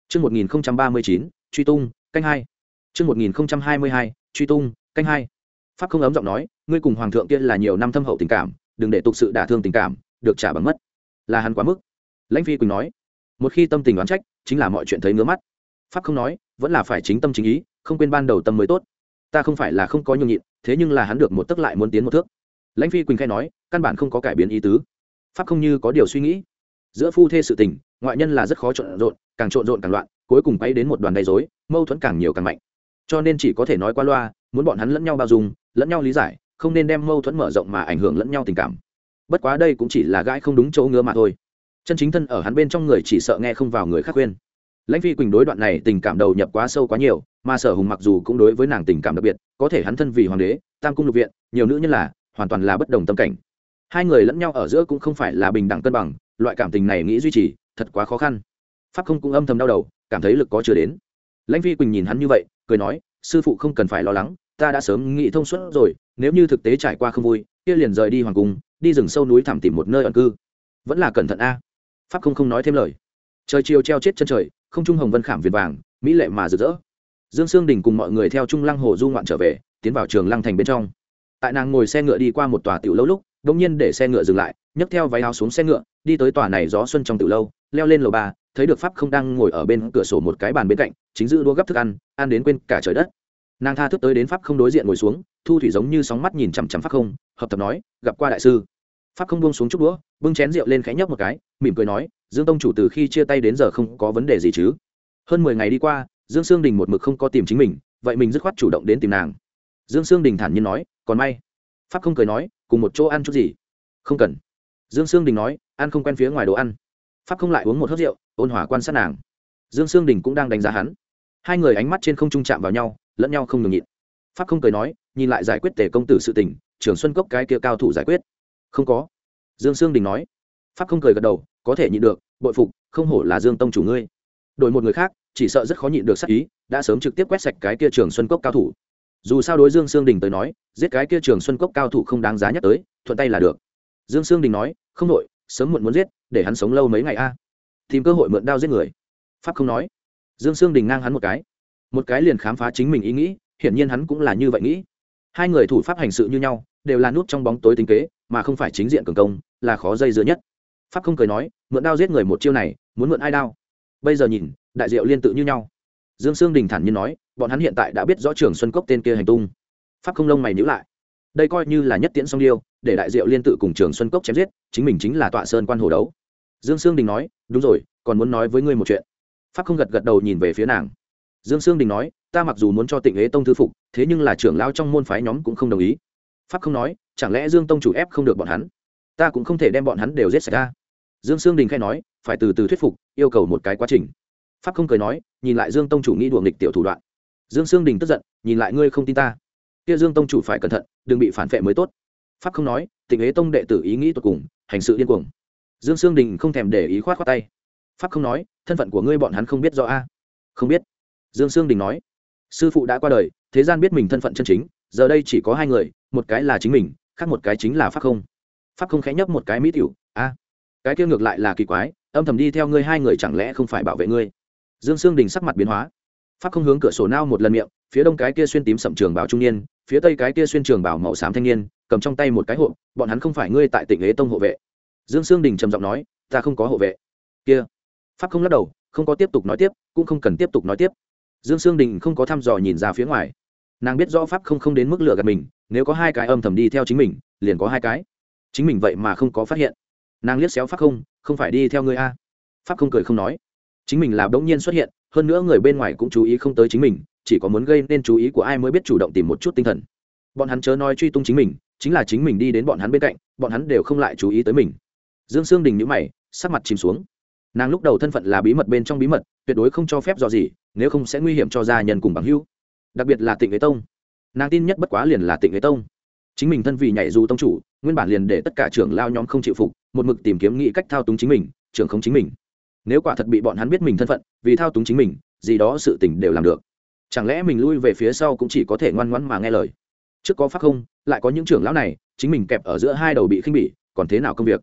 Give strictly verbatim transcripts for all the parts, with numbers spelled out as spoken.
Chương một nghìn không trăm ba mươi chín, truy tung, canh hai. Chương một nghìn không trăm hai mươi hai, truy tung, canh hai. Pháp không ấm giọng nói, ngươi cùng hoàng thượng kia là nhiều năm thâm hậu tình cảm, đừng để tục sự đả thương tình cảm, được trả bằng mất. Là hắn quá mức. Lãnh Phi Quỳnh nói, một khi tâm tình oán trách, chính là mọi chuyện thấy ngứa mắt. Pháp không nói, vẫn là phải chính tâm chính ý, không quên ban đầu tâm mới tốt. Ta không phải là không có nhường nhịn, thế nhưng là hắn được một tấc lại muốn tiến một thước. Lãnh Phi Quỳnh khai nói, căn bản không có cải biến ý tứ. Pháp không như có điều suy nghĩ. Giữa phu thê sự tình, ngoại nhân là rất khó trộn rộn, càng trộn rộn càng loạn, cuối cùng quay đến một đoàn gây rối, mâu thuẫn càng nhiều càng mạnh. Cho nên chỉ có thể nói qua loa, muốn bọn hắn lẫn nhau bao dung, lẫn nhau lý giải, không nên đem mâu thuẫn mở rộng mà ảnh hưởng lẫn nhau tình cảm. Bất quá đây cũng chỉ là gãi không đúng chỗ ngứa mà thôi. Chân chính thân ở hắn bên trong người chỉ sợ nghe không vào người khác khuyên. Lãnh Phi Quỳnh đối đoạn này tình cảm đầu nhập quá sâu quá nhiều, mà Sở Hùng mặc dù cũng đối với nàng tình cảm đặc biệt, có thể hắn thân vì hoàng đế, tam cung lục viện, nhiều nữ nhân là hoàn toàn là bất đồng tâm cảnh. Hai người lẫn nhau ở giữa cũng không phải là bình đẳng cân bằng, loại cảm tình này nghĩ duy trì thật quá khó khăn. Pháp không cũng âm thầm đau đầu, cảm thấy lực có chưa đến. Lãnh Phi Quỳnh nhìn hắn như vậy, cười nói, sư phụ không cần phải lo lắng, ta đã sớm nghĩ thông suốt rồi, nếu như thực tế trải qua không vui, kia liền rời đi hoàng cung, đi rừng sâu núi thẳm tìm một nơi ẩn cư. Vẫn là cẩn thận a. Pháp không không nói thêm lời. Trời chiều treo chết chân trời, không trung hồng vân khảm viền vàng, mỹ lệ mà rực rỡ. Dương Sương Đình cùng mọi người theo Trung Lăng Hồ du ngoạn trở về, tiến vào Trường Lăng thành bên trong. Tại nàng ngồi xe ngựa đi qua một tòa tiểu lâu lúc, đột nhiên để xe ngựa dừng lại, nhấc theo váy áo xuống xe ngựa, đi tới tòa này gió xuân trong tiểu lâu, leo lên lầu ba, thấy được Pháp không đang ngồi ở bên cửa sổ một cái bàn bên cạnh, chính giữ đũa gấp thức ăn, ăn đến quên cả trời đất. Nàng tha thức tới đến Pháp không đối diện ngồi xuống, Thu Thủy giống như sóng mắt nhìn chằm chằm Pháp không, hợp tập nói, gặp qua đại sư. Pháp không buông xuống chút đũa, bưng chén rượu lên khẽ nhấp một cái, mỉm cười nói, Dương tông chủ từ khi chia tay đến giờ không có vấn đề gì chứ? Hơn mười ngày đi qua, Dương Sương Đình một mực không có tìm chính mình, vậy mình dứt khoát chủ động đến tìm nàng. Dương Sương Đình thản nhiên nói, còn may. Pháp không cười nói, cùng một chỗ ăn chút gì? Không cần. Dương Sương Đình nói, ăn không quen phía ngoài đồ ăn. Pháp không lại uống một hớp rượu, ôn hòa quan sát nàng. Dương Sương Đình cũng đang đánh giá hắn. Hai người ánh mắt trên không trung chạm vào nhau, lẫn nhau không ngừng nhịn. Pháp không cười nói, nhìn lại giải quyết Tề công tử sự tình, Trường Xuân Cốc cái kia cao thủ giải quyết. Không có. Dương Sương Đình nói. Pháp không cười gật đầu, có thể nhịn được, bội phục, không hổ là Dương tông chủ ngươi. Đổi một người khác, chỉ sợ rất khó nhịn được sát ý, đã sớm trực tiếp quét sạch cái kia Trường Xuân Cốc cao thủ. Dù sao đối Dương Sương Đình tới nói, giết cái kia Trường Xuân Cốc cao thủ không đáng giá nhắc tới, thuận tay là được. Dương Sương Đình nói, không đội, sớm muộn muốn giết, để hắn sống lâu mấy ngày a. Tìm cơ hội mượn đao giết người. Pháp không nói. Dương Sương Đình ngang hắn một cái, một cái liền khám phá chính mình ý nghĩ, hiển nhiên hắn cũng là như vậy nghĩ. Hai người thủ pháp hành sự như nhau, đều là núp trong bóng tối tính kế, mà không phải chính diện cường công, là khó dây dưa nhất. Pháp không cười nói, mượn đao giết người một chiêu này, muốn mượn ai đao? Bây giờ nhìn, đại diệu liên tự như nhau. Dương Sương Đình thản nhiên nói, bọn hắn hiện tại đã biết rõ Trường Xuân Cốc tên kia hành tung. Pháp không lông mày nhíu lại. Đây coi như là nhất tiễn song điêu, để đại diệu liên tự cùng Trường Xuân Cốc chém giết, chính mình chính là tọa sơn quan hồ đấu. Dương Sương Đình nói, đúng rồi, còn muốn nói với ngươi một chuyện. Pháp không gật gật đầu nhìn về phía nàng. Dương Sương Đình nói, ta mặc dù muốn cho Tịnh Ế tông thư phục, thế nhưng là trưởng lão trong môn phái nhóm cũng không đồng ý. Pháp không nói, chẳng lẽ Dương tông chủ ép không được bọn hắn? Ta cũng không thể đem bọn hắn đều giết sạch ra. Dương Sương Đình khai nói, phải từ từ thuyết phục, yêu cầu một cái quá trình. Pháp không cười nói, nhìn lại Dương tông chủ nghĩ đùa nghịch tiểu thủ đoạn. Dương Sương Đình tức giận, nhìn lại ngươi không tin ta, kia Dương tông chủ phải cẩn thận, đừng bị phản vệ mới tốt. Pháp không nói, Tịnh Ế tông đệ tử ý nghĩ tuyệt cùng, hành sự điên cuồng. Dương Sương Đình không thèm để ý khoát khoát tay. Pháp không nói, thân phận của ngươi bọn hắn không biết rõ a? Không biết. Dương Sương Đình nói, sư phụ đã qua đời, thế gian biết mình thân phận chân chính, giờ đây chỉ có hai người, một cái là chính mình, khác một cái chính là Pháp không. Pháp không khẽ nhấp một cái mỹ tiểu, a, cái kia ngược lại là kỳ quái, âm thầm đi theo ngươi hai người chẳng lẽ không phải bảo vệ ngươi? Dương Sương Đình sắc mặt biến hóa. Pháp không hướng cửa sổ nao một lần miệng, phía đông cái kia xuyên tím sậm trường bảo trung niên, phía tây cái kia xuyên trường bảo màu xám thanh niên, cầm trong tay một cái hộp, bọn hắn không phải ngươi tại Tịnh Ế tông hộ vệ. Dương Sương Đình trầm giọng nói, ta không có hộ vệ. Kia. Pháp không lắc đầu, không có tiếp tục nói tiếp, cũng không cần tiếp tục nói tiếp. Dương Sương Đình không có thăm dò nhìn ra phía ngoài. Nàng biết rõ Pháp không không đến mức lừa gạt mình, nếu có hai cái âm thầm đi theo chính mình, liền có hai cái. Chính mình vậy mà không có phát hiện. Nàng liếc xéo Pháp không, không phải đi theo ngươi a? Pháp không cười không nói. Chính mình là bỗng nhiên xuất hiện, hơn nữa người bên ngoài cũng chú ý không tới chính mình, chỉ có muốn gây nên chú ý của ai mới biết chủ động tìm một chút tinh thần. Bọn hắn chớ nói truy tung chính mình, chính là chính mình đi đến bọn hắn bên cạnh, bọn hắn đều không lại chú ý tới mình. Dương Sương Đình nhíu mày, sắc mặt chìm xuống. Nàng lúc đầu thân phận là bí mật bên trong bí mật, tuyệt đối không cho phép dò gì, nếu không sẽ nguy hiểm cho gia nhân cùng bằng hữu. Đặc biệt là Tịnh Ế tông, nàng tin nhất bất quá liền là Tịnh Ế tông. Chính mình thân vì nhảy dù tông chủ, nguyên bản liền để tất cả trưởng lao nhóm không chịu phục, một mực tìm kiếm nghĩ cách thao túng chính mình, trưởng không chính mình. Nếu quả thật bị bọn hắn biết mình thân phận, vì thao túng chính mình, gì đó sự tình đều làm được. Chẳng lẽ mình lui về phía sau cũng chỉ có thể ngoan ngoãn mà nghe lời? Trước có Pháp không, lại có những trưởng lão này, chính mình kẹp ở giữa hai đầu bị khinh bỉ, còn thế nào công việc?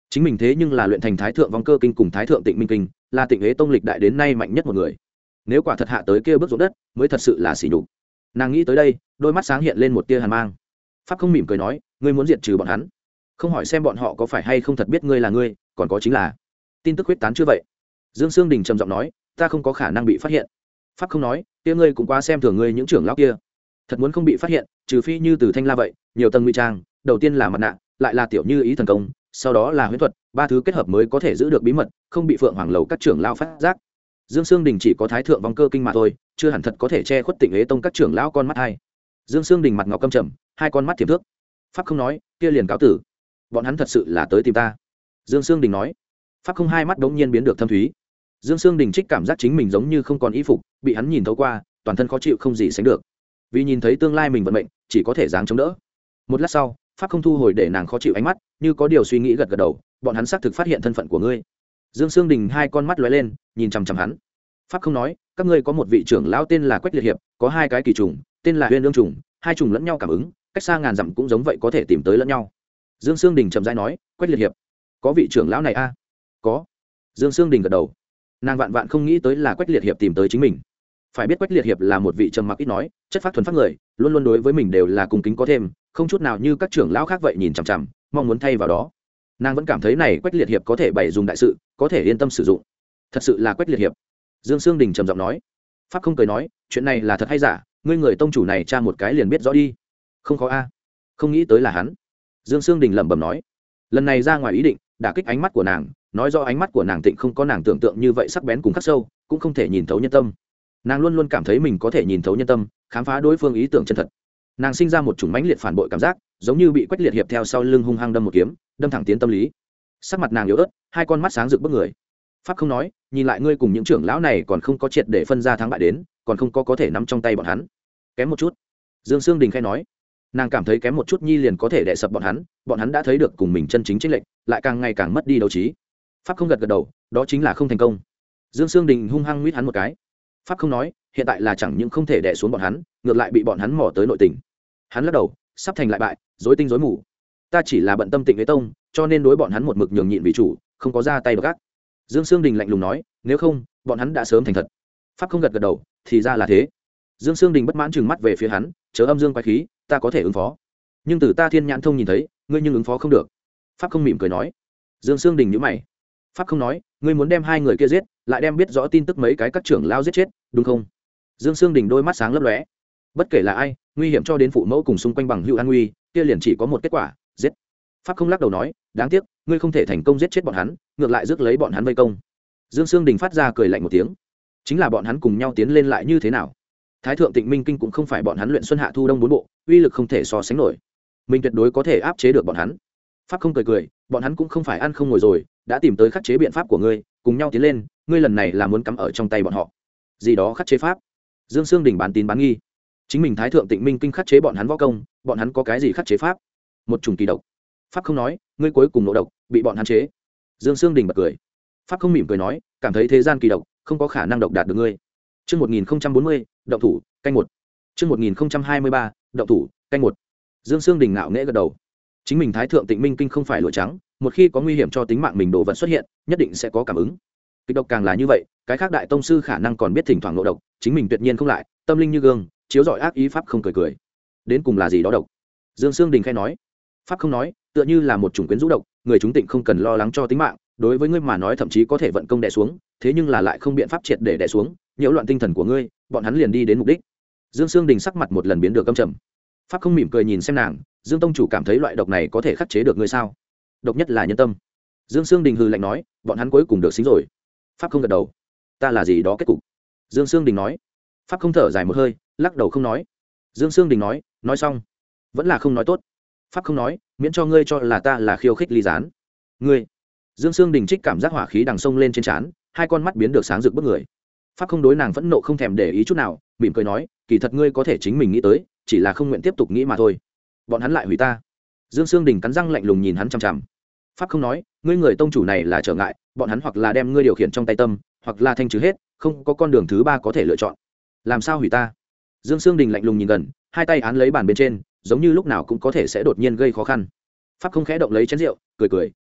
chính mình thế nhưng là luyện thành thái thượng vong cơ kinh cùng thái thượng tịnh minh kinh, là tịnh ế tông lịch đại đến nay mạnh nhất một người. Nếu quả thật hạ tới kia bước ruộng đất mới thật sự là xỉ nhục. Nàng nghĩ tới đây, đôi mắt sáng hiện lên một tia hàn mang. Pháp không mỉm cười nói, ngươi muốn diệt trừ bọn hắn, không hỏi xem bọn họ có phải hay không thật biết ngươi là ngươi, còn có chính là tin tức huyết tán chưa vậy. Dương Sương Đình trầm giọng nói, ta không có khả năng bị phát hiện. Pháp không nói, kia ngươi cũng quá xem thường ngươi những trưởng lão kia, thật muốn không bị phát hiện, trừ phi như từ Thanh La vậy, nhiều tầng ngụy trang, đầu tiên là mặt nạ, lại là tiểu như ý thần công, sau đó là huyễn thuật, ba thứ kết hợp mới có thể giữ được bí mật, không bị Phượng Hoàng lầu các trưởng lão phát giác. Dương Sương Đình chỉ có thái thượng vong cơ kinh mà thôi, chưa hẳn thật có thể che khuất Tịnh Ế tông các trưởng lão con mắt hai. Dương Sương Đình mặt ngọc căm trầm, hai con mắt thiểm thước. Pháp không nói, kia liền cáo tử. Bọn hắn thật sự là tới tìm ta. Dương Sương Đình nói. Pháp không hai mắt đống nhiên biến được thâm thúy. Dương Sương Đình trích cảm giác chính mình giống như không còn y phục, bị hắn nhìn thấu qua, toàn thân khó chịu không gì sánh được. Vì nhìn thấy tương lai mình vận mệnh, chỉ có thể dáng chống đỡ. Một lát sau, Pháp không thu hồi để nàng khó chịu ánh mắt, như có điều suy nghĩ gật gật đầu, bọn hắn xác thực phát hiện thân phận của ngươi. Dương Sương Đình hai con mắt lóe lên, nhìn chằm chằm hắn. Pháp không nói, các ngươi có một vị trưởng lão tên là Quách Liệt Hiệp, có hai cái kỳ trùng, tên là Huyên Ương trùng, hai trùng lẫn nhau cảm ứng, cách xa ngàn dặm cũng giống vậy có thể tìm tới lẫn nhau. Dương Sương Đình chậm rãi nói, Quách Liệt Hiệp, có vị trưởng lão này a? À? Có. Dương Sương Đình gật đầu. Nàng vạn vạn không nghĩ tới là Quách Liệt Hiệp tìm tới chính mình. Phải biết Quách Liệt Hiệp là một vị trầm mặc ít nói, chất phác thuần phác người, luôn luôn đối với mình đều là cung kính có thêm, không chút nào như các trưởng lão khác vậy nhìn chằm chằm, mong muốn thay vào đó. Nàng vẫn cảm thấy này Quách Liệt Hiệp có thể bày dùng đại sự, có thể yên tâm sử dụng. Thật sự là Quách Liệt Hiệp. Dương Sương Đình trầm giọng nói. Pháp không cười nói, chuyện này là thật hay giả, ngươi người tông chủ này tra một cái liền biết rõ đi. Không có a. Không nghĩ tới là hắn. Dương Sương Đình lẩm bẩm nói. Lần này ra ngoài ý định, đả kích ánh mắt của nàng, nói do ánh mắt của nàng tịnh không có nàng tưởng tượng như vậy sắc bén cùng khắc sâu, cũng không thể nhìn thấu nhân tâm. Nàng luôn luôn cảm thấy mình có thể nhìn thấu nhân tâm, khám phá đối phương ý tưởng chân thật. Nàng sinh ra một chủng mãnh liệt phản bội cảm giác, giống như bị Quách Liệt Hiệp theo sau lưng hung hăng đâm một kiếm, đâm thẳng tiến tâm lý. Sắc mặt nàng yếu ớt, hai con mắt sáng rực bức người. Pháp không nói, nhìn lại ngươi cùng những trưởng lão này còn không có triệt để phân ra thắng bại đến, còn không có có thể nắm trong tay bọn hắn. Kém một chút. Dương Sương Đình khai nói. Nàng cảm thấy kém một chút nhi liền có thể đè sập bọn hắn, bọn hắn đã thấy được cùng mình chân chính chênh lệch, lại càng ngày càng mất đi đấu trí. Pháp không gật gật đầu, đó chính là không thành công. Dương Sương Đình hung hăng nguyết hắn một cái. Pháp không nói, hiện tại là chẳng những không thể đè xuống bọn hắn, ngược lại bị bọn hắn mò tới nội tình. Hắn lắc đầu, sắp thành lại bại, rối tinh rối mù. Ta chỉ là bận tâm Tịnh Ế tông, cho nên đối bọn hắn một mực nhường nhịn vì chủ, không có ra tay độc ác. Dương Sương Đình lạnh lùng nói, nếu không, bọn hắn đã sớm thành thật. Pháp không gật gật đầu, thì ra là thế. Dương Sương Đình bất mãn trừng mắt về phía hắn, chớ âm dương quái khí, ta có thể ứng phó, nhưng từ ta thiên nhãn thông nhìn thấy, ngươi nhưng ứng phó không được. Pháp không mỉm cười nói. Dương Sương Đình nhíu mày. Pháp không nói, ngươi muốn đem hai người kia giết, lại đem biết rõ tin tức mấy cái các trưởng lao giết chết, đúng không? Dương Sương Đình đôi mắt sáng lấp lóe. Bất kể là ai, nguy hiểm cho đến phụ mẫu cùng xung quanh bằng hữu an nguy, kia liền chỉ có một kết quả, giết. Pháp không lắc đầu nói, đáng tiếc, ngươi không thể thành công giết chết bọn hắn, ngược lại rước lấy bọn hắn vây công. Dương Sương Đình phát ra cười lạnh một tiếng. Chính là bọn hắn cùng nhau tiến lên lại như thế nào? Thái thượng Tịnh Minh kinh cũng không phải bọn hắn luyện xuân hạ thu đông bốn bộ, uy lực không thể so sánh nổi. Mình tuyệt đối có thể áp chế được bọn hắn. Pháp không cười cười, bọn hắn cũng không phải ăn không ngồi rồi, đã tìm tới khắc chế biện pháp của ngươi, cùng nhau tiến lên, ngươi lần này là muốn cắm ở trong tay bọn họ. Gì đó khắc chế pháp? Dương Sương Đình bán tín bán nghi. Chính mình Thái thượng Tịnh Minh kinh khắc chế bọn hắn võ công, bọn hắn có cái gì khắc chế pháp? Một chủng kỳ độc. Pháp không nói, ngươi cuối cùng nộ độc, bị bọn hắn chế. Dương Sương Đình bật cười. Pháp không mỉm cười nói, cảm thấy thế gian kỳ độc, không có khả năng độc đạt được ngươi. Chương một nghìn không trăm bốn mươi, động thủ, canh một. Chương một nghìn không trăm hai mươi ba, động thủ, canh một. Dương Sương Đình ngạo nghễ gật đầu. Chính mình Thái thượng Tịnh Minh kinh không phải lụa trắng, một khi có nguy hiểm cho tính mạng mình đồ vật xuất hiện, nhất định sẽ có cảm ứng. Kịch độc càng là như vậy, cái khác đại tông sư khả năng còn biết thỉnh thoảng ngộ độc, chính mình tuyệt nhiên không lại, tâm linh như gương, chiếu rọi ác ý pháp không cười cười. Đến cùng là gì đó độc? Dương Sương Đình khẽ nói. Pháp không nói, tựa như là một chủng quyến rũ độc, người chúng tịnh không cần lo lắng cho tính mạng, đối với ngươi mà nói thậm chí có thể vận công đè xuống, thế nhưng là lại không biện pháp triệt để đè xuống, nhiễu loạn tinh thần của ngươi, bọn hắn liền đi đến mục đích. Dương Sương Đình sắc mặt một lần biến được căm trầm. Pháp không mỉm cười nhìn xem nàng, Dương tông chủ cảm thấy loại độc này có thể khắc chế được ngươi sao? Độc nhất là nhân tâm. Dương Sương Đình hừ lạnh nói, bọn hắn cuối cùng được xính rồi. Pháp không gật đầu. Ta là gì đó kết cục? Dương Sương Đình nói. Pháp không thở dài một hơi, lắc đầu không nói. Dương Sương Đình nói, nói xong, vẫn là không nói tốt. Pháp không nói, miễn cho ngươi cho là ta là khiêu khích ly gián. Ngươi. Dương Sương Đình trích cảm giác hỏa khí đằng sông lên trên trán, hai con mắt biến được sáng rực bức người. Pháp không đối nàng phẫn nộ không thèm để ý chút nào, mỉm cười nói, kỳ thật ngươi có thể chính mình nghĩ tới, chỉ là không nguyện tiếp tục nghĩ mà thôi. Bọn hắn lại hủy ta. Dương Sương Đình cắn răng lạnh lùng nhìn hắn chằm chằm. Pháp không nói, ngươi người tông chủ này là trở ngại, bọn hắn hoặc là đem ngươi điều khiển trong tay tâm, hoặc là thanh trừ hết, không có con đường thứ ba có thể lựa chọn. Làm sao hủy ta? Dương Sương Đình lạnh lùng nhìn gần, hai tay án lấy bàn bên trên, giống như lúc nào cũng có thể sẽ đột nhiên gây khó khăn. Pháp không khẽ động lấy chén rượu, cười cười,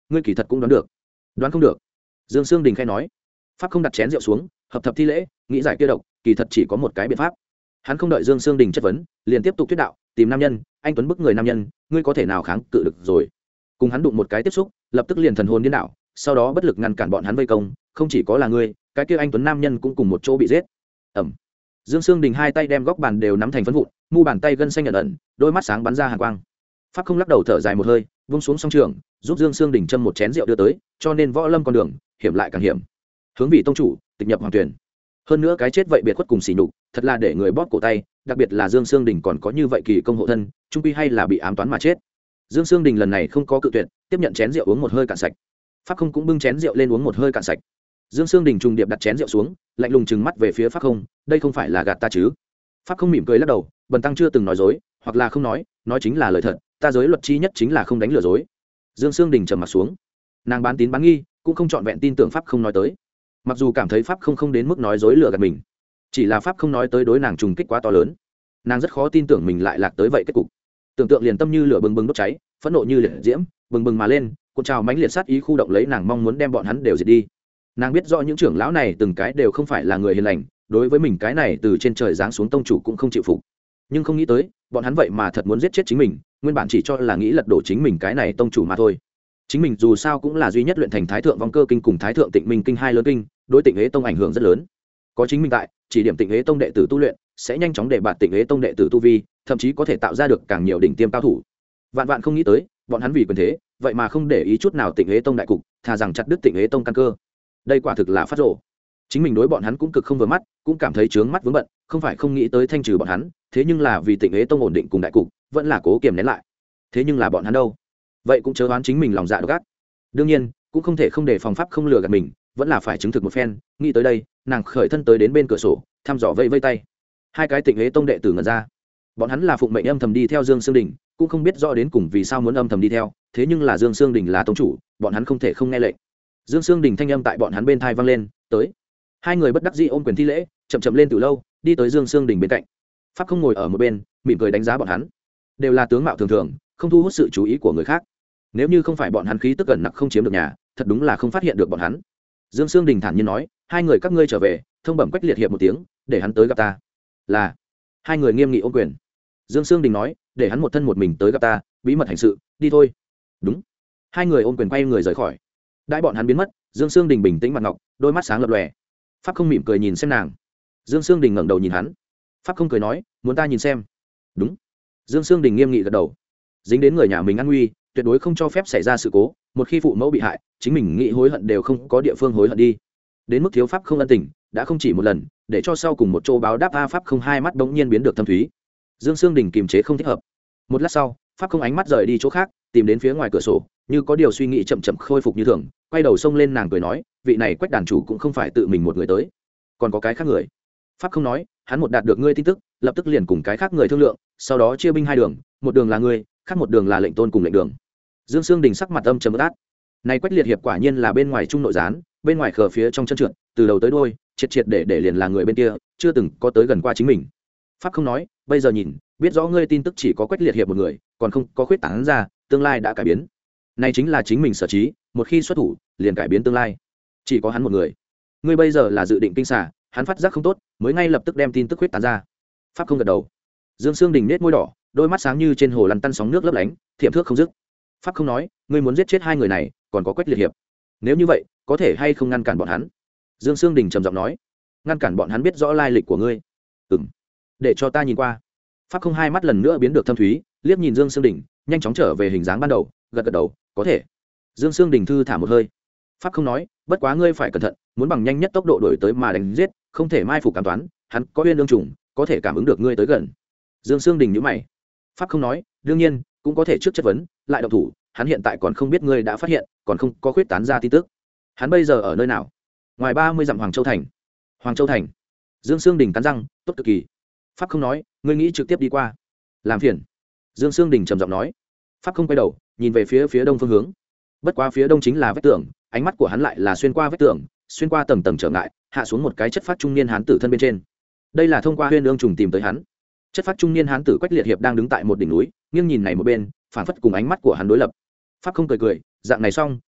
ngươi kỳ thật cũng đoán được. Đoán không được. Dương Sương Đình khai nói. Pháp không đặt chén rượu xuống, hợp thập thi lễ, nghĩ giải kia độc, kỳ thật chỉ có một cái biện pháp. Hắn không đợi Dương Sương Đình chất vấn, liền tiếp tục thuyết đạo, tìm nam nhân, anh tuấn bức người nam nhân, ngươi có thể nào kháng cự được rồi. Cùng hắn đụng một cái tiếp xúc, lập tức liền thần hồn điên đảo, sau đó bất lực ngăn cản bọn hắn vây công, không chỉ có là ngươi, cái kia anh tuấn nam nhân cũng cùng một chỗ bị giết. Ẩm. Dương Sương Đình hai tay đem góc bàn đều nắm thành phấn vụn, mu bàn tay gân xanh nhận ẩn, đôi mắt sáng bắn ra hàn quang. Pháp không lắc đầu thở dài một hơi, vung xuống song trường, giúp Dương Sương Đình châm một chén rượu đưa tới, cho nên võ lâm con đường, hiểm lại càng hiểm. Hướng vị tông chủ, tịch nhập hoàng tuyển. Hơn nữa cái chết vậy biệt khuất cùng xỉ nhục, thật là để người bóp cổ tay, đặc biệt là Dương Sương Đình còn có như vậy kỳ công hộ thân, trung quy hay là bị ám toán mà chết. Dương Sương Đình lần này không có cự tuyệt, tiếp nhận chén rượu uống một hơi cạn sạch. Pháp không cũng bưng chén rượu lên uống một hơi cạn sạch. Dương Sương Đình trùng điệp đặt chén rượu xuống, lạnh lùng trừng mắt về phía Pháp không, đây không phải là gạt ta chứ? Pháp không mỉm cười lắc đầu, bần tăng chưa từng nói dối, hoặc là không nói, nói chính là lời thật, ta giới luật chi nhất chính là không đánh lừa dối. Dương Sương Đình trầm mặt xuống, nàng bán tín bán nghi, cũng không trọn vẹn tin tưởng Pháp không nói tới. Mặc dù cảm thấy Pháp không không đến mức nói dối lừa gạt mình, chỉ là Pháp không nói tới đối nàng trùng kích quá to lớn, nàng rất khó tin tưởng mình lại lạc tới vậy kết cục. Tưởng tượng liền tâm như lửa bừng bừng đốt cháy, phẫn nộ như liệt diễm, bừng bừng mà lên, cuộn trào mãnh liệt sát ý khu động lấy nàng, mong muốn đem bọn hắn đều diệt đi. Nàng biết rõ những trưởng lão này từng cái đều không phải là người hiền lành, đối với mình cái này từ trên trời giáng xuống tông chủ cũng không chịu phục, nhưng không nghĩ tới bọn hắn vậy mà thật muốn giết chết chính mình. Nguyên bản chỉ cho là nghĩ lật đổ chính mình cái này tông chủ mà thôi. Chính mình dù sao cũng là duy nhất luyện thành thái thượng vong cơ kinh cùng thái thượng tịnh minh kinh hai lớn kinh, đối Tịnh Hế tông ảnh hưởng rất lớn. Có chính mình tại, chỉ điểm Tịnh Hế tông đệ tử tu luyện sẽ nhanh chóng để bạt Tịnh Hế tông đệ tử tu vi, thậm chí có thể tạo ra được càng nhiều đỉnh tiêm cao thủ. Vạn vạn không nghĩ tới bọn hắn vì quyền thế vậy mà không để ý chút nào Tịnh Hế tông đại cục, thà rằng chặt đứt Tịnh Hế tông căn cơ. Đây quả thực là phát rồ. Chính mình đối bọn hắn cũng cực không vừa mắt, cũng cảm thấy trướng mắt vướng bận, không phải không nghĩ tới thanh trừ bọn hắn, thế nhưng là vì Tịnh Hế tông ổn định cùng đại cục, vẫn là cố kiềm nén lại. Thế nhưng là bọn hắn đâu, vậy cũng chớ oán chính mình lòng dạ độc ác. Đương nhiên cũng không thể không để phòng pháp không lừa gạt mình, vẫn là phải chứng thực một phen. Nghĩ tới đây, nàng khởi thân tới đến bên cửa sổ, thăm dò vây vây tay. Hai cái Tịnh Hế tông đệ tử ngẩn ra, bọn hắn là phụng mệnh âm thầm đi theo Dương Sương Đình, cũng không biết rõ đến cùng vì sao muốn âm thầm đi theo, thế nhưng là Dương Sương Đình là tông chủ, bọn hắn không thể không nghe lệnh. Dương Sương Đình thanh âm tại bọn hắn bên thai vang lên, tới. Hai người bất đắc dĩ ôm quyền thi lễ, chậm chậm lên từ lâu, đi tới Dương Sương Đình bên cạnh. Pháp không ngồi ở một bên, mỉm cười đánh giá bọn hắn, đều là tướng mạo thường thường, không thu hút sự chú ý của người khác. Nếu như không phải bọn hắn khí tức gần nặc không chiếm được nhà, thật đúng là không phát hiện được bọn hắn. Dương Sương Đình thản nhiên nói, hai người các ngươi trở về, thông bẩm Quách Liệt hiệp một tiếng, để hắn tới gặp ta. Là. Hai người nghiêm nghị ôm quyền. Dương Sương Đình nói, để hắn một thân một mình tới gặp ta, bí mật hành sự, đi thôi. Đúng. Hai người ôm quyền quay người rời khỏi. Đãi bọn hắn biến mất, Dương Sương Đình bình tĩnh mặt ngọc, đôi mắt sáng lập lòe. Pháp không mỉm cười nhìn xem nàng. Dương Sương Đình ngẩng đầu nhìn hắn. Pháp không cười nói, muốn ta nhìn xem. Đúng. Dương Sương Đình nghiêm nghị gật đầu. Dính đến người nhà mình an nguy, tuyệt đối không cho phép xảy ra sự cố, một khi phụ mẫu bị hại, chính mình nghĩ hối hận đều không có địa phương hối hận đi. Đến mức thiếu pháp không ân tình, đã không chỉ một lần, để cho sau cùng một chỗ báo đáp a. Pháp không hai mắt bỗng nhiên biến được thâm thúy. Dương Sương Đình kiềm chế không thích hợp. Một lát sau, Pháp không ánh mắt rời đi chỗ khác, tìm đến phía ngoài cửa sổ, như có điều suy nghĩ chậm chậm khôi phục như thường, quay đầu xông lên nàng cười nói, vị này Quách đàn chủ cũng không phải tự mình một người tới, còn có cái khác người. Pháp không nói, hắn một đạt được ngươi tin tức, lập tức liền cùng cái khác người thương lượng, sau đó chia binh hai đường, một đường là ngươi, khác một đường là lệnh tôn cùng lệnh đường. Dương Sương Đình sắc mặt âm trầm át. Này Quách Liệt hiệp quả nhiên là bên ngoài trung nội gián, bên ngoài khờ phía trong chân trượt, từ đầu tới đuôi, triệt triệt để để liền là người bên kia, chưa từng có tới gần qua chính mình. Pháp không nói, bây giờ nhìn, biết rõ ngươi tin tức chỉ có Quách Liệt hiệp một người, còn không có khuyết tán ra, tương lai đã cải biến. Này chính là chính mình sở trí, một khi xuất thủ, liền cải biến tương lai. Chỉ có hắn một người. Ngươi bây giờ là dự định kinh xả, hắn phát giác không tốt, mới ngay lập tức đem tin tức khuyết tán ra. Pháp không gật đầu. Dương Sương Đình nết môi đỏ, đôi mắt sáng như trên hồ lăn tăn sóng nước lấp lánh, thiểm thước không dứt. Pháp không nói, ngươi muốn giết chết hai người này, còn có Quách Liệt hiệp. Nếu như vậy, có thể hay không ngăn cản bọn hắn? Dương Sương Đình trầm giọng nói, ngăn cản bọn hắn biết rõ lai lịch của ngươi. Ừm, để cho ta nhìn qua. Pháp không hai mắt lần nữa biến được thâm thúy, liếc nhìn Dương Sương Đình, nhanh chóng trở về hình dáng ban đầu, gật gật đầu, có thể. Dương Sương Đình thư thả một hơi. Pháp không nói, bất quá ngươi phải cẩn thận, muốn bằng nhanh nhất tốc độ đổi tới mà đánh giết, không thể mai phục cảm toán, hắn có uyên lương trùng, có thể cảm ứng được ngươi tới gần. Dương Sương Đình nhíu mày. Pháp không nói, đương nhiên cũng có thể trước chất vấn, lại động thủ, hắn hiện tại còn không biết ngươi đã phát hiện, còn không có khuyết tán ra tin tức. Hắn bây giờ ở nơi nào? Ngoài ba mươi dặm Hoàng Châu thành. Hoàng Châu thành. Dương Sương Đình cắn răng, tốt cực kỳ. Pháp không nói, ngươi nghĩ trực tiếp đi qua, làm phiền. Dương Sương Đình trầm giọng nói. Pháp không quay đầu, nhìn về phía phía đông phương hướng. Bất quá phía đông chính là vách tường, ánh mắt của hắn lại là xuyên qua vách tường, xuyên qua tầng tầng trở ngại, hạ xuống một cái chất phát trung niên hán tử thân bên trên. Đây là thông qua huyên ương trùng tìm tới hắn. Chất phát trung niên hán tử Quách Liệt hiệp đang đứng tại một đỉnh núi, nghiêng nhìn này một bên, phản phất cùng ánh mắt của hắn đối lập. Pháp không cười cười, dạng này xong,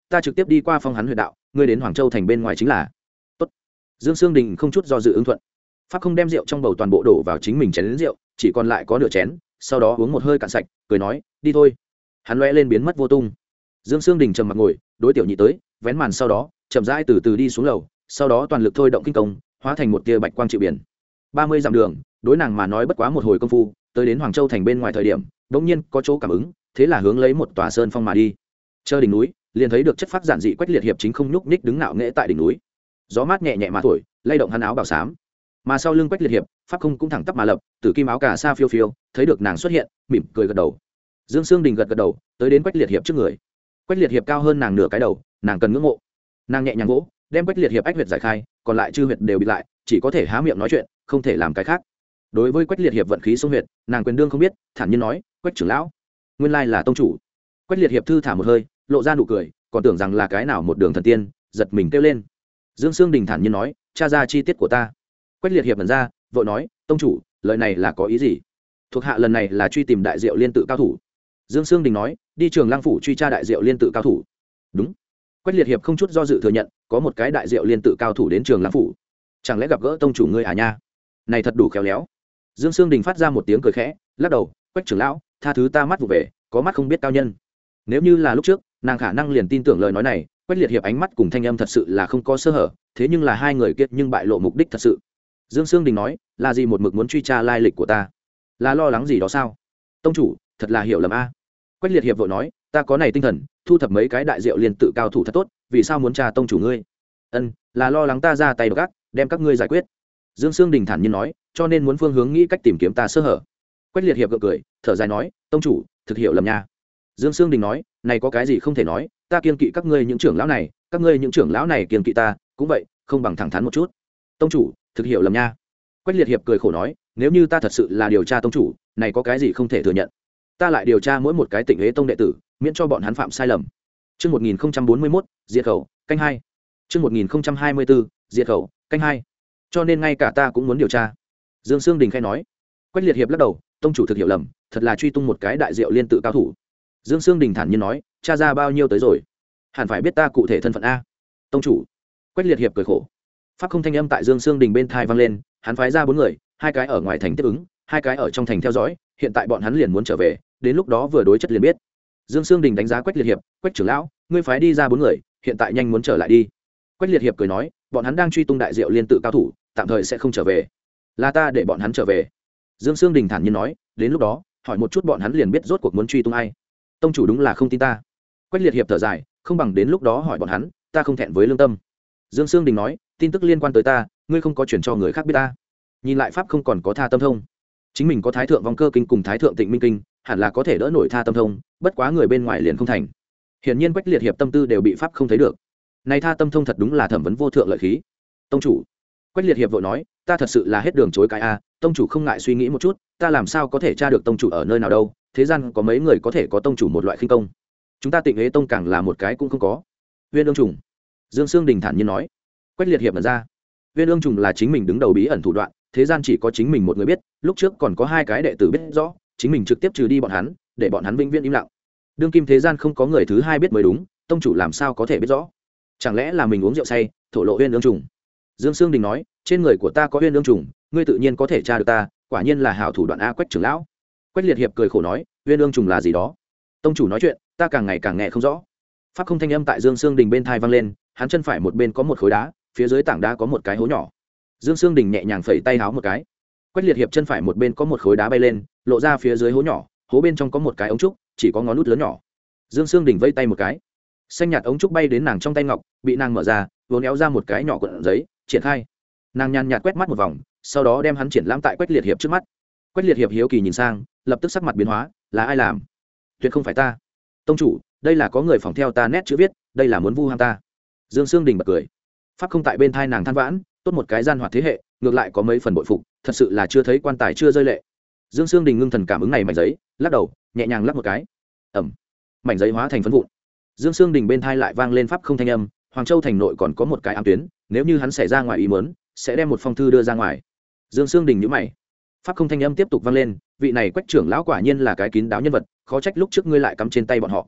ta trực tiếp đi qua phong hắn huyện đạo, ngươi đến Hoàng Châu thành bên ngoài chính là. Tốt. Dương Sương Đình không chút do dự ứng thuận. Pháp không đem rượu trong bầu toàn bộ đổ vào chính mình chén đến rượu, chỉ còn lại có nửa chén, sau đó uống một hơi cạn sạch, cười nói, đi thôi. Hắn lóe lên biến mất vô tung. Dương Sương Đình trầm mặc ngồi, đối tiểu nhị tới, vén màn sau đó, chậm rãi từ từ đi xuống lầu, sau đó toàn lực thôi động kinh công, hóa thành một tia bạch quang chịu biển. ba mươi dặm đường, đối nàng mà nói bất quá một hồi công phu, tới đến Hoàng Châu thành bên ngoài thời điểm, đống nhiên có chỗ cảm ứng, thế là hướng lấy một tòa sơn phong mà đi. Chờ đỉnh núi, liền thấy được chất phác giản dị Quách Liệt Hiệp chính không nhúc nhích đứng ngạo nghễ tại đỉnh núi. Gió mát nhẹ nhẹ mà thổi, lay động hắn áo bào xám. Mà sau lưng Quách Liệt Hiệp, Pháp Không cũng thẳng tắp mà lập, tử kim áo cà sa phiêu phiêu, thấy được nàng xuất hiện, mỉm cười gật đầu. Dương Sương Đình gật gật đầu, tới đến Quách Liệt Hiệp trước người. Quách Liệt Hiệp cao hơn nàng nửa cái đầu, nàng cần ngưỡng mộ. Nàng nhẹ nhàng vỗ, đem Quách Liệt Hiệp ách huyệt giải khai, còn lại chư huyệt đều bị lại, chỉ có thể há miệng nói chuyện, không thể làm cái khác. Đối với Quách Liệt Hiệp vận khí xông huyệt, nàng quyền đương không biết, thản nhiên nói, Quách trưởng lão, nguyên lai là tông chủ. Quách Liệt Hiệp thư thả một hơi, lộ ra nụ cười, còn tưởng rằng là cái nào một đường thần tiên, giật mình kêu lên. Dương Sương Đình thản nhiên nói, tra ra chi tiết của ta. Quách Liệt Hiệp nhận ra, vội nói, tông chủ, lời này là có ý gì? Thuộc hạ lần này là truy tìm đại diệu liên tự cao thủ. Dương Sương Đình nói, đi Trường Lăng phủ truy tra đại diệu liên tự cao thủ. Đúng. Quách Liệt Hiệp không chút do dự thừa nhận, có một cái đại diệu liên tự cao thủ đến Trường Lăng phủ. Chẳng lẽ gặp gỡ tông chủ ngươi à nha? Này thật đủ khéo léo. Dương Sương Đình phát ra một tiếng cười khẽ, lắc đầu, Quách trưởng lão, tha thứ ta mắt vụ về, có mắt không biết cao nhân. Nếu như là lúc trước, nàng khả năng liền tin tưởng lời nói này. Quách Liệt Hiệp ánh mắt cùng thanh âm thật sự là không có sơ hở, thế nhưng là hai người kiệt nhưng bại lộ mục đích thật sự. Dương Sương Đình nói, là gì một mực muốn truy tra lai lịch của ta? Là lo lắng gì đó sao? Tông chủ, thật là hiểu lầm a. Quách Liệt Hiệp vội nói, ta có này tinh thần, thu thập mấy cái đại diệu liên tự cao thủ thật tốt, vì sao muốn tra tông chủ ngươi? Ân, là lo lắng ta ra tay độc ác, đem các ngươi giải quyết. Dương Sương Đình thản nhiên nói, cho nên muốn phương hướng nghĩ cách tìm kiếm ta sơ hở. Quách Liệt Hiệp gượng cười, thở dài nói, tông chủ, thực hiểu lầm nha. Dương Sương Đình nói, này có cái gì không thể nói, ta kiên kỵ các ngươi những trưởng lão này, các ngươi những trưởng lão này kiên kỵ ta, cũng vậy, không bằng thẳng thắn một chút. Tông chủ, thực hiểu lầm nha. Quách Liệt Hiệp cười khổ nói, nếu như ta thật sự là điều tra tông chủ, này có cái gì không thể thừa nhận. Ta lại điều tra mỗi một cái Tịnh Hế tông đệ tử, miễn cho bọn hắn phạm sai lầm. Chương một nghìn bốn mươi mốt, diệt khẩu, canh hai. Chương một nghìn hai mươi tư, diệt khẩu, canh hai. Cho nên ngay cả ta cũng muốn điều tra. Dương Sương Đình khai nói. Quách Liệt Hiệp lắc đầu, tông chủ thực hiểu lầm, thật là truy tung một cái đại diệu liên tự cao thủ. Dương Sương Đình thản nhiên nói, tra ra bao nhiêu tới rồi? Hẳn phải biết ta cụ thể thân phận a. Tông chủ. Quách Liệt Hiệp cười khổ. Pháp không thanh âm tại Dương Sương Đình bên thai vang lên, hắn phái ra bốn người, hai cái ở ngoài thành tiếp ứng, hai cái ở trong thành theo dõi, hiện tại bọn hắn liền muốn trở về, đến lúc đó vừa đối chất liền biết. Dương Sương Đình đánh giá Quách Liệt Hiệp, Quách trưởng lão, ngươi phái đi ra bốn người, hiện tại nhanh muốn trở lại đi. Quách Liệt Hiệp cười nói, bọn hắn đang truy tung đại diệu liên tự cao thủ, tạm thời sẽ không trở về, là ta để bọn hắn trở về. Dương Sương Đình thản nhiên nói, đến lúc đó hỏi một chút bọn hắn liền biết rốt cuộc muốn truy tung ai. Tông chủ đúng là không tin ta. Quách Liệt Hiệp thở dài, không bằng đến lúc đó hỏi bọn hắn, ta không thẹn với lương tâm. Dương Sương Đình nói, tin tức liên quan tới ta, ngươi không có chuyển cho người khác biết ta. Nhìn lại pháp không còn có tha tâm thông, chính mình có thái thượng vong cơ kinh cùng thái thượng tịnh minh kinh, hẳn là có thể đỡ nổi tha tâm thông, bất quá người bên ngoài liền không thành. Hiển nhiên Quách Liệt Hiệp tâm tư đều bị pháp không thấy được. Này tha tâm thông thật đúng là thẩm vấn vô thượng lợi khí. Tông chủ. Quách Liệt Hiệp vội nói, ta thật sự là hết đường chối cái a, tông chủ không ngại suy nghĩ một chút, ta làm sao có thể tra được tông chủ ở nơi nào đâu, thế gian có mấy người có thể có tông chủ một loại khinh công. Chúng ta Tịnh Hế tông càng là một cái cũng không có. Uyên Ương trùng. Dương Sương Đình thản nhiên nói. Quách Liệt Hiệp mở ra. Uyên Ương trùng là chính mình đứng đầu bí ẩn thủ đoạn, thế gian chỉ có chính mình một người biết, lúc trước còn có hai cái đệ tử biết rõ, chính mình trực tiếp trừ đi bọn hắn, để bọn hắn vĩnh viễn im lặng. Đương kim thế gian không có người thứ hai biết mới đúng, tông chủ làm sao có thể biết rõ? Chẳng lẽ là mình uống rượu say, thổ lộ Uyên Ương trùng? Dương Sương Đình nói, trên người của ta có Uyên Ương trùng, ngươi tự nhiên có thể tra được ta, quả nhiên là hảo thủ đoạn a. Quách trưởng lão. Quách Liệt Hiệp cười khổ nói, Uyên Ương trùng là gì đó? Tông chủ nói chuyện, ta càng ngày càng nghe không rõ. Pháp không thanh âm tại Dương Sương Đình bên thai vang lên, hắn chân phải một bên có một khối đá, phía dưới tảng đá có một cái hố nhỏ. Dương Sương Đình nhẹ nhàng phẩy tay háo một cái. Quách Liệt Hiệp chân phải một bên có một khối đá bay lên, lộ ra phía dưới hố nhỏ, hố bên trong có một cái ống trúc, chỉ có ngón nút lớn nhỏ. Dương Sương Đình vây tay một cái, xanh nhạt ống trúc bay đến nàng trong tay ngọc, bị nàng mở ra, vốn éo ra một cái nhỏ cuộn giấy, triển khai. Nàng nhàn nhạt quét mắt một vòng, sau đó đem hắn triển lãm tại Quách Liệt Hiệp trước mắt. Quách Liệt Hiệp hiếu kỳ nhìn sang, lập tức sắc mặt biến hóa, là ai làm? Tuyệt không phải ta. Tông chủ, đây là có người phỏng theo ta nét chữ viết, đây là muốn vu ham ta. Dương Sương Đình bật cười. Pháp không tại bên thai nàng than vãn, tốt một cái gian hoạt thế hệ, ngược lại có mấy phần bội phục, thật sự là chưa thấy quan tài chưa rơi lệ. Dương Sương Đình ngưng thần cảm ứng này mảnh giấy, lắc đầu, nhẹ nhàng lắc một cái. Ầm. Mảnh giấy hóa thành phấn vụn. Dương Sương Đình bên thai lại vang lên pháp không thanh âm, Hoàng Châu thành nội còn có một cái ám tuyến, nếu như hắn xảy ra ngoài ý muốn, sẽ đem một phong thư đưa ra ngoài. Dương Sương Đình nhíu mày. Pháp không thanh âm tiếp tục vang lên, vị này Quách trưởng lão quả nhiên là cái kín đáo nhân vật, khó trách lúc trước ngươi lại cắm trên tay bọn họ.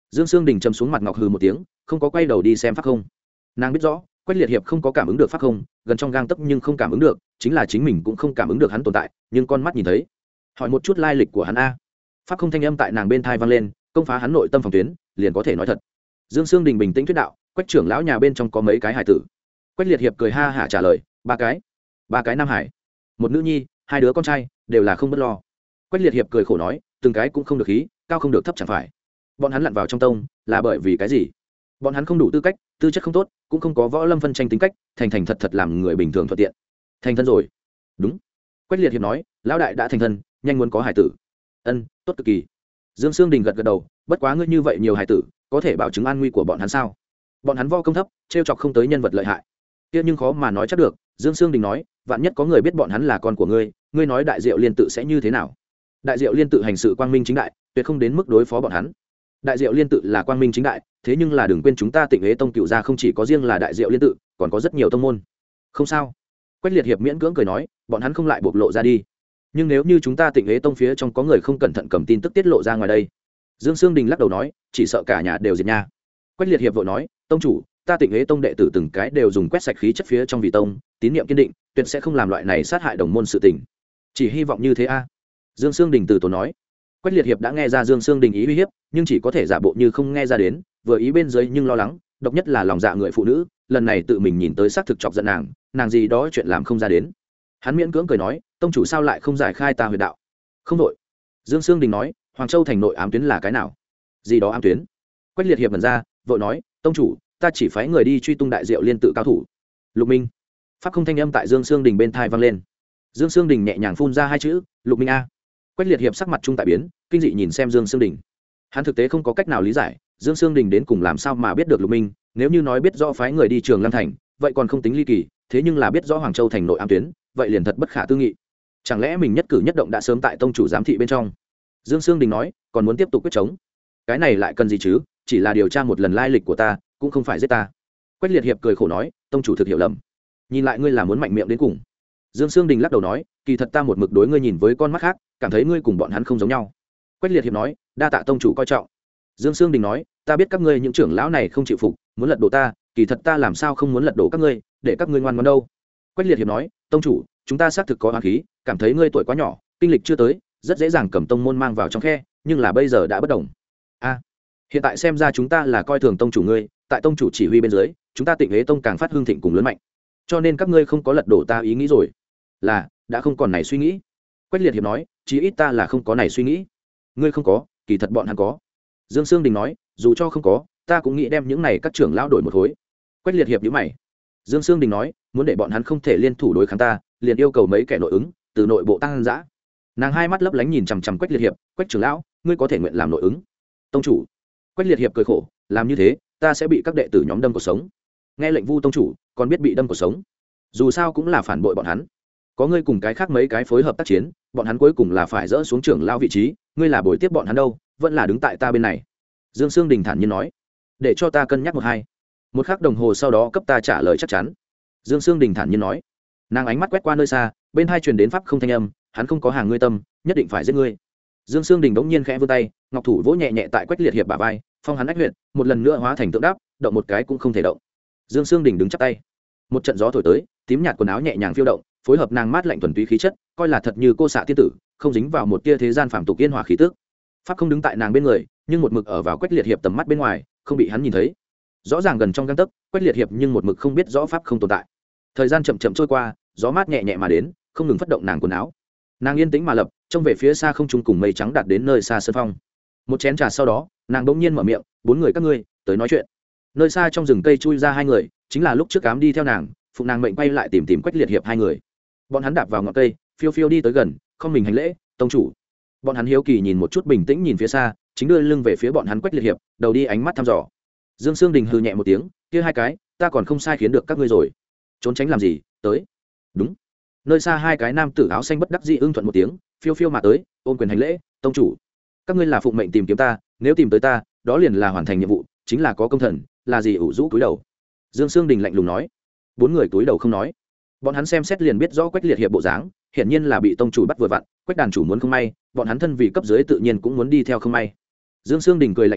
Dương Sương Đình châm xuống mặt ngọc hừ một tiếng, không có quay đầu đi xem pháp không. Nàng biết rõ Quách Liệt Hiệp không có cảm ứng được pháp không, gần trong gang tấc nhưng không cảm ứng được, chính là chính mình cũng không cảm ứng được hắn tồn tại, nhưng con mắt nhìn thấy. Hỏi một chút lai lịch của hắn a. Pháp không thanh âm tại nàng bên thai vang lên, công phá hắn nội tâm phòng tuyến, liền có thể nói thật. Dương Sương Đình bình tĩnh thuyết đạo, Quách trưởng lão nhà bên trong có mấy cái hải tử. Quách Liệt Hiệp cười ha hả trả lời, ba cái. Ba cái nam hải, một nữ nhi, hai đứa con trai, đều là không bất lo. Quách Liệt Hiệp cười khổ nói, từng cái cũng không được khí, cao không được thấp chẳng phải. Bọn hắn lặn vào trong tông, là bởi vì cái gì? Bọn hắn không đủ tư cách, tư chất không tốt, cũng không có võ lâm phân tranh tính cách, thành thành thật thật làm người bình thường thuận tiện. Thành thân rồi. Đúng. Quách Liệt Hiệp nói, lão đại đã thành thân, nhanh muốn có hải tử. Ân, tốt cực kỳ. Dương Sương Đình gật gật đầu, bất quá ngươi như vậy nhiều hải tử, có thể bảo chứng an nguy của bọn hắn sao? Bọn hắn võ công thấp, trêu chọc không tới nhân vật lợi hại. Kia nhưng khó mà nói chắc được. Dương Sương Đình nói, vạn nhất có người biết bọn hắn là con của ngươi, ngươi nói Đại Diệu Liên tự sẽ như thế nào? Đại Diệu Liên tự hành sự quang minh chính đại, tuyệt không đến mức đối phó bọn hắn. Đại Diệu Liên tự là quang minh chính đại, thế nhưng là đừng quên chúng ta Tịnh Hế tông cựu gia không chỉ có riêng là Đại Diệu Liên tự, còn có rất nhiều tông môn. Không sao. Quách Liệt Hiệp miễn cưỡng cười nói, bọn hắn không lại bộc lộ ra đi. Nhưng nếu như chúng ta Tịnh Hế tông phía trong có người không cẩn thận cầm tin tức tiết lộ ra ngoài đây. Dương Sương Đình lắc đầu nói, chỉ sợ cả nhà đều diệt nha. Quách Liệt Hiệp vội nói, tông chủ, ta Tịnh Hế tông đệ tử từng cái đều dùng quét sạch khí chất phía trong vị tông, tín niệm kiên định, tuyệt sẽ không làm loại này sát hại đồng môn sự tình. Chỉ hy vọng như thế a. Dương Sương Đình từ tốn nói. Quách Liệt Hiệp đã nghe ra Dương Sương Đình ý uy hiếp, nhưng chỉ có thể giả bộ như không nghe ra đến, vừa ý bên dưới nhưng lo lắng, độc nhất là lòng dạ người phụ nữ, lần này tự mình nhìn tới xác thực chọc giận nàng, nàng gì đó chuyện làm không ra đến. Hắn miễn cưỡng cười nói, tông chủ sao lại không giải khai ta huyệt đạo? Không đội. Dương Sương Đình nói, Hoàng Châu thành nội ám tuyến là cái nào? Gì đó ám tuyến? Quách Liệt Hiệp mở ra, vội nói, tông chủ, ta chỉ phái người đi truy tung Đại Diệu Liên tự cao thủ. Lục Minh. Pháp không thanh âm tại Dương Sương Đình bên thai vang lên. Dương Sương Đình nhẹ nhàng phun ra hai chữ, Lục Minh a. Quách Liệt Hiệp sắc mặt trung tại biến, kinh dị nhìn xem Dương Sương Đình. Hắn thực tế không có cách nào lý giải, Dương Sương Đình đến cùng làm sao mà biết được Lục Minh, nếu như nói biết rõ phái người đi Trường Lăng thành, vậy còn không tính ly kỳ, thế nhưng là biết rõ Hoàng Châu thành nội ám tuyến, vậy liền thật bất khả tư nghị. Chẳng lẽ mình nhất cử nhất động đã sớm tại tông chủ giám thị bên trong? Dương Sương Đình nói, còn muốn tiếp tục quyết chống? Cái này lại cần gì chứ, chỉ là điều tra một lần lai lịch của ta, cũng không phải giết ta. Quách Liệt Hiệp cười khổ nói, tông chủ thực hiểu lầm. Nhìn lại ngươi là muốn mạnh miệng đến cùng. Dương Sương Đình lắc đầu nói, kỳ thật ta một mực đối ngươi nhìn với con mắt khác, cảm thấy ngươi cùng bọn hắn không giống nhau. Quách Liệt Hiệp nói, đa tạ tông chủ coi trọng. Dương Sương Đình nói, ta biết các ngươi những trưởng lão này không chịu phục, muốn lật đổ ta, kỳ thật ta làm sao không muốn lật đổ các ngươi, để các ngươi ngoan ngoãn đâu. Quách Liệt Hiệp nói, tông chủ, chúng ta xác thực có oán khí, cảm thấy ngươi tuổi quá nhỏ, kinh lịch chưa tới, rất dễ dàng cầm tông môn mang vào trong khe, nhưng là bây giờ đã bất đồng. A, hiện tại xem ra chúng ta là coi thường tông chủ ngươi, tại tông chủ chỉ huy bên dưới, chúng ta Tịnh Hế tông càng phát hưng thịnh cùng lớn mạnh, cho nên các ngươi không có lật đổ ta ý nghĩ rồi. Là, đã không còn này suy nghĩ. Quách Liệt Hiệp nói, chí ít ta là không có này suy nghĩ. Ngươi không có, kỳ thật bọn hắn có. Dương Sương Đình nói, dù cho không có, ta cũng nghĩ đem những này các trưởng lão đổi một khối. Quách Liệt Hiệp nhíu mày. Dương Sương Đình nói, muốn để bọn hắn không thể liên thủ đối kháng ta, liền yêu cầu mấy kẻ nội ứng, từ nội bộ tăng dã. Nàng hai mắt lấp lánh nhìn chằm chằm Quách Liệt Hiệp, Quách trưởng lão, ngươi có thể nguyện làm nội ứng. Tông chủ. Quách Liệt Hiệp cười khổ, làm như thế, ta sẽ bị các đệ tử nhóm đâm cuộc sống. Nghe lệnh Vu tông chủ, còn biết bị đâm cuộc sống. Dù sao cũng là phản bội bọn hắn. Có ngươi cùng cái khác mấy cái phối hợp tác chiến, bọn hắn cuối cùng là phải dỡ xuống trưởng lão vị trí, ngươi là bồi tiếp bọn hắn đâu, vẫn là đứng tại ta bên này. Dương Sương Đình thản nhiên nói, để cho ta cân nhắc một hai. Một khắc đồng hồ sau đó cấp ta trả lời chắc chắn. Dương Sương Đình thản nhiên nói. Nàng ánh mắt quét qua nơi xa, bên hai truyền đến pháp không thanh âm, hắn không có hàng ngươi tâm, nhất định phải giết ngươi. Dương Sương Đình đống nhiên khẽ vươn tay, ngọc thủ vỗ nhẹ nhẹ tại Quách Liệt Hiệp bả vai, phong hắn ách huyệt, một lần nữa hóa thành tượng đáp, động một cái cũng không thể động. Dương Sương Đình đứng chắp tay. Một trận gió thổi tới, tím nhạt quần áo nhẹ nhàng phiêu động, phối hợp nàng mát lạnh thuần túy khí chất, coi là thật như cô xạ tiên tử, không dính vào một tia thế gian phàm tục yên hòa khí tức. Pháp không đứng tại nàng bên người, nhưng một mực ở vào Quách Liệt Hiệp tầm mắt bên ngoài, không bị hắn nhìn thấy. Rõ ràng gần trong gang tấc, Quách Liệt Hiệp nhưng một mực không biết rõ pháp không tồn tại. Thời gian chậm chậm trôi qua, gió mát nhẹ nhẹ mà đến, không ngừng phất động nàng quần áo. Nàng yên tĩnh mà lập, trông về phía xa không trung cùng mây trắng đạt đến nơi xa sơn phong. Một chén trà sau đó, nàng bỗng nhiên mở miệng, bốn người các ngươi tới nói chuyện. Nơi xa trong rừng cây chui ra hai người, chính là lúc trước cám đi theo nàng, phụ nàng mệnh quay lại tìm tìm Quách Liệt Hiệp hai người. Bọn hắn đạp vào ngọn cây, phiêu phiêu đi tới gần, không mình hành lễ, tông chủ. Bọn hắn hiếu kỳ nhìn một chút, bình tĩnh nhìn phía xa, chính đưa lưng về phía bọn hắn Quách Liệt Hiệp, đầu đi ánh mắt thăm dò. Dương Sương Đình hừ nhẹ một tiếng, kia hai cái, ta còn không sai khiến được các ngươi rồi. Trốn tránh làm gì, tới. Đúng. Nơi xa hai cái nam tử áo xanh bất đắc dĩ ưng thuận một tiếng, phiêu phiêu mà tới, ôm quyền hành lễ, tông chủ. Các ngươi là phụng mệnh tìm kiếm ta, nếu tìm tới ta, đó liền là hoàn thành nhiệm vụ, chính là có công thần, là gì ủ rũ cúi đầu. Dương Sương Đình lạnh lùng nói. Bốn người cúi đầu không nói. Bọn hắn xem xét liền biết rõ Quách Liệt Hiệp bộ dáng, hiển nhiên là bị tông chủ bắt vừa vặn, Quách đàn chủ muốn không may, bọn hắn thân vì cấp dưới tự nhiên cũng muốn đi theo không may. Dương Sương Đình cười lạnh nói,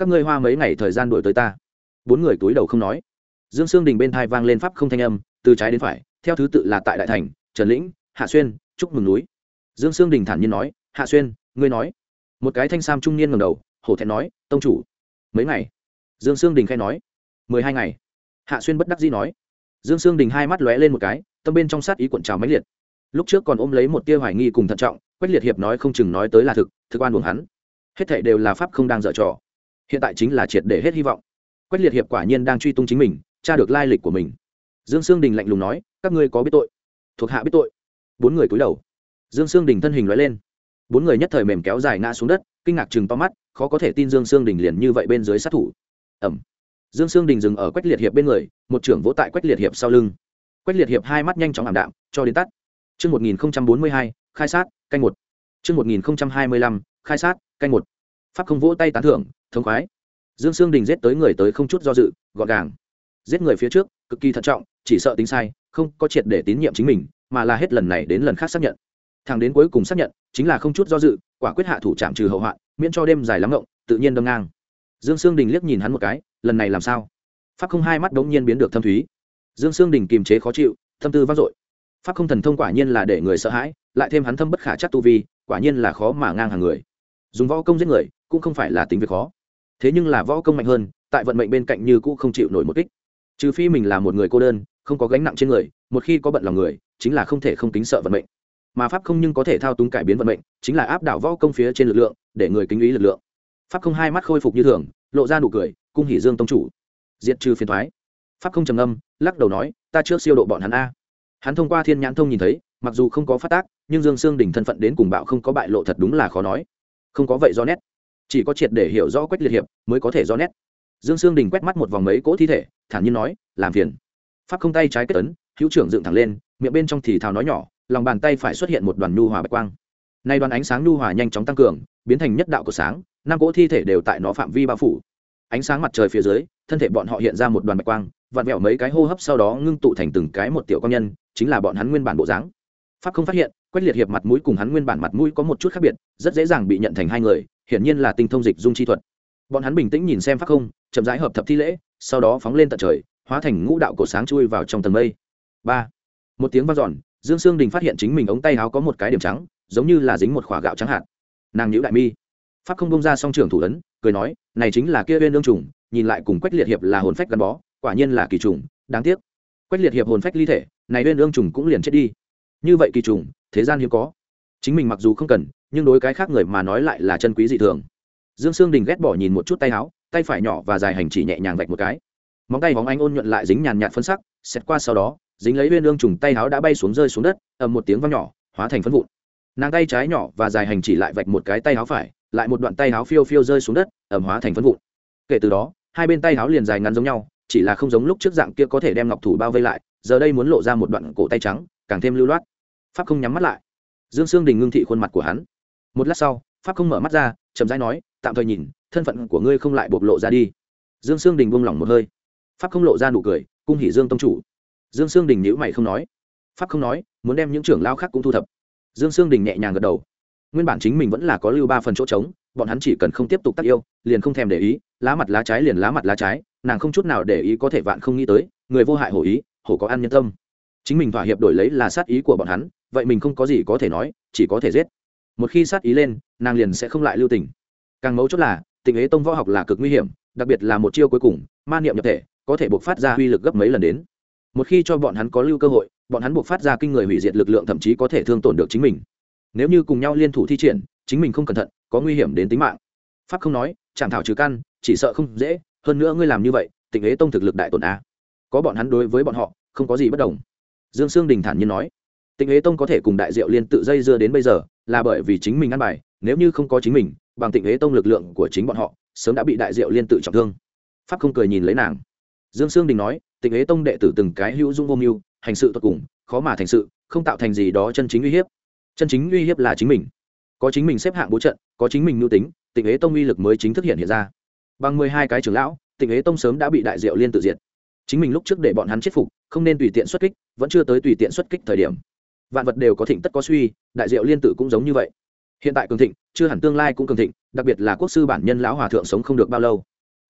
các ngươi hoa mấy ngày thời gian đuổi tới ta. Bốn người túi đầu không nói. Dương Sương Đình bên thai vang lên pháp không thanh âm, từ trái đến phải, theo thứ tự là tại đại thành, Trần Lĩnh, Hạ Xuyên, chúc mừng núi. Dương Sương Đình thản nhiên nói, Hạ Xuyên, ngươi nói. Một cái thanh sam trung niên ngẩng đầu, hổ thẹn nói, tông chủ. Mấy ngày? Dương Sương Đình khẽ nói, mười hai ngày. Hạ Xuyên bất đắc dĩ nói. Dương Sương Đình hai mắt lóe lên một cái, tâm bên trong sát ý cuộn trào mãnh liệt. Lúc trước còn ôm lấy một tia hoài nghi cùng thận trọng, Quách Liệt Hiệp nói không chừng nói tới là thực, thực oan uổng hắn. Hết thảy đều là pháp không đang dở trò. Hiện tại chính là triệt để hết hy vọng. Quách Liệt Hiệp quả nhiên đang truy tung chính mình, tra được lai lịch của mình. Dương Sương Đình lạnh lùng nói, các ngươi có biết tội? Thuộc hạ biết tội. Bốn người cúi đầu. Dương Sương Đình thân hình lóe lên. Bốn người nhất thời mềm kéo dài ngã xuống đất, kinh ngạc trừng to mắt, khó có thể tin Dương Sương Đình liền như vậy bên dưới sát thủ. Ẩm. Dương Sương Đình dừng ở Quách Liệt Hiệp bên người, một trưởng vỗ tại Quách Liệt Hiệp sau lưng. Quách Liệt Hiệp hai mắt nhanh chóng ảm đạm, cho đến tắt. Chương một nghìn bốn mươi hai, khai sát, canh một. Chương một nghìn hai mươi lăm, khai sát, canh một. Pháp không vỗ tay tán thưởng, thống khoái. Dương Sương Đình giết tới người tới không chút do dự, gọn gàng. Giết người phía trước, cực kỳ thận trọng, chỉ sợ tính sai, không có triệt để tín nhiệm chính mình, mà là hết lần này đến lần khác xác nhận. Thằng đến cuối cùng xác nhận, chính là không chút do dự, quả quyết hạ thủ trảm trừ hậu hoạn, miễn cho đêm dài lắm ngộng, tự nhiên đâm ngang. Dương Sương Đình liếc nhìn hắn một cái, lần này làm sao? Pháp không hai mắt đống nhiên biến được thâm thúy. Dương Sương Đình kiềm chế khó chịu, tâm tư vang dội. Pháp không thần thông quả nhiên là để người sợ hãi, lại thêm hắn thâm bất khả chắc tu vi, quả nhiên là khó mà ngang hàng người. Dùng võ công giết người, cũng không phải là tính việc khó. Thế nhưng là võ công mạnh hơn, tại vận mệnh bên cạnh như cũ không chịu nổi một kích. Trừ phi mình là một người cô đơn, không có gánh nặng trên người, một khi có bận lòng người, chính là không thể không kính sợ vận mệnh. Mà pháp không nhưng có thể thao túng cải biến vận mệnh, chính là áp đảo võ công phía trên lực lượng, để người kính ý lực lượng. Pháp không hai mắt khôi phục như thường, lộ ra nụ cười, cung hỉ Dương tông chủ, diệt trừ phiền toái. Pháp không trầm ngâm, lắc đầu nói, ta trước siêu độ bọn hắn a. Hắn thông qua thiên nhãn thông nhìn thấy, mặc dù không có phát tác, nhưng Dương Sương Đình thân phận đến cùng bạo không có bại lộ thật đúng là khó nói. Không có vậy do nét, chỉ có triệt để hiểu rõ Quách Liệt Hiệp mới có thể do nét. Dương Sương Đình quét mắt một vòng mấy cỗ thi thể, thản nhiên nói, làm phiền. Pháp không tay trái kết ấn, hữu trưởng dựng thẳng lên, miệng bên trong thì thào nói nhỏ, lòng bàn tay phải xuất hiện một đoàn nhu hòa bạch quang. Nay đoàn ánh sáng nhu hòa nhanh chóng tăng cường, biến thành nhất đạo của sáng, năm cỗ thi thể đều tại nó phạm vi bao phủ. Ánh sáng mặt trời phía dưới, thân thể bọn họ hiện ra một đoàn bạch quang, vặn vẹo mấy cái hô hấp sau đó ngưng tụ thành từng cái một tiểu quang nhân, chính là bọn hắn nguyên bản bộ dáng. Pháp không phát hiện, Quách Liệt Hiệp mặt mũi cùng hắn nguyên bản mặt mũi có một chút khác biệt, rất dễ dàng bị nhận thành hai người, hiển nhiên là tinh thông dịch dung chi thuật. Bọn hắn bình tĩnh nhìn xem Pháp không, chậm rãi hợp thập thi lễ, sau đó phóng lên tận trời, hóa thành ngũ đạo cổ sáng chui vào trong tầng mây. Ba. Một tiếng vang dọn, Dương Sương Đình phát hiện chính mình ống tay áo có một cái điểm trắng, giống như là dính một quả gạo trắng hạt. Nàng nhíu đại mi. Pháp không bông ra song trưởng thủ ấn, cười nói, này chính là kia Uyên Ương trùng, nhìn lại cùng Quách Liệt Hiệp là hồn phách gắn bó, quả nhiên là kỳ trùng, đáng tiếc. Quách Liệt Hiệp hồn phách ly thể, này Uyên Ương trùng cũng liền chết đi. Như vậy kỳ trùng, thế gian hiếm có. Chính mình mặc dù không cần, nhưng đối cái khác người mà nói lại là chân quý dị thường. Dương Sương Đình ghét bỏ nhìn một chút tay áo, tay phải nhỏ và dài hành chỉ nhẹ nhàng vạch một cái. Móng tay bóng anh ôn nhuận lại dính nhàn nhạt phấn sắc, xét qua sau đó, dính lấy Uyên Ương trùng tay áo đã bay xuống rơi xuống đất, ầm một tiếng vang nhỏ, hóa thành phấn vụn. Nàng tay trái nhỏ và dài hành chỉ lại vạch một cái tay áo phải, lại một đoạn tay áo phiêu phiêu rơi xuống đất, ầm hóa thành phấn vụn. Kể từ đó, hai bên tay áo liền dài ngắn giống nhau, chỉ là không giống lúc trước dạng kia có thể đem ngọc thủ bao vây lại, giờ đây muốn lộ ra một đoạn cổ tay trắng, càng thêm lưu loát. Pháp không nhắm mắt lại. Dương Sương Đình ngưng thị khuôn mặt của hắn. Một lát sau, Pháp không mở mắt ra, chậm rãi nói, tạm thời nhìn, thân phận của ngươi không lại bộc lộ ra đi. Dương Sương Đình buông lỏng một hơi. Pháp không lộ ra nụ cười, cung hỉ Dương tông chủ. Dương Sương Đình nhíu mày không nói. Pháp không nói, muốn đem những trưởng lao khác cũng thu thập. Dương Sương Đình nhẹ nhàng gật đầu. Nguyên bản chính mình vẫn là có lưu ba phần chỗ trống, bọn hắn chỉ cần không tiếp tục tác yêu, liền không thèm để ý, lá mặt lá trái liền lá mặt lá trái, nàng không chút nào để ý có thể vạn không nghĩ tới, người vô hại hổ ý, hổ có ăn nhân tâm. Chính mình thỏa hiệp đổi lấy là sát ý của bọn hắn, vậy mình không có gì có thể nói, chỉ có thể giết. Một khi sát ý lên, nàng liền sẽ không lại lưu tình. Càng mấu chốt là, Tịnh Ế Tông võ học là cực nguy hiểm, đặc biệt là một chiêu cuối cùng, ma niệm nhập thể, có thể bộc phát ra uy lực gấp mấy lần đến. Một khi cho bọn hắn có lưu cơ hội, bọn hắn bộc phát ra kinh người hủy diệt lực lượng thậm chí có thể thương tổn được chính mình. Nếu như cùng nhau liên thủ thi triển, chính mình không cẩn thận, có nguy hiểm đến tính mạng. Pháp không nói, chạm thảo trừ căn, chỉ sợ không dễ, hơn nữa ngươi làm như vậy, Tịnh Ế Tông thực lực đại tổn a. Có bọn hắn đối với bọn họ, không có gì bất đồng. Dương Sương Đình thản nhiên nói, Tịnh Ế Tông có thể cùng Đại Diệu Liên tự dây dưa đến bây giờ, là bởi vì chính mình ăn bài, nếu như không có chính mình, bằng Tịnh Ế Tông lực lượng của chính bọn họ, sớm đã bị Đại Diệu Liên tự trọng thương. Pháp không cười nhìn lấy nàng. Dương Sương Đình nói, Tịnh Ế Tông đệ tử từng cái hữu dung vô mưu, hành sự tuyệt cùng, khó mà thành sự, không tạo thành gì đó chân chính uy hiếp. Chân chính uy hiếp là chính mình. Có chính mình xếp hạng bố trận, có chính mình nhu tính, Tịnh Ế Tông uy lực mới chính thức hiện hiện ra. Bằng mười hai cái trưởng lão, Tịnh Ế Tông sớm đã bị Đại Diệu Liên tự diệt. Chính mình lúc trước để bọn hắn chết phục, không nên tùy tiện xuất kích, vẫn chưa tới tùy tiện xuất kích thời điểm. Vạn vật đều có thịnh tất có suy, Đại Diệu Liên tự cũng giống như vậy. Hiện tại cường thịnh, chưa hẳn tương lai cũng cường thịnh, đặc biệt là quốc sư bản nhân lão hòa thượng sống không được bao lâu.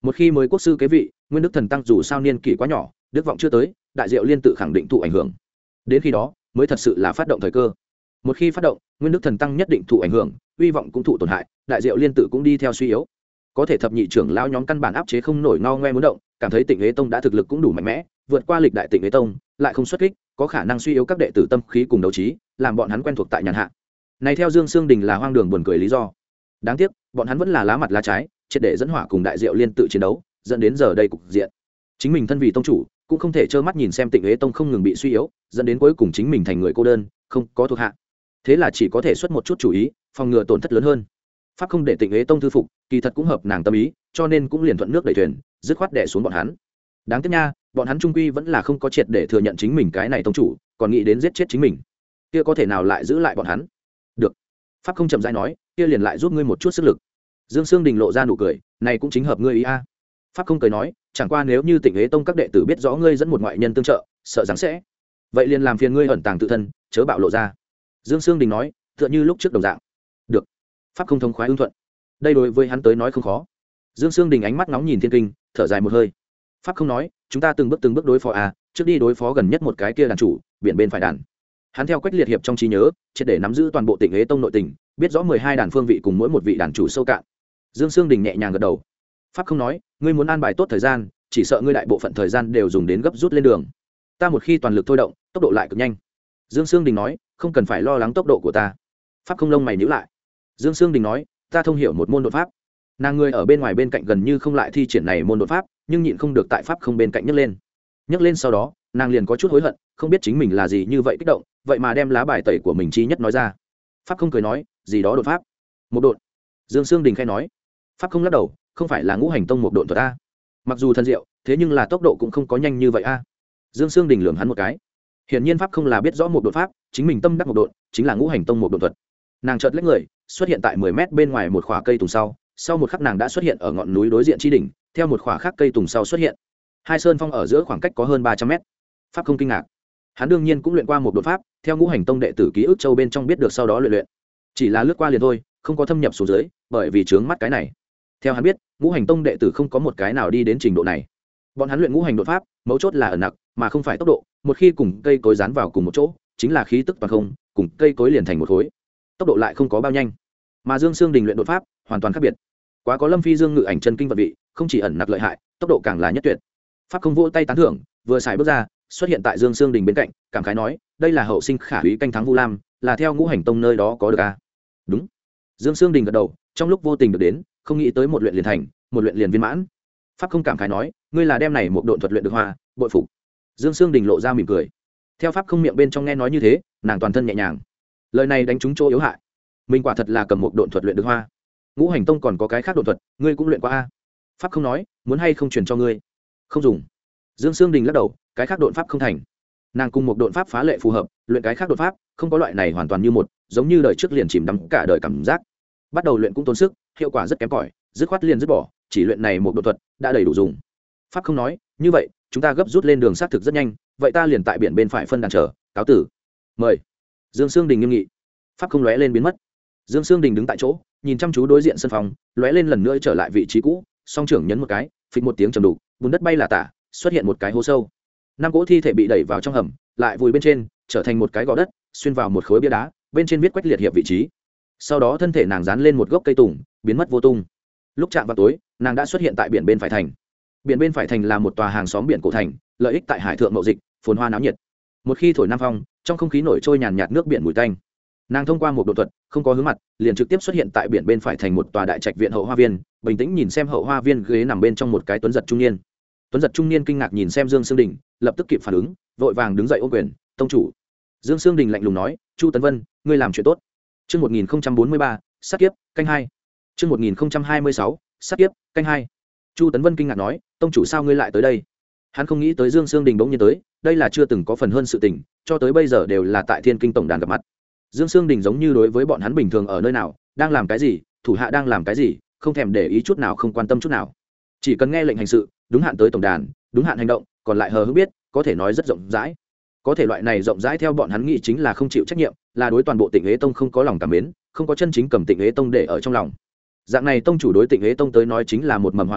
một khi mới quốc sư kế vị, nguyên đức thần tăng dù sao niên kỷ quá nhỏ, đức vọng chưa tới, đại diệu liên tự khẳng định thụ ảnh hưởng. Đến khi đó mới thật sự là phát động thời cơ. Một khi phát động, nguyên đức thần tăng nhất định thụ ảnh hưởng, uy vọng cũng thụ tổn hại, đại diệu liên tự cũng đi theo suy yếu. Có thể thập nhị trưởng lão nhóm căn bản áp chế không nổi ngao ngoe muốn động, cảm thấy Tịnh Ế Tông đã thực lực cũng đủ mạnh mẽ, vượt qua lịch đại Tịnh Ế Tông, lại không xuất kích, có khả năng suy yếu các đệ tử tâm khí cùng đấu trí, làm bọn hắn quen thuộc tại nhàn hạ. Này theo Dương Sương Đình là hoang đường buồn cười lý do. Đáng tiếc, bọn hắn vẫn là lá mặt lá trái, triệt để dẫn hỏa cùng đại diệu liên tự chiến đấu, dẫn đến giờ đây cục diện. Chính mình thân vì tông chủ, cũng không thể trơ mắt nhìn xem Tịnh Ế Tông không ngừng bị suy yếu, dẫn đến cuối cùng chính mình thành người cô đơn, không có thuộc hạ. Thế là chỉ có thể xuất một chút chủ ý, phòng ngừa tổn thất lớn hơn. Pháp không để Tịnh Ế Tông thư phục, kỳ thật cũng hợp nàng tâm ý, cho nên cũng liền thuận nước đẩy thuyền, dứt khoát đè xuống bọn hắn. Đáng tiếc nha, bọn hắn trung quy vẫn là không có triệt để thừa nhận chính mình cái này tông chủ, còn nghĩ đến giết chết chính mình. Kia có thể nào lại giữ lại bọn hắn? Được. Pháp không chậm rãi nói, kia liền lại giúp ngươi một chút sức lực. Dương Sương Đình lộ ra nụ cười, này cũng chính hợp ngươi ý a. Pháp không cười nói, chẳng qua nếu như Tịnh Ế Tông các đệ tử biết rõ ngươi dẫn một ngoại nhân tương trợ, sợ rằng sẽ, vậy liền làm phiền ngươi ẩn tàng tự thân, chớ bạo lộ ra. Dương Sương Đình nói, tựa như lúc trước đồng dạng. Được. Pháp không thông khoái ưng thuận. Đây đối với hắn tới nói không khó. Dương Sương Đình ánh mắt nóng nhìn thiên kinh, thở dài một hơi. Pháp không nói, chúng ta từng bước từng bước đối phó a, trước đi đối phó gần nhất một cái kia đàn chủ, biển bên phải đàn. Hắn theo Quách Liệt hiệp trong trí nhớ, triệt để nắm giữ toàn bộ Tịnh Ế Tông nội tình, biết rõ mười hai đàn phương vị cùng mỗi một vị đàn chủ sâu cạn. Dương Sương Đình nhẹ nhàng gật đầu. Pháp không nói, ngươi muốn an bài tốt thời gian, chỉ sợ ngươi đại bộ phận thời gian đều dùng đến gấp rút lên đường. Ta một khi toàn lực thôi động, tốc độ lại cực nhanh. Dương Sương Đình nói, không cần phải lo lắng tốc độ của ta. Pháp không lông mày nhíu lại. Dương Sương Đình nói, ta thông hiểu một môn đột pháp. Nàng người ở bên ngoài bên cạnh gần như không lại thi triển này môn đột pháp, nhưng nhịn không được tại pháp không bên cạnh nhấc lên. Nhấc lên sau đó, nàng liền có chút hối hận, không biết chính mình là gì như vậy kích động, vậy mà đem lá bài tẩy của mình chi nhất nói ra. Pháp không cười nói, gì đó đột pháp? Một đột. Dương Sương Đình khẽ nói. Pháp không lắc đầu, không phải là ngũ hành tông một độn thuật a. Mặc dù thần diệu, thế nhưng là tốc độ cũng không có nhanh như vậy a. Dương Sương Đình lườm hắn một cái. Hiển nhiên pháp không là biết rõ một đột pháp, chính mình tâm đắc một độn, chính là ngũ hành tông một độn thuật. Nàng chợt lách người, xuất hiện tại mười mét bên ngoài một khỏa cây tùng sau, sau một khắc nàng đã xuất hiện ở ngọn núi đối diện chi đỉnh, theo một khỏa khác cây tùng sau xuất hiện. Hai sơn phong ở giữa khoảng cách có hơn ba trăm mét. Pháp không kinh ngạc. Hắn đương nhiên cũng luyện qua một đột pháp, theo ngũ hành tông đệ tử ký ức châu bên trong biết được sau đó luyện luyện. Chỉ là lướt qua liền thôi, không có thâm nhập xuống dưới, bởi vì chướng mắt cái này. Theo hắn biết, ngũ hành tông đệ tử không có một cái nào đi đến trình độ này. Bọn hắn luyện ngũ hành đột pháp, mấu chốt là ẩn nặc, mà không phải tốc độ, một khi cùng cây cối dán vào cùng một chỗ, chính là khí tức toàn không, cùng cây cối liền thành một khối. Tốc độ lại không có bao nhanh. Mà Dương Sương Đình luyện đột pháp, hoàn toàn khác biệt. Quá có Lâm Phi Dương ngự ảnh chân kinh vật vị, không chỉ ẩn nặc lợi hại, tốc độ càng là nhất tuyệt. Pháp không vỗ tay tán thưởng, vừa xài bước ra, xuất hiện tại Dương Sương Đình bên cạnh, cảm khái nói, đây là hậu sinh khả úy canh thắng Vu Lam, là theo ngũ hành tông nơi đó có được a. Đúng. Dương Sương Đình gật đầu, trong lúc vô tình được đến, không nghĩ tới một luyện liền thành, một luyện liền viên mãn. Pháp không cảm khái nói, ngươi là đem này một độn thuật luyện được hoa, bội phục. Dương Sương Đình lộ ra mỉm cười. Theo pháp không miệng bên trong nghe nói như thế, nàng toàn thân nhẹ nhàng. Lời này đánh trúng chỗ yếu hại. Mình quả thật là cầm một độn thuật luyện được hoa. Ngũ hành tông còn có cái khác độn thuật, ngươi cũng luyện qua a? Pháp không nói, muốn hay không truyền cho ngươi? Không dùng. Dương Sương Đình lắc đầu, cái khác độn pháp không thành. Nàng cùng một độn pháp phá lệ phù hợp, luyện cái khác độn pháp, không có loại này hoàn toàn như một, giống như đời trước liền chìm đắm cả đời cảm giác. Bắt đầu luyện cũng tốn sức, hiệu quả rất kém cỏi, dứt khoát liền dứt bỏ, chỉ luyện này một độn thuật đã đầy đủ dùng. Pháp không nói, như vậy, chúng ta gấp rút lên đường xác thực rất nhanh, vậy ta liền tại biển bên phải phân đàn chờ, cáo tử. Mời. Dương Sương Đình nghiêm nghị. Pháp không lóe lên biến mất. Dương Sương Đình đứng tại chỗ, nhìn chăm chú đối diện sân phòng, lóe lên lần nữa trở lại vị trí cũ, song trưởng nhấn một cái, phịch một tiếng trầm đục, bùn đất bay là tả, xuất hiện một cái hố sâu. Năm cỗ thi thể bị đẩy vào trong hầm, lại vùi bên trên, trở thành một cái gò đất, xuyên vào một khối bia đá, bên trên viết Quách Liệt hiệp vị trí. Sau đó thân thể nàng dán lên một gốc cây tùng, biến mất vô tung. Lúc chạm vào tối, nàng đã xuất hiện tại biển bên phải thành. Biển bên phải thành là một tòa hàng xóm biển cổ thành, lợi ích tại hải thượng mậu dịch, phồn hoa náo nhiệt. Một khi thổi nam phong, trong không khí nổi trôi nhàn nhạt nước biển mùi tanh. Nàng thông qua một độ thuật, không có hướng mặt, liền trực tiếp xuất hiện tại biển bên phải thành một tòa đại trạch viện hậu hoa viên, bình tĩnh nhìn xem hậu hoa viên ghế nằm bên trong một cái tuấn giật trung niên. Tuấn giật trung niên kinh ngạc nhìn xem Dương Sương Đình, lập tức kịp phản ứng, vội vàng đứng dậy ôm quyền, tông chủ. Dương Sương Đình lạnh lùng nói, Chu Tấn Vân, ngươi làm chuyện tốt. Chương một nghìn bốn mươi ba, sát kiếp, canh hai. Chương một nghìn hai mươi sáu, sát kiếp, canh hai. Chu Tấn Vân kinh ngạc nói, tông chủ sao ngươi lại tới đây? Hắn không nghĩ tới Dương Sương Đình bỗng nhiên tới, đây là chưa từng có phần hơn sự tình, cho tới bây giờ đều là tại Thiên Kinh tổng đàn gặp mặt. Dương Sương Đình giống như đối với bọn hắn bình thường ở nơi nào, đang làm cái gì, thủ hạ đang làm cái gì, không thèm để ý chút nào, không quan tâm chút nào. Chỉ cần nghe lệnh hành sự, đúng hạn tới tổng đàn, đúng hạn hành động, còn lại hờ hững biết, có thể nói rất rộng rãi. Có thể loại này rộng rãi theo bọn hắn nghĩ chính là không chịu trách nhiệm, là đối toàn bộ Tịnh Ế Tông không có lòng cảm mến, không có chân chính cầm Tịnh Ế Tông để ở trong lòng. Dạng này tông chủ đối Tịnh Ế Tông tới nói chính là một mầm hoa lớn,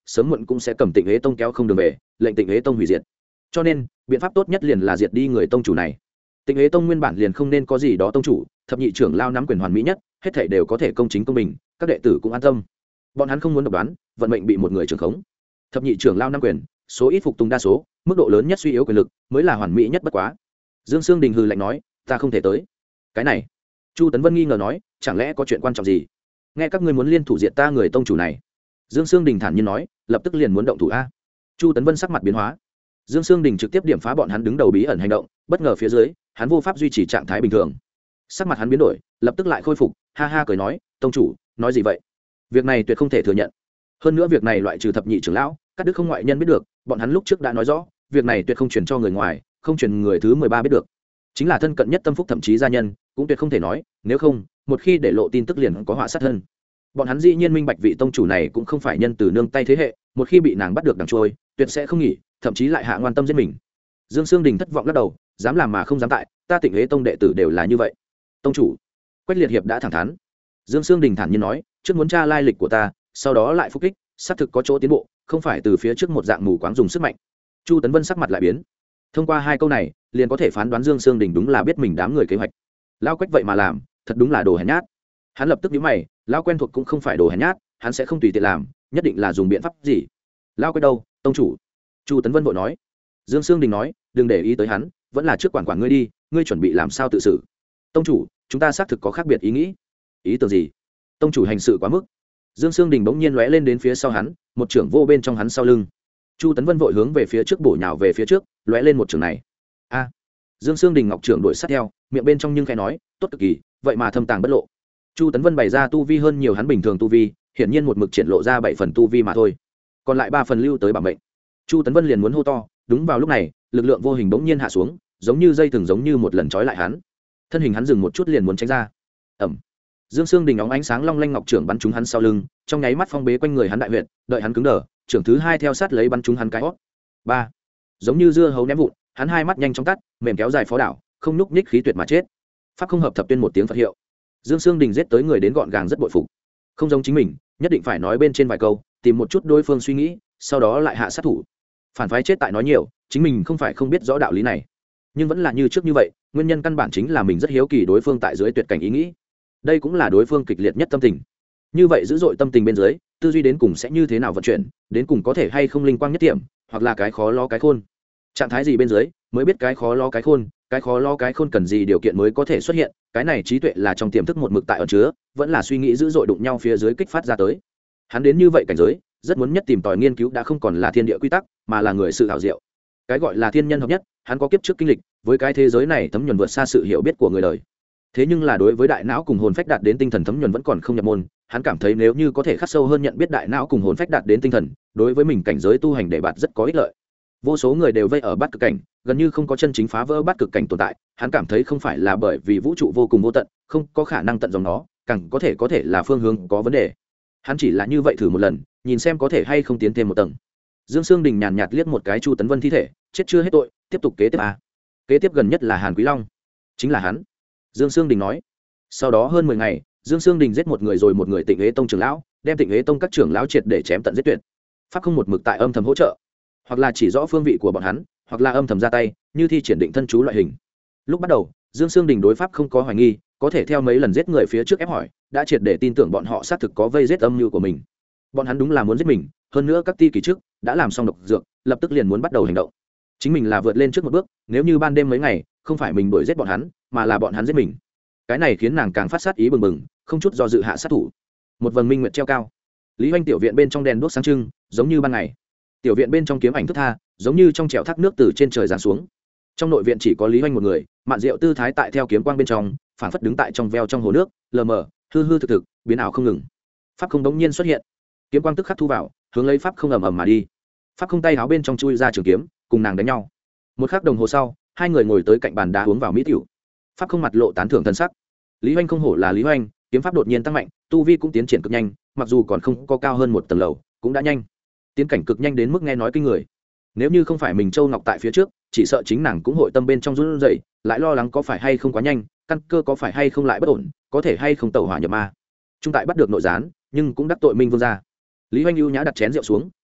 sớm muộn cũng sẽ cầm Tịnh Hế Tông kéo không đường về, lệnh Tịnh Hế Tông hủy diệt. Cho nên biện pháp tốt nhất liền là diệt đi người tông chủ này. Tịnh Hế Tông nguyên bản liền không nên có gì đó tông chủ, thập nhị trưởng lao nắm quyền hoàn mỹ nhất, hết thảy đều có thể công chính công bình, các đệ tử cũng an tâm. Bọn hắn không muốn độc đoán, vận mệnh bị một người trưởng khống. Thập nhị trưởng lao nắm quyền, số ít phục tùng đa số, mức độ lớn nhất suy yếu quyền lực, mới là hoàn mỹ nhất bất quá. Dương Sương Đình hừ lạnh nói, ta không thể tới. Cái này, Chu Tấn Vân nghi ngờ nói, chẳng lẽ có chuyện quan trọng gì? Nghe các ngươi muốn liên thủ diệt ta người tông chủ này. Dương Sương Đình thản nhiên nói, lập tức liền muốn động thủ a. Chu Tấn Vân sắc mặt biến hóa. Dương Sương Đình trực tiếp điểm phá bọn hắn đứng đầu bí ẩn hành động, bất ngờ phía dưới, hắn vô pháp duy trì trạng thái bình thường. Sắc mặt hắn biến đổi, lập tức lại khôi phục, ha ha cười nói, tông chủ, nói gì vậy? Việc này tuyệt không thể thừa nhận. Hơn nữa việc này loại trừ thập nhị trưởng lão, các đức không ngoại nhân biết được, bọn hắn lúc trước đã nói rõ, việc này tuyệt không truyền cho người ngoài, không truyền người thứ mười ba biết được. Chính là thân cận nhất tâm phúc thậm chí gia nhân, cũng tuyệt không thể nói, nếu không, một khi để lộ tin tức liền có họa sát thân. Bọn hắn dĩ nhiên minh bạch vị tông chủ này cũng không phải nhân từ nương tay thế hệ, một khi bị nàng bắt được đằng trôi, tuyệt sẽ không nghỉ, thậm chí lại hạ ngoan tâm giết mình. Dương Sương Đình thất vọng lắc đầu, dám làm mà không dám tại, ta Tịnh Hế Tông đệ tử đều là như vậy. Tông chủ, Quách Liệt Hiệp đã thẳng thắn. Dương Sương Đình thản nhiên nói, trước muốn tra lai lịch của ta, sau đó lại phục kích, xác thực có chỗ tiến bộ, không phải từ phía trước một dạng mù quáng dùng sức mạnh. Chu Tấn Vân sắc mặt lại biến. Thông qua hai câu này, liền có thể phán đoán Dương Sương Đình đúng là biết mình đám người kế hoạch. Lão Quách vậy mà làm, thật đúng là đồ hèn nhát. Hắn lập tức nhíu mày, lão quen thuộc cũng không phải đồ hèn nhát, hắn sẽ không tùy tiện làm, nhất định là dùng biện pháp gì. Lão Quách đâu, tông chủ? Chu Tấn Vân vội nói. Dương Sương Đình nói, đừng để ý tới hắn, vẫn là trước quản quản ngươi đi, ngươi chuẩn bị làm sao tự xử. Tông chủ, chúng ta xác thực có khác biệt ý nghĩ. Ý tưởng gì? Tông chủ hành sự quá mức. Dương Sương Đình bỗng nhiên lóe lên đến phía sau hắn, một trưởng vô bên trong hắn sau lưng. Chu Tấn Vân vội hướng về phía trước bổ nhào về phía trước, lóe lên một trưởng này. A! Dương Sương Đình ngọc trưởng đuổi sát theo, miệng bên trong nhưng khẽ nói, tốt cực kỳ, vậy mà thâm tàng bất lộ. Chu Tấn Vân bày ra tu vi hơn nhiều hắn bình thường tu vi, hiển nhiên một mực triển lộ ra bảy phần tu vi mà thôi, còn lại ba phần lưu tới bảo mệnh. Chu Tấn Vân liền muốn hô to, đúng vào lúc này, lực lượng vô hình bỗng nhiên hạ xuống, giống như dây thừng giống như một lần trói lại hắn. Thân hình hắn dừng một chút liền muốn tránh ra. Ầm! Dương Sương Đình óng ánh sáng long lanh ngọc trưởng bắn trúng hắn sau lưng, trong nháy mắt phong bế quanh người hắn đại huyệt, đợi hắn cứng đờ, trưởng thứ hai theo sát lấy bắn trúng hắn cái hót. Ba! Giống như dưa hấu ném vụn, hắn hai mắt nhanh chóng tắt, mềm kéo dài phó đảo, không nhúc nhích khí tuyệt mà chết. Pháp không hợp thập tuyên một tiếng Phật hiệu. Dương Sương Đình giết tới người đến gọn gàng rất bội phục. Không giống chính mình, nhất định phải nói bên trên vài câu, tìm một chút đối phương suy nghĩ, sau đó lại hạ sát thủ. Phản phái chết tại nói nhiều, chính mình không phải không biết rõ đạo lý này, nhưng vẫn là như trước như vậy, nguyên nhân căn bản chính là mình rất hiếu kỳ đối phương tại dưới tuyệt cảnh ý nghĩ. Đây cũng là đối phương kịch liệt nhất tâm tình. Như vậy dữ dội tâm tình bên dưới, tư duy đến cùng sẽ như thế nào vận chuyển, đến cùng có thể hay không linh quang nhất điểm, hoặc là cái khó lo cái khôn. Trạng thái gì bên dưới mới biết cái khó lo cái khôn, cái khó lo cái khôn cần gì điều kiện mới có thể xuất hiện, cái này trí tuệ là trong tiềm thức một mực tại ẩn chứa, vẫn là suy nghĩ dữ dội đụng nhau phía dưới kích phát ra tới. Hắn đến như vậy cảnh giới, rất muốn nhất tìm tòi nghiên cứu đã không còn là thiên địa quy tắc, mà là người sự hảo diệu. Cái gọi là thiên nhân hợp nhất, hắn có kiếp trước kinh lịch, với cái thế giới này thấm nhuần vượt xa sự hiểu biết của người đời. Thế nhưng là đối với đại não cùng hồn phách đạt đến tinh thần thấm nhuần vẫn còn không nhập môn, hắn cảm thấy nếu như có thể khắc sâu hơn nhận biết đại não cùng hồn phách đạt đến tinh thần, đối với mình cảnh giới tu hành để bạt rất có ích lợi. Vô số người đều vây ở bát cực cảnh, gần như không có chân chính phá vỡ bát cực cảnh tồn tại, hắn cảm thấy không phải là bởi vì vũ trụ vô cùng vô tận, không có khả năng tận dòng nó, càng có thể có thể là phương hướng có vấn đề. Hắn chỉ là như vậy thử một lần, nhìn xem có thể hay không tiến thêm một tầng. Dương Sương Đình nhàn nhạt liếc một cái Chu Tấn Vân thi thể, chết chưa hết tội, tiếp tục kế tiếp a. Kế tiếp gần nhất là Hàn Quý Long, chính là hắn. Dương Sương Đình nói. Sau đó hơn mười ngày, Dương Sương Đình giết một người rồi một người Tịnh Hế Tông trưởng lão, đem Tịnh Hế Tông các trưởng lão triệt để chém tận giết tuyệt. Pháp không một mực tại âm thầm hỗ trợ, hoặc là chỉ rõ phương vị của bọn hắn, hoặc là âm thầm ra tay, như thi triển định thân chú loại hình. Lúc bắt đầu, Dương Sương Đình đối pháp không có hoài nghi, có thể theo mấy lần giết người phía trước ép hỏi, đã triệt để tin tưởng bọn họ xác thực có vây giết âm mưu của mình. Bọn hắn đúng là muốn giết mình, hơn nữa các ti kỳ trước đã làm xong độc dược, lập tức liền muốn bắt đầu hành động. Chính mình là vượt lên trước một bước, nếu như ban đêm mấy ngày, không phải mình đuổi giết bọn hắn, mà là bọn hắn giết mình. Cái này khiến nàng càng phát sát ý bừng bừng, không chút do dự hạ sát thủ. Một vầng minh nguyệt treo cao, Lý Hoành tiểu viện bên trong đèn đuốc sáng trưng, giống như ban ngày. Tiểu viện bên trong kiếm ảnh thức tha, giống như trong chèo thác nước từ trên trời giáng xuống. Trong nội viện chỉ có Lý Hoành một người, Mạn Diệu tư thái tại theo kiếm quang bên trong, phảng phất đứng tại trong veo trong hồ nước, lờ mờ, hư hư thực thực, biến ảo không ngừng. Pháp không đống nhiên xuất hiện, kiếm quang tức khắc thu vào, hướng lấy pháp không ầm ầm mà đi. Pháp không tay áo bên trong chui ra trường kiếm, cùng nàng đánh nhau. Một khắc đồng hồ sau, hai người ngồi tới cạnh bàn đá uống vào mỹ tiểu. Pháp không mặt lộ tán thưởng thân sắc. Lý Hoành không hổ là Lý Hoành, kiếm pháp đột nhiên tăng mạnh, tu vi cũng tiến triển cực nhanh, mặc dù còn không có cao hơn một tầng lầu, cũng đã nhanh. Tiến cảnh cực nhanh đến mức nghe nói kinh người. Nếu như không phải mình Châu Ngọc tại phía trước, chỉ sợ chính nàng cũng hội tâm bên trong run rẩy, lại lo lắng có phải hay không quá nhanh, căn cơ có phải hay không lại bất ổn, có thể hay không tẩu hỏa nhập ma. Trung tại bắt được nội gián, nhưng cũng đắc tội Minh Vương gia. Lý Hoành ưu nhã đặt chén rượu xuống,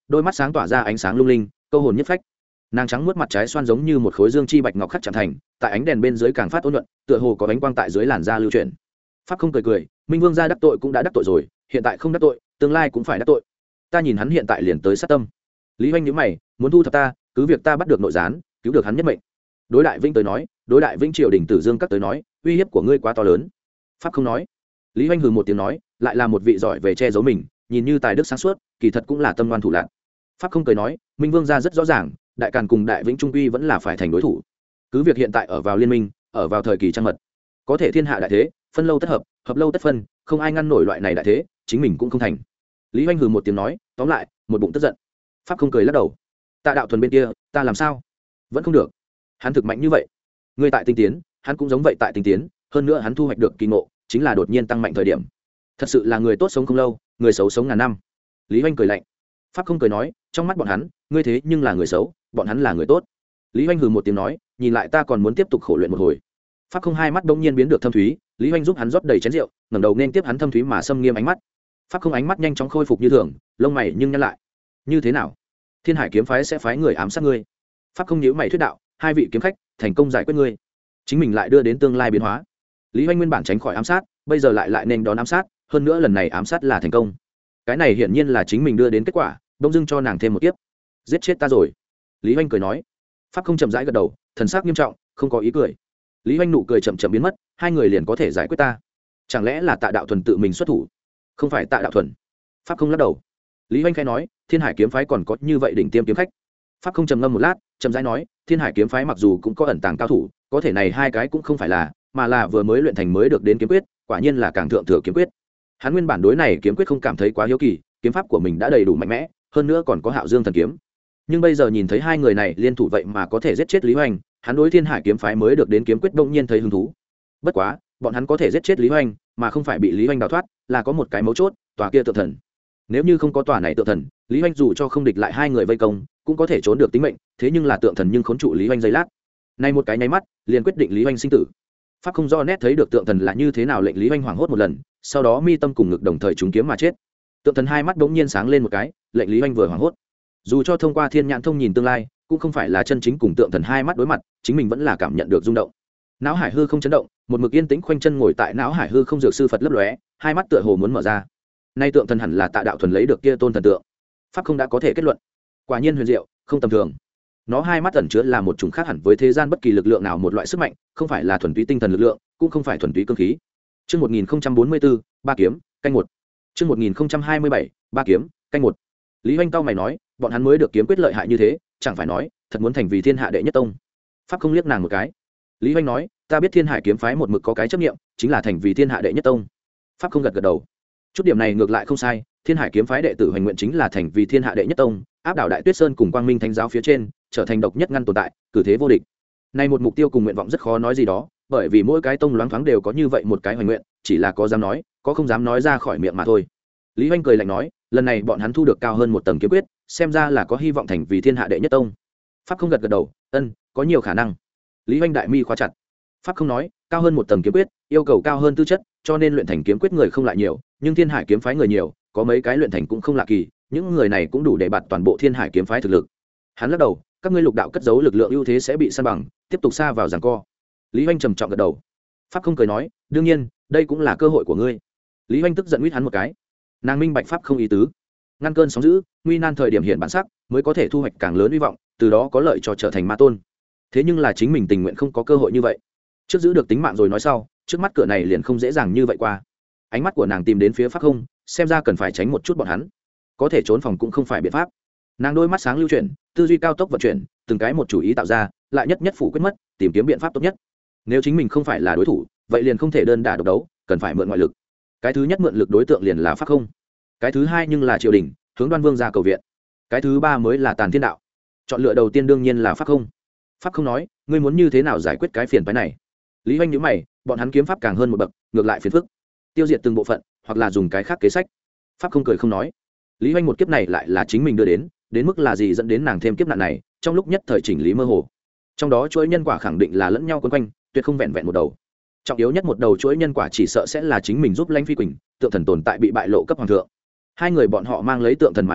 đôi mắt sáng tỏa ra ánh sáng lung linh, câu hồn nhất phách. Nàng trắng muốt mặt trái xoan giống như một khối dương chi bạch ngọc khắc chạm thành, tại ánh đèn bên dưới càng phát ôn nhuận, tựa hồ có ánh quang tại dưới làn da lưu chuyển. Pháp không cười cười, Minh Vương gia đắc tội cũng đã đắc tội rồi, hiện tại không đắc tội, tương lai cũng phải đắc tội. Ta nhìn hắn hiện tại liền tới sát tâm. Lý Hoành nhíu mày, muốn thu thập ta, cứ việc ta bắt được nội gián, cứu được hắn nhất mệnh. Đối Đại Vĩnh tới nói, đối Đại Vĩnh triều đình Tử Dương các tới nói, uy hiếp của ngươi quá to lớn. Pháp không nói. Lý Hoành hừ một tiếng nói, lại là một vị giỏi về che giấu mình, nhìn như tài đức sáng suốt, kỳ thật cũng là tâm ngoan thủ lạn. Pháp không cười nói, Minh Vương gia rất rõ ràng, Đại Càn cùng Đại Vĩnh trung quy vẫn là phải thành đối thủ. Cứ việc hiện tại ở vào liên minh, ở vào thời kỳ trăng mật, có thể thiên hạ đại thế, phân lâu tất hợp, hợp lâu tất phân, không ai ngăn nổi loại này đại thế, chính mình cũng không thành. Lý Hoành hừ một tiếng nói, tóm lại, một bụng tức giận. Pháp không cười lắc đầu. Tạ Đạo Thuần bên kia, ta làm sao? Vẫn không được. Hắn thực mạnh như vậy. Ngươi tại tinh tiến, hắn cũng giống vậy tại tinh tiến, hơn nữa hắn thu hoạch được kỳ ngộ, chính là đột nhiên tăng mạnh thời điểm. Thật sự là người tốt sống không lâu, người xấu sống ngàn năm. Lý Hoành cười lạnh. Pháp không cười nói, trong mắt bọn hắn, ngươi thế nhưng là người xấu, bọn hắn là người tốt. Lý Hoành hừ một tiếng nói, nhìn lại ta còn muốn tiếp tục khổ luyện một hồi. Pháp không hai mắt đống nhiên biến được thâm thúy, Lý Hoành giúp hắn rót đầy chén rượu, ngẩng đầu nên tiếp hắn thâm thúy mà xâm nghiêm ánh mắt. Pháp không ánh mắt nhanh chóng khôi phục như thường, lông mày nhưng nhăn lại. Như thế nào? Thiên Hải kiếm phái sẽ phái người ám sát ngươi? Pháp không nhíu mày thuyết đạo, hai vị kiếm khách thành công giải quyết ngươi, chính mình lại đưa đến tương lai biến hóa. Lý Hoành nguyên bản tránh khỏi ám sát, bây giờ lại lại nên đón ám sát, hơn nữa lần này ám sát là thành công. Cái này hiển nhiên là chính mình đưa đến kết quả, đông dưng cho nàng thêm một kiếp. Giết chết ta rồi. Lý Hoành cười nói. Pháp không chậm rãi gật đầu, thần sắc nghiêm trọng, không có ý cười. Lý Hoành nụ cười chậm chậm biến mất, hai người liền có thể giải quyết ta. Chẳng lẽ là Tạ Đạo Thuần tự mình xuất thủ? Không phải Tạ Đạo Thuần. Pháp không lắc đầu. Lý Hoành khẽ nói, Thiên Hải kiếm phái còn có như vậy đỉnh tiêm kiếm khách. Pháp không trầm ngâm một lát, chậm rãi nói, Thiên Hải kiếm phái mặc dù cũng có ẩn tàng cao thủ, có thể này hai cái cũng không phải là, mà là vừa mới luyện thành mới được đến kiếm quyết, quả nhiên là càng thượng thừa kiếm quyết. Hắn nguyên bản đối này kiếm quyết không cảm thấy quá hiếu kỳ, kiếm pháp của mình đã đầy đủ mạnh mẽ, hơn nữa còn có Hạo Dương thần kiếm. Nhưng bây giờ nhìn thấy hai người này liên thủ vậy mà có thể giết chết Lý Hoành, hắn đối Thiên Hải kiếm phái mới được đến kiếm quyết đông nhiên thấy hứng thú. Bất quá, bọn hắn có thể giết chết Lý Hoành, mà không phải bị Lý Hoành đào thoát, là có một cái mấu chốt, tòa kia tượng thần. Nếu như không có tòa này tượng thần, Lý Hoành dù cho không địch lại hai người vây công, cũng có thể trốn được tính mệnh, thế nhưng là tượng thần nhưng khốn trụ Lý Hoành giây lát. Nay một cái nháy mắt, liền quyết định Lý Hoành sinh tử. Pháp không rõ nét thấy được tượng thần là như thế nào lệnh Lý Hoành hoảng hốt một lần, sau đó mi tâm cùng ngực đồng thời trúng kiếm mà chết. Tượng thần hai mắt đống nhiên sáng lên một cái, lệnh Lý Hoành vừa hoảng hốt. Dù cho thông qua thiên nhãn thông nhìn tương lai, cũng không phải là chân chính cùng tượng thần hai mắt đối mặt, chính mình vẫn là cảm nhận được rung động. Não hải hư không chấn động, một mực yên tĩnh khoanh chân ngồi tại não hải hư không dược sư Phật lấp lóe, hai mắt tựa hồ muốn mở ra. Nay tượng thần hẳn là Tạ Đạo Thuần lấy được kia tôn thần tượng. Pháp không đã có thể kết luận. Quả nhiên huyền diệu, không tầm thường. Nó hai mắt ẩn chứa là một chủng khác hẳn với thế gian bất kỳ lực lượng nào một loại sức mạnh, không phải là thuần túy tinh thần lực lượng, cũng không phải thuần túy cương khí. Chương một nghìn không trăm bốn mươi tư, ba kiếm, canh một. Chương một nghìn không trăm hai mươi bảy, ba kiếm, canh một. Lý Hoành cao mày nói, bọn hắn mới được kiếm quyết lợi hại như thế, chẳng phải nói, thật muốn thành vì thiên hạ đệ nhất tông. Pháp không liếc nàng một cái. Lý Hoành nói, ta biết Thiên Hải kiếm phái một mực có cái chấp niệm, chính là thành vì thiên hạ đệ nhất tông. Pháp không gật gật đầu. Chút điểm này ngược lại không sai, Thiên Hải kiếm phái đệ tử hoành nguyện chính là thành vì thiên hạ đệ nhất tông, áp đảo Đại Tuyết Sơn cùng Quang Minh Thánh giáo phía trên, trở thành độc nhất ngăn tồn tại, cử thế vô địch. Nay một mục tiêu cùng nguyện vọng rất khó nói gì đó, bởi vì mỗi cái tông loáng thoáng đều có như vậy một cái hoành nguyện, chỉ là có dám nói, có không dám nói ra khỏi miệng mà thôi. Lý Hoành cười lạnh nói, lần này bọn hắn thu được cao hơn một tầng kiếm quyết, xem ra là có hy vọng thành vì thiên hạ đệ nhất tông. Pháp không gật gật đầu, ân, có nhiều khả năng. Lý Hoành đại mi khóa chặt. Pháp không nói, cao hơn một tầng kiếm quyết, yêu cầu cao hơn tư chất, cho nên luyện thành kiếm quyết người không lại nhiều, nhưng Thiên Hải kiếm phái người nhiều, có mấy cái luyện thành cũng không lạ kỳ, những người này cũng đủ để bạt toàn bộ Thiên Hải kiếm phái thực lực. Hắn lắc đầu, các ngươi lục đạo cất giấu lực lượng ưu thế sẽ bị san bằng, tiếp tục xa vào giằng co. Lý Hoành trầm trọng gật đầu. Pháp không cười nói, đương nhiên, đây cũng là cơ hội của ngươi. Lý Hoành tức giận huýt hắn một cái. Nàng minh bạch Pháp không ý tứ, ngăn cơn sóng dữ, nguy nan thời điểm hiện bản sắc, mới có thể thu hoạch càng lớn hy vọng, từ đó có lợi cho trở thành ma tôn. Thế nhưng là chính mình tình nguyện không có cơ hội như vậy. Trước giữ được tính mạng rồi nói sau, trước mắt cửa này liền không dễ dàng như vậy qua. Ánh mắt của nàng tìm đến phía Pháp không, xem ra cần phải tránh một chút bọn hắn. Có thể trốn phòng cũng không phải biện pháp. Nàng đôi mắt sáng lưu chuyển, tư duy cao tốc vận chuyển, từng cái một chủ ý tạo ra, lại nhất nhất phủ quyết mất, tìm kiếm biện pháp tốt nhất. Nếu chính mình không phải là đối thủ, vậy liền không thể đơn đả độc đấu, cần phải mượn ngoại lực. Cái thứ nhất mượn lực đối tượng liền là Pháp không. Cái thứ hai nhưng là triều đình, hướng Đoan Vương ra cầu viện. Cái thứ ba mới là Tàn Thiên đạo. Chọn lựa đầu tiên đương nhiên là Pháp không. Pháp không nói, ngươi muốn như thế nào giải quyết cái phiền phái này? Lý Hoành nhíu mày, bọn hắn kiếm pháp càng hơn một bậc, ngược lại phiền phức. Tiêu diệt từng bộ phận, hoặc là dùng cái khác kế sách. Pháp không cười không nói. Lý Hoành một kiếp này lại là chính mình đưa đến, đến mức là gì dẫn đến nàng thêm kiếp nạn này, trong lúc nhất thời chỉnh lý mơ hồ. Trong đó chuỗi nhân quả khẳng định là lẫn nhau quấn quanh, tuyệt không vẹn vẹn một đầu. Trọng yếu nhất một đầu chuỗi nhân quả chỉ sợ sẽ là chính mình giúp Lãnh Phi Quỳnh, tượng thần tồn tại bị bại lộ cấp hoàng thượng. Hai người bọn họ mang lấy tượng thần mà đến,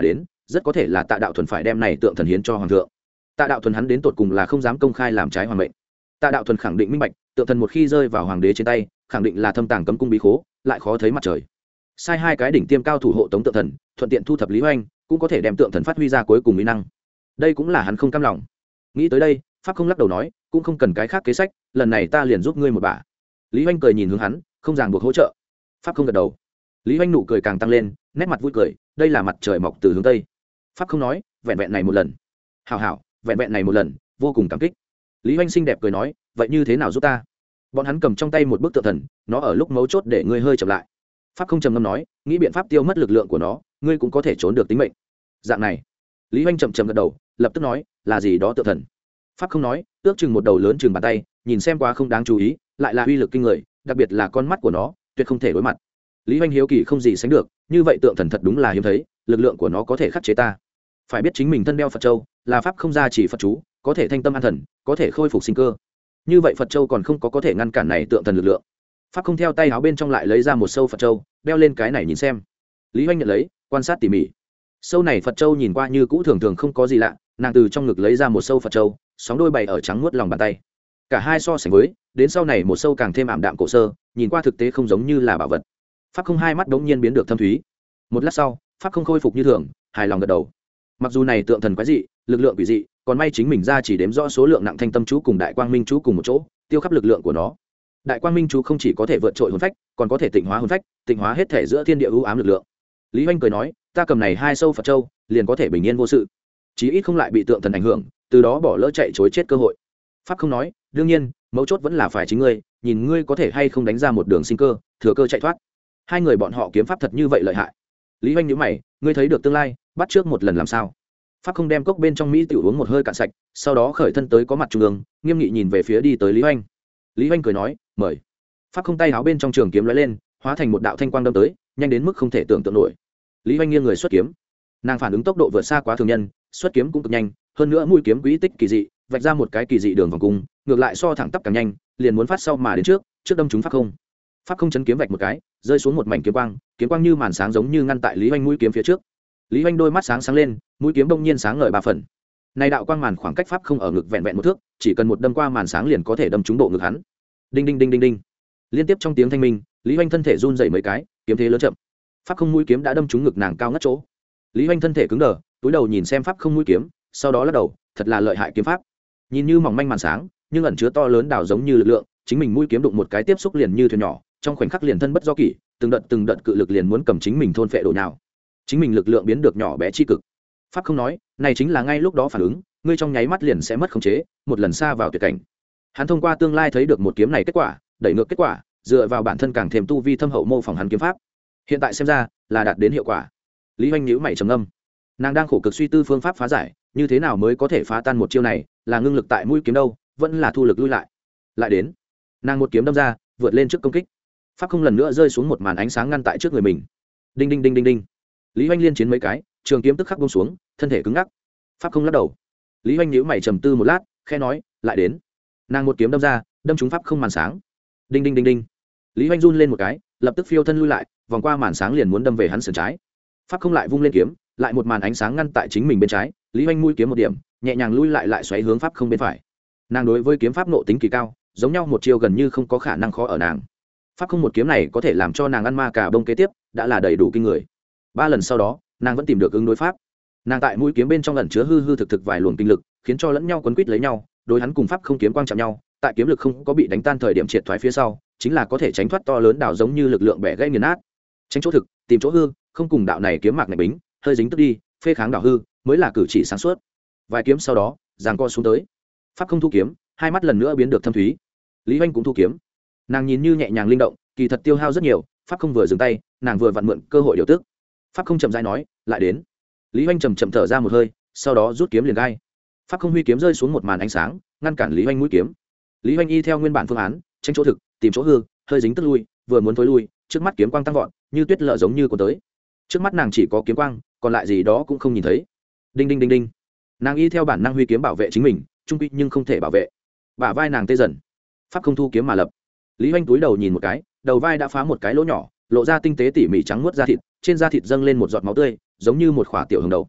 rất có thể là Tạ Đạo Thuần phải đem này tượng thần hiến cho hoàng thượng. Tạ Đạo Thuần hắn đến tột cùng là không dám công khai làm trái hoàng mệnh. Tạ Đạo Thuần khẳng định minh bạch, tượng thần một khi rơi vào hoàng đế trên tay, khẳng định là thâm tàng cấm cung bí khố, lại khó thấy mặt trời. Sai hai cái đỉnh tiêm cao thủ hộ tống tượng thần, thuận tiện thu thập Lý Hoành, cũng có thể đem tượng thần phát huy ra cuối cùng uy năng. Đây cũng là hắn không cam lòng. Nghĩ tới đây, Pháp không lắc đầu nói, cũng không cần cái khác kế sách, lần này ta liền giúp ngươi một bả. Lý Hoành cười nhìn hướng hắn, không ràng buộc hỗ trợ. Pháp không gật đầu. Lý Hoành nụ cười càng tăng lên, nét mặt vui cười, đây là mặt trời mọc từ hướng tây. Pháp không nói, vẹn vẹn này một lần. Hảo hảo, vẹn vẹn này một lần, vô cùng cảm kích. Lý Hoành xinh đẹp cười nói, vậy như thế nào giúp ta? Bọn hắn cầm trong tay một bức tượng thần, nó ở lúc mấu chốt để ngươi hơi chậm lại. Pháp không trầm ngâm nói, nghĩ biện pháp tiêu mất lực lượng của nó, ngươi cũng có thể trốn được tính mệnh. Dạng này. Lý Hoành chậm chậm gật đầu, lập tức nói, là gì đó tượng thần? Pháp không nói, ước chừng một đầu lớn chừng bàn tay, nhìn xem quá không đáng chú ý, lại là uy lực kinh người, đặc biệt là con mắt của nó, tuyệt không thể đối mặt. Lý Hoành hiếu kỳ không gì sánh được, như vậy tượng thần thật đúng là hiếm thấy, lực lượng của nó có thể khắc chế ta. Phải biết chính mình thân đeo Phật châu, là pháp không gia chỉ Phật chú, có thể thanh tâm an thần, có thể khôi phục sinh cơ. Như vậy Phật châu còn không có có thể ngăn cản này tượng thần lực lượng. Pháp không theo tay áo bên trong lại lấy ra một sâu Phật châu, đeo lên cái này nhìn xem. Lý Hoành nhận lấy, quan sát tỉ mỉ. Sâu này Phật châu nhìn qua như cũ thường thường không có gì lạ, nàng từ trong ngực lấy ra một sâu Phật châu, sóng đôi bày ở trắng muốt lòng bàn tay. Cả hai so sánh với, đến sau này một sâu càng thêm ảm đạm cổ sơ, nhìn qua thực tế không giống như là bảo vật. Pháp không hai mắt đống nhiên biến được thâm thúy. Một lát sau, Pháp không khôi phục như thường, hài lòng gật đầu. Mặc dù này tượng thần quái dị, lực lượng quỷ dị, còn may chính mình ra chỉ đếm rõ số lượng nặng thanh tâm chú cùng đại quang minh chú cùng một chỗ, tiêu khắp lực lượng của nó. Đại quang minh chú không chỉ có thể vượt trội hồn phách, còn có thể tịnh hóa hồn phách, tịnh hóa hết thể giữa thiên địa u ám lực lượng. Lý Hoành cười nói, ta cầm này hai sâu Phật châu, liền có thể bình yên vô sự, chí ít không lại bị tượng thần ảnh hưởng, từ đó bỏ lỡ chạy trối chết cơ hội. Pháp không nói, đương nhiên, mấu chốt vẫn là phải chính ngươi, nhìn ngươi có thể hay không đánh ra một đường sinh cơ, thừa cơ chạy thoát. Hai người bọn họ kiếm pháp thật như vậy lợi hại. Lý Hoành nhíu mày, ngươi thấy được tương lai, bắt trước một lần làm sao? Pháp không đem cốc bên trong mỹ tiểu uống một hơi cạn sạch, sau đó khởi thân tới có mặt trung ương, nghiêm nghị nhìn về phía đi tới Lý Hoành. Lý Hoành cười nói, mời. Pháp không tay áo bên trong trường kiếm lóe lên, hóa thành một đạo thanh quang đâm tới, nhanh đến mức không thể tưởng tượng nổi. Lý Hoành nghiêng người xuất kiếm, nàng phản ứng tốc độ vượt xa quá thường nhân, xuất kiếm cũng cực nhanh, hơn nữa mũi kiếm quỹ tích kỳ dị, vạch ra một cái kỳ dị đường vòng cung, ngược lại so thẳng tắp càng nhanh, liền muốn phát sau mà đến trước, trước đâm trúng Pháp không. Pháp không chấn kiếm vạch một cái, rơi xuống một mảnh kiếm quang, kiếm quang như màn sáng giống như ngăn tại Lý Hoành mũi kiếm phía trước. Lý Hoành đôi mắt sáng sáng lên, mũi kiếm bỗng nhiên sáng ngời ba phần. Này đạo quang màn khoảng cách Pháp không ở ngực vẹn vẹn một thước, chỉ cần một đâm qua màn sáng liền có thể đâm trúng bộ ngực hắn. Đinh đinh đinh đinh đinh. Liên tiếp trong tiếng thanh minh, Lý Hoành thân thể run rẩy mấy cái, kiếm thế lớn chậm. Pháp không mũi kiếm đã đâm trúng ngực nàng cao ngất chỗ. Lý Hoành thân thể cứng đờ, túi đầu nhìn xem Pháp không mũi kiếm, sau đó lắc đầu, thật là lợi hại kiếm pháp. Nhìn như mỏng manh màn sáng, nhưng ẩn chứa to lớn đảo giống như lực lượng, chính mình mũi kiếm đụng một cái tiếp xúc liền như thuyền nhỏ, trong khoảnh khắc liền thân bất do kỷ, từng đợt từng đợt cự lực liền muốn cầm chính mình thôn phệ đổ nhào. Chính mình lực lượng biến được nhỏ bé chi cực. Pháp không nói, này chính là ngay lúc đó phản ứng, ngươi trong nháy mắt liền sẽ mất khống chế, một lần xa vào tuyệt cảnh. Hắn thông qua tương lai thấy được một kiếm này kết quả, đẩy ngược kết quả, dựa vào bản thân càng thêm tu vi thâm hậu mô phỏng hắn kiếm pháp. Hiện tại xem ra, là đạt đến hiệu quả. Lý Hoành nhíu mày trầm ngâm. Nàng đang khổ cực suy tư phương pháp phá giải, như thế nào mới có thể phá tan một chiêu này, là ngưng lực tại mũi kiếm đâu, vẫn là thu lực lui lại. Lại đến, nàng một kiếm đâm ra, vượt lên trước công kích. Pháp không lần nữa rơi xuống một màn ánh sáng ngăn tại trước người mình. Đinh đinh đinh đinh đinh. Lý Hoành liên chiến mấy cái, trường kiếm tức khắc buông xuống, thân thể cứng ngắc. Pháp không lắc đầu. Lý Hoành nhíu mày trầm tư một lát, khẽ nói, lại đến. Nàng một kiếm đâm ra, đâm trúng Pháp không màn sáng. Đinh đinh đinh đinh. Lý Hoành run lên một cái, lập tức phiêu thân lui lại, vòng qua màn sáng liền muốn đâm về hắn sườn trái. Pháp không lại vung lên kiếm, lại một màn ánh sáng ngăn tại chính mình bên trái. Lý Hoành mũi kiếm một điểm, nhẹ nhàng lui lại lại xoáy hướng Pháp không bên phải. Nàng đối với kiếm pháp nộ tính kỳ cao, giống nhau một chiêu gần như không có khả năng khó ở nàng. Pháp không một kiếm này có thể làm cho nàng ăn ma cả bông kế tiếp, đã là đầy đủ kinh người. Ba lần sau đó, nàng vẫn tìm được ứng đối pháp. Nàng tại mũi kiếm bên trong ẩn chứa hư hư thực thực vài luồng kinh lực, khiến cho lẫn nhau quấn quýt lấy nhau, đối hắn cùng Pháp không kiếm quang chạm nhau, tại kiếm lực không có bị đánh tan thời điểm triệt thoái phía sau, chính là có thể tránh thoát to lớn đảo giống như lực lượng bẻ gãy nghiền nát. Tránh chỗ thực, tìm chỗ hư, không cùng đạo này kiếm mạc này bính, hơi dính tức đi, phê kháng đảo hư, mới là cử chỉ sáng suốt. Vài kiếm sau đó, giằng co xuống tới. Pháp không thu kiếm, hai mắt lần nữa biến được thâm thúy. Lý Hoành cũng thu kiếm. Nàng nhìn như nhẹ nhàng linh động, kỳ thật tiêu hao rất nhiều. Pháp không vừa dừng tay, nàng vừa vặn mượn cơ hội điều tức. Pháp không chậm rãi nói, lại đến. Lý Hoành chậm chậm thở ra một hơi, sau đó rút kiếm liền gai. Pháp không huy kiếm rơi xuống một màn ánh sáng, ngăn cản Lý Hoành mũi kiếm. Lý Hoành y theo nguyên bản phương án, tránh chỗ thực, tìm chỗ hư, hơi dính tức lui, vừa muốn thối lui, trước mắt kiếm quang tăng vọt, như tuyết lở giống như cuốn tới. Trước mắt nàng chỉ có kiếm quang, còn lại gì đó cũng không nhìn thấy. Đinh đinh đinh đinh. Nàng y theo bản năng huy kiếm bảo vệ chính mình, trung quy nhưng không thể bảo vệ. Bả vai nàng tê dần. Pháp không thu kiếm mà lập. Lý Hoành túi đầu nhìn một cái, đầu vai đã phá một cái lỗ nhỏ, lộ ra tinh tế tỉ mỉ trắng muốt da thịt, trên da thịt dâng lên một giọt máu tươi, giống như một khỏa tiểu hồng đầu.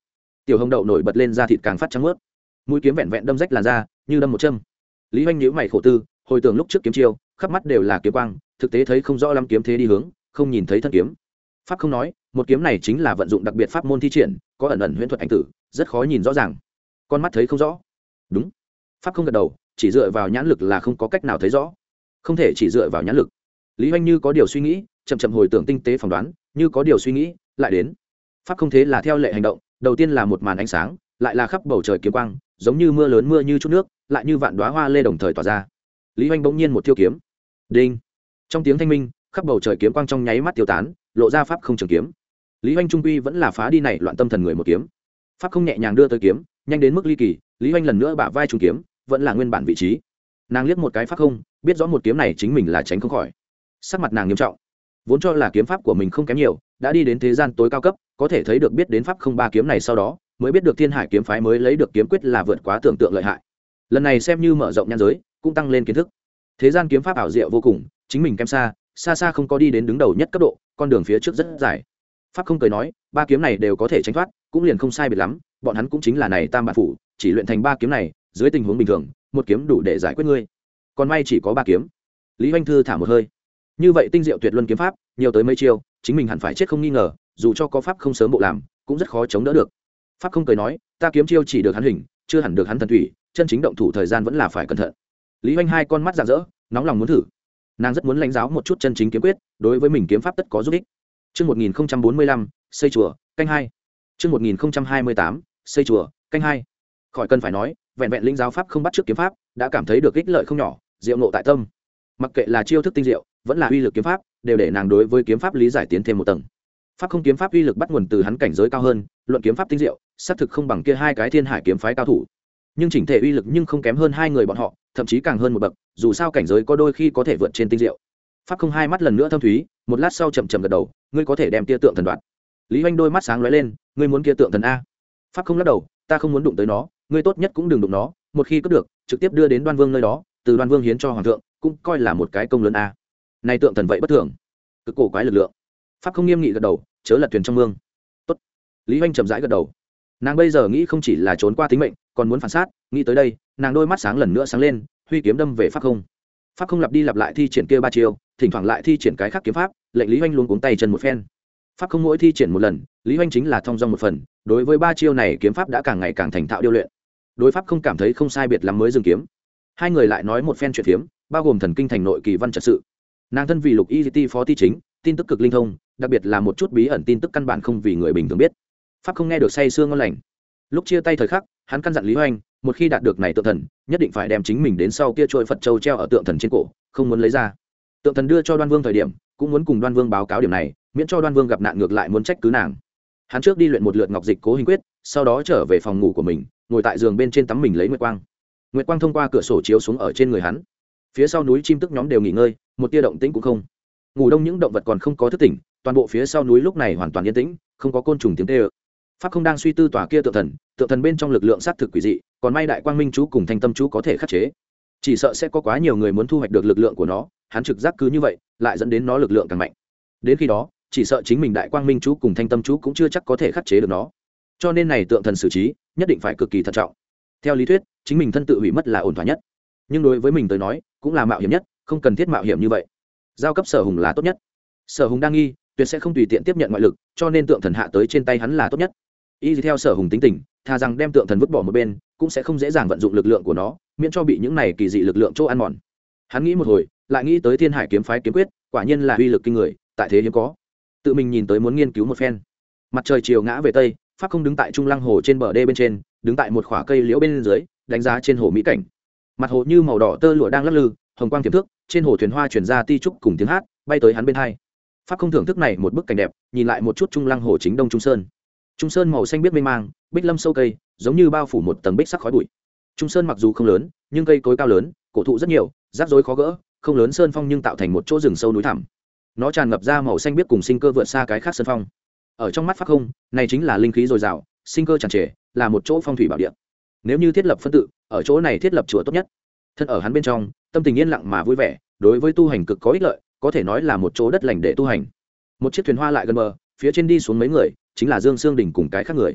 tiểu hồng đậu nổi bật lên da thịt càng phát trắng ướt, mũi kiếm vẹn vẹn đâm rách làn da như đâm một châm. Lý Hoành nhíu mày khổ tư, hồi tưởng lúc trước kiếm chiêu khắp mắt đều là kiếm quang, thực tế thấy không rõ lắm kiếm thế đi hướng, không nhìn thấy thân kiếm. Pháp không nói, một kiếm này chính là vận dụng đặc biệt pháp môn thi triển, có ẩn ẩn huyễn thuật ảnh tử, rất khó nhìn rõ ràng, con mắt thấy không rõ. Đúng. Pháp không gật đầu, chỉ dựa vào nhãn lực là không có cách nào thấy rõ, không thể chỉ dựa vào nhãn lực. Lý Hoành như có điều suy nghĩ, chậm chậm hồi tưởng tinh tế phỏng đoán, như có điều suy nghĩ, lại đến. Pháp không thế là theo lệ hành động, đầu tiên là một màn ánh sáng, lại là khắp bầu trời kiếm quang, giống như mưa lớn mưa như chút nước, lại như vạn đóa hoa lê đồng thời tỏa ra. Lý Hoành bỗng nhiên một thiêu kiếm, đinh, trong tiếng thanh minh, khắp bầu trời kiếm quang trong nháy mắt tiêu tán, lộ ra pháp không trường kiếm. Lý Hoành trung quy vẫn là phá đi này loạn tâm thần người một kiếm. Pháp không nhẹ nhàng đưa tới kiếm, nhanh đến mức ly kỳ. Lý Hoành lần nữa bả vai trùng kiếm, vẫn là nguyên bản vị trí. Nàng liếc một cái pháp không, biết rõ một kiếm này chính mình là tránh không khỏi. Sắc mặt nàng nghiêm trọng, vốn cho là kiếm pháp của mình không kém nhiều, đã đi đến thế gian tối cao cấp, có thể thấy được biết đến pháp không ba kiếm này sau đó, mới biết được Thiên Hải kiếm phái mới lấy được kiếm quyết là vượt quá tưởng tượng lợi hại. Lần này xem như mở rộng nhan giới, cũng tăng lên kiến thức. Thế gian kiếm pháp ảo diệu vô cùng, chính mình kém xa, xa xa không có đi đến đứng đầu nhất cấp độ, con đường phía trước rất dài. Pháp không cười nói, ba kiếm này đều có thể tránh thoát, cũng liền không sai biệt lắm, bọn hắn cũng chính là này tam bản phủ, chỉ luyện thành ba kiếm này, dưới tình huống bình thường, một kiếm đủ để giải quyết ngươi. Còn may chỉ có ba kiếm. Lý Hoành thư thả một hơi. Như vậy tinh diệu tuyệt luân kiếm pháp, nhiều tới mấy chiêu, chính mình hẳn phải chết không nghi ngờ, dù cho có pháp không sớm bộ làm, cũng rất khó chống đỡ được. Pháp không cười nói, ta kiếm chiêu chỉ được hắn hình, chưa hẳn được hắn thần thủy, chân chính động thủ thời gian vẫn là phải cẩn thận. Lý Hoành hai con mắt rạng rỡ, nóng lòng muốn thử. Nàng rất muốn lãnh giáo một chút chân chính kiếm quyết, đối với mình kiếm pháp tất có giúp ích. Chương một nghìn không trăm bốn mươi lăm, xây chùa, canh hai. Chương một nghìn không trăm hai mươi tám, xây chùa, canh hai. Khỏi cần phải nói, vẹn vẹn linh giáo pháp không bắt trước kiếm pháp, đã cảm thấy được ích lợi không nhỏ, diệu ngộ tại tâm. Mặc kệ là chiêu thức tinh diệu, vẫn là uy lực kiếm pháp, đều để nàng đối với kiếm pháp lý giải tiến thêm một tầng. Pháp không kiếm pháp uy lực bắt nguồn từ hắn cảnh giới cao hơn, luận kiếm pháp tinh diệu, xác thực không bằng kia hai cái Thiên Hải kiếm phái cao thủ. Nhưng chỉnh thể uy lực nhưng không kém hơn hai người bọn họ, thậm chí càng hơn một bậc, dù sao cảnh giới có đôi khi có thể vượt trên tinh diệu. Pháp không hai mắt lần nữa thâm thúy, một lát sau chậm chậm gật đầu, ngươi có thể đem kia tượng thần đoạt. Lý Hoành đôi mắt sáng lóe lên, ngươi muốn kia tượng thần a? Pháp không lắc đầu, ta không muốn đụng tới nó, ngươi tốt nhất cũng đừng đụng nó, một khi cướp được, trực tiếp đưa đến Đoan Vương nơi đó, từ Đoan Vương hiến cho hoàng thượng, cũng coi là một cái công lớn a. Này tượng thần vậy bất thường, cực cổ quái lực lượng. Pháp không nghiêm nghị gật đầu, chớ lật thuyền trong mương. Tốt. Lý Hoành chậm rãi gật đầu. Nàng bây giờ nghĩ không chỉ là trốn qua tính mệnh, còn muốn phản sát, nghĩ tới đây, nàng đôi mắt sáng lần nữa sáng lên, huy kiếm đâm về pháp không. Pháp không lặp đi lặp lại thi triển kia ba chiêu, thỉnh thoảng lại thi triển cái khác kiếm pháp, lệnh Lý Hoành luôn cuống tay chân một phen. Pháp không mỗi thi triển một lần, Lý Hoành chính là thông dong một phần, đối với ba chiêu này kiếm pháp đã càng ngày càng thành thạo điêu luyện. Đối pháp không cảm thấy không sai biệt lắm mới dừng kiếm. Hai người lại nói một phen chuyện phiếm, bao gồm thần kinh thành nội kỳ văn trật sự. Nàng thân vì Lục Y Ti phó ti chính, tin tức cực linh thông, đặc biệt là một chút bí ẩn tin tức căn bản không vì người bình thường biết. Pháp không nghe được say sương ngon lành. Lúc chia tay thời khắc, hắn căn dặn Lý Hoành, một khi đạt được này tượng thần, nhất định phải đem chính mình đến sau kia trôi Phật châu treo ở tượng thần trên cổ, không muốn lấy ra. Tượng thần đưa cho Đoan Vương thời điểm, cũng muốn cùng Đoan Vương báo cáo điểm này, miễn cho Đoan Vương gặp nạn ngược lại muốn trách cứ nàng. Hắn trước đi luyện một lượt ngọc dịch cố hình quyết, sau đó trở về phòng ngủ của mình, ngồi tại giường bên trên tắm mình lấy nguyệt quang. Nguyệt quang thông qua cửa sổ chiếu xuống ở trên người hắn. Phía sau núi chim tức nhóm đều nghỉ ngơi, một tia động tĩnh cũng không. Ngủ đông những động vật còn không có thức tỉnh, toàn bộ phía sau núi lúc này hoàn toàn yên tĩnh, không có côn trùng tiếng kêu. Pháp không đang suy tư tòa kia tượng thần, tượng thần bên trong lực lượng sát thực quỷ dị, còn may đại quang minh chú cùng thanh tâm chú có thể khắc chế. Chỉ sợ sẽ có quá nhiều người muốn thu hoạch được lực lượng của nó, hắn trực giác cứ như vậy, lại dẫn đến nó lực lượng càng mạnh. Đến khi đó, chỉ sợ chính mình đại quang minh chú cùng thanh tâm chú cũng chưa chắc có thể khắc chế được nó. Cho nên này tượng thần xử trí, nhất định phải cực kỳ thận trọng. Theo lý thuyết, chính mình thân tự hủy mất là ổn thỏa nhất, nhưng đối với mình tới nói, cũng là mạo hiểm nhất, không cần thiết mạo hiểm như vậy. Giao cấp Sở Hùng là tốt nhất. Sở Hùng đang nghi, tuyệt sẽ không tùy tiện tiếp nhận ngoại lực, cho nên tượng thần hạ tới trên tay hắn là tốt nhất. Y theo Sở Hùng tính tình, thà rằng đem tượng thần vứt bỏ một bên, cũng sẽ không dễ dàng vận dụng lực lượng của nó, miễn cho bị những này kỳ dị lực lượng chỗ ăn mòn. Hắn nghĩ một hồi, lại nghĩ tới Thiên Hải kiếm phái kiếm quyết, quả nhiên là uy lực kinh người, tại thế hiếm có. Tự mình nhìn tới muốn nghiên cứu một phen. Mặt trời chiều ngã về tây, Pháp không đứng tại Trung Lăng hồ trên bờ đê bên trên, đứng tại một khỏa cây liễu bên dưới, đánh giá trên hồ mỹ cảnh. Mặt hồ như màu đỏ tơ lụa đang lắc lư, hồng quang tiềm thước, trên hồ thuyền hoa truyền ra ti trúc cùng tiếng hát, bay tới hắn bên hai. Pháp không thưởng thức này một bức cảnh đẹp, nhìn lại một chút Trung Lăng hồ chính đông Trung Sơn. Trung Sơn màu xanh biếc mênh mang, bích lâm sâu cây, giống như bao phủ một tầng bích sắc khói bụi. Trung Sơn mặc dù không lớn, nhưng cây cối cao lớn, cổ thụ rất nhiều, rắc rối khó gỡ, không lớn sơn phong nhưng tạo thành một chỗ rừng sâu núi thẳm. Nó tràn ngập ra màu xanh biếc cùng sinh cơ vượt xa cái khác sơn phong. Ở trong mắt Pháp không, này chính là linh khí dồi dào, sinh cơ tràn trề, là một chỗ phong thủy bảo địa. Nếu như thiết lập phân tự, ở chỗ này thiết lập chùa tốt nhất. Thân ở hắn bên trong, tâm tình yên lặng mà vui vẻ, đối với tu hành cực có ích lợi, có thể nói là một chỗ đất lành để tu hành. Một chiếc thuyền hoa lại gần bờ, phía trên đi xuống mấy người, chính là Dương Sương Đình cùng cái khác người.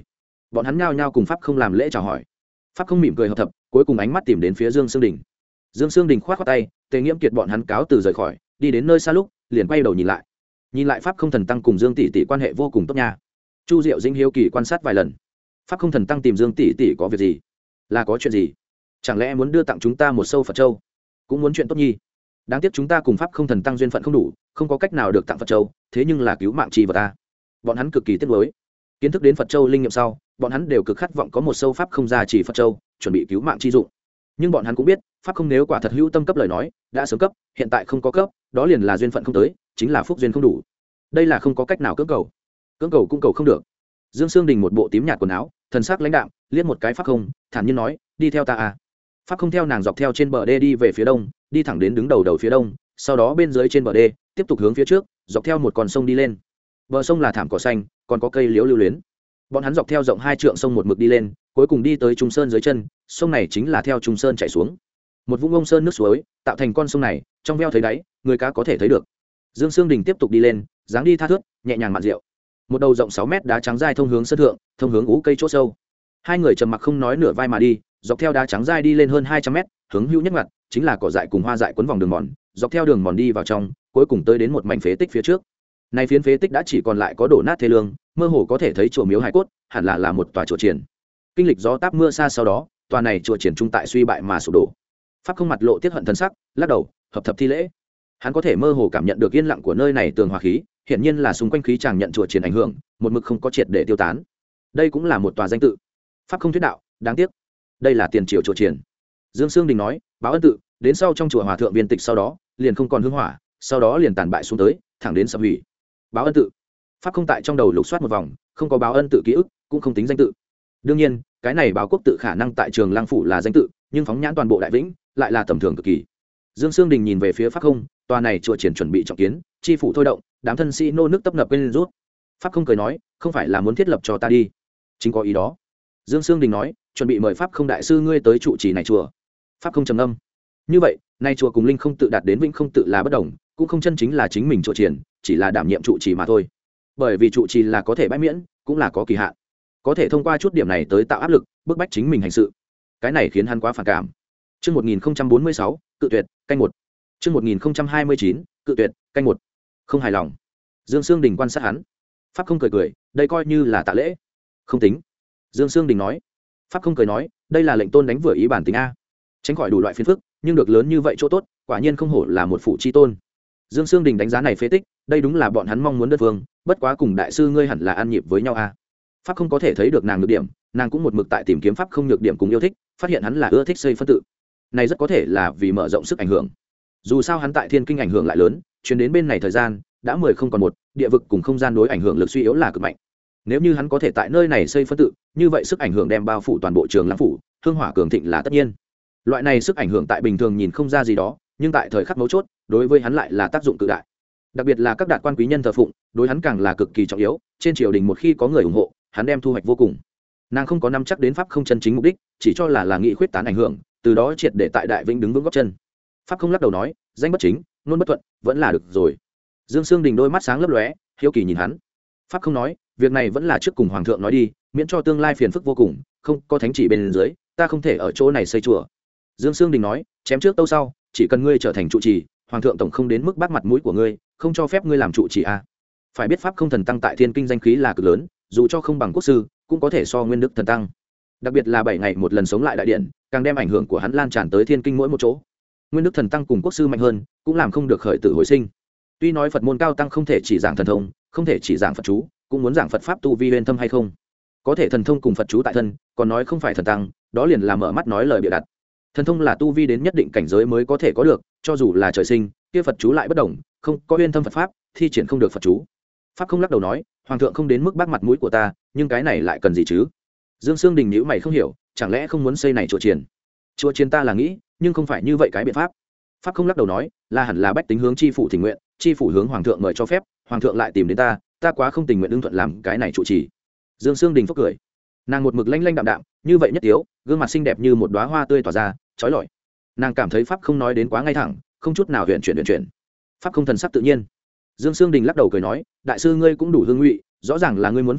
bọn hắn nhao nhao cùng pháp không làm lễ chào hỏi. Pháp không mỉm cười hợp thập, cuối cùng ánh mắt tìm đến phía Dương Sương Đình. Dương Sương Đình khoát khoát tay, Tề Nghiễm Kiệt bọn hắn cáo từ rời khỏi, đi đến nơi xa lúc liền quay đầu nhìn lại. Nhìn lại pháp không thần tăng cùng Dương tỷ tỷ quan hệ vô cùng tốt nha. Chu Diệu Dĩnh hiếu kỳ quan sát vài lần. Pháp không thần tăng tìm Dương tỷ tỷ có việc gì? Là có chuyện gì? Chẳng lẽ muốn đưa tặng chúng ta một sâu Phật châu? Cũng muốn chuyện tốt nhi. Đáng tiếc chúng ta cùng pháp không thần tăng duyên phận không đủ, không có cách nào được tặng Phật châu, thế nhưng là cứu mạng chi vật ta. Bọn hắn cực kỳ tiếc nuối. Kiến thức đến Phật châu linh nghiệm sau, bọn hắn đều cực khát vọng có một sâu pháp không ra chỉ Phật châu, chuẩn bị cứu mạng chi dụng. Nhưng bọn hắn cũng biết, pháp không nếu quả thật hữu tâm cấp lời nói, đã sớm cấp, hiện tại không có cấp, đó liền là duyên phận không tới, chính là phúc duyên không đủ. Đây là không có cách nào cưỡng cầu. Cưỡng cầu cũng cầu không được. Dương Sương Đình một bộ tím nhạt quần áo, thần sắc lãnh đạm, liếc một cái pháp không, thản nhiên nói, đi theo ta à. Pháp không theo nàng dọc theo trên bờ đê đi về phía đông, đi thẳng đến đứng đầu đầu phía đông, sau đó bên dưới trên bờ đê tiếp tục hướng phía trước, dọc theo một con sông đi lên. Bờ sông là thảm cỏ xanh, còn có cây liễu lưu luyến. Bọn hắn dọc theo rộng hai trượng sông một mực đi lên, cuối cùng đi tới Trung Sơn dưới chân, sông này chính là theo Trung Sơn chảy xuống. Một vũng ông sơn nước suối, tạo thành con sông này, trong veo thấy đáy, người cá có thể thấy được. Dương Sương Đình tiếp tục đi lên, dáng đi tha thướt, nhẹ nhàng mặn rượu. Một đầu rộng sáu mét đá trắng dai thông hướng sơn thượng, thông hướng ú cây chỗ sâu. Hai người trầm mặc không nói nửa vai mà đi, dọc theo đá trắng dai đi lên hơn hai trăm mét, hướng hữu nhất ngặt, chính là cỏ dại cùng hoa dại quấn vòng đường mòn, dọc theo đường mòn đi vào trong, cuối cùng tới đến một mảnh phế tích phía trước. Này phiến phế tích đã chỉ còn lại có đổ nát thê lương, mơ hồ có thể thấy chùa miếu hải cốt, hẳn là là một tòa chùa triển. Kinh lịch gió táp mưa xa sau đó, tòa này chùa triển trung tại suy bại mà sụp đổ. Pháp không mặt lộ tiết hận thần sắc, lắc đầu, hợp thập thi lễ. Hắn có thể mơ hồ cảm nhận được yên lặng của nơi này tường hòa khí, hiển nhiên là xung quanh khí chàng nhận chùa triển ảnh hưởng, một mực không có triệt để tiêu tán. Đây cũng là một tòa danh tự. Pháp không thuyết đạo, đáng tiếc. Đây là tiền triều chùa triển. Dương Sương Đình nói, báo ân tự, đến sau trong chùa hòa thượng viên tịch sau đó, liền không còn hương hỏa, sau đó liền tàn bại xuống tới, thẳng đến sập hủy. Báo ân tự. Pháp không tại trong đầu lục soát một vòng, không có báo ân tự ký ức, cũng không tính danh tự. Đương nhiên, cái này báo quốc tự khả năng tại Trường Lăng phủ là danh tự, nhưng phóng nhãn toàn bộ Đại Vĩnh, lại là tầm thường cực kỳ. Dương Sương Đình nhìn về phía Pháp không, tòa này chùa triển chuẩn bị trọng kiến, chi phủ thôi động, đám thân sĩ nô nước tấp nập bên rút. Pháp không cười nói, không phải là muốn thiết lập cho ta đi, chính có ý đó. Dương Sương Đình nói, chuẩn bị mời Pháp không đại sư ngươi tới trụ trì này chùa. Pháp không trầm ngâm. Như vậy, nay chùa cùng linh không tự đạt đến vĩnh không tự là bất đồng, cũng không chân chính là chính mình chùa triển, chỉ là đảm nhiệm trụ trì mà thôi. Bởi vì trụ trì là có thể bãi miễn, cũng là có kỳ hạn, có thể thông qua chút điểm này tới tạo áp lực, bức bách chính mình hành sự. Cái này khiến hắn quá phản cảm. Chương một nghìn không trăm bốn mươi sáu, cự tuyệt, canh một. Chương một nghìn không trăm hai mươi chín, cự tuyệt, canh một. Không hài lòng. Dương Sương Đình quan sát hắn. Pháp không cười cười, đây coi như là tạ lễ. Không tính. Dương Sương Đình nói. Pháp không cười nói, đây là lệnh tôn đánh vừa ý bản tính a. Tránh khỏi đủ loại phiền phức, nhưng được lớn như vậy chỗ tốt, quả nhiên không hổ là một phụ chi tôn. Dương Sương Đình đánh giá này phế tích, đây đúng là bọn hắn mong muốn đất vương, bất quá cùng đại sư ngươi hẳn là ăn nhịp với nhau a. Pháp không có thể thấy được nàng nhược điểm, nàng cũng một mực tại tìm kiếm pháp không nhược điểm cùng yêu thích, phát hiện hắn là ưa thích xây phân tự. Này rất có thể là vì mở rộng sức ảnh hưởng. Dù sao hắn tại Thiên Kinh ảnh hưởng lại lớn, truyền đến bên này thời gian đã mười không còn một, địa vực cùng không gian đối ảnh hưởng lực suy yếu là cực mạnh. Nếu như hắn có thể tại nơi này xây phân tự, như vậy sức ảnh hưởng đem bao phủ toàn bộ Trường Lăng phủ, hương hỏa cường thịnh là tất nhiên. Loại này sức ảnh hưởng tại bình thường nhìn không ra gì đó, nhưng tại thời khắc mấu chốt, đối với hắn lại là tác dụng cự đại. Đặc biệt là các đạt quan quý nhân thờ phụng, đối hắn càng là cực kỳ trọng yếu, trên triều đình một khi có người ủng hộ, hắn đem thu hoạch vô cùng. Nàng không có nắm chắc đến pháp không chân chính mục đích, chỉ cho là là nghị khuyết tán ảnh hưởng, từ đó triệt để tại Đại Vĩnh đứng vững gót chân. Pháp không lắc đầu nói, danh bất chính, ngôn bất thuận, vẫn là được rồi. Dương Sương Đình đôi mắt sáng lấp lóe, hiếu kỳ nhìn hắn. Pháp không nói, việc này vẫn là trước cùng hoàng thượng nói đi, miễn cho tương lai phiền phức vô cùng, không có thánh chỉ bên dưới, ta không thể ở chỗ này xây chùa. Dương Sương Đình nói, chém trước tâu sau, chỉ cần ngươi trở thành trụ trì, hoàng thượng tổng không đến mức bác mặt mũi của ngươi, không cho phép ngươi làm trụ trì a. Phải biết pháp không thần tăng tại Thiên Kinh danh khí là cực lớn, dù cho không bằng quốc sư, cũng có thể so nguyên đức thần tăng. Đặc biệt là bảy ngày một lần sống lại đại điện, càng đem ảnh hưởng của hắn lan tràn tới Thiên Kinh mỗi một chỗ. Nguyên đức thần tăng cùng quốc sư mạnh hơn, cũng làm không được khởi tử hồi sinh. Tuy nói Phật môn cao tăng không thể chỉ giảng thần thông, không thể chỉ giảng Phật chú, cũng muốn giảng Phật pháp tu vi uyên thâm hay không. Có thể thần thông cùng Phật chú tại thân, còn nói không phải thần tăng, đó liền là mở mắt nói lời bịa đặt. Thần thông là tu vi đến nhất định cảnh giới mới có thể có được, cho dù là trời sinh, kia Phật chú lại bất đồng, không có uyên thâm Phật pháp, thi triển không được Phật chú. Pháp không lắc đầu nói, hoàng thượng không đến mức bác mặt mũi của ta, nhưng cái này lại cần gì chứ? Dương Sương Đình nhíu mày không hiểu, chẳng lẽ không muốn xây này chùa chiền? Chùa chiền ta là nghĩ, nhưng không phải như vậy cái biện pháp. Pháp không lắc đầu nói, là hẳn là bách tính hướng chi phủ thỉnh nguyện, chi phủ hướng hoàng thượng mời cho phép, hoàng thượng lại tìm đến ta, ta quá không tình nguyện ưng thuận làm cái này trụ trì. Dương Sương Đình phúc cười, nàng một mực lanh lanh đạm đạm, như vậy nhất tiếu, gương mặt xinh đẹp như một đóa hoa tươi tỏa ra, chói lọi. Nàng cảm thấy pháp không nói đến quá ngay thẳng, không chút nào huyền chuyển huyền chuyển. Pháp không thần sắc tự nhiên. Dương Sương Đình lắc đầu cười nói, đại sư ngươi cũng đủ hương ngụy, rõ ràng là ngươi muốn phân tự,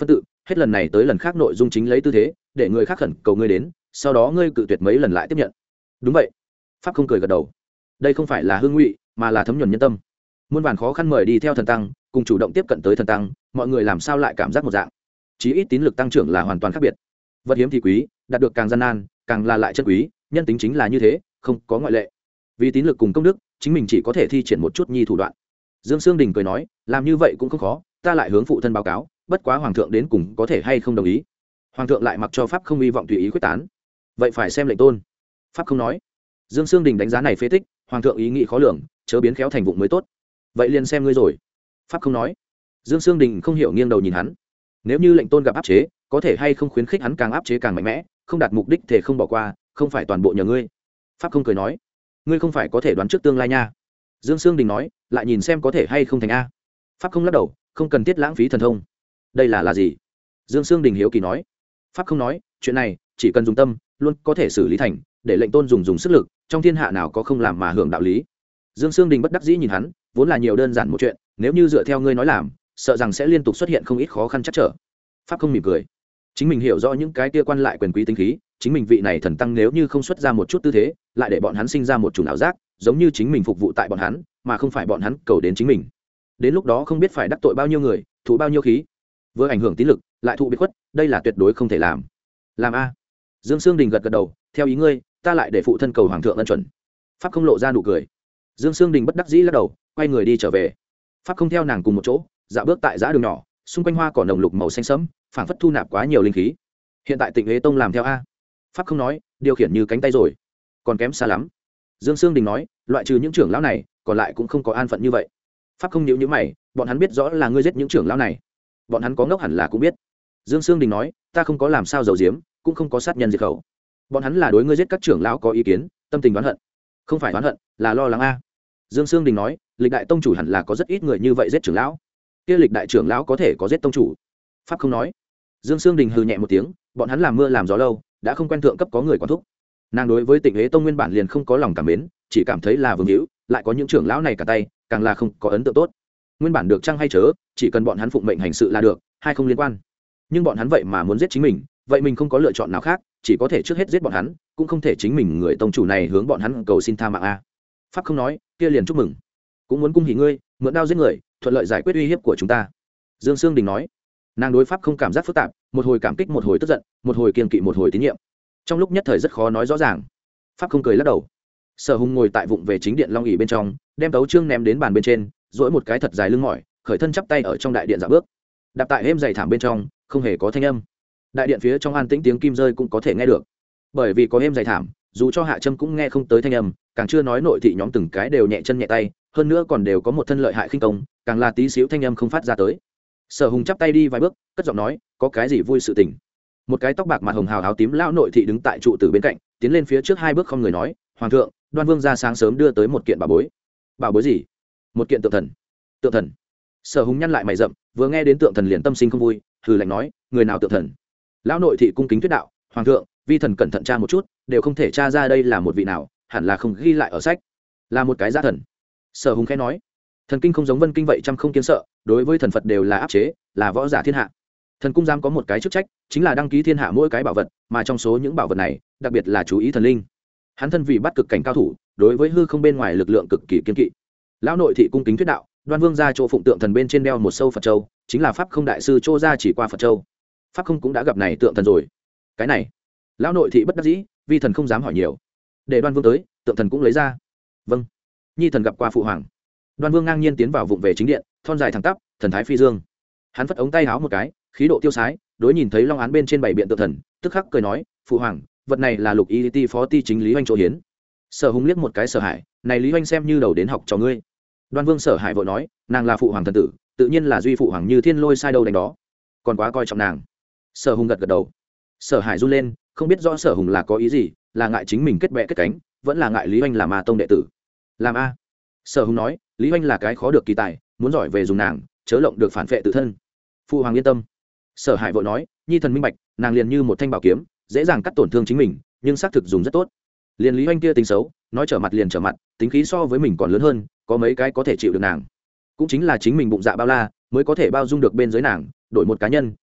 hết lần này tới lần khác nội dung chính lấy tư thế để người khác khẩn cầu ngươi đến, sau đó ngươi cự tuyệt mấy lần lại tiếp nhận. Đúng vậy. Pháp không cười gật đầu. Đây không phải là hương ngụy, mà là thấm nhuần nhân tâm. Muôn vàn khó khăn mời đi theo thần tăng, cùng chủ động tiếp cận tới thần tăng, mọi người làm sao lại cảm giác một dạng. Chí ít tín lực tăng trưởng là hoàn toàn khác biệt. Vật hiếm thì quý, đạt được càng gian nan, càng là lại chân quý, nhân tính chính là như thế, không có ngoại lệ. Vì tín lực cùng công đức, chính mình chỉ có thể thi triển một chút nhi thủ đoạn. Dương Sương Đình cười nói, làm như vậy cũng không khó, ta lại hướng phụ thân báo cáo, bất quá hoàng thượng đến cùng có thể hay không đồng ý. Hoàng thượng lại mặc cho pháp không hy vọng tùy ý quyết tán, vậy phải xem lệnh tôn. Pháp không nói. Dương Sương Đình đánh giá này phế tích, hoàng thượng ý nghĩ khó lường, chớ biến khéo thành vụng mới tốt. Vậy liền xem ngươi rồi. Pháp không nói. Dương Sương Đình không hiểu, nghiêng đầu nhìn hắn. Nếu như lệnh tôn gặp áp chế, có thể hay không khuyến khích hắn càng áp chế càng mạnh mẽ, không đạt mục đích thể không bỏ qua, không phải toàn bộ nhờ ngươi. Pháp không cười nói, ngươi không phải có thể đoán trước tương lai nha. Dương Sương Đình nói, lại nhìn xem có thể hay không thành a. Pháp không lắc đầu, không cần thiết lãng phí thần thông. Đây là là gì? Dương Sương Đình hiếu kỳ nói. Pháp không nói, chuyện này chỉ cần dùng tâm, luôn có thể xử lý thành, để lệnh tôn dùng dùng sức lực, trong thiên hạ nào có không làm mà hưởng đạo lý. Dương Sương Đình bất đắc dĩ nhìn hắn, vốn là nhiều đơn giản một chuyện, nếu như dựa theo ngươi nói làm, sợ rằng sẽ liên tục xuất hiện không ít khó khăn chắc trở. Pháp không mỉm cười, chính mình hiểu rõ những cái kia quan lại quyền quý tính khí, chính mình vị này thần tăng nếu như không xuất ra một chút tư thế, lại để bọn hắn sinh ra một chủng ảo giác, giống như chính mình phục vụ tại bọn hắn, mà không phải bọn hắn cầu đến chính mình. Đến lúc đó không biết phải đắc tội bao nhiêu người, thụ bao nhiêu khí, vừa ảnh hưởng tín lực, lại thụ biệt khuất, đây là tuyệt đối không thể làm. Làm a? Dương Sương Đình gật gật đầu, theo ý ngươi, ta lại để phụ thân cầu hoàng thượng ân chuẩn. Pháp không lộ ra nụ cười. Dương Sương Đình bất đắc dĩ lắc đầu, quay người đi trở về. Pháp không theo nàng cùng một chỗ, dạo bước tại dã đường nhỏ, xung quanh hoa cỏ nồng lục màu xanh sẫm, phảng phất thu nạp quá nhiều linh khí. Hiện tại Tịnh Hế Tông làm theo a? Pháp không nói, điều khiển như cánh tay rồi, còn kém xa lắm. Dương Sương Đình nói, loại trừ những trưởng lão này, còn lại cũng không có an phận như vậy. Pháp không nhíu nhíu mày, bọn hắn biết rõ là ngươi giết những trưởng lão này, bọn hắn có ngốc hẳn là cũng biết. Dương Sương Đình nói, ta không có làm sao giấu giếm, cũng không có sát nhân diệt khẩu. Bọn hắn là đối ngươi giết các trưởng lão có ý kiến, tâm tình oán hận. Không phải oán hận, là lo lắng a. Dương Sương Đình nói, lịch đại tông chủ hẳn là có rất ít người như vậy giết trưởng lão. Kia lịch đại trưởng lão có thể có giết tông chủ? Pháp không nói. Dương Sương Đình hừ nhẹ một tiếng, bọn hắn làm mưa làm gió lâu, đã không quen thượng cấp có người quản thúc. Nàng đối với Tịnh Hế Tông nguyên bản liền không có lòng cảm mến, chỉ cảm thấy là vương hữu, lại có những trưởng lão này cả tay, càng là không có ấn tượng tốt. Nguyên bản được chăng hay chớ, chỉ cần bọn hắn phụng mệnh hành sự là được, hai không liên quan. Nhưng bọn hắn vậy mà muốn giết chính mình, vậy mình không có lựa chọn nào khác, chỉ có thể trước hết giết bọn hắn, cũng không thể chính mình người tông chủ này hướng bọn hắn cầu xin tha mạng a. Pháp không nói, kia liền chúc mừng, cũng muốn cung hỉ ngươi, mượn đao giết người, thuận lợi giải quyết uy hiếp của chúng ta. Dương Sương Đình nói. Nàng đối Pháp không cảm giác phức tạp, một hồi cảm kích, một hồi tức giận, một hồi kiên kỵ, một hồi tín nhiệm, trong lúc nhất thời rất khó nói rõ ràng. Pháp không cười lắc đầu. Sở Hùng ngồi tại vụng về chính điện long ỉ bên trong, đem tấu chương ném đến bàn bên trên, duỗi một cái thật dài lưng mỏi, khởi thân chắp tay ở trong đại điện dạo bước, đạp tại êm dày thảm bên trong, không hề có thanh âm. Đại điện phía trong an tĩnh, tiếng kim rơi cũng có thể nghe được, bởi vì có êm dày thảm, dù cho hạ trâm cũng nghe không tới thanh âm, càng chưa nói nội thị nhóm từng cái đều nhẹ chân nhẹ tay, hơn nữa còn đều có một thân lợi hại khinh công, càng là tí xíu thanh âm không phát ra tới. Sở Hùng chắp tay đi vài bước, cất giọng nói, có cái gì vui sự tình? Một cái tóc bạc mặt hồng hào áo tím lão nội thị đứng tại trụ tử bên cạnh, tiến lên phía trước hai bước không người nói, hoàng thượng, Đoan Vương ra sáng sớm đưa tới một kiện bảo bối. Bảo bối gì? Một kiện tượng thần. Tượng thần? Sở Hùng nhăn lại mày rậm, vừa nghe đến tượng thần liền tâm sinh không vui, hừ lạnh nói, người nào tượng thần? Lão nội thị cung kính thuyết đạo, hoàng thượng, vi thần cẩn thận tra một chút, đều không thể tra ra đây là một vị nào, hẳn là không ghi lại ở sách, là một cái giả thần. Sở Hùng khẽ nói, thần kinh không giống vân kinh vậy trăm không kiến sợ, đối với thần Phật đều là áp chế, là võ giả thiên hạ. Thần cung giám có một cái chức trách, chính là đăng ký thiên hạ mỗi cái bảo vật, mà trong số những bảo vật này, đặc biệt là chú ý thần linh. Hắn thân vì bắt cực cảnh cao thủ, đối với hư không bên ngoài lực lượng cực kỳ kiên kỵ. Lão nội thị cung kính thuyết đạo, Đoan Vương ra chỗ phụng tượng thần bên trên đeo một sâu Phật châu, chính là pháp không đại sư Trô ra chỉ qua Phật châu. Pháp không cũng đã gặp này tượng thần rồi. Cái này, lão nội thị bất đắc dĩ, vi thần không dám hỏi nhiều. Để Đoan Vương tới, tượng thần cũng lấy ra. Vâng. Nhi thần gặp qua phụ hoàng. Đoan Vương ngang nhiên tiến vào vụng về chính điện, thon dài thẳng tắp, thần thái phi dương. Hắn phất ống tay áo một cái, khí độ tiêu sái, đối nhìn thấy long án bên trên bảy biện tượng thần, tức khắc cười nói, phụ hoàng, vật này là lục y ti phó ti chính Lý Hoành chỗ hiến. Sở Hùng liếc một cái Sở Hải, này Lý Hoành xem như đầu đến học cho ngươi. Đoan Vương Sở Hải vội nói, nàng là phụ hoàng thần tử, tự nhiên là duy phụ hoàng như thiên lôi sai đâu đánh đó, còn quá coi trọng nàng. Sở Hùng gật gật đầu. Sở Hải run lên, không biết rõ Sở Hùng là có ý gì, là ngại chính mình kết bè kết cánh, vẫn là ngại Lý Hoành là ma tông đệ tử. Làm a? Sở Hùng nói, Lý Hoành là cái khó được kỳ tài, muốn giỏi về dùng nàng, chớ lộng được phản vệ tự thân. Phụ hoàng yên tâm. Sở Hải vội nói, nhi thần minh bạch, nàng liền như một thanh bảo kiếm, dễ dàng cắt tổn thương chính mình, nhưng xác thực dùng rất tốt. Liền Lý Hoành kia tính xấu, nói trở mặt liền trở mặt, tính khí so với mình còn lớn hơn, có mấy cái có thể chịu được nàng. Cũng chính là chính mình bụng dạ bao la, mới có thể bao dung được bên dưới nàng, đổi một cá nhân,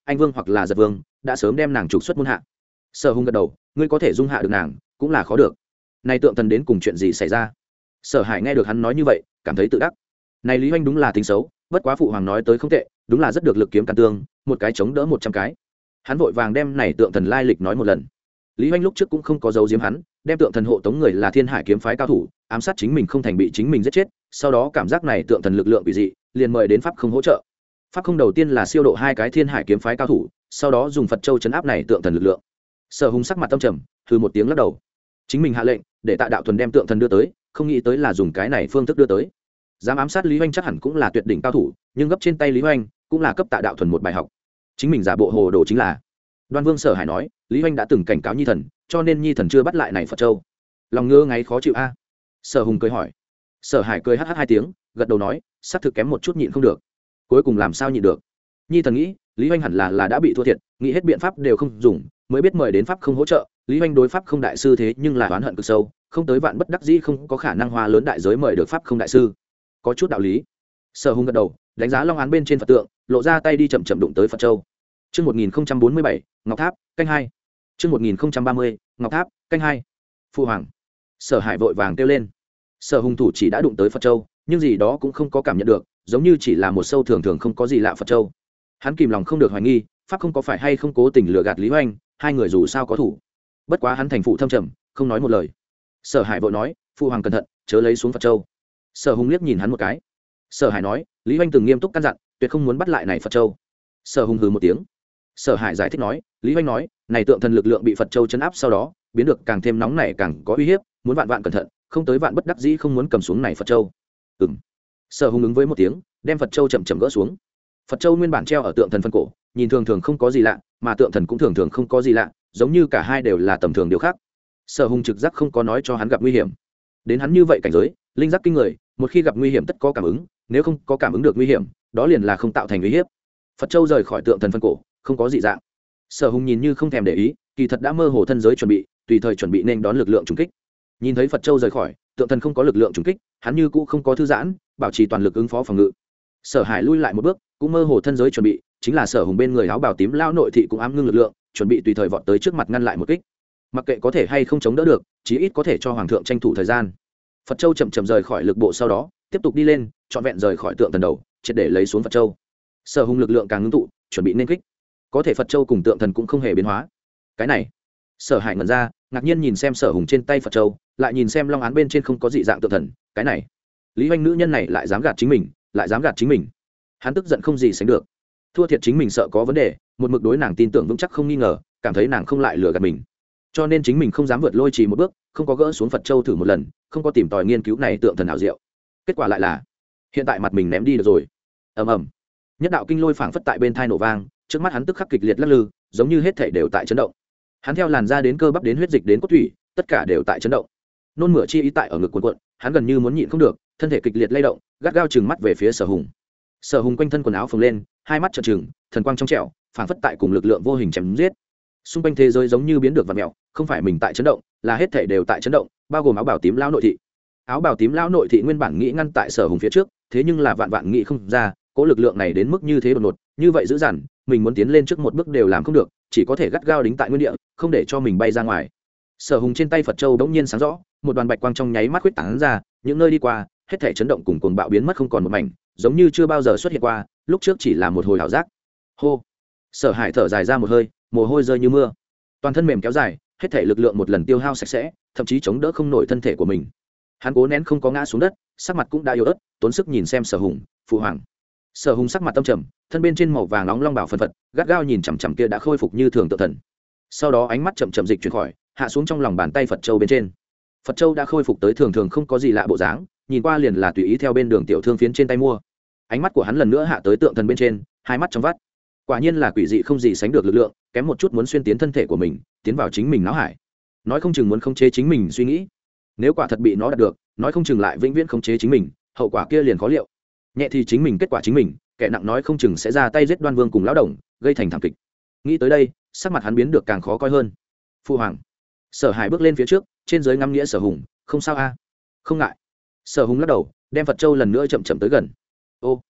anh vương hoặc là giật vương đã sớm đem nàng trục xuất muôn hạ. Sở Hùng gật đầu, ngươi có thể dung hạ được nàng cũng là khó được. Này tượng thần đến cùng chuyện gì xảy ra? Sở Hải nghe được hắn nói như vậy cảm thấy tự đắc. Này Lý Hoành đúng là tính xấu, bất quá phụ hoàng nói tới không tệ, đúng là rất được lực kiếm can tương, một cái chống đỡ một trăm cái. Hắn vội vàng đem này tượng thần lai lịch nói một lần. Lý Hoành lúc trước cũng không có giấu giếm hắn, đem tượng thần hộ tống người là Thiên Hải kiếm phái cao thủ, ám sát chính mình không thành bị chính mình giết chết, sau đó cảm giác này tượng thần lực lượng quỷ dị, liền mời đến pháp không hỗ trợ. Pháp không đầu tiên là siêu độ hai cái Thiên Hải kiếm phái cao thủ, sau đó dùng Phật châu chấn áp này tượng thần lực lượng. Sở Hùng sắc mặt tâm trầm, hừ một tiếng lắc đầu. Chính mình hạ lệnh để Tạ Đạo Thuần đem tượng thần đưa tới, không nghĩ tới là dùng cái này phương thức đưa tới. Dám ám sát Lý Hoành chắc hẳn cũng là tuyệt đỉnh cao thủ, nhưng gấp trên tay Lý Hoành cũng là cấp Tạ Đạo Thuần một bài học. Chính mình giả bộ hồ đồ chính là. Đoan Vương Sở Hải nói, Lý Hoành đã từng cảnh cáo Nhi thần, cho nên Nhi thần chưa bắt lại này Phật châu. Lòng ngơ ngáy khó chịu a. Sở Hùng cười hỏi. Sở Hải cười hắc hắc hai tiếng, gật đầu nói, xác thực kém một chút nhịn không được. Cuối cùng làm sao nhịn được? Nhi thần nghĩ, Lý Hoành hẳn là là đã bị thua thiệt, nghĩ hết biện pháp đều không dùng, mới biết mời đến pháp không hỗ trợ. Lý Hoành đối pháp không đại sư thế nhưng là oán hận cực sâu, không tới vạn bất đắc dĩ không có khả năng hoa lớn đại giới mời được pháp không đại sư. Có chút đạo lý. Sở Hùng gật đầu, đánh giá long án bên trên Phật tượng, lộ ra tay đi chậm chậm đụng tới Phật châu. Chương một nghìn không trăm bốn mươi bảy, Ngọc Tháp, canh hai. Chương một nghìn không trăm ba mươi, Ngọc Tháp, canh hai. Phu hoàng. Sở Hải vội vàng kêu lên. Sở Hùng thủ chỉ đã đụng tới Phật châu, nhưng gì đó cũng không có cảm nhận được, giống như chỉ là một sâu thường thường không có gì lạ Phật châu. Hắn kìm lòng không được hoài nghi, pháp không có phải hay không cố tình lừa gạt Lý Hoành, hai người dù sao có thủ. Bất quá hắn thành phụ thâm trầm, không nói một lời. Sở Hải vội nói, phu hoàng cẩn thận, chớ lấy xuống Phật châu. Sở Hùng liếc nhìn hắn một cái. Sở Hải nói, Lý Hoành từng nghiêm túc căn dặn, tuyệt không muốn bắt lại này Phật châu. Sở Hùng hừ một tiếng. Sở Hải giải thích nói, Lý Hoành nói, này tượng thần lực lượng bị Phật châu chấn áp sau đó, biến được càng thêm nóng nảy càng có uy hiếp, muốn vạn vạn cẩn thận, không tới vạn bất đắc dĩ không muốn cầm xuống này Phật châu. Ừm. Sở Hùng ứng với một tiếng, đem Phật châu chậm chậm gỡ xuống. Phật châu nguyên bản treo ở tượng thần phân cổ, nhìn thường thường không có gì lạ, mà tượng thần cũng thường thường không có gì lạ, giống như cả hai đều là tầm thường điều khác. Sở Hùng trực giác không có nói cho hắn gặp nguy hiểm. Đến hắn như vậy cảnh giới, linh giác kinh người, một khi gặp nguy hiểm tất có cảm ứng, nếu không có cảm ứng được nguy hiểm, đó liền là không tạo thành uy hiếp. Phật châu rời khỏi tượng thần phân cổ, không có dị dạng. Sở Hùng nhìn như không thèm để ý, kỳ thật đã mơ hồ thân giới chuẩn bị, tùy thời chuẩn bị nên đón lực lượng trùng kích. Nhìn thấy Phật châu rời khỏi, tượng thần không có lực lượng trùng kích, hắn như cũ không có thư giãn, bảo trì toàn lực ứng phó phòng ngự. Sở Hải lui lại một bước, cũng mơ hồ thân giới chuẩn bị, chính là Sở Hùng bên người áo bào tím lao nội thị cũng ám ngưng lực lượng, chuẩn bị tùy thời vọt tới trước mặt ngăn lại một kích. Mặc kệ có thể hay không chống đỡ được, chí ít có thể cho hoàng thượng tranh thủ thời gian. Phật châu chậm chậm rời khỏi lực bộ sau đó, tiếp tục đi lên, trọn vẹn rời khỏi tượng thần đầu, triệt để lấy xuống Phật châu. Sở Hùng lực lượng càng ngưng tụ, chuẩn bị nên kích. Có thể Phật châu cùng tượng thần cũng không hề biến hóa. Cái này, Sở Hải ngẩn ra, ngạc nhiên nhìn xem Sở Hùng trên tay Phật châu, lại nhìn xem long án bên trên không có dị dạng tượng thần, cái này, Lý Hoành nữ nhân này lại dám gạt chính mình, lại dám gạt chính mình. Hắn tức giận không gì sánh được, thua thiệt chính mình sợ có vấn đề, một mực đối nàng tin tưởng vững chắc không nghi ngờ, cảm thấy nàng không lại lừa gạt mình, cho nên chính mình không dám vượt lôi trì một bước, không có gỡ xuống Phật châu thử một lần, không có tìm tòi nghiên cứu này tượng thần ảo diệu. Kết quả lại là hiện tại mặt mình ném đi được rồi. Ầm ầm, nhất đạo kinh lôi phảng phất tại bên thai nổ vang, trước mắt hắn tức khắc kịch liệt lắc lư, giống như hết thảy đều tại chấn động. Hắn theo làn da đến cơ bắp đến huyết dịch đến cốt thủy, tất cả đều tại chấn động. Nôn mửa chi ý tại ở ngực cuộn cuộn, hắn gần như muốn nhịn không được, thân thể kịch liệt lay động, gắt gao trừng mắt về phía Sở Hùng. Sở Hùng quanh thân quần áo phồng lên, hai mắt trợn trừng, thần quang trong trẻo, phảng phất tại cùng lực lượng vô hình chém giết. Xung quanh thế giới giống như biến được vặn mèo, không phải mình tại chấn động, là hết thảy đều tại chấn động, bao gồm áo bào tím lão nội thị. Áo bào tím lão nội thị nguyên bản nghĩ ngăn tại Sở Hùng phía trước, thế nhưng là vạn vạn nghĩ không ra, cỗ lực lượng này đến mức như thế đột ngột, như vậy dữ dằn, mình muốn tiến lên trước một bước đều làm không được, chỉ có thể gắt gao đính tại nguyên địa, không để cho mình bay ra ngoài. Sở Hùng trên tay Phật châu đống nhiên sáng rõ, một đoàn bạch quang trong nháy mắt huyết tán ra, những nơi đi qua, hết thảy chấn động cùng cuồng bạo biến mất không còn một mảnh, giống như chưa bao giờ xuất hiện qua, lúc trước chỉ là một hồi ảo giác. Hô. Sở Hải thở dài ra một hơi, mồ hôi rơi như mưa, toàn thân mềm kéo dài, hết thảy lực lượng một lần tiêu hao sạch sẽ, thậm chí chống đỡ không nổi thân thể của mình. Hắn cố nén không có ngã xuống đất, sắc mặt cũng đã yếu ớt, tốn sức nhìn xem Sở Hùng, phụ hoàng. Sở Hùng sắc mặt tâm trầm, thân bên trên màu vàng nóng long bảo phân phật, gắt gao nhìn chằm chằm kia đã khôi phục như thường tự thần. Sau đó ánh mắt chậm chậm dịch chuyển khỏi, hạ xuống trong lòng bàn tay Phật châu bên trên. Phật châu đã khôi phục tới thường thường không có gì lạ bộ dáng, nhìn qua liền là tùy ý theo bên đường tiểu thương phiến trên tay mua. Ánh mắt của hắn lần nữa hạ tới tượng thần bên trên, hai mắt trong vắt. Quả nhiên là quỷ dị không gì sánh được lực lượng, kém một chút muốn xuyên tiến thân thể của mình, tiến vào chính mình não hải. Nói không chừng muốn khống chế chính mình suy nghĩ. Nếu quả thật bị nó đạt được, nói không chừng lại vĩnh viễn khống chế chính mình, hậu quả kia liền khó liệu. Nhẹ thì chính mình kết quả chính mình, kẻ nặng nói không chừng sẽ ra tay giết Đoan Vương cùng lão đồng, gây thành thảm kịch. Nghĩ tới đây, sắc mặt hắn biến được càng khó coi hơn. Phu hoàng. Sở Hải bước lên phía trước, trên dưới ngắm nghĩa Sở Hùng, không sao a? Không ngại. Sở Hùng lắc đầu, đem Phật châu lần nữa chậm chậm tới gần. Ô,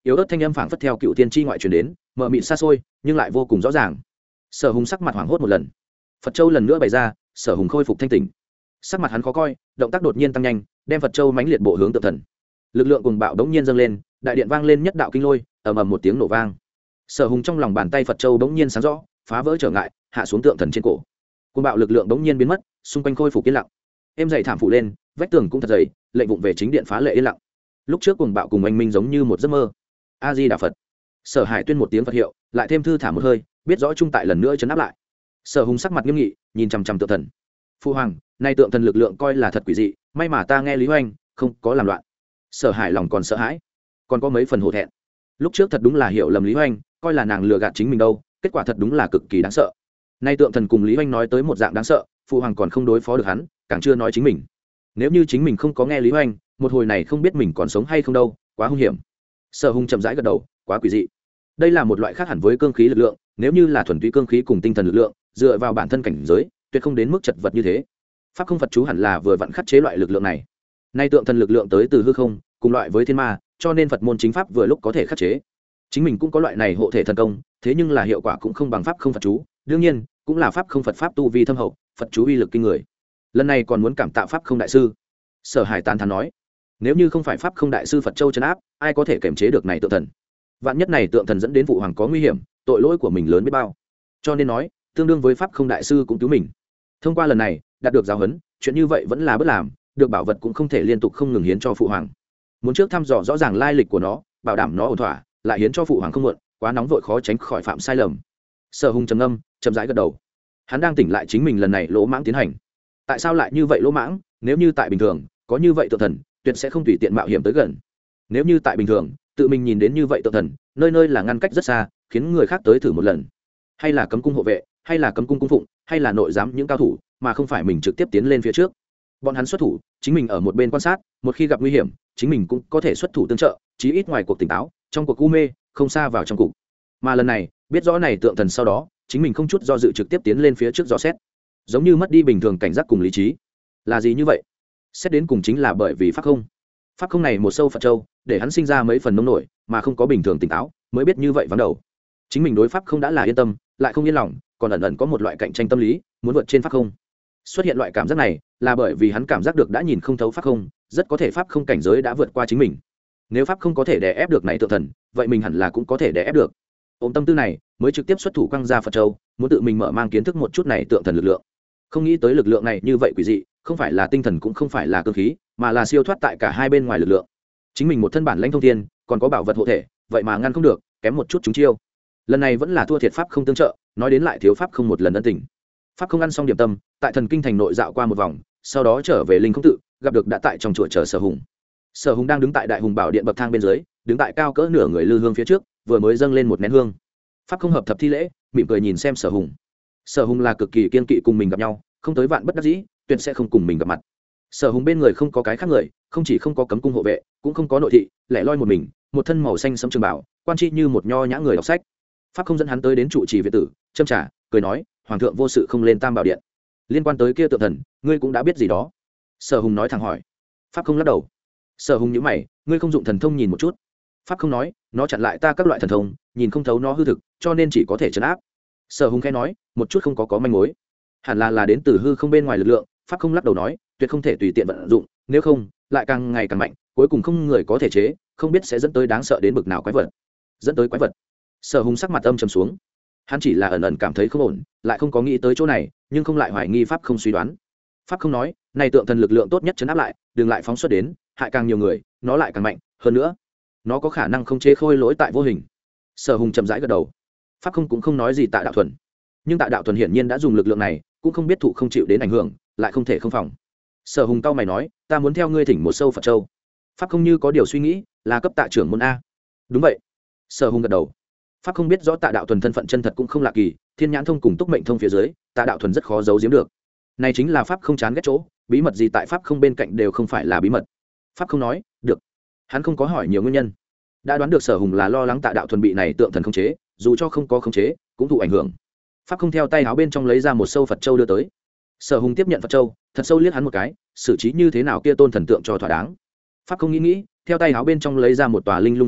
yếu ớt thanh âm phảng phất theo cựu tiên tri ngoại truyền đến, mờ mịt xa xôi nhưng lại vô cùng rõ ràng. Sở Hùng sắc mặt hoảng hốt một lần. Phật châu lần nữa bày ra, Sở Hùng khôi phục thanh tỉnh. Sắc mặt hắn khó coi, động tác đột nhiên tăng nhanh, đem Phật châu mãnh liệt bộ hướng tượng thần. Lực lượng cùng bạo đống nhiên dâng lên, đại điện vang lên nhất đạo kinh lôi, ầm ầm một tiếng nổ vang. Sở Hùng trong lòng bàn tay Phật châu đống nhiên sáng rõ, phá vỡ trở ngại, hạ xuống tượng thần trên cổ. Cùng bạo lực lượng đống nhiên biến mất, xung quanh khôi phục yên lặng. Êm dày thảm phủ lên, vách tường cũng thật dày, lệnh vụng về chính điện phá lệ yên lặng. Lúc trước cùng bạo cùng anh minh giống như một giấc mơ. A Di Đà Phật. Sở Hải tuyên một tiếng Phật hiệu, lại thêm thư thả một hơi, biết rõ trung tại lần nữa chấn áp lại. Sở Hùng sắc mặt nghiêm nghị, nhìn chằm chằm tượng thần. Phu hoàng, nay tượng thần lực lượng coi là thật quỷ dị, may mà ta nghe Lý Hoành không có làm loạn. Sở Hải lòng còn sợ hãi, còn có mấy phần hổ thẹn. Lúc trước thật đúng là hiểu lầm Lý Hoành, coi là nàng lừa gạt chính mình đâu, kết quả thật đúng là cực kỳ đáng sợ. Nay tượng thần cùng Lý Hoành nói tới một dạng đáng sợ, phụ hoàng còn không đối phó được hắn, càng chưa nói chính mình. Nếu như chính mình không có nghe Lý Hoành, một hồi này không biết mình còn sống hay không đâu, quá hung hiểm. Sở Hùng chậm rãi gật đầu, quá quỷ dị. Đây là một loại khác hẳn với cương khí lực lượng, nếu như là thuần túy cương khí cùng tinh thần lực lượng, dựa vào bản thân cảnh giới, tuyệt không đến mức chật vật như thế. Pháp không Phật chú hẳn là vừa vặn khắc chế loại lực lượng này. Nay tượng thần lực lượng tới từ hư không, cùng loại với thiên ma, cho nên Phật môn chính pháp vừa lúc có thể khắc chế. Chính mình cũng có loại này hộ thể thần công, thế nhưng là hiệu quả cũng không bằng pháp không Phật chú, đương nhiên, cũng là pháp không Phật pháp tu vi thâm hậu, Phật chú uy lực kinh người. Lần này còn muốn cảm tạ pháp không đại sư. Sở Hải tán thán nói, nếu như không phải pháp không đại sư Phật châu trấn áp, ai có thể kiềm chế được này tượng thần? Vạn nhất này tượng thần dẫn đến vụ hoàng có nguy hiểm, tội lỗi của mình lớn biết bao. Cho nên nói, tương đương với pháp không đại sư cũng cứu mình. Thông qua lần này, đạt được giáo huấn, chuyện như vậy vẫn là bất làm, được bảo vật cũng không thể liên tục không ngừng hiến cho phụ hoàng. Muốn trước thăm dò rõ ràng lai lịch của nó, bảo đảm nó ổn thỏa, lại hiến cho phụ hoàng không muộn, quá nóng vội khó tránh khỏi phạm sai lầm. Sở Hùng trầm ngâm, chậm rãi gật đầu. Hắn đang tỉnh lại chính mình lần này lỗ mãng tiến hành. Tại sao lại như vậy lỗ mãng? Nếu như tại bình thường, có như vậy tượng thần, tuyệt sẽ không tùy tiện mạo hiểm tới gần. Nếu như tại bình thường, tự mình nhìn đến như vậy tượng thần, nơi nơi là ngăn cách rất xa, khiến người khác tới thử một lần. Hay là cấm cung hộ vệ, hay là cấm cung cung phụng, hay là nội giám những cao thủ, mà không phải mình trực tiếp tiến lên phía trước. Bọn hắn xuất thủ, chính mình ở một bên quan sát, một khi gặp nguy hiểm, chính mình cũng có thể xuất thủ tương trợ, chí ít ngoài cuộc tỉnh táo, trong cuộc u mê, không xa vào trong cục. Mà lần này, biết rõ này tượng thần sau đó, chính mình không chút do dự trực tiếp tiến lên phía trước dò xét, giống như mất đi bình thường cảnh giác cùng lý trí. Là gì như vậy? Xét đến cùng chính là bởi vì pháp không. Pháp không này một sâu Phật châu, để hắn sinh ra mấy phần nông nổi, mà không có bình thường tỉnh táo, mới biết như vậy vắng đầu. Chính mình đối pháp không đã là yên tâm, lại không yên lòng, còn ẩn ẩn có một loại cạnh tranh tâm lý, muốn vượt trên pháp không. Xuất hiện loại cảm giác này, là bởi vì hắn cảm giác được đã nhìn không thấu pháp không, rất có thể pháp không cảnh giới đã vượt qua chính mình. Nếu pháp không có thể đè ép được này tượng thần, vậy mình hẳn là cũng có thể đè ép được. Ôm tâm tư này, mới trực tiếp xuất thủ quăng ra Phật châu, muốn tự mình mở mang kiến thức một chút này tượng thần lực lượng. Không nghĩ tới lực lượng này như vậy quỷ dị, không phải là tinh thần cũng không phải là cơ khí, mà là siêu thoát tại cả hai bên ngoài lực lượng. Chính mình một thân bản lãnh thông thiên, còn có bảo vật hộ thể, vậy mà ngăn không được, kém một chút chúng chiêu. Lần này vẫn là thua thiệt pháp không tương trợ, nói đến lại thiếu pháp không một lần ân tình. Pháp không ăn xong điểm tâm, tại thần kinh thành nội dạo qua một vòng, sau đó trở về linh không tự, gặp được đã tại trong chùa chờ Sở Hùng. Sở Hùng đang đứng tại đại hùng bảo điện bậc thang bên dưới, đứng tại cao cỡ nửa người lư hương phía trước, vừa mới dâng lên một nén hương. Pháp không hợp thập thi lễ, mỉm cười nhìn xem Sở Hùng. Sở Hùng là cực kỳ kiên kỵ cùng mình gặp nhau, không tới vạn bất đắc dĩ, tuyệt sẽ không cùng mình gặp mặt. Sở Hùng bên người không có cái khác người, không chỉ không có cấm cung hộ vệ, cũng không có nội thị, lẻ loi một mình, một thân màu xanh sẫm trường bảo, quan tri như một nho nhã người đọc sách. Pháp không dẫn hắn tới đến trụ trì viện tử, châm trà, cười nói, hoàng thượng vô sự không lên Tam Bảo điện. Liên quan tới kia tượng thần, ngươi cũng đã biết gì đó? Sở Hùng nói thẳng hỏi. Pháp không lắc đầu. Sở Hùng nhíu mày, ngươi không dụng thần thông nhìn một chút? Pháp không nói, nó chặn lại ta các loại thần thông, nhìn không thấu nó hư thực, cho nên chỉ có thể trấn áp. Sở Hùng khẽ nói, một chút không có có manh mối, hẳn là là đến từ hư không bên ngoài lực lượng. Pháp không lắc đầu nói, tuyệt không thể tùy tiện vận dụng, nếu không lại càng ngày càng mạnh, cuối cùng không người có thể chế, không biết sẽ dẫn tới đáng sợ đến bực nào quái vật. Dẫn tới quái vật? Sở Hùng sắc mặt âm trầm xuống. Hắn chỉ là ẩn ẩn cảm thấy không ổn, lại không có nghĩ tới chỗ này, nhưng không lại hoài nghi pháp không suy đoán. Pháp không nói, này tượng thần lực lượng tốt nhất chấn áp lại, đừng lại phóng xuất đến, hại càng nhiều người, nó lại càng mạnh, hơn nữa, nó có khả năng không chế khôi lỗi tại vô hình. Sở Hùng chậm rãi gật đầu. Pháp không cũng không nói gì Tạ Đạo Thuần, nhưng Tạ Đạo Thuần hiển nhiên đã dùng lực lượng này, cũng không biết thụ không chịu đến ảnh hưởng, lại không thể không phòng. Sở Hùng cau mày nói, ta muốn theo ngươi thỉnh một sâu Phật châu. Pháp không như có điều suy nghĩ, là cấp Tạ trưởng môn a? Đúng vậy. Sở Hùng gật đầu. Pháp không biết rõ Tạ Đạo Thuần thân phận chân thật cũng không lạ kỳ, thiên nhãn thông cùng túc mệnh thông phía dưới, Tạ Đạo Thuần rất khó giấu giếm được. Này chính là pháp không chán ghét chỗ, bí mật gì tại pháp không bên cạnh đều không phải là bí mật. Pháp không nói, được. Hắn không có hỏi nhiều nguyên nhân, đã đoán được Sở Hùng là lo lắng Tạ Đạo Thuần bị này tượng thần khống chế, dù cho không có khống chế, cũng thụ ảnh hưởng. Pháp không theo tay áo bên trong lấy ra một sâu Phật châu đưa tới. Sở Hùng tiếp nhận Phật châu, thật sâu liếc hắn một cái, xử trí như thế nào kia tôn thần tượng cho thỏa đáng. Pháp không nghĩ nghĩ, theo tay áo bên trong lấy ra một tòa linh lung Phật tháp,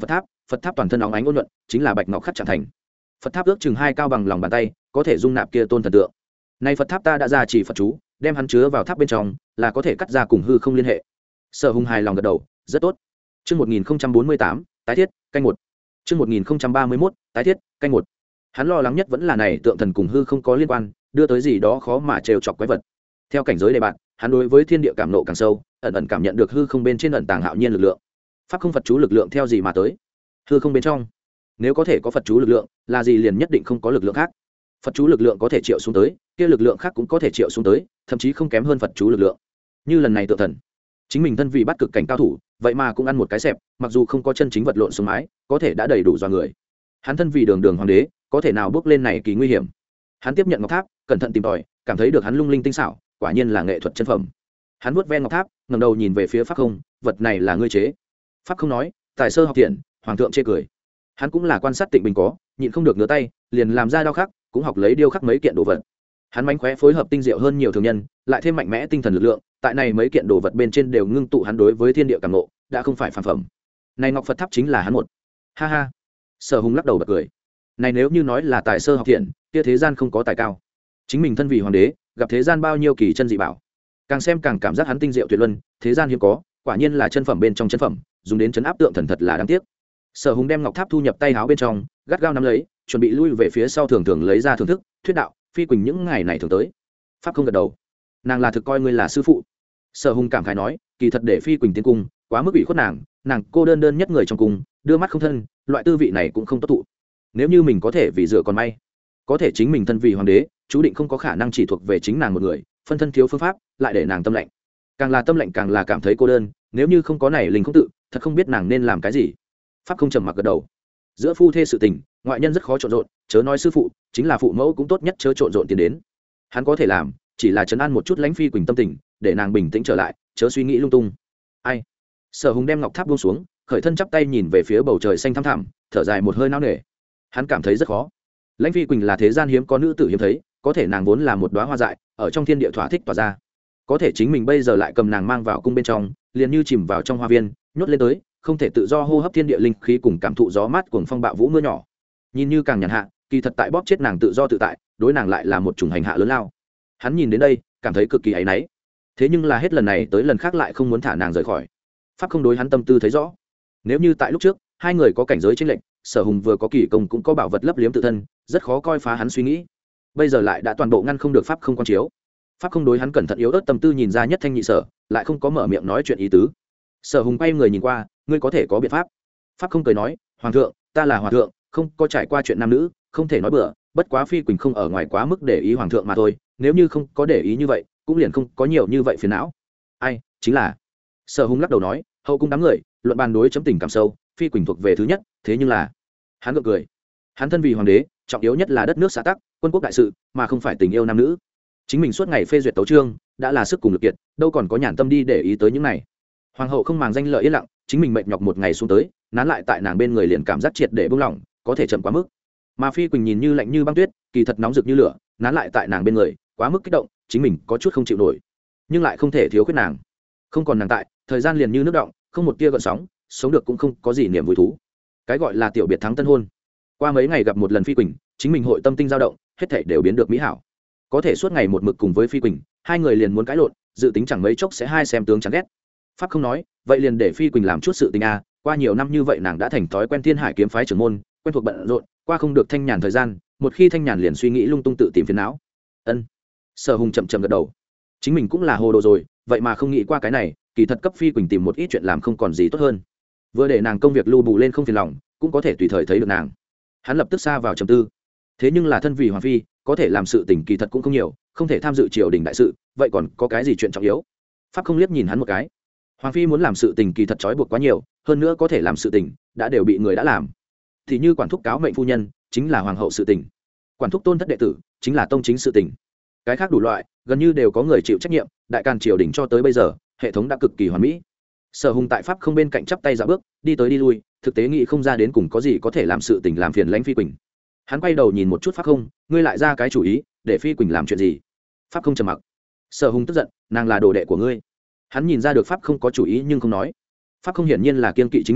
phật tháp toàn thân óng ánh ôn nhuận, chính là bạch ngọc khắc trạng thành. Phật tháp ước chừng hai cao bằng lòng bàn tay, có thể dung nạp kia tôn thần tượng. Nay Phật tháp ta đã ra chỉ Phật chú, đem hắn chứa vào tháp bên trong, là có thể cắt ra cùng hư không liên hệ. Sở Hùng hài lòng gật đầu, rất tốt. Chương một nghìn bốn mươi tám, tái thiết, canh một. Chương một nghìn ba mươi mốt, tái thiết, canh một. Hắn lo lắng nhất vẫn là này tượng thần cùng hư không có liên quan, đưa tới gì đó khó mà trêu chọc quái vật. Theo cảnh giới đề bạn, hắn đối với thiên địa cảm nộ càng sâu, ẩn ẩn cảm nhận được hư không bên trên ẩn tàng hạo nhiên lực lượng. Pháp không Phật chú lực lượng theo gì mà tới? Hư không bên trong. Nếu có thể có Phật chú lực lượng, là gì liền nhất định không có lực lượng khác. Phật chú lực lượng có thể triệu xuống tới, kia lực lượng khác cũng có thể triệu xuống tới, thậm chí không kém hơn Phật chú lực lượng. Như lần này tượng thần, chính mình thân vì bắt cực cảnh cao thủ, vậy mà cũng ăn một cái xẹp, mặc dù không có chân chính vật lộn xuống mái, có thể đã đầy đủ dọa người. Hắn thân vì đường đường hoàng đế, có thể nào bước lên này kỳ nguy hiểm. Hắn tiếp nhận ngọc tháp, cẩn thận tìm tòi, cảm thấy được hắn lung linh tinh xảo, quả nhiên là nghệ thuật chân phẩm. Hắn vuốt ven ngọc tháp, ngẩng đầu nhìn về phía Pháp Không, vật này là ngươi chế? Pháp Không nói, tài sơ học thiện, hoàng thượng chê cười. Hắn cũng là quan sát Tịnh Bình có, nhịn không được ngửa tay, liền làm ra đao khắc, cũng học lấy điêu khắc mấy kiện đồ vật. Hắn mánh khóe phối hợp tinh diệu hơn nhiều thường nhân, lại thêm mạnh mẽ tinh thần lực lượng, tại này mấy kiện đồ vật bên trên đều ngưng tụ hắn đối với thiên địa cảm ngộ, đã không phải phàm phẩm. Này ngọc Phật tháp chính là hắn một. Ha ha. Sở Hùng lắc đầu bật cười. Này nếu như nói là tài sơ học thiện, kia thế gian không có tài cao. Chính mình thân vì hoàng đế, gặp thế gian bao nhiêu kỳ chân dị bảo, càng xem càng cảm giác hắn tinh diệu tuyệt luân, thế gian hiếm có, quả nhiên là chân phẩm bên trong chân phẩm, dùng đến chấn áp tượng thần thật là đáng tiếc. Sở Hùng đem ngọc tháp thu nhập tay áo bên trong, gắt gao nắm lấy, chuẩn bị lui về phía sau, thường thường lấy ra thưởng thức, thuyết đạo, Phi Quỳnh những ngày này thường tới. Pháp Không gật đầu. Nàng là thực coi ngươi là sư phụ. Sở Hùng cảm khái nói, kỳ thật để Phi Quỳnh tiến cung, quá mức ủy khuất nàng, nàng cô đơn đơn nhất người trong cung, đưa mắt không thân, loại tư vị này cũng không tốt thụ. Nếu như mình có thể vì dựa còn may, có thể chính mình thân vì hoàng đế, chú định không có khả năng chỉ thuộc về chính nàng một người, phân thân thiếu phương pháp, lại để nàng tâm lạnh. Càng là tâm lạnh càng là cảm thấy cô đơn, nếu như không có này linh không tự, thật không biết nàng nên làm cái gì. Pháp Không trầm mặc gật đầu. Giữa phu thê sự tình, ngoại nhân rất khó trộn rộn, chớ nói sư phụ, chính là phụ mẫu cũng tốt nhất chớ trộn rộn tiến đến. Hắn có thể làm, chỉ là trấn an một chút lãnh Phi Quỳnh tâm tình, để nàng bình tĩnh trở lại, chớ suy nghĩ lung tung. Ai? Sở Hùng đem ngọc tháp buông xuống, khởi thân chắp tay nhìn về phía bầu trời xanh thăm thẳm, thở dài một hơi nao nề. Hắn cảm thấy rất khó. Lãnh Phi Quỳnh là thế gian hiếm có nữ tử hiếm thấy, có thể nàng vốn là một đóa hoa dại, ở trong thiên địa thỏa thích tỏa ra. Có thể chính mình bây giờ lại cầm nàng mang vào cung bên trong, liền như chìm vào trong hoa viên, nhốt lên tới, không thể tự do hô hấp thiên địa linh khí cùng cảm thụ gió mát cuồng phong bạo vũ mưa nhỏ. Nhìn như càng nhàn hạ, kỳ thật tại bóp chết nàng tự do tự tại, đối nàng lại là một chủng hành hạ lớn lao. Hắn nhìn đến đây, cảm thấy cực kỳ áy náy. Thế nhưng là hết lần này tới lần khác lại không muốn thả nàng rời khỏi. Pháp Không đối hắn tâm tư thấy rõ. Nếu như tại lúc trước, hai người có cảnh giới chênh lệch, Sở Hùng vừa có kỳ công cũng có bảo vật lấp liếm tự thân, rất khó coi phá hắn suy nghĩ. Bây giờ lại đã toàn bộ ngăn không được Pháp Không quan chiếu. Pháp Không đối hắn cẩn thận yếu ớt tâm tư nhìn ra nhất thanh nhị sở, lại không có mở miệng nói chuyện ý tứ. Sở Hùng quay người nhìn qua, ngươi có thể có biện pháp. Pháp Không cười nói, hoàng thượng, ta là hoàng thượng, không có trải qua chuyện nam nữ, không thể nói bừa, bất quá Phi Quỳnh không ở ngoài quá mức để ý hoàng thượng mà thôi, nếu như không có để ý như vậy, cũng liền không có nhiều như vậy phiền não. Ai, chính là. Sở Hùng lắc đầu nói, hậu cung đám người, luận bàn đối chấm tình cảm sâu, Phi Quỳnh thuộc về thứ nhất, thế nhưng là. Hắn gượng cười. Hắn thân vì hoàng đế, trọng yếu nhất là đất nước xã tắc, quân quốc đại sự, mà không phải tình yêu nam nữ. Chính mình suốt ngày phê duyệt tấu chương, đã là sức cùng lực kiệt, đâu còn có nhàn tâm đi để ý tới những này. Hoàng hậu không màng danh lợi yên lặng, chính mình mệt nhọc một ngày xuống tới, nán lại tại nàng bên người liền cảm giác triệt để buông lỏng, có thể chậm quá mức. Mà Phi Quỳnh nhìn như lạnh như băng tuyết, kỳ thật nóng rực như lửa, nán lại tại nàng bên người, quá mức kích động, chính mình có chút không chịu nổi, nhưng lại không thể thiếu khuyết nàng. Không còn nàng tại, thời gian liền như nước động, không một tia gợn sóng, sống được cũng không có gì niềm vui thú. Cái gọi là tiểu biệt thắng tân hôn. Qua mấy ngày gặp một lần Phi Quỳnh, chính mình hội tâm tinh dao động, hết thảy đều biến được mỹ hảo. Có thể suốt ngày một mực cùng với Phi Quỳnh, hai người liền muốn cãi lộn, dự tính chẳng mấy chốc sẽ hai xem tướng chán ghét. Pháp Không nói, vậy liền để Phi Quỳnh làm chút sự tình a, qua nhiều năm như vậy nàng đã thành thói quen Thiên Hải kiếm phái trưởng môn, quen thuộc bận rộn, qua không được thanh nhàn thời gian, một khi thanh nhàn liền suy nghĩ lung tung tự tìm phiền não. Ân. Sở Hùng chậm chậm gật đầu. Chính mình cũng là hồ đồ rồi, vậy mà không nghĩ qua cái này, kỳ thật cấp Phi Quỳnh tìm một ít chuyện làm không còn gì tốt hơn. Vừa để nàng công việc lưu bù lên không phiền lòng, cũng có thể tùy thời thấy được nàng. Hắn lập tức xa vào trầm tư. Thế nhưng là thân vì hoàng phi, có thể làm sự tình kỳ thật cũng không nhiều, không thể tham dự triều đình đại sự, vậy còn có cái gì chuyện trọng yếu? Pháp Không liếc nhìn hắn một cái. Hoàng phi muốn làm sự tình kỳ thật trói buộc quá nhiều, hơn nữa có thể làm sự tình đã đều bị người đã làm. Thì như quản thúc cáo mệnh phu nhân, chính là hoàng hậu sự tình. Quản thúc tôn thất đệ tử, chính là tông chính sự tình. Cái khác đủ loại, gần như đều có người chịu trách nhiệm, đại càn triều đình cho tới bây giờ, hệ thống đã cực kỳ hoàn mỹ. Sở Hùng tại Pháp Không bên cạnh chắp tay dạo bước, đi tới đi lui, thực tế nghĩ không ra đến cùng có gì có thể làm sự tình làm phiền lãnh Phi Quỳnh. Hắn quay đầu nhìn một chút Pháp Không, ngươi lại ra cái chủ ý, để Phi Quỳnh làm chuyện gì? Pháp Không trầm mặc. Sở Hùng tức giận, nàng là đồ đệ của ngươi. Hắn nhìn ra được Pháp Không có chủ ý nhưng không nói. Pháp Không hiển nhiên là kiên kỵ chính mình,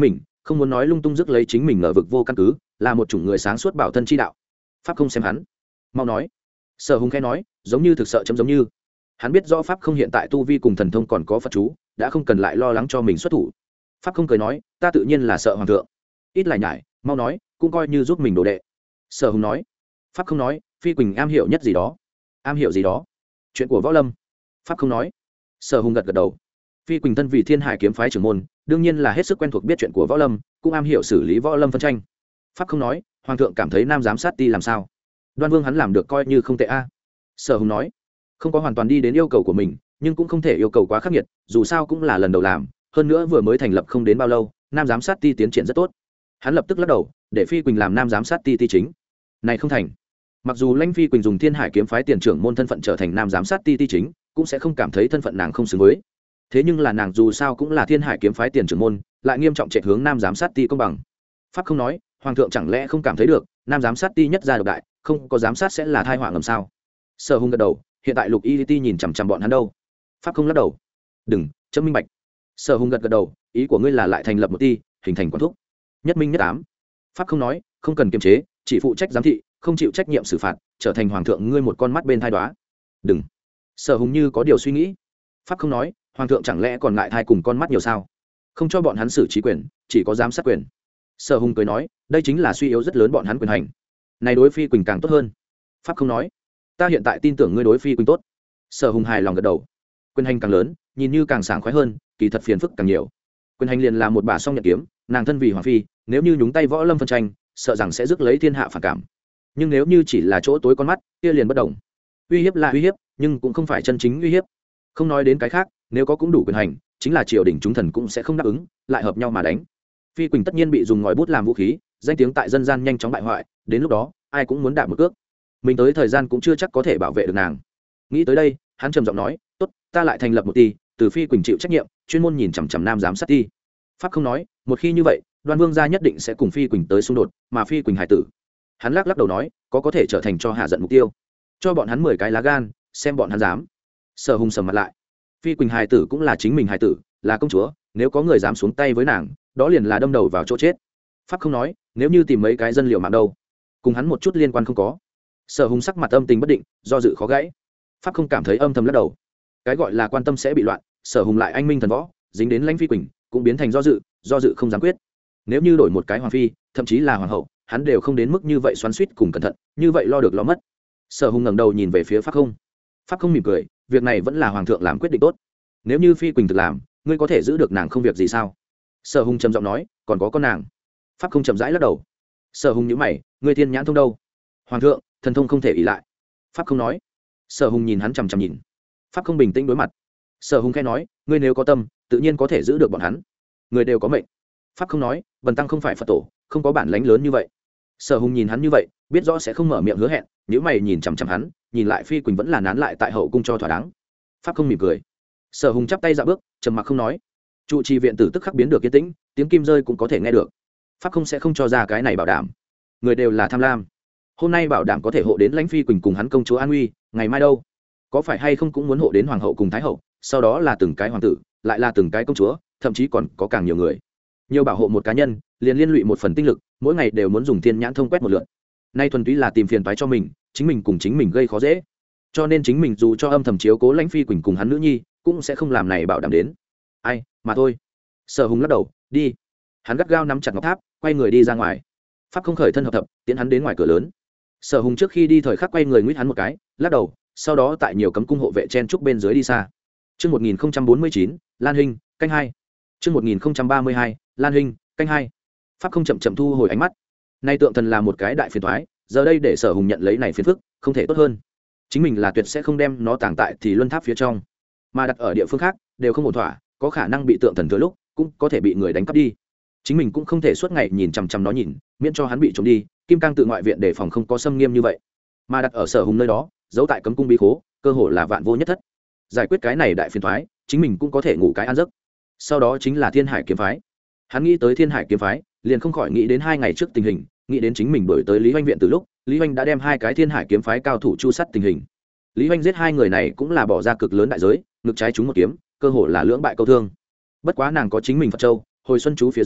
không muốn nói lung tung rước lấy chính mình ngờ vực vô căn cứ, là một chủng người sáng suốt bảo thân chi đạo. Pháp không xem hắn, mau nói. Sở Hùng khẽ nói, giống như thực sợ chấm giống như. Hắn biết rõ Pháp không hiện tại tu vi cùng thần thông còn có Phật chú, đã không cần lại lo lắng cho mình xuất thủ. Pháp không cười nói, ta tự nhiên là sợ hoàng thượng. Ít lại nhải, mau nói, cũng coi như giúp mình đồ đệ. Sở Hùng nói. Pháp không nói, Phi Quỳnh am hiểu nhất gì đó. Am hiểu gì đó? Chuyện của võ lâm. Pháp không nói. Sở Hùng gật gật đầu. Phi Quỳnh thân vì Thiên Hải kiếm phái trưởng môn, đương nhiên là hết sức quen thuộc biết chuyện của võ lâm, cũng am hiểu xử lý võ lâm phân tranh. Pháp không nói, hoàng thượng cảm thấy nam giám sát ti làm sao? Đoan Vương hắn làm được coi như không tệ a. Sở Hùng nói, không có hoàn toàn đi đến yêu cầu của mình, nhưng cũng không thể yêu cầu quá khắc nghiệt, dù sao cũng là lần đầu làm, hơn nữa vừa mới thành lập không đến bao lâu, nam giám sát ti tiến triển rất tốt. Hắn lập tức lắc đầu, để Phi Quỳnh làm nam giám sát ti ti chính. Này không thành. Mặc dù Lãnh Phi Quỳnh dùng Thiên Hải kiếm phái tiền trưởng môn thân phận trở thành nam giám sát ti ti chính, cũng sẽ không cảm thấy thân phận nàng không xứng với. Thế nhưng là nàng dù sao cũng là Thiên Hải kiếm phái tiền trưởng môn, lại nghiêm trọng trệ hướng nam giám sát ti công bằng. Pháp không nói, hoàng thượng chẳng lẽ không cảm thấy được, nam giám sát ti nhất gia độc đại, không có giám sát sẽ là tai họa ngầm sao? Sở Hùng gật đầu, hiện tại Lục Y Ti nhìn chằm chằm bọn hắn đâu? Pháp không lắc đầu. Đừng, chấm minh bạch. Sở Hùng gật gật đầu, ý của ngươi là lại thành lập một ti, hình thành quản thúc. Nhất minh nhất ám. Pháp không nói, không cần kiềm chế, chỉ phụ trách giám thị, không chịu trách nhiệm xử phạt, trở thành hoàng thượng ngươi một con mắt bên thai đoá. Đừng. Sở Hùng như có điều suy nghĩ. Pháp không nói, hoàng thượng chẳng lẽ còn ngại thai cùng con mắt nhiều sao? Không cho bọn hắn xử trí quyền, chỉ có giám sát quyền. Sở Hùng cười nói, đây chính là suy yếu rất lớn bọn hắn quyền hành. Này đối Phi Quỳnh càng tốt hơn. Pháp không nói, ta hiện tại tin tưởng ngươi đối Phi Quỳnh tốt. Sở Hùng hài lòng gật đầu. Quyền hành càng lớn, nhìn như càng sảng khoái hơn, kỳ thật phiền phức càng nhiều. Quyền hành liền là một bà song nhật kiếm, nàng thân vì hoàng phi, nếu như nhúng tay võ lâm phân tranh, sợ rằng sẽ rước lấy thiên hạ phản cảm. Nhưng nếu như chỉ là chỗ tối con mắt, kia liền bất đồng. Uy hiếp là uy hiếp, nhưng cũng không phải chân chính uy hiếp. Không nói đến cái khác, nếu có cũng đủ quyền hành, chính là triều đình chúng thần cũng sẽ không đáp ứng, lại hợp nhau mà đánh. Phi Quỳnh tất nhiên bị dùng ngòi bút làm vũ khí, danh tiếng tại dân gian nhanh chóng bại hoại, đến lúc đó, ai cũng muốn đạp một cước. Mình tới thời gian cũng chưa chắc có thể bảo vệ được nàng. Nghĩ tới đây, hắn trầm giọng nói, "Tốt, ta lại thành lập một ty, từ Phi Quỳnh chịu trách nhiệm, chuyên môn nhìn chằm chằm nam giám sát ty." Pháp không nói, một khi như vậy, Đoan Vương gia nhất định sẽ cùng Phi Quỳnh tới xung đột, mà Phi Quỳnh hải tử. Hắn lắc lắc đầu nói, có có thể trở thành cho hạ giận mục tiêu. Cho bọn hắn mười cái lá gan, xem bọn hắn dám. Sở Hùng sầm mặt lại. Phi Quỳnh hài tử cũng là chính mình hài tử, là công chúa, nếu có người dám xuống tay với nàng, đó liền là đâm đầu vào chỗ chết. Pháp không nói, nếu như tìm mấy cái dân liệu mạng đâu, cùng hắn một chút liên quan không có. Sở Hùng sắc mặt âm tình bất định, do dự khó gãy. Pháp không cảm thấy âm thầm lắc đầu. Cái gọi là quan tâm sẽ bị loạn, Sở Hùng lại anh minh thần võ, dính đến Lãnh Phi Quỳnh, cũng biến thành do dự, do dự không dám quyết. Nếu như đổi một cái hoàng phi, thậm chí là hoàng hậu, hắn đều không đến mức như vậy xoắn xuýt cùng cẩn thận, như vậy lo được lo mất. Sở Hùng ngẩng đầu nhìn về phía Pháp không. Pháp không mỉm cười, việc này vẫn là hoàng thượng làm quyết định tốt. Nếu như Phi Quỳnh thực làm, ngươi có thể giữ được nàng không việc gì sao? Sở Hùng trầm giọng nói, còn có con nàng. Pháp không chậm rãi lắc đầu. Sở Hùng nhíu mày, ngươi thiên nhãn thông đâu? Hoàng thượng, thần thông không thể ỷ lại. Pháp không nói. Sở Hùng nhìn hắn chằm chằm nhìn. Pháp không bình tĩnh đối mặt. Sở Hùng khẽ nói, ngươi nếu có tâm, tự nhiên có thể giữ được bọn hắn. Người đều có mệnh. Pháp không nói, Bần tăng không phải Phật tổ, không có bản lãnh lớn như vậy. Sở Hùng nhìn hắn như vậy, biết rõ sẽ không mở miệng hứa hẹn, nếu mày nhìn chằm chằm hắn, nhìn lại Phi Quỳnh vẫn là nán lại tại hậu cung cho thỏa đáng. Pháp không mỉm cười. Sở Hùng chắp tay dạo bước, trầm mặc không nói. Trụ trì viện tử tức khắc biến được yên tĩnh, tiếng kim rơi cũng có thể nghe được. Pháp không sẽ không cho ra cái này bảo đảm. Người đều là tham lam. Hôm nay bảo đảm có thể hộ đến Lãnh Phi Quỳnh cùng hắn công chúa an uy, ngày mai đâu? Có phải hay không cũng muốn hộ đến hoàng hậu cùng thái hậu, sau đó là từng cái hoàng tử, lại là từng cái công chúa, thậm chí còn có càng nhiều người. Nhiều bảo hộ một cá nhân, liền liên lụy một phần tinh lực, mỗi ngày đều muốn dùng thiên nhãn thông quét một lượt. Nay thuần túy là tìm phiền toái cho mình, chính mình cùng chính mình gây khó dễ. Cho nên chính mình dù cho âm thầm chiếu cố Lãnh Phi Quỳnh cùng hắn nữ nhi, cũng sẽ không làm này bảo đảm đến. Ai, mà thôi. Sở Hùng lắc đầu, đi. Hắn gắt gao nắm chặt ngọc tháp, quay người đi ra ngoài. Pháp không khởi thân hợp thập, tiến hắn đến ngoài cửa lớn. Sở Hùng trước khi đi thời khắc quay người nguyết hắn một cái, lắc đầu, sau đó tại nhiều cấm cung hộ vệ chen trúc bên dưới đi xa. Chương một nghìn không trăm bốn mươi chín, Lan Hinh, canh hai. Chương một nghìn không trăm ba mươi hai, Lan Hinh, canh hai. Pháp không chậm chậm thu hồi ánh mắt. Nay tượng thần là một cái đại phiền toái, giờ đây để Sở Hùng nhận lấy này phiền phức, không thể tốt hơn. Chính mình là tuyệt sẽ không đem nó tàng tại thì luân tháp phía trong, mà đặt ở địa phương khác đều không ổn thỏa, có khả năng bị tượng thần thừa lúc, cũng có thể bị người đánh cắp đi. Chính mình cũng không thể suốt ngày nhìn chằm chằm nó nhìn, miễn cho hắn bị trộm đi. Kim Cang tự ngoại viện đề phòng không có xâm nghiêm như vậy, mà đặt ở Sở Hùng nơi đó, giấu tại cấm cung bí khố, cơ hội là vạn vô nhất thất. Giải quyết cái này đại phiền toái, chính mình cũng có thể ngủ cái an giấc. Sau đó chính là Thiên Hải kiếm phái. Hắn nghĩ tới Thiên Hải kiếm phái, liền không khỏi nghĩ đến hai ngày trước tình hình, nghĩ đến chính mình đổi tới Lý Hoành viện từ lúc, Lý Hoành đã đem hai cái Thiên Hải kiếm phái cao thủ chu sát tình hình. Lý Hoành giết hai người này cũng là bỏ ra cực lớn đại giới, ngực trái trúng một kiếm, cơ hội là lưỡng bại câu thương. Bất quá nàng có chính mình Phật Châu, hồi xuân chú phía dưới,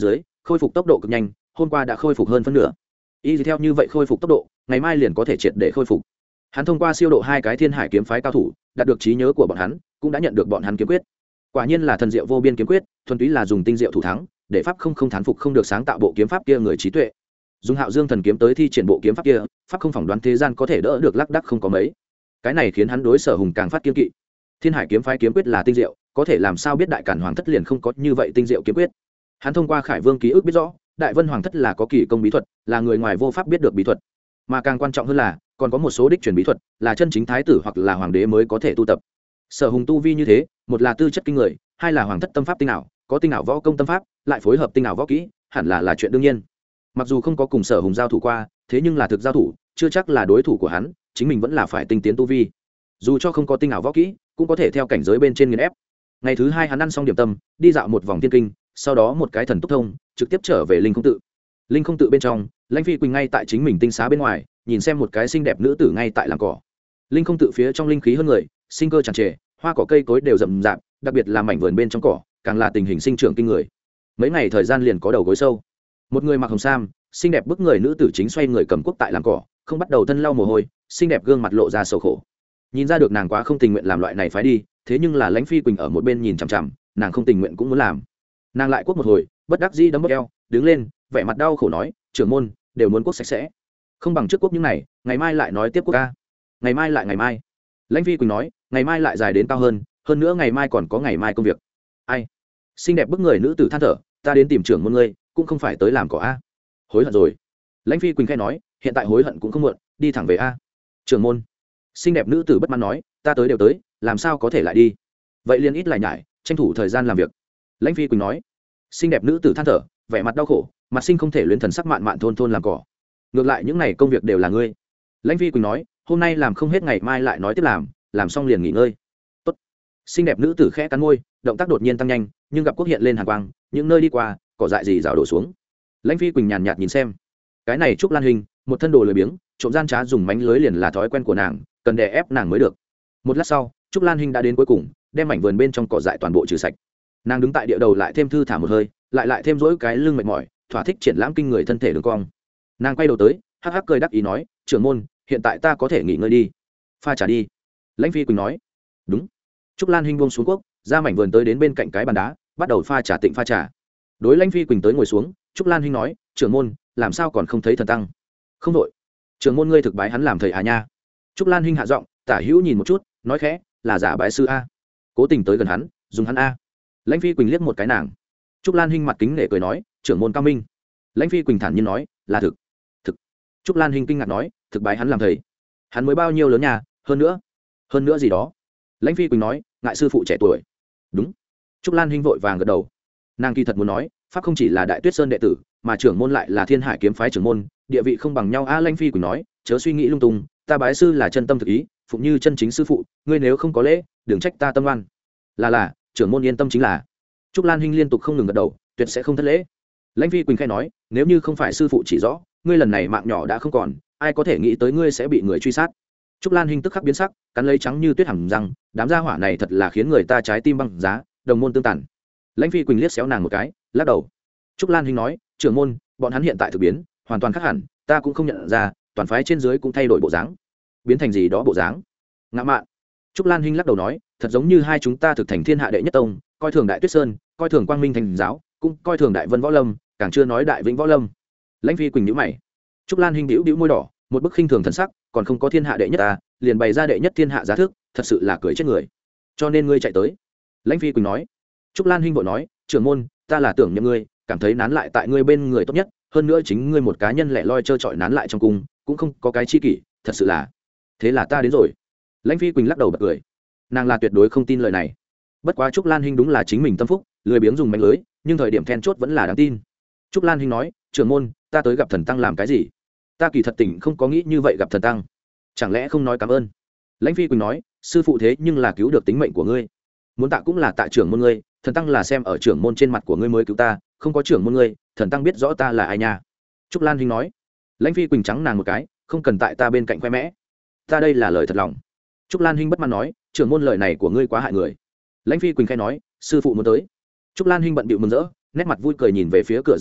khôi phục tốc độ cực nhanh, hôm qua đã khôi phục hơn phân nửa. Y theo như vậy khôi phục tốc độ, ngày mai liền có thể triệt để khôi phục. Hắn thông qua siêu độ hai cái Thiên Hải kiếm phái cao thủ, đạt được trí nhớ của bọn hắn, cũng đã nhận được bọn hắn kiếm quyết. Quả nhiên là thần diệu vô biên kiếm quyết, thuần túy là dùng tinh diệu thủ thắng, để pháp không không thán phục không được sáng tạo bộ kiếm pháp kia người trí tuệ. Dùng Hạo Dương thần kiếm tới thi triển bộ kiếm pháp kia, pháp không phỏng đoán thế gian có thể đỡ được lác đác không có mấy. Cái này khiến hắn đối Sở Hùng càng phát kiên kỵ. Thiên Hải kiếm phái kiếm quyết là tinh diệu, có thể làm sao biết Đại Càn Hoàng thất liền không có như vậy tinh diệu kiếm quyết. Hắn thông qua Khải Vương ký ức biết rõ, Đại Vân Hoàng thất là có kỳ công bí thuật, là người ngoài vô pháp biết được bí thuật. Mà càng quan trọng hơn là, còn có một số đích truyền bí thuật, là chân chính thái tử hoặc là hoàng đế mới có thể tu tập. Sở Hùng tu vi như thế, một là tư chất kinh người, hai là hoàng thất tâm pháp tinh ảo, có tinh ảo võ công tâm pháp, lại phối hợp tinh ảo võ kỹ, hẳn là là chuyện đương nhiên. Mặc dù không có cùng Sở Hùng giao thủ qua, thế nhưng là thực giao thủ, chưa chắc là đối thủ của hắn, chính mình vẫn là phải tinh tiến tu vi. Dù cho không có tinh ảo võ kỹ, cũng có thể theo cảnh giới bên trên nghiền ép. Ngày thứ hai hắn ăn xong điểm tâm, đi dạo một vòng tiên kinh, sau đó một cái thần túc thông, trực tiếp trở về Linh Không tự. Linh Không tự bên trong, Lãnh Phi Quỳnh ngay tại chính mình tinh xá bên ngoài, nhìn xem một cái xinh đẹp nữ tử ngay tại làm cỏ. Linh Không tự phía trong linh khí hơn người, sinh cơ tràn trề, hoa cỏ cây cối đều rậm rạp, đặc biệt là mảnh vườn bên trong cỏ, càng là tình hình sinh trưởng kinh người. Mấy ngày thời gian liền có đầu gối sâu. Một người mặc hồng sam, xinh đẹp bức người nữ tử chính xoay người cầm cuốc tại làm cỏ, không bắt đầu thân lau mồ hôi, xinh đẹp gương mặt lộ ra sầu khổ. Nhìn ra được nàng quá không tình nguyện làm loại này phái đi, thế nhưng là Lãnh Phi Quỳnh ở một bên nhìn chằm chằm, nàng không tình nguyện cũng muốn làm. Nàng lại cuốc một hồi, bất đắc dĩ đấm bốc eo, đứng lên, vẻ mặt đau khổ nói, trưởng môn đều muốn cuốc sạch sẽ, không bằng trước cuốc những này, ngày mai lại nói tiếp cuốc ca. Ngày mai lại ngày mai. Lãnh Phi Quỳnh nói, ngày mai lại dài đến cao hơn, hơn nữa ngày mai còn có ngày mai công việc. Ai? Xinh đẹp bức người nữ tử than thở, ta đến tìm trưởng môn ngươi, cũng không phải tới làm cỏ a. Hối hận rồi. Lãnh Phi Quỳnh khẽ nói, hiện tại hối hận cũng không muộn, đi thẳng về a. Trưởng môn. Xinh đẹp nữ tử bất mãn nói, ta tới đều tới, làm sao có thể lại đi? Vậy liền ít lại nhải, tranh thủ thời gian làm việc. Lãnh Phi Quỳnh nói. Xinh đẹp nữ tử than thở, vẻ mặt đau khổ, mặt sinh không thể luyến thần sắc mạn mạn thôn thôn làm cỏ. Ngược lại những này công việc đều là ngươi. Lãnh Phi Quỳnh nói, hôm nay làm không hết ngày mai lại nói tiếp làm, làm xong liền nghỉ ngơi. Tốt. Xinh đẹp nữ tử khẽ cắn môi, động tác đột nhiên tăng nhanh, nhưng gặp quốc hiện lên hàn quang, những nơi đi qua, cỏ dại gì rào đổ xuống. Lãnh Phi Quỳnh nhàn nhạt nhìn xem, cái này Trúc Lan Hình, một thân đồ lười biếng, trộm gian trá dùng mánh lưới liền là thói quen của nàng, cần đè ép nàng mới được. Một lát sau, Trúc Lan Hình đã đến cuối cùng, đem mảnh vườn bên trong cỏ dại toàn bộ trừ sạch. Nàng đứng tại địa đầu lại thêm thư thả một hơi, lại lại thêm dỗi cái lưng mệt mỏi, thỏa thích triển lãm kinh người thân thể đường cong. Nàng quay đầu tới, hắc hắc cười đắc ý nói, trưởng môn, hiện tại ta có thể nghỉ ngơi đi, pha trà đi. Lãnh Phi Quỳnh nói, đúng. Trúc Lan Hinh buông xuống quốc, ra mảnh vườn tới đến bên cạnh cái bàn đá, bắt đầu pha trà tịnh pha trà. Đối Lãnh Phi Quỳnh tới ngồi xuống, Trúc Lan Hinh nói, trưởng môn, làm sao còn không thấy thần tăng? Không đội. Trưởng môn ngươi thực bái hắn làm thầy à nha? Trúc Lan Hinh hạ giọng, tả hữu nhìn một chút, nói khẽ, là giả bái sư a. Cố tình tới gần hắn, dùng hắn a. Lãnh Phi Quỳnh liếc một cái nàng. Trúc Lan Hinh mặt kính nể cười nói, trưởng môn cao minh. Lãnh Phi Quỳnh thản nhiên nói, là thực. Thực. Trúc Lan Hinh kinh ngạc nói, thực bái hắn làm thầy. Hắn mới bao nhiêu lớn nhà, hơn nữa. Hơn nữa gì đó. Lãnh Phi Quỳnh nói, ngại sư phụ trẻ tuổi. Đúng. Trúc Lan Hinh vội vàng gật đầu. Nàng kỳ thật muốn nói, pháp không chỉ là Đại Tuyết Sơn đệ tử, mà trưởng môn lại là Thiên Hải kiếm phái trưởng môn, địa vị không bằng nhau a. Lãnh Phi Quỳnh nói, chớ suy nghĩ lung tung, ta bái sư là chân tâm thực ý, phụng như chân chính sư phụ, ngươi nếu không có lễ, đừng trách ta tâm oan. Là là, trưởng môn yên tâm chính là. Trúc Lan Hinh liên tục không ngừng gật đầu, tuyệt sẽ không thất lễ. Lãnh Phi Quỳnh khai nói, nếu như không phải sư phụ chỉ rõ, ngươi lần này mạng nhỏ đã không còn, ai có thể nghĩ tới ngươi sẽ bị người truy sát. Trúc Lan Hinh tức khắc biến sắc, cắn lấy trắng như tuyết hàm răng, đám gia hỏa này thật là khiến người ta trái tim băng giá, đồng môn tương tàn. Lãnh Phi Quỳnh liếc xéo nàng một cái, lắc đầu. Trúc Lan Hinh nói, trưởng môn, bọn hắn hiện tại thực biến, hoàn toàn khác hẳn, ta cũng không nhận ra, toàn phái trên dưới cũng thay đổi bộ dáng. Biến thành gì đó bộ dáng? Ngạ mạn. Trúc Lan Hinh lắc đầu nói, thật giống như hai chúng ta thực thành thiên hạ đệ nhất tông, coi thường Đại Tuyết Sơn, coi thường Quang Minh Thành giáo, cũng coi thường Đại Vân Võ Lâm, càng chưa nói Đại Vĩnh Võ Lâm. Lãnh Phi Quỳnh nhíu mày. Trúc Lan Hinh bĩu bĩu môi đỏ, một bức khinh thường thần sắc, còn không có thiên hạ đệ nhất ta, liền bày ra đệ nhất thiên hạ giá thức, thật sự là cười chết người. Cho nên ngươi chạy tới. Lãnh Phi Quỳnh nói. Trúc Lan Hinh vội nói, trưởng môn, ta là tưởng nhầm ngươi, cảm thấy nán lại tại ngươi bên người tốt nhất, hơn nữa chính ngươi một cá nhân lẻ loi chơi chọi nán lại trong cung, cũng không có cái chi kỷ, thật sự là. Thế là ta đến rồi. Lãnh Phi Quỳnh lắc đầu bật cười. Nàng là tuyệt đối không tin lời này. Bất quá Trúc Lan Hinh đúng là chính mình tâm phúc, lười biếng dùng mánh lưới, nhưng thời điểm then chốt vẫn là đáng tin. Trúc Lan Hinh nói, trưởng môn, ta tới gặp thần tăng làm cái gì? Ta kỳ thật tỉnh không có nghĩ như vậy gặp thần tăng, chẳng lẽ không nói cảm ơn? Lãnh Phi Quỳnh nói, sư phụ thế nhưng là cứu được tính mệnh của ngươi, muốn tạ cũng là tạ trưởng môn ngươi, thần tăng là xem ở trưởng môn trên mặt của ngươi mới cứu ta, không có trưởng môn ngươi, thần tăng biết rõ ta là ai nha. Trúc Lan Hinh nói. Lãnh Phi Quỳnh trắng nàng một cái, không cần tại ta bên cạnh khoe mẽ, ta đây là lời thật lòng. Trúc Lan Hinh bất mãn nói, trưởng môn lời này của ngươi quá hại người. Lãnh Phi Quỳnh khai nói, sư phụ muốn tới. Trúc Lan Hinh bận bịu mừng rỡ, nét mặt vui cười nhìn về phía cửa ra vào,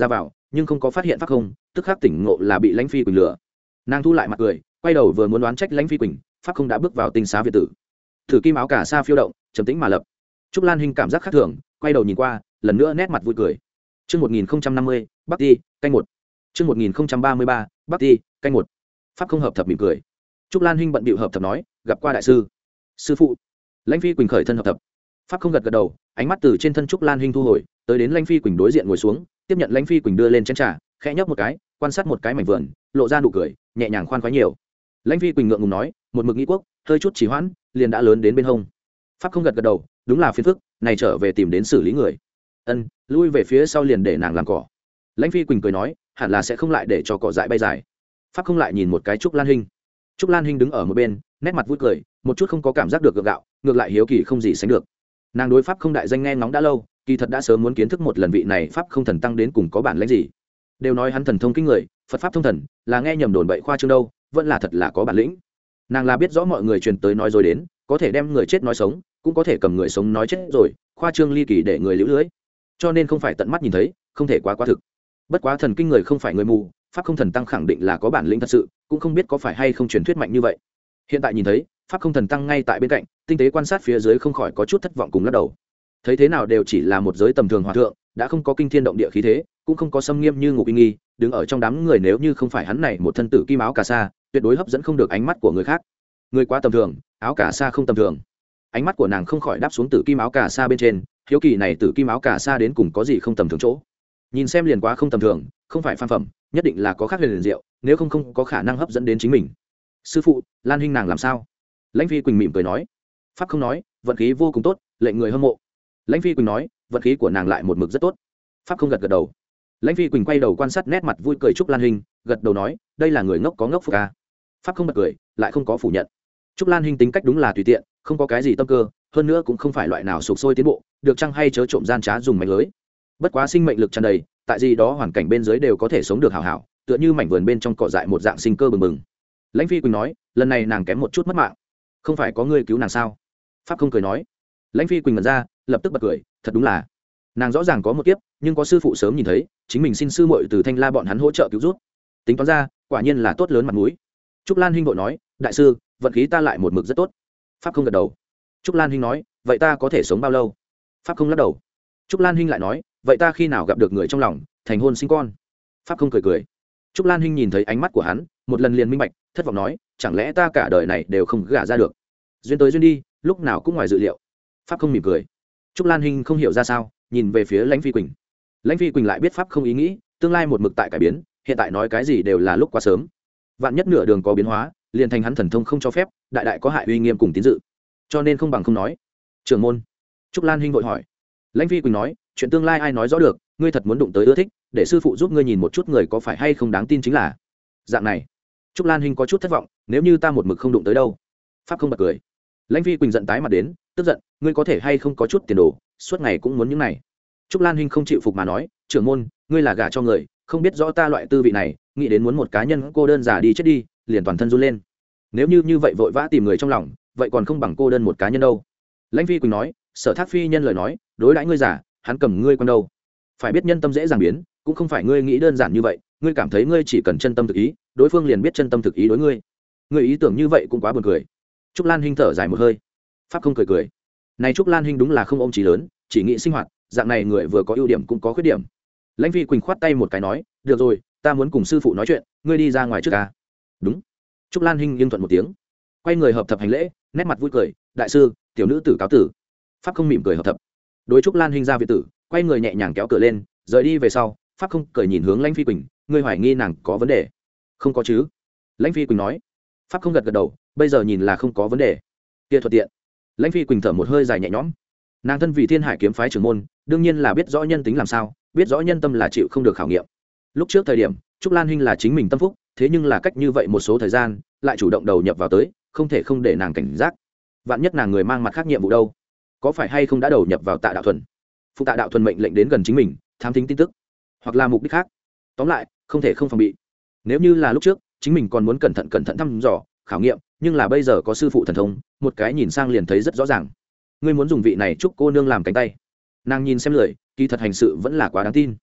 nhưng không có phát hiện pháp không tức khắc tỉnh ngộ là bị lãnh phi quỳnh lừa. Nàng thu lại mặt cười, quay đầu vừa muốn đoán trách lãnh phi quỳnh, pháp không đã bước vào tinh xá việt tử. Thử kim áo cả sa phiêu động, trầm tĩnh mà lập. Trúc Lan Hinh cảm giác khác thường, quay đầu nhìn qua, lần nữa nét mặt vui cười. Chương một nghìn năm mươi, Bắc Ti, canh một. Chương một nghìn ba mươi ba, Bắc Ti, canh một. Pháp không hợp thập mỉm cười. Trúc Lan Hinh bận bịu hợp thập nói, gặp qua đại sư. Sư phụ. Lãnh phi quỳnh khởi thân hợp thập. Pháp không gật gật đầu, ánh mắt từ trên thân Trúc Lan Hinh thu hồi, tới đến lãnh phi quỳnh đối diện ngồi xuống, tiếp nhận lãnh phi quỳnh đưa lên chén trà, khẽ nhấp một cái, quan sát một cái mảnh vườn, lộ ra nụ cười, nhẹ nhàng khoan khoái nhiều. Lãnh phi quỳnh ngượng ngùng nói, một mực nghĩ quốc, hơi chút trì hoãn, liền đã lớn đến bên hông. Pháp không gật gật đầu, đúng là phiền phức, này trở về tìm đến xử lý người. Ân, lui về phía sau liền để nàng làm cỏ. Lãnh phi quỳnh cười nói, hẳn là sẽ không lại để cho cỏ dại bay dài. Pháp không lại nhìn một cái Trúc Lan Hinh. Trúc Lan Hinh đứng ở một bên, nét mặt vui cười, một chút không có cảm giác được gượng gạo, ngược lại hiếu kỳ không gì sánh được. Nàng đối pháp không đại danh nghe ngóng đã lâu, kỳ thật đã sớm muốn kiến thức một lần vị này pháp không thần tăng đến cùng có bản lĩnh gì. Đều nói hắn thần thông kinh người, Phật pháp thông thần, là nghe nhầm đồn bậy khoa trương đâu, vẫn là thật là có bản lĩnh. Nàng là biết rõ mọi người truyền tới nói rồi đến, có thể đem người chết nói sống, cũng có thể cầm người sống nói chết rồi, khoa trương ly kỳ để người liễu lưới. Cho nên không phải tận mắt nhìn thấy, không thể quá quá thực. Bất quá thần kinh người không phải người mù, pháp không thần tăng khẳng định là có bản lĩnh thật sự, cũng không biết có phải hay không truyền thuyết mạnh như vậy. Hiện tại nhìn thấy pháp không thần tăng ngay tại bên cạnh, tinh tế quan sát phía dưới không khỏi có chút thất vọng cùng lắc đầu. Thấy thế nào đều chỉ là một giới tầm thường hòa thượng, đã không có kinh thiên động địa khí thế, cũng không có xâm nghiêm như ngục uy nghi, đứng ở trong đám người nếu như không phải hắn này một thân tử kim áo cà sa, tuyệt đối hấp dẫn không được ánh mắt của người khác. Người quá tầm thường, áo cà sa không tầm thường. Ánh mắt của nàng không khỏi đáp xuống tử kim áo cà sa bên trên, hiếu kỳ này tử kim áo cà sa đến cùng có gì không tầm thường chỗ. Nhìn xem liền quá không tầm thường, không phải phan phẩm, nhất định là có khác huyền liền diệu, nếu không không có khả năng hấp dẫn đến chính mình. Sư phụ, Lan Hinh nàng làm sao? Lãnh phi quỳnh mỉm cười nói. Pháp không nói, vận khí vô cùng tốt, lệnh người hâm mộ. Lãnh phi quỳnh nói, vận khí của nàng lại một mực rất tốt. Pháp không gật gật đầu. Lãnh phi quỳnh quay đầu quan sát nét mặt vui cười Trúc Lan Hinh, gật đầu nói, đây là người ngốc có ngốc phúc ca. Pháp không bật cười, lại không có phủ nhận. Trúc Lan Hinh tính cách đúng là tùy tiện, không có cái gì tâm cơ, hơn nữa cũng không phải loại nào sục sôi tiến bộ, được chăng hay chớ trộm gian trá dùng mảnh lưới. Bất quá sinh mệnh lực tràn đầy, tại gì đó hoàn cảnh bên dưới đều có thể sống được hảo hảo, tựa như mảnh vườn bên trong cỏ dại một dạng sinh cơ bừng bừng. Lãnh phi quỳnh nói, lần này nàng kém một chút mất mạng, không phải có người cứu nàng sao? Pháp không cười nói. Lãnh phi quỳnh ngẩn ra, lập tức bật cười, thật đúng là, nàng rõ ràng có một kiếp, nhưng có sư phụ sớm nhìn thấy, chính mình xin sư muội từ Thanh La bọn hắn hỗ trợ cứu rút, tính toán ra, quả nhiên là tốt lớn mặt mũi. Trúc Lan Hinh vội nói, đại sư, vận khí ta lại một mực rất tốt. Pháp không gật đầu. Trúc Lan Hinh nói, vậy ta có thể sống bao lâu? Pháp không lắc đầu. Trúc Lan Hinh lại nói, vậy ta khi nào gặp được người trong lòng, thành hôn sinh con? Pháp không cười cười. Trúc Lan Hinh nhìn thấy ánh mắt của hắn, một lần liền minh bạch, thất vọng nói, chẳng lẽ ta cả đời này đều không gả ra được? Duyên tới duyên đi, lúc nào cũng ngoài dự liệu. Pháp không mỉm cười. Trúc Lan Hinh không hiểu ra sao, nhìn về phía Lãnh phi quỳnh. Lãnh phi quỳnh lại biết pháp không ý nghĩ, tương lai một mực tại cải biến, hiện tại nói cái gì đều là lúc quá sớm. Vạn nhất nửa đường có biến hóa, liền thành hắn thần thông không cho phép, đại đại có hại uy nghiêm cùng tín dự, cho nên không bằng không nói. Trưởng môn. Trúc Lan Hinh vội hỏi. Lãnh phi quỳnh nói, chuyện tương lai ai nói rõ được, ngươi thật muốn đụng tới ưa thích, để sư phụ giúp ngươi nhìn một chút người có phải hay không đáng tin chính là dạng này. Trúc Lan Hinh có chút thất vọng, nếu như ta một mực không đụng tới đâu? Pháp không bật cười. Lãnh phi quỳnh giận tái mặt đến, tức giận, ngươi có thể hay không có chút tiền đồ, suốt ngày cũng muốn những này. Trúc Lan Hinh không chịu phục mà nói, trưởng môn, ngươi là gả cho người, không biết rõ ta loại tư vị này, nghĩ đến muốn một cá nhân cô đơn già đi chết đi, liền toàn thân run lên. Nếu như như vậy vội vã tìm người trong lòng, vậy còn không bằng cô đơn một cá nhân đâu. Lãnh phi quỳnh nói, Sở Thác phi nhân lời nói, đối đãi ngươi giả, hắn cầm ngươi quan đâu. Phải biết nhân tâm dễ dàng biến, cũng không phải ngươi nghĩ đơn giản như vậy, ngươi cảm thấy ngươi chỉ cần chân tâm thực ý, đối phương liền biết chân tâm thực ý đối ngươi. Ngươi ý tưởng như vậy cũng quá buồn cười. Trúc Lan Hinh thở dài một hơi. Pháp không cười cười. Này Trúc Lan Hinh đúng là không ôm chí lớn, chỉ nghĩ sinh hoạt, dạng này người vừa có ưu điểm cũng có khuyết điểm. Lãnh phi quỳnh khoát tay một cái nói, được rồi, ta muốn cùng sư phụ nói chuyện, ngươi đi ra ngoài trước ca. Đúng. Trúc Lan Hinh nghiêng thuận một tiếng, quay người hợp thập hành lễ, nét mặt vui cười, đại sư, tiểu nữ tử cáo tử. Pháp không mỉm cười hợp thập. Đối Trúc Lan Hinh ra viện tử, quay người nhẹ nhàng kéo cửa lên, rời đi về sau, Pháp không cười nhìn hướng Lãnh phi quỳnh, ngươi hoài nghi nàng có vấn đề? Không có chứ? Lãnh phi quỳnh nói. Pháp không gật gật đầu, bây giờ nhìn là không có vấn đề. Kia thuận tiện. Lãnh phi quỳnh thở một hơi dài nhẹ nhõm. Nàng thân vì Thiên Hải kiếm phái trưởng môn, đương nhiên là biết rõ nhân tính làm sao, biết rõ nhân tâm là chịu không được khảo nghiệm. Lúc trước thời điểm, Trúc Lan Hinh là chính mình tâm phúc, thế nhưng là cách như vậy một số thời gian, lại chủ động đầu nhập vào tới, không thể không để nàng cảnh giác. Vạn nhất nàng người mang mặt khác nhiệm vụ đâu, có phải hay không đã đầu nhập vào Tạ Đạo Thuần? Phụ Tạ Đạo Thuần mệnh lệnh đến gần chính mình, thám thính tin tức, hoặc là mục đích khác. Tóm lại, không thể không phòng bị. Nếu như là lúc trước, chính mình còn muốn cẩn thận cẩn thận thăm dò, khảo nghiệm, nhưng là bây giờ có sư phụ thần thông, một cái nhìn sang liền thấy rất rõ ràng. Ngươi muốn dùng vị này Trúc cô nương làm cánh tay. Nàng nhìn xem lười, kỳ thật hành sự vẫn là quá đáng tin.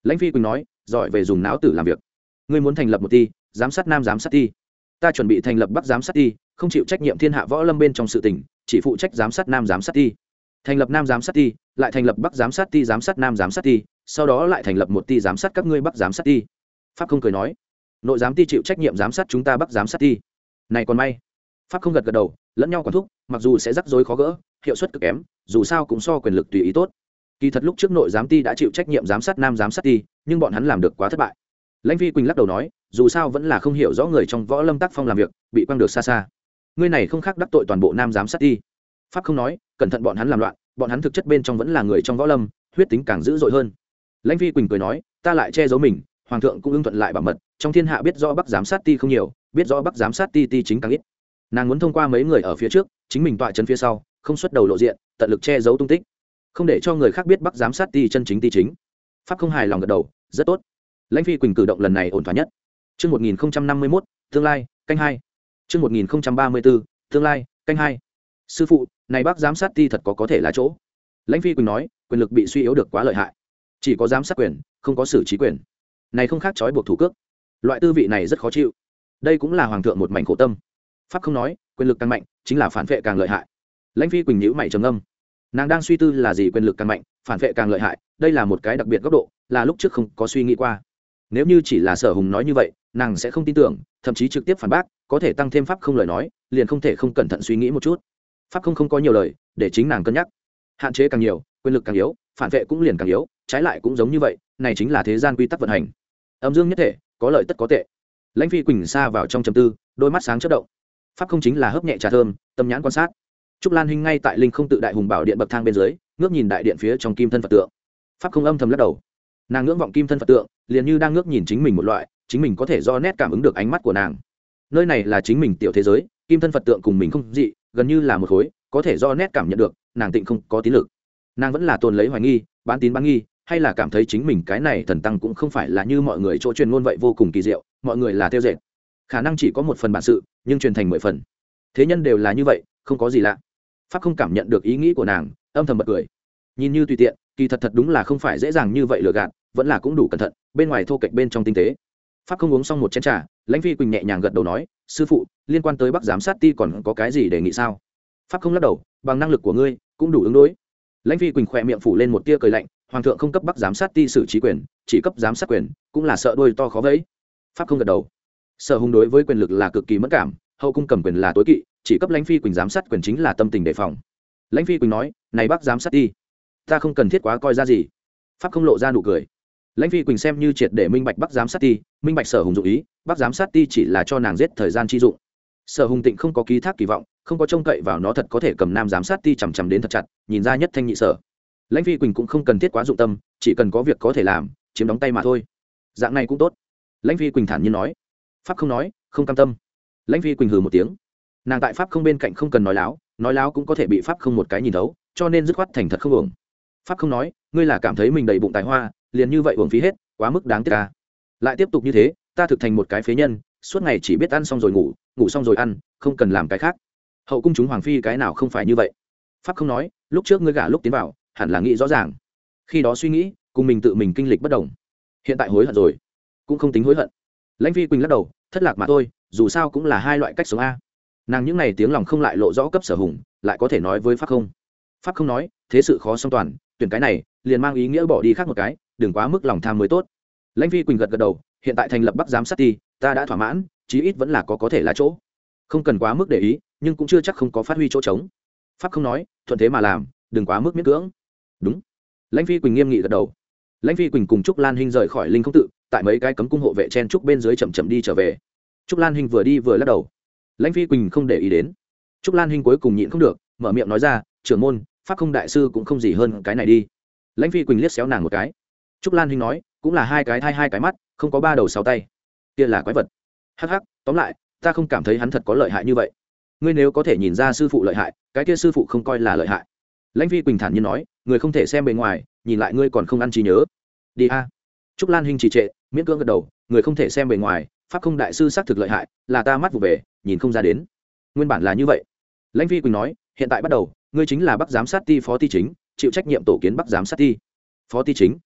Lãnh Phi Quỳnh nói, giỏi về dùng não tử làm việc. Ngươi muốn thành lập một ty giám sát nam giám sát ty, ta chuẩn bị thành lập bắc giám sát ty, không chịu trách nhiệm thiên hạ võ lâm bên trong sự tình, chỉ phụ trách giám sát nam giám sát ty. Thành lập nam giám sát ty, lại thành lập bắc giám sát ty, giám sát nam giám sát ty, sau đó lại thành lập một ty giám sát các ngươi bắc giám sát ty. Pháp không cười nói, nội giám ty chịu trách nhiệm giám sát chúng ta bắc giám sát ty. Này còn may. Pháp không gật gật đầu, lẫn nhau quản thúc, mặc dù sẽ rắc rối khó gỡ, hiệu suất cực kém, dù sao cũng so quyền lực tùy ý tốt. Kỳ thật lúc trước nội giám ty đã chịu trách nhiệm giám sát nam giám sát ty, nhưng bọn hắn làm được quá thất bại. Lãnh Phi Quỳnh lắc đầu nói, dù sao vẫn là không hiểu rõ người trong võ lâm tác phong làm việc, bị quăng được xa xa. Ngươi này không khác đắc tội toàn bộ nam giám sát ty. Pháp không nói, cẩn thận bọn hắn làm loạn, bọn hắn thực chất bên trong vẫn là người trong võ lâm, huyết tính càng dữ dội hơn. Lãnh Phi Quỳnh cười nói, ta lại che giấu mình, hoàng thượng cũng ưng thuận lại bảo mật, trong thiên hạ biết rõ bắc giám sát ty không nhiều, biết rõ bắc giám sát ty ty chính càng ít. Nàng muốn thông qua mấy người ở phía trước, chính mình tọa chân phía sau, không xuất đầu lộ diện, tận lực che giấu tung tích, không để cho người khác biết bắc giám sát ty chân chính ty chính. Pháp không hài lòng gật đầu, rất tốt. Lãnh Phi Quỳnh cử động lần này ổn thỏa nhất. Chương một nghìn năm mươi mốt, tương lai, canh hai. Chương một nghìn ba mươi tư, tương lai, canh hai. Sư phụ, này bác giám sát ty thật có có thể là chỗ. Lãnh Phi Quỳnh nói, quyền lực bị suy yếu được quá lợi hại, chỉ có giám sát quyền, không có xử trí quyền. Này không khác trói buộc thủ cước. Loại tư vị này rất khó chịu. Đây cũng là hoàng thượng một mảnh khổ tâm. Pháp không nói, quyền lực càng mạnh, chính là phản vệ càng lợi hại. Lãnh Phi Quỳnh nhíu mày trầm ngâm. Nàng đang suy tư là gì quyền lực càng mạnh, phản vệ càng lợi hại, đây là một cái đặc biệt góc độ, là lúc trước không có suy nghĩ qua. Nếu như chỉ là Sở Hùng nói như vậy, nàng sẽ không tin tưởng, thậm chí trực tiếp phản bác, có thể tăng thêm pháp không lời nói, liền không thể không cẩn thận suy nghĩ một chút. Pháp không không có nhiều lời, để chính nàng cân nhắc. Hạn chế càng nhiều, quyền lực càng yếu, phản vệ cũng liền càng yếu, trái lại cũng giống như vậy, này chính là thế gian quy tắc vận hành. Âm dương nhất thể, có lợi tất có tệ. Lãnh Phi Quỳnh xa vào trong trầm tư, đôi mắt sáng chớp động. Pháp không chính là hấp nhẹ trà thơm, tâm nhãn quan sát. Trúc Lan Hinh ngay tại linh không tự đại hùng bảo điện bậc thang bên dưới, ngước nhìn đại điện phía trong kim thân Phật tượng. Pháp không âm thầm lắc đầu. Nàng ngưỡng vọng kim thân Phật tượng, liền như đang ngước nhìn chính mình một loại, chính mình có thể do nét cảm ứng được ánh mắt của nàng. Nơi này là chính mình tiểu thế giới, kim thân Phật tượng cùng mình không dị, gần như là một khối, có thể do nét cảm nhận được, nàng tịnh không có tín lực. Nàng vẫn là tồn lấy hoài nghi, bán tín bán nghi, hay là cảm thấy chính mình cái này thần tăng cũng không phải là như mọi người chỗ truyền ngôn vậy vô cùng kỳ diệu, mọi người là tiêu dệt, khả năng chỉ có một phần bản sự, nhưng truyền thành mười phần. Thế nhân đều là như vậy, không có gì lạ. Pháp không cảm nhận được ý nghĩ của nàng, âm thầm bật cười. Nhìn như tùy tiện, kỳ thật thật đúng là không phải dễ dàng như vậy lừa gạt, vẫn là cũng đủ cẩn thận, bên ngoài thô kệch bên trong tinh tế. Pháp không uống xong một chén trà, Lãnh Phi Quỳnh nhẹ nhàng gật đầu nói, sư phụ, liên quan tới bắc giám sát ty còn có cái gì đề nghị sao? Pháp không lắc đầu, bằng năng lực của ngươi cũng đủ ứng đối. Lãnh Phi Quỳnh khỏe miệng phủ lên một tia cười lạnh, hoàng thượng không cấp bắc giám sát ty xử trí quyền, chỉ cấp giám sát quyền, cũng là sợ đuôi to khó vẫy. Pháp không gật đầu. Sở Hùng đối với quyền lực là cực kỳ mẫn cảm, hậu cung cầm quyền là tối kỵ, chỉ cấp Lãnh Phi Quỳnh giám sát quyền chính là tâm tình đề phòng. Lãnh Phi Quỳnh nói, này bắc giám sát ty, ta không cần thiết quá coi ra gì. Pháp không lộ ra nụ cười. Lãnh Phi Quỳnh xem như triệt để minh bạch bắc giám sát ty, minh bạch Sở Hùng dụng ý, bắc giám sát ty chỉ là cho nàng giết thời gian chi dụng. Sở Hùng tịnh không có ký thác kỳ vọng, không có trông cậy vào nó thật có thể cầm nam giám sát ty chằm chằm đến thật chặt, nhìn ra nhất thanh nhị sở. Lãnh Phi Quỳnh cũng không cần thiết quá dụng tâm, chỉ cần có việc có thể làm, chiếm đóng tay mà thôi. Dạng này cũng tốt. Lãnh Phi Quỳnh thản nhiên nói. Pháp không nói, không cam tâm. Lãnh Phi Quỳnh hừ một tiếng. Nàng tại Pháp không bên cạnh không cần nói láo, nói láo cũng có thể bị Pháp không một cái nhìn thấu, cho nên dứt khoát thành thật không uổng. Pháp không nói, ngươi là cảm thấy mình đầy bụng tài hoa, liền như vậy uổng phí hết, quá mức đáng tiếc ca. Lại tiếp tục như thế, ta thực thành một cái phế nhân, suốt ngày chỉ biết ăn xong rồi ngủ, ngủ xong rồi ăn, không cần làm cái khác. Hậu cung chúng hoàng phi cái nào không phải như vậy. Pháp không nói, lúc trước ngươi gả lúc tiến vào, hẳn là nghĩ rõ ràng. Khi đó suy nghĩ, cùng mình tự mình kinh lịch bất đồng. Hiện tại hối hận rồi, cũng không tính hối hận. Lãnh Phi Quỳnh lắc đầu, thất lạc mà thôi, dù sao cũng là hai loại cách sống a. Nàng những này tiếng lòng không lại lộ rõ cấp Sở Hùng, lại có thể nói với Pháp không. Pháp không nói, thế sự khó song toàn, tuyển cái này, liền mang ý nghĩa bỏ đi khác một cái, đừng quá mức lòng tham mới tốt. Lãnh Phi Quỳnh gật gật đầu, hiện tại thành lập bắc giám sát ty, ta đã thỏa mãn, chí ít vẫn là có có thể là chỗ, không cần quá mức để ý, nhưng cũng chưa chắc không có phát huy chỗ trống. Pháp không nói, thuận thế mà làm, đừng quá mức miễn cưỡng. Đúng. Lãnh Phi Quỳnh nghiêm nghị gật đầu. Lãnh Phi Quỳnh cùng Trúc Lan Hinh rời khỏi linh không tự, tại mấy cái cấm cung hộ vệ chen trúc bên dưới chậm chậm đi trở về. Trúc Lan Hinh vừa đi vừa lắc đầu. Lãnh Phi Quỳnh không để ý đến. Trúc Lan Hinh cuối cùng nhịn không được, mở miệng nói ra, trưởng môn, Pháp không đại sư cũng không gì hơn cái này đi. Lãnh Phi Quỳnh liếc xéo nàng một cái. Trúc Lan Hinh nói, cũng là hai cái thai hai cái mắt, không có ba đầu sáu tay, kia là quái vật. Hắc hắc, tóm lại, ta không cảm thấy hắn thật có lợi hại như vậy. Ngươi nếu có thể nhìn ra sư phụ lợi hại, cái kia sư phụ không coi là lợi hại. Lãnh Phi Quỳnh thản nhiên nói, người không thể xem bề ngoài, nhìn lại ngươi còn không ăn trí nhớ. Đi a. Trúc Lan Hinh trì trệ, miễn cưỡng gật đầu, người không thể xem bề ngoài, Pháp không đại sư xác thực lợi hại, là ta mắt vụ về, nhìn không ra đến. Nguyên bản là như vậy. Lãnh Phi Quỳnh nói, hiện tại bắt đầu, ngươi chính là bắc giám sát ty phó ty chính, chịu trách nhiệm tổ kiến bắc giám sát ty. Phó ty chính.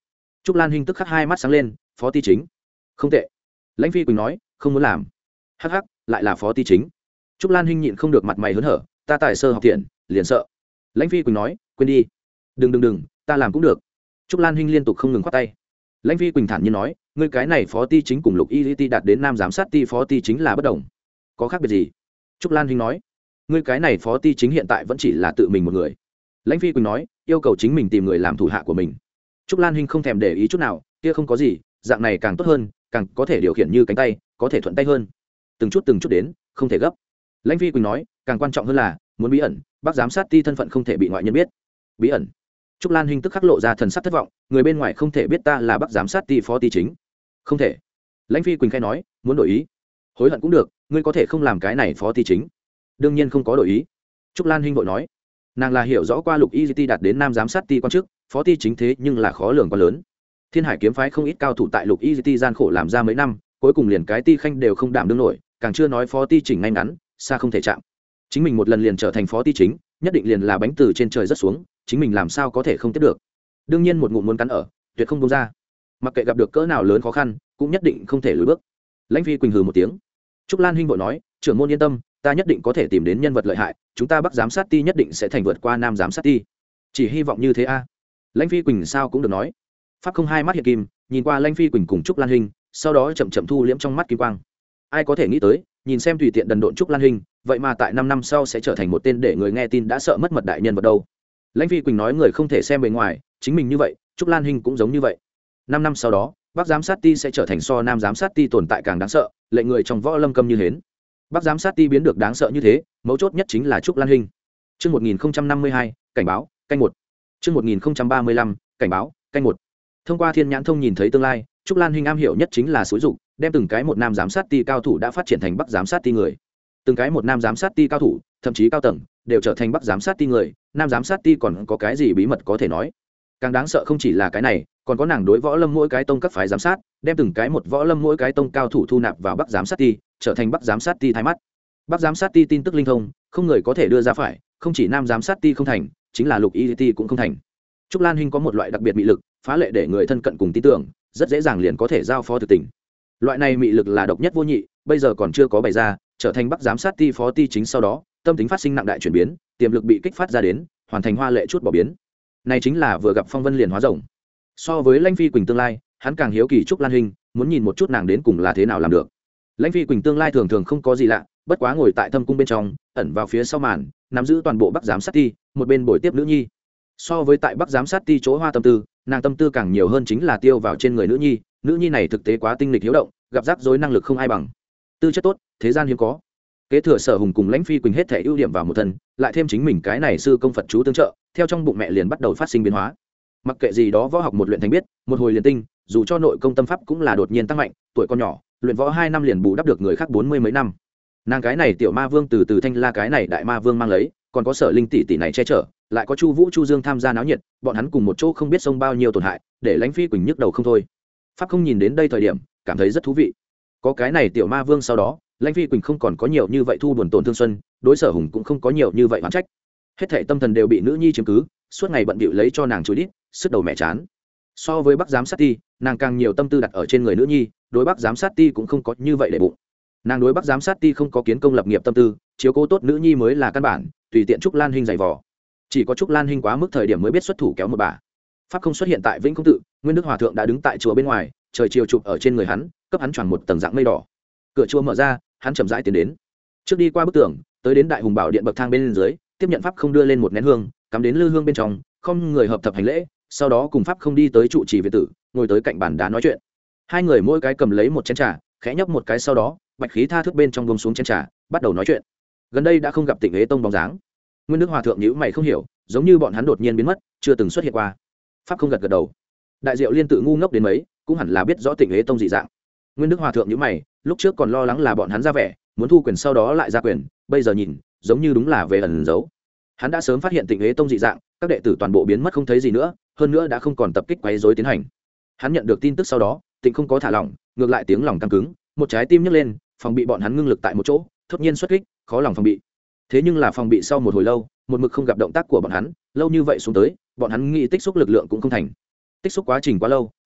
Trúc Lan Hinh tức khắc hai mắt sáng lên, phó ty chính, không tệ. Lãnh Phi Quỳnh nói, không muốn làm. Hắc hắc, lại là phó ty chính. Trúc Lan Hinh nhịn không được mặt mày hớn hở, ta tài sơ học thiện, liền sợ. Lãnh Phi Quỳnh nói, quên đi, đừng đừng đừng, ta làm cũng được. Trúc Lan Hinh liên tục không ngừng khoát tay. Lãnh Phi Quỳnh thản nhiên nói, ngươi cái này phó ty chính cùng Lục Y Ti đạt đến nam giám sát ty phó ty chính là bất đồng. Có khác biệt gì? Trúc Lan Hinh nói, ngươi cái này phó ty chính hiện tại vẫn chỉ là tự mình một người. Lãnh Phi Quỳnh nói, yêu cầu chính mình tìm người làm thủ hạ của mình. Trúc Lan Hinh không thèm để ý chút nào, kia không có gì, dạng này càng tốt hơn, càng có thể điều khiển như cánh tay, có thể thuận tay hơn. Từng chút từng chút đến, không thể gấp. Lãnh Phi Quỳnh nói, càng quan trọng hơn là muốn bí ẩn, bác giám sát ty thân phận không thể bị ngoại nhân biết. Bí ẩn? Trúc Lan Hinh tức khắc lộ ra thần sắc thất vọng, người bên ngoài không thể biết ta là bác giám sát ty phó ty chính. Không thể. Lãnh Phi Quỳnh khai nói, muốn đổi ý, hối hận cũng được, ngươi có thể không làm cái này phó ty chính. Đương nhiên không có đổi ý. Trúc Lan Hinh vội nói, nàng là hiểu rõ qua Lục Y Ti đạt đến nam giám sát ty quan chức, phó ty chính thế nhưng là khó lường quá lớn. Thiên Hải kiếm phái không ít cao thủ tại Lục Y Ti gian khổ làm ra mấy năm, cuối cùng liền cái ty khanh đều không đảm đương nổi, càng chưa nói phó ty chỉnh ngay ngắn, xa không thể chạm. Chính mình một lần liền trở thành phó ty chính, nhất định liền là bánh từ trên trời rất xuống, chính mình làm sao có thể không tiếp được. Đương nhiên một ngụm muốn cắn ở, tuyệt không buông ra. Mặc kệ gặp được cỡ nào lớn khó khăn, cũng nhất định không thể lùi bước. Lãnh Phi Quỳnh hừ một tiếng. Trúc Lan Hinh vội nói, trưởng môn yên tâm, ta nhất định có thể tìm đến nhân vật lợi hại, chúng ta Bắc giám sát ty nhất định sẽ thành vượt qua nam giám sát ty. Chỉ hy vọng như thế a. Lãnh Phi Quỳnh sao cũng được nói. Pháp không hai mắt hiện kim, nhìn qua Lãnh Phi Quỳnh cùng Trúc Lan Hinh, sau đó chậm chậm thu liễm trong mắt kim quang. Ai có thể nghĩ tới, nhìn xem tùy tiện đần độn Trúc Lan Hinh, vậy mà tại năm năm sau sẽ trở thành một tên để người nghe tin đã sợ mất mật đại nhân vật đâu. Lãnh Phi Quỳnh nói người không thể xem bề ngoài, chính mình như vậy, Trúc Lan Hinh cũng giống như vậy. Năm năm sau đó, Bắc giám sát ty sẽ trở thành so nam giám sát ty tồn tại càng đáng sợ, lệnh người trong võ lâm câm như hến. Bắc giám sát ty biến được đáng sợ như thế, mấu chốt nhất chính là Trúc Lan Hinh. Chương một nghìn năm mươi hai, cảnh báo, canh một. Chương một nghìn ba mươi lăm, cảnh báo, canh một. Thông qua thiên nhãn thông nhìn thấy tương lai, Trúc Lan Hinh am hiểu nhất chính là xúi dục, đem từng cái một nam giám sát ty cao thủ đã phát triển thành Bắc giám sát ty người. Từng cái một nam giám sát ty cao thủ, thậm chí cao tầng, đều trở thành Bắc giám sát ty người, nam giám sát ty còn có cái gì bí mật có thể nói. Càng đáng sợ không chỉ là cái này, còn có nàng đối võ lâm mỗi cái tông các phái giám sát, đem từng cái một võ lâm mỗi cái tông cao thủ thu nạp vào Bắc giám sát ty, trở thành Bắc giám sát ty thái mắt. Bắc giám sát ty tin tức linh thông, không người có thể đưa ra phải, không chỉ nam giám sát ty không thành, chính là Lục Y Ti cũng không thành. Trúc Lan Hinh có một loại đặc biệt mị lực, phá lệ để người thân cận cùng tin tưởng, rất dễ dàng liền có thể giao phó thực tình. Loại này mị lực là độc nhất vô nhị, bây giờ còn chưa có bày ra, trở thành Bắc giám sát ty phó ty chính sau đó, tâm tính phát sinh nặng đại chuyển biến, tiềm lực bị kích phát ra đến, hoàn thành hoa lệ chút bỏ biến. Này chính là vừa gặp phong vân liền hóa rồng. So với Lãnh Phi Quỳnh tương lai, hắn càng hiếu kỳ Trúc Lan Hinh, muốn nhìn một chút nàng đến cùng là thế nào làm được. Lãnh Phi Quỳnh tương lai thường thường không có gì lạ, bất quá ngồi tại thâm cung bên trong, ẩn vào phía sau màn, nắm giữ toàn bộ Bắc giám sát ty, một bên bồi tiếp nữ nhi. So với tại Bắc giám sát ty chỗ hoa tâm tư, nàng tâm tư càng nhiều hơn chính là tiêu vào trên người nữ nhi, nữ nhi này thực tế quá tinh lịch hiếu động, gặp rắc rối năng lực không ai bằng. Tư chất tốt, thế gian hiếm có. Kế thừa Sở Hùng cùng Lãnh Phi Quỳnh hết thể ưu điểm vào một thân, lại thêm chính mình cái này sư công Phật chú tương trợ, theo trong bụng mẹ liền bắt đầu phát sinh biến hóa. Mặc kệ gì đó võ học một luyện thành biết, một hồi liền tinh, dù cho nội công tâm pháp cũng là đột nhiên tăng mạnh, tuổi con nhỏ, luyện võ hai năm liền bù đắp được người khác bốn mươi mấy năm. Nàng cái này tiểu ma vương từ từ thanh la cái này đại ma vương mang lấy, còn có Sở Linh tỷ tỷ này che chở, lại có Chu Vũ Chu Dương tham gia náo nhiệt, bọn hắn cùng một chỗ không biết sông bao nhiêu tổn hại, để Lãnh Phi Quỳnh nhức đầu không thôi. Pháp không nhìn đến đây thời điểm, cảm thấy rất thú vị. Có cái này tiểu ma vương sau đó, Lãnh Phi Quỳnh không còn có nhiều như vậy thu buồn tổn thương xuân, đối Sở Hùng cũng không có nhiều như vậy oán trách. Hết thảy tâm thần đều bị nữ nhi chiếm cứ, suốt ngày bận bịu lấy cho nàng chối đít, sức đầu mẹ chán. So với Bắc giám sát ty, nàng càng nhiều tâm tư đặt ở trên người nữ nhi, đối Bắc giám sát ty cũng không có như vậy để bụng. Nàng đối Bắc giám sát ty không có kiến công lập nghiệp tâm tư, chiếu cố tốt nữ nhi mới là căn bản, tùy tiện Trúc Lan Hinh dày vò. Chỉ có Trúc Lan Hinh quá mức thời điểm mới biết xuất thủ kéo một bà. Pháp không xuất hiện tại Vĩnh Công tự, Nguyên Đức Hòa thượng đã đứng tại chùa bên ngoài, trời chiều chụp ở trên người hắn, cấp hắn choàng một tầng dạng mây đỏ. Cửa chùa mở ra, hắn chậm rãi tiến đến. Trước đi qua bức tường, tới đến Đại Hùng Bảo điện bậc thang bên dưới, tiếp nhận Pháp không đưa lên một nén hương, cắm đến lư hương bên trong, không người hợp thập hành lễ, sau đó cùng Pháp không đi tới trụ trì viện tử, ngồi tới cạnh bàn đá nói chuyện. Hai người mỗi cái cầm lấy một chén trà, khẽ nhấp một cái sau đó, bạch khí tha thước bên trong buông xuống chén trà, bắt đầu nói chuyện. Gần đây đã không gặp Tịnh Ế Tông bóng dáng. Nguyên Đức Hòa thượng nhíu mày không hiểu, giống như bọn hắn đột nhiên biến mất, chưa từng xuất hiện qua. Pháp không gật gật đầu. Đại Diệu Liên tự ngu ngốc đến mấy, cũng hẳn là biết rõ Tịnh Ế Tông dị dạng. Nguyên Đức Hòa thượng nhíu mày, lúc trước còn lo lắng là bọn hắn ra vẻ, muốn thu quyền sau đó lại ra quyền, bây giờ nhìn, giống như đúng là về ẩn giấu. Hắn đã sớm phát hiện Tịnh Ế Tông dị dạng, các đệ tử toàn bộ biến mất không thấy gì nữa, hơn nữa đã không còn tập kích quấy rối tiến hành. Hắn nhận được tin tức sau đó, Tịnh không có thả lỏng, ngược lại tiếng lòng căng cứng, một trái tim nhấc lên, phòng bị bọn hắn ngưng lực tại một chỗ, thốt nhiên xuất kích, khó lòng phòng bị. Thế nhưng là phòng bị sau một hồi lâu, một mực không gặp động tác của bọn hắn, lâu như vậy xuống tới, bọn hắn nghĩ tích xúc lực lượng cũng không thành. Tích xúc quá trình quá lâu,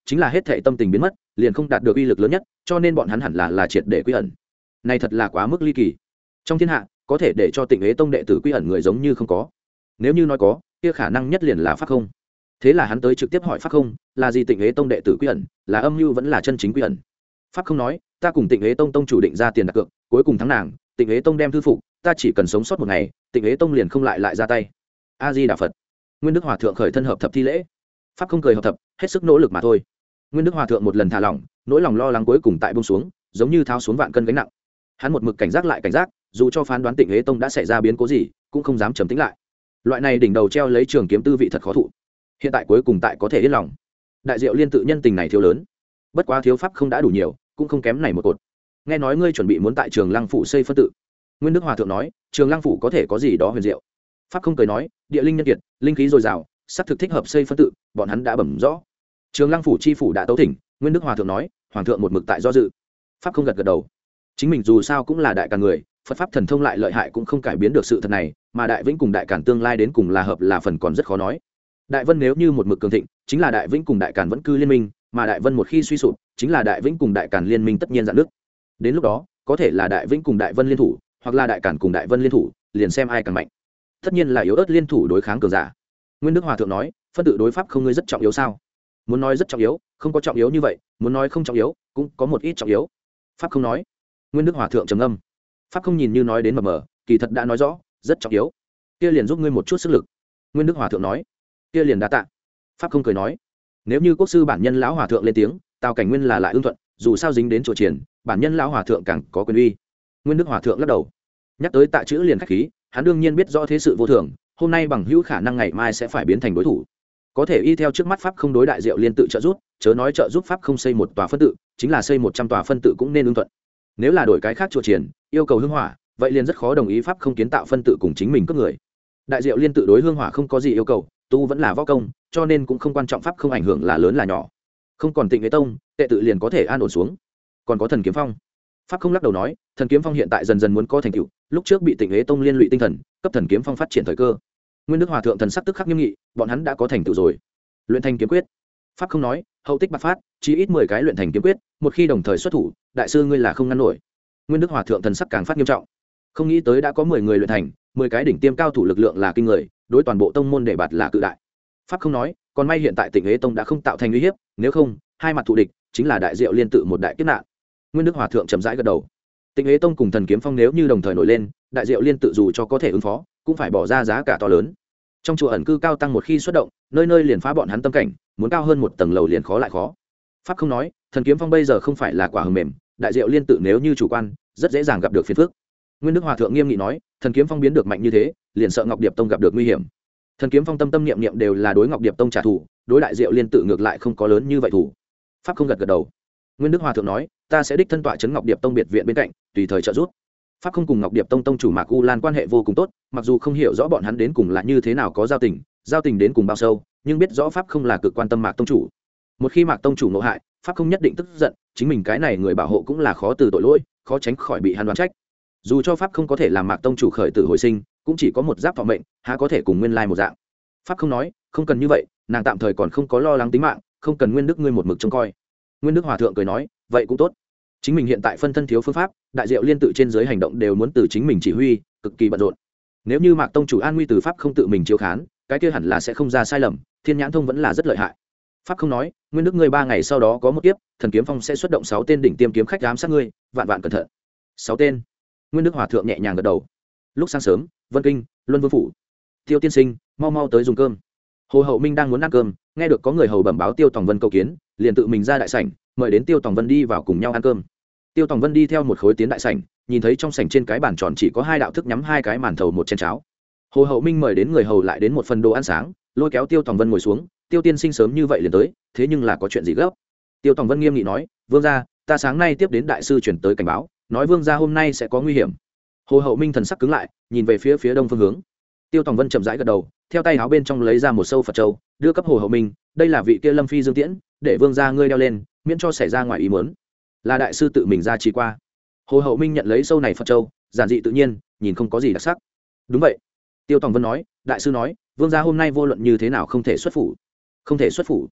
chính là hết thệ tâm tình biến mất liền không đạt được uy lực lớn nhất, cho nên bọn hắn hẳn là là triệt để quy ẩn. Này thật là quá mức ly kỳ. Trong thiên hạ có thể để cho Tịnh Ế Tông đệ tử quy ẩn người giống như không có. Nếu như nói có, kia khả năng nhất liền là Pháp Không. Thế là hắn tới trực tiếp hỏi Pháp Không, là gì Tịnh Ế Tông đệ tử quy ẩn, là âm mưu vẫn là chân chính quy ẩn. Pháp Không nói, ta cùng Tịnh Ế Tông tông chủ định ra tiền đặt cược, cuối cùng thắng nàng, Tịnh Ế Tông đem thư phục, ta chỉ cần sống sót một ngày, Tịnh Ế Tông liền không lại lại ra tay. A Di Đà Phật. Nguyên Đức Hòa thượng khởi thân hợp thập thi lễ. Pháp Không cười hợp thập, hết sức nỗ lực mà thôi. Nguyên Đức Hòa thượng một lần thả lỏng, nỗi lòng lo lắng cuối cùng tại buông xuống, giống như tháo xuống vạn cân gánh nặng. Hắn một mực cảnh giác lại cảnh giác, dù cho phán đoán Tịnh Ế Tông đã xảy ra biến cố gì, cũng không dám trầm tĩnh lại. Loại này đỉnh đầu treo lấy trường kiếm tư vị thật khó thụ. Hiện tại cuối cùng tại có thể yên lòng. Đại Diệu Liên tự nhân tình này thiếu lớn, bất quá thiếu Pháp Không đã đủ nhiều, cũng không kém này một cột. Nghe nói ngươi chuẩn bị muốn tại Trường Lăng phủ xây phân tự. Nguyên Đức Hòa thượng nói, Trường Lăng phủ có thể có gì đó huyền diệu. Pháp Không cười nói, địa linh nhân kiệt, linh khí dồi dào, sắp thực thích hợp xây phân tự, bọn hắn đã bẩm rõ. Trường Lăng phủ chi phủ đã tấu thỉnh. Nguyên Đức Hòa thượng nói, hoàng thượng một mực tại do dự. Pháp Không gật gật đầu. Chính mình dù sao cũng là đại càn người, Phật pháp thần thông lại lợi hại cũng không cải biến được sự thật này, mà Đại Vĩnh cùng Đại Càn tương lai đến cùng là hợp là phần còn rất khó nói. Đại Vân nếu như một mực cường thịnh, chính là Đại Vĩnh cùng Đại Càn vẫn cư liên minh, mà Đại Vân một khi suy sụp, chính là Đại Vĩnh cùng Đại Càn liên minh tất nhiên rạn nứt. Đến lúc đó, có thể là Đại Vĩnh cùng Đại Vân liên thủ, hoặc là Đại Càn cùng Đại Vân liên thủ, liền xem ai càng mạnh. Tất nhiên là yếu ớt liên thủ đối kháng cường giả. Nguyên Đức Hòa thượng nói, phân tự đối pháp không ngươi rất trọng yếu sao? Muốn nói rất trọng yếu, không có trọng yếu như vậy, muốn nói không trọng yếu, cũng có một ít trọng yếu. Pháp không nói. Nguyên Đức Hòa thượng trầm ngâm. Pháp không nhìn như nói đến mờ mờ, kỳ thật đã nói rõ, rất trọng yếu. Kia liền giúp ngươi một chút sức lực. Nguyên Đức Hòa thượng nói. Kia liền đa tạ. Pháp không cười nói, nếu như quốc sư bản nhân lão hòa thượng lên tiếng, Tào Cảnh Nguyên là lại ưng thuận, dù sao dính đến chùa triển, bản nhân lão hòa thượng càng có quyền uy. Nguyên Đức Hòa thượng lắc đầu, nhắc tới tạ chữ liền khách khí, hắn đương nhiên biết rõ thế sự vô thường, hôm nay bằng hữu khả năng ngày mai sẽ phải biến thành đối thủ, có thể y theo trước mắt pháp không đối đại diệu liên tự trợ giúp, chớ nói trợ giúp pháp không xây một tòa phân tự, chính là xây một trăm tòa phân tự cũng nên ưng thuận. Nếu là đổi cái khác chùa triển, yêu cầu hương hỏa, vậy liền rất khó đồng ý pháp không kiến tạo phân tự cùng chính mình cướp người. Đại diệu liên tự đối hương hỏa không có gì yêu cầu, tu vẫn là võ công, cho nên cũng không quan trọng pháp không ảnh hưởng là lớn là nhỏ. Không còn Tịnh Ế Tông, tệ tự liền có thể an ổn xuống. Còn có Thần Kiếm Phong. Pháp không lắc đầu nói, Thần Kiếm Phong hiện tại dần dần muốn có thành tựu, lúc trước bị Tịnh Ế Tông liên lụy tinh thần, cấp Thần Kiếm Phong phát triển thời cơ. Nguyên Đức Hòa thượng thần sắc tức khắc nghiêm nghị, bọn hắn đã có thành tựu rồi. Luyện thành kiếm quyết. Pháp không nói, hậu tích bạc phát, chí ít mười cái luyện thành kiếm quyết, một khi đồng thời xuất thủ, đại sư ngươi là không ngăn nổi. Nguyên Đức Hòa thượng thần sắc càng phát nghiêm trọng. Không nghĩ tới đã có mười người luyện thành, mười cái đỉnh tiêm cao thủ lực lượng là kinh người, đối toàn bộ tông môn để bạt là cự đại. Pháp không nói, còn may hiện tại Tịnh Ế Tông đã không tạo thành uy hiếp, nếu không, hai mặt thù địch, chính là đại diệu liên tự một đại kiếp nạn. Nguyên Đức Hòa thượng chậm rãi gật đầu. Tịnh Ế Tông cùng Thần Kiếm Phong nếu như đồng thời nổi lên, đại diệu liên tự dù cho có thể ứng phó, cũng phải bỏ ra giá cả to lớn. Trong chùa ẩn cư cao tăng một khi xuất động, nơi nơi liền phá bọn hắn tâm cảnh, muốn cao hơn một tầng lầu liền khó lại khó. Pháp không nói, Thần Kiếm Phong bây giờ không phải là quả hờ mềm, đại diệu liên tự nếu như chủ quan, rất dễ dàng gặp được phiền phức. Nguyên Đức Hòa thượng nghiêm nghị nói, Thần Kiếm Phong biến được mạnh như thế, liền sợ Ngọc Điệp Tông gặp được nguy hiểm. Thần Kiếm Phong tâm tâm niệm niệm đều là đối Ngọc Điệp Tông trả thù, đối đại diệu liên tự ngược lại không có lớn như vậy thủ. Pháp không gật gật đầu. Nguyên Đức Hòa thượng nói, ta sẽ đích thân tọa trấn Ngọc Điệp Tông biệt viện bên cạnh, tùy thời trợ giúp. Pháp không cùng Ngọc Điệp Tông tông chủ Mạc U Lan quan hệ vô cùng tốt, mặc dù không hiểu rõ bọn hắn đến cùng là như thế nào có giao tình, giao tình đến cùng bao sâu, nhưng biết rõ Pháp không là cực quan tâm Mạc tông chủ. Một khi Mạc tông chủ nộ hại, Pháp không nhất định tức giận, chính mình cái này người bảo hộ cũng là khó từ tội lỗi, khó tránh khỏi bị hắn đoán trách. Dù cho Pháp không có thể làm Mạc tông chủ khởi tử hồi sinh, cũng chỉ có một giáp thọ mệnh, há có thể cùng nguyên lai một dạng. Pháp không nói, không cần như vậy, nàng tạm thời còn không có lo lắng tính mạng, không cần Nguyên Đức ngươi một mực trông coi. Nguyên Đức Hòa thượng cười nói, vậy cũng tốt. Chính mình hiện tại phân thân thiếu phương pháp, đại diệu liên tự trên dưới hành động đều muốn từ chính mình chỉ huy, cực kỳ bận rộn. Nếu như Mạc tông chủ an nguy từ pháp không tự mình chiếu khán, cái kia hẳn là sẽ không ra sai lầm, Thiên Nhãn Thông vẫn là rất lợi hại. Pháp không nói, Nguyên Đức ngươi ba ngày sau đó có một kiếp, Thần Kiếm Phong sẽ xuất động sáu tên đỉnh tiêm kiếm khách ám sát ngươi, vạn vạn cẩn thận. Sáu tên. Nguyên Đức Hòa thượng nhẹ nhàng gật đầu. Lúc sáng sớm, Vân Kinh, Luân Vương phủ. Tiêu tiên sinh, mau mau tới dùng cơm. Hồ Hậu Minh đang muốn ăn cơm, nghe được có người hầu bẩm báo Tiêu Tòng Vân cầu kiến, liền tự mình ra đại sảnh, mời đến Tiêu Tòng Vân đi vào cùng nhau ăn cơm. Tiêu Tòng Vân đi theo một khối tiến đại sảnh, nhìn thấy trong sảnh trên cái bàn tròn chỉ có hai đạo thức nhắm hai cái màn thầu một chén cháo. Hồ Hậu Minh mời đến người hầu lại đến một phần đồ ăn sáng, lôi kéo Tiêu Tòng Vân ngồi xuống, Tiêu tiên sinh sớm như vậy liền tới, thế nhưng là có chuyện gì gấp? Tiêu Tòng Vân nghiêm nghị nói, vương gia, ta sáng nay tiếp đến đại sư chuyển tới cảnh báo, nói vương gia hôm nay sẽ có nguy hiểm. Hồ Hậu Minh thần sắc cứng lại, nhìn về phía phía đông phương hướng. Tiêu Tòng Vân chậm rãi gật đầu, theo tay áo bên trong lấy ra một sâu Phật châu, đưa cấp Hồ Hậu Minh, đây là vị kia Lâm Phi Dương Tiễn, để vương gia ngươi đeo lên, miễn cho xảy ra ngoài ý muốn. Là đại sư tự mình ra chỉ qua. Hồ Hậu Minh nhận lấy sâu này Phật châu, giản dị tự nhiên, nhìn không có gì đặc sắc. Đúng vậy. Tiêu Tòng Vân nói, đại sư nói, vương gia hôm nay vô luận như thế nào không thể xuất phủ. Không thể xuất phủ.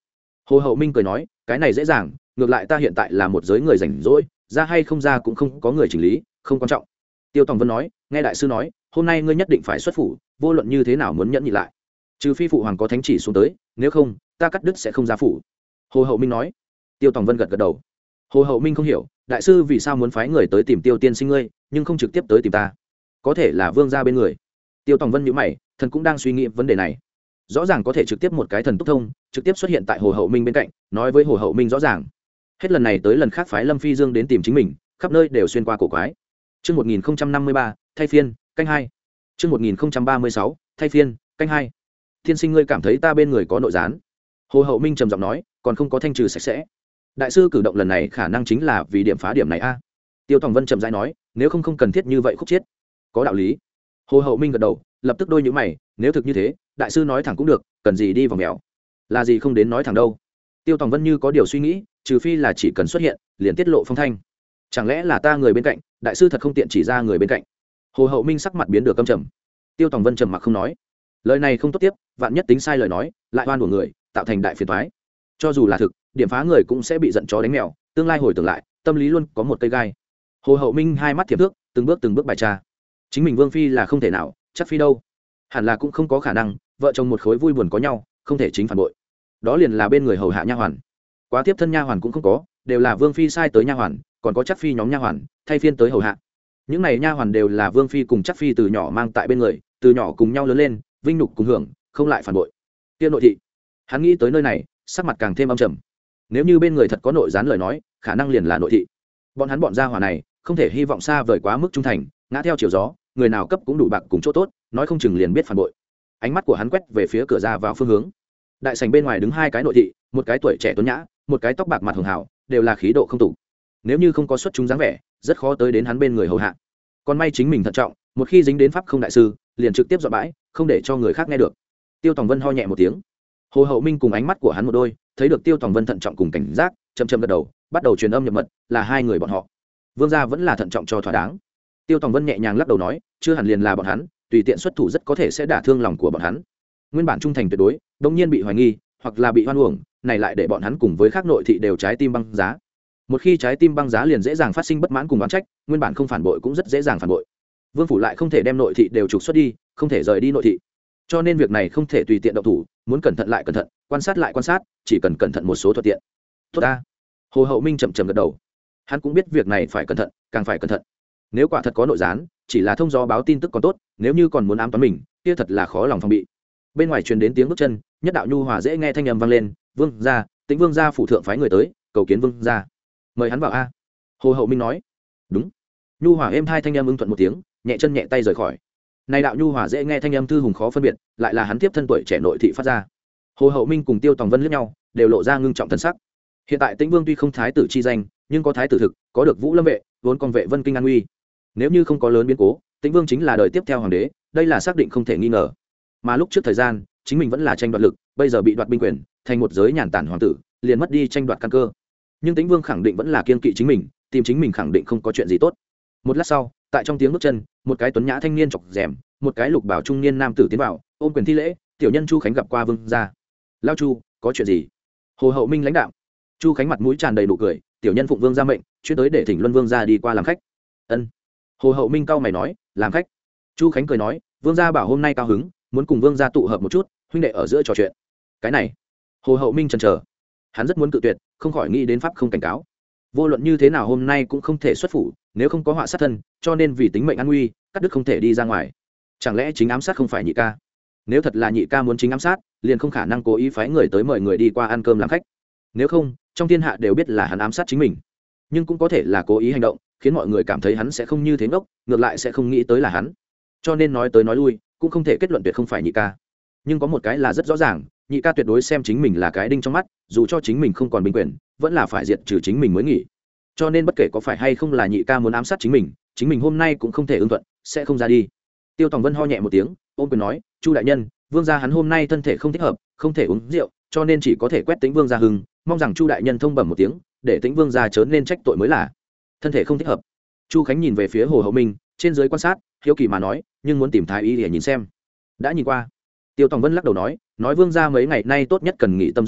Hồ Hậu Minh cười nói, cái này dễ dàng, ngược lại ta hiện tại là một giới người rảnh rỗi, ra hay không ra cũng không có người chỉnh lý, không quan trọng. Tiêu Tòng Vân nói, nghe đại sư nói, hôm nay ngươi nhất định phải xuất phủ, vô luận như thế nào muốn nhẫn nhịn lại, trừ phi phụ hoàng có thánh chỉ xuống tới, nếu không ta cắt đứt sẽ không ra phủ. Hồ Hậu Minh nói. Tiêu Tòng Vân gật gật đầu. Hồ Hậu Minh không hiểu, đại sư vì sao muốn phái người tới tìm Tiêu tiên sinh ngươi, nhưng không trực tiếp tới tìm ta? Có thể là vương gia bên người. Tiêu Tòng Vân nhíu mày, thần cũng đang suy nghĩ vấn đề này. Rõ ràng có thể trực tiếp một cái thần túc thông, trực tiếp xuất hiện tại Hồ Hậu Minh bên cạnh, nói với Hồ Hậu Minh rõ ràng. Hết lần này tới lần khác phái Lâm Phi Dương đến tìm chính mình, khắp nơi đều xuyên qua cổ quái. Chương một nghìn năm mươi ba, thay phiên, canh hai. Chương một nghìn ba mươi sáu, thay phiên, canh hai. Thiên sinh ngươi cảm thấy ta bên người có nội gián? Hồ Hậu Minh trầm giọng nói, còn không có thanh trừ sạch sẽ. Đại sư cử động lần này khả năng chính là vì điểm phá điểm này a. Tiêu Tòng Vân trầm rãi nói, nếu không không cần thiết như vậy khúc chết. Có đạo lý. Hồ Hậu Minh gật đầu, lập tức đôi nhíu mày, nếu thực như thế, đại sư nói thẳng cũng được, cần gì đi vòng mèo? Là gì không đến nói thẳng đâu? Tiêu Tòng Vân như có điều suy nghĩ, trừ phi là chỉ cần xuất hiện, liền tiết lộ phong thanh. Chẳng lẽ là ta người bên cạnh, đại sư thật không tiện chỉ ra người bên cạnh? Hồ Hậu Minh sắc mặt biến được căm trầm. Tiêu Tòng Vân trầm mặc không nói. Lời này không tốt tiếp, vạn nhất tính sai lời nói, lại oan của người, tạo thành đại phiền toái. Cho dù là thực, điểm phá người cũng sẽ bị giận chó đánh mèo, tương lai hồi tưởng lại, tâm lý luôn có một cây gai. Hồ Hậu Minh hai mắt thiệp thước, từng bước từng bước bài tra. Chính mình Vương phi là không thể nào, chắc phi đâu, hẳn là cũng không có khả năng, vợ chồng một khối vui buồn có nhau, không thể chính phản bội. Đó liền là bên người hầu hạ nha hoàn. Quá tiếp thân nha hoàn cũng không có, đều là Vương phi sai tới nha hoàn, còn có chắc phi nhóm nha hoàn, thay phiên tới hầu hạ. Những này nha hoàn đều là Vương phi cùng chắc phi từ nhỏ mang tại bên người, từ nhỏ cùng nhau lớn lên, vinh nhục cùng hưởng, không lại phản bội. Tiên nội thị. Hắn nghĩ tới nơi này, sắc mặt càng thêm âm trầm. Nếu như bên người thật có nội gián lời nói, khả năng liền là nội thị. Bọn hắn bọn gia hỏa này, không thể hy vọng xa vời quá mức trung thành, ngã theo chiều gió, người nào cấp cũng đủ bạc cùng chỗ tốt, nói không chừng liền biết phản bội. Ánh mắt của hắn quét về phía cửa ra vào phương hướng. Đại sảnh bên ngoài đứng hai cái nội thị, một cái tuổi trẻ tuấn nhã, một cái tóc bạc mặt hường hảo, đều là khí độ không tủ. Nếu như không có xuất chúng dáng vẻ, rất khó tới đến hắn bên người hầu hạ. Còn may chính mình thận trọng, một khi dính đến pháp không đại sư, liền trực tiếp dọa bãi, không để cho người khác nghe được. Tiêu Tòng Vân ho nhẹ một tiếng. Hồ Hậu Minh cùng ánh mắt của hắn một đôi, thấy được Tiêu Tòng Vân thận trọng cùng cảnh giác, chậm chậm gật đầu, bắt đầu truyền âm nhập mật, là hai người bọn họ. Vương gia vẫn là thận trọng cho thỏa đáng. Tiêu Tòng Vân nhẹ nhàng lắc đầu nói, chưa hẳn liền là bọn hắn, tùy tiện xuất thủ rất có thể sẽ đả thương lòng của bọn hắn. Nguyên bản trung thành tuyệt đối, đột nhiên bị hoài nghi, hoặc là bị hoan uổng, này lại để bọn hắn cùng với các nội thị đều trái tim băng giá. Một khi trái tim băng giá liền dễ dàng phát sinh bất mãn cùng oán trách, nguyên bản không phản bội cũng rất dễ dàng phản bội. Vương phủ lại không thể đem nội thị đều trục xuất đi, không thể rời đi nội thị. Cho nên việc này không thể tùy tiện động thủ, muốn cẩn thận lại cẩn thận, quan sát lại quan sát, chỉ cần cẩn thận một số thuận tiện. Tốt ta. Hồ Hậu Minh chậm chậm gật đầu. Hắn cũng biết việc này phải cẩn thận, càng phải cẩn thận. Nếu quả thật có nội gián, chỉ là thông gió báo tin tức còn tốt, nếu như còn muốn ám toán mình, kia thật là khó lòng phòng bị. Bên ngoài truyền đến tiếng bước chân, nhất đạo nhu hòa dễ nghe thanh âm vang lên, "Vương gia, Tĩnh Vương gia phủ thượng phái người tới, cầu kiến Vương gia." Mời hắn vào a. Hồ Hậu Minh nói. Đúng. Nhu hòa êm hai thanh âm ưng thuận một tiếng, nhẹ chân nhẹ tay rời khỏi. Này đạo nhu hòa dễ nghe thanh âm thư hùng khó phân biệt, lại là hắn tiếp thân tuổi trẻ nội thị phát ra. Hồ Hậu Minh cùng Tiêu Tòng Vân liếc nhau, đều lộ ra ngưng trọng thân sắc. Hiện tại Tĩnh Vương tuy không thái tử chi danh, nhưng có thái tử thực, có được Vũ Lâm vệ, vốn con vệ Vân Kinh an uy. Nếu như không có lớn biến cố, Tĩnh Vương chính là đời tiếp theo hoàng đế, đây là xác định không thể nghi ngờ. Mà lúc trước thời gian, chính mình vẫn là tranh đoạt lực, bây giờ bị đoạt binh quyền, thành một giới nhàn tản hoàng tử, liền mất đi tranh đoạt căn cơ. Nhưng Tĩnh Vương khẳng định vẫn là kiên kỵ chính mình, tìm chính mình khẳng định không có chuyện gì tốt. Một lát sau, tại trong tiếng bước chân, một cái tuấn nhã thanh niên chọc rèm, một cái lục bảo trung niên nam tử tiến vào, ôm quyền thi lễ, tiểu nhân Chu Khánh gặp qua Vương gia. Lao Chu, có chuyện gì? Hồ Hậu Minh lãnh đạo. Chu Khánh mặt mũi tràn đầy nụ cười, tiểu nhân phụng Vương gia mệnh, chuyến tới để thỉnh Luân Vương gia đi qua làm khách. Ân. Hồ Hậu Minh cau mày nói, làm khách. Chu Khánh cười nói, Vương gia bảo hôm nay cao hứng, muốn cùng Vương gia tụ hợp một chút, huynh đệ ở giữa trò chuyện. Cái này. Hồ Hậu Minh chần chờ, hắn rất muốn cự tuyệt, không khỏi nghĩ đến pháp không cảnh cáo. Vô luận như thế nào hôm nay cũng không thể xuất phủ, nếu không có họa sát thân, cho nên vì tính mệnh an nguy, cắt đứt không thể đi ra ngoài. Chẳng lẽ chính ám sát không phải nhị ca? Nếu thật là nhị ca muốn chính ám sát, liền không khả năng cố ý phái người tới mời người đi qua ăn cơm làm khách. Nếu không, trong thiên hạ đều biết là hắn ám sát chính mình. Nhưng cũng có thể là cố ý hành động, khiến mọi người cảm thấy hắn sẽ không như thế ngốc, ngược lại sẽ không nghĩ tới là hắn. Cho nên nói tới nói lui, cũng không thể kết luận tuyệt không phải nhị ca. Nhưng có một cái là rất rõ ràng, nhị ca tuyệt đối xem chính mình là cái đinh trong mắt, dù cho chính mình không còn binh quyền, vẫn là phải diệt trừ chính mình mới nghỉ. Cho nên bất kể có phải hay không là nhị ca muốn ám sát chính mình, chính mình hôm nay cũng không thể ưng thuận, sẽ không ra đi. Tiêu Tòng Vân ho nhẹ một tiếng, ôm quyền nói, Chu đại nhân, Vương gia hắn hôm nay thân thể không thích hợp, không thể uống rượu, cho nên chỉ có thể quét Tĩnh Vương gia hưng, mong rằng Chu đại nhân thông bẩm một tiếng, để Tĩnh Vương gia chớ nên trách tội mới là. Thân thể không thích hợp. Chu Khánh nhìn về phía Hồ Hậu Minh, trên dưới quan sát, hiếu kỳ mà nói, nhưng muốn tìm thái y để nhìn xem. Đã nhìn qua. Tiêu Tòng Vân lắc đầu nói, nói Vương gia mấy ngày nay tốt nhất cần nghỉ tâm dưỡng tính,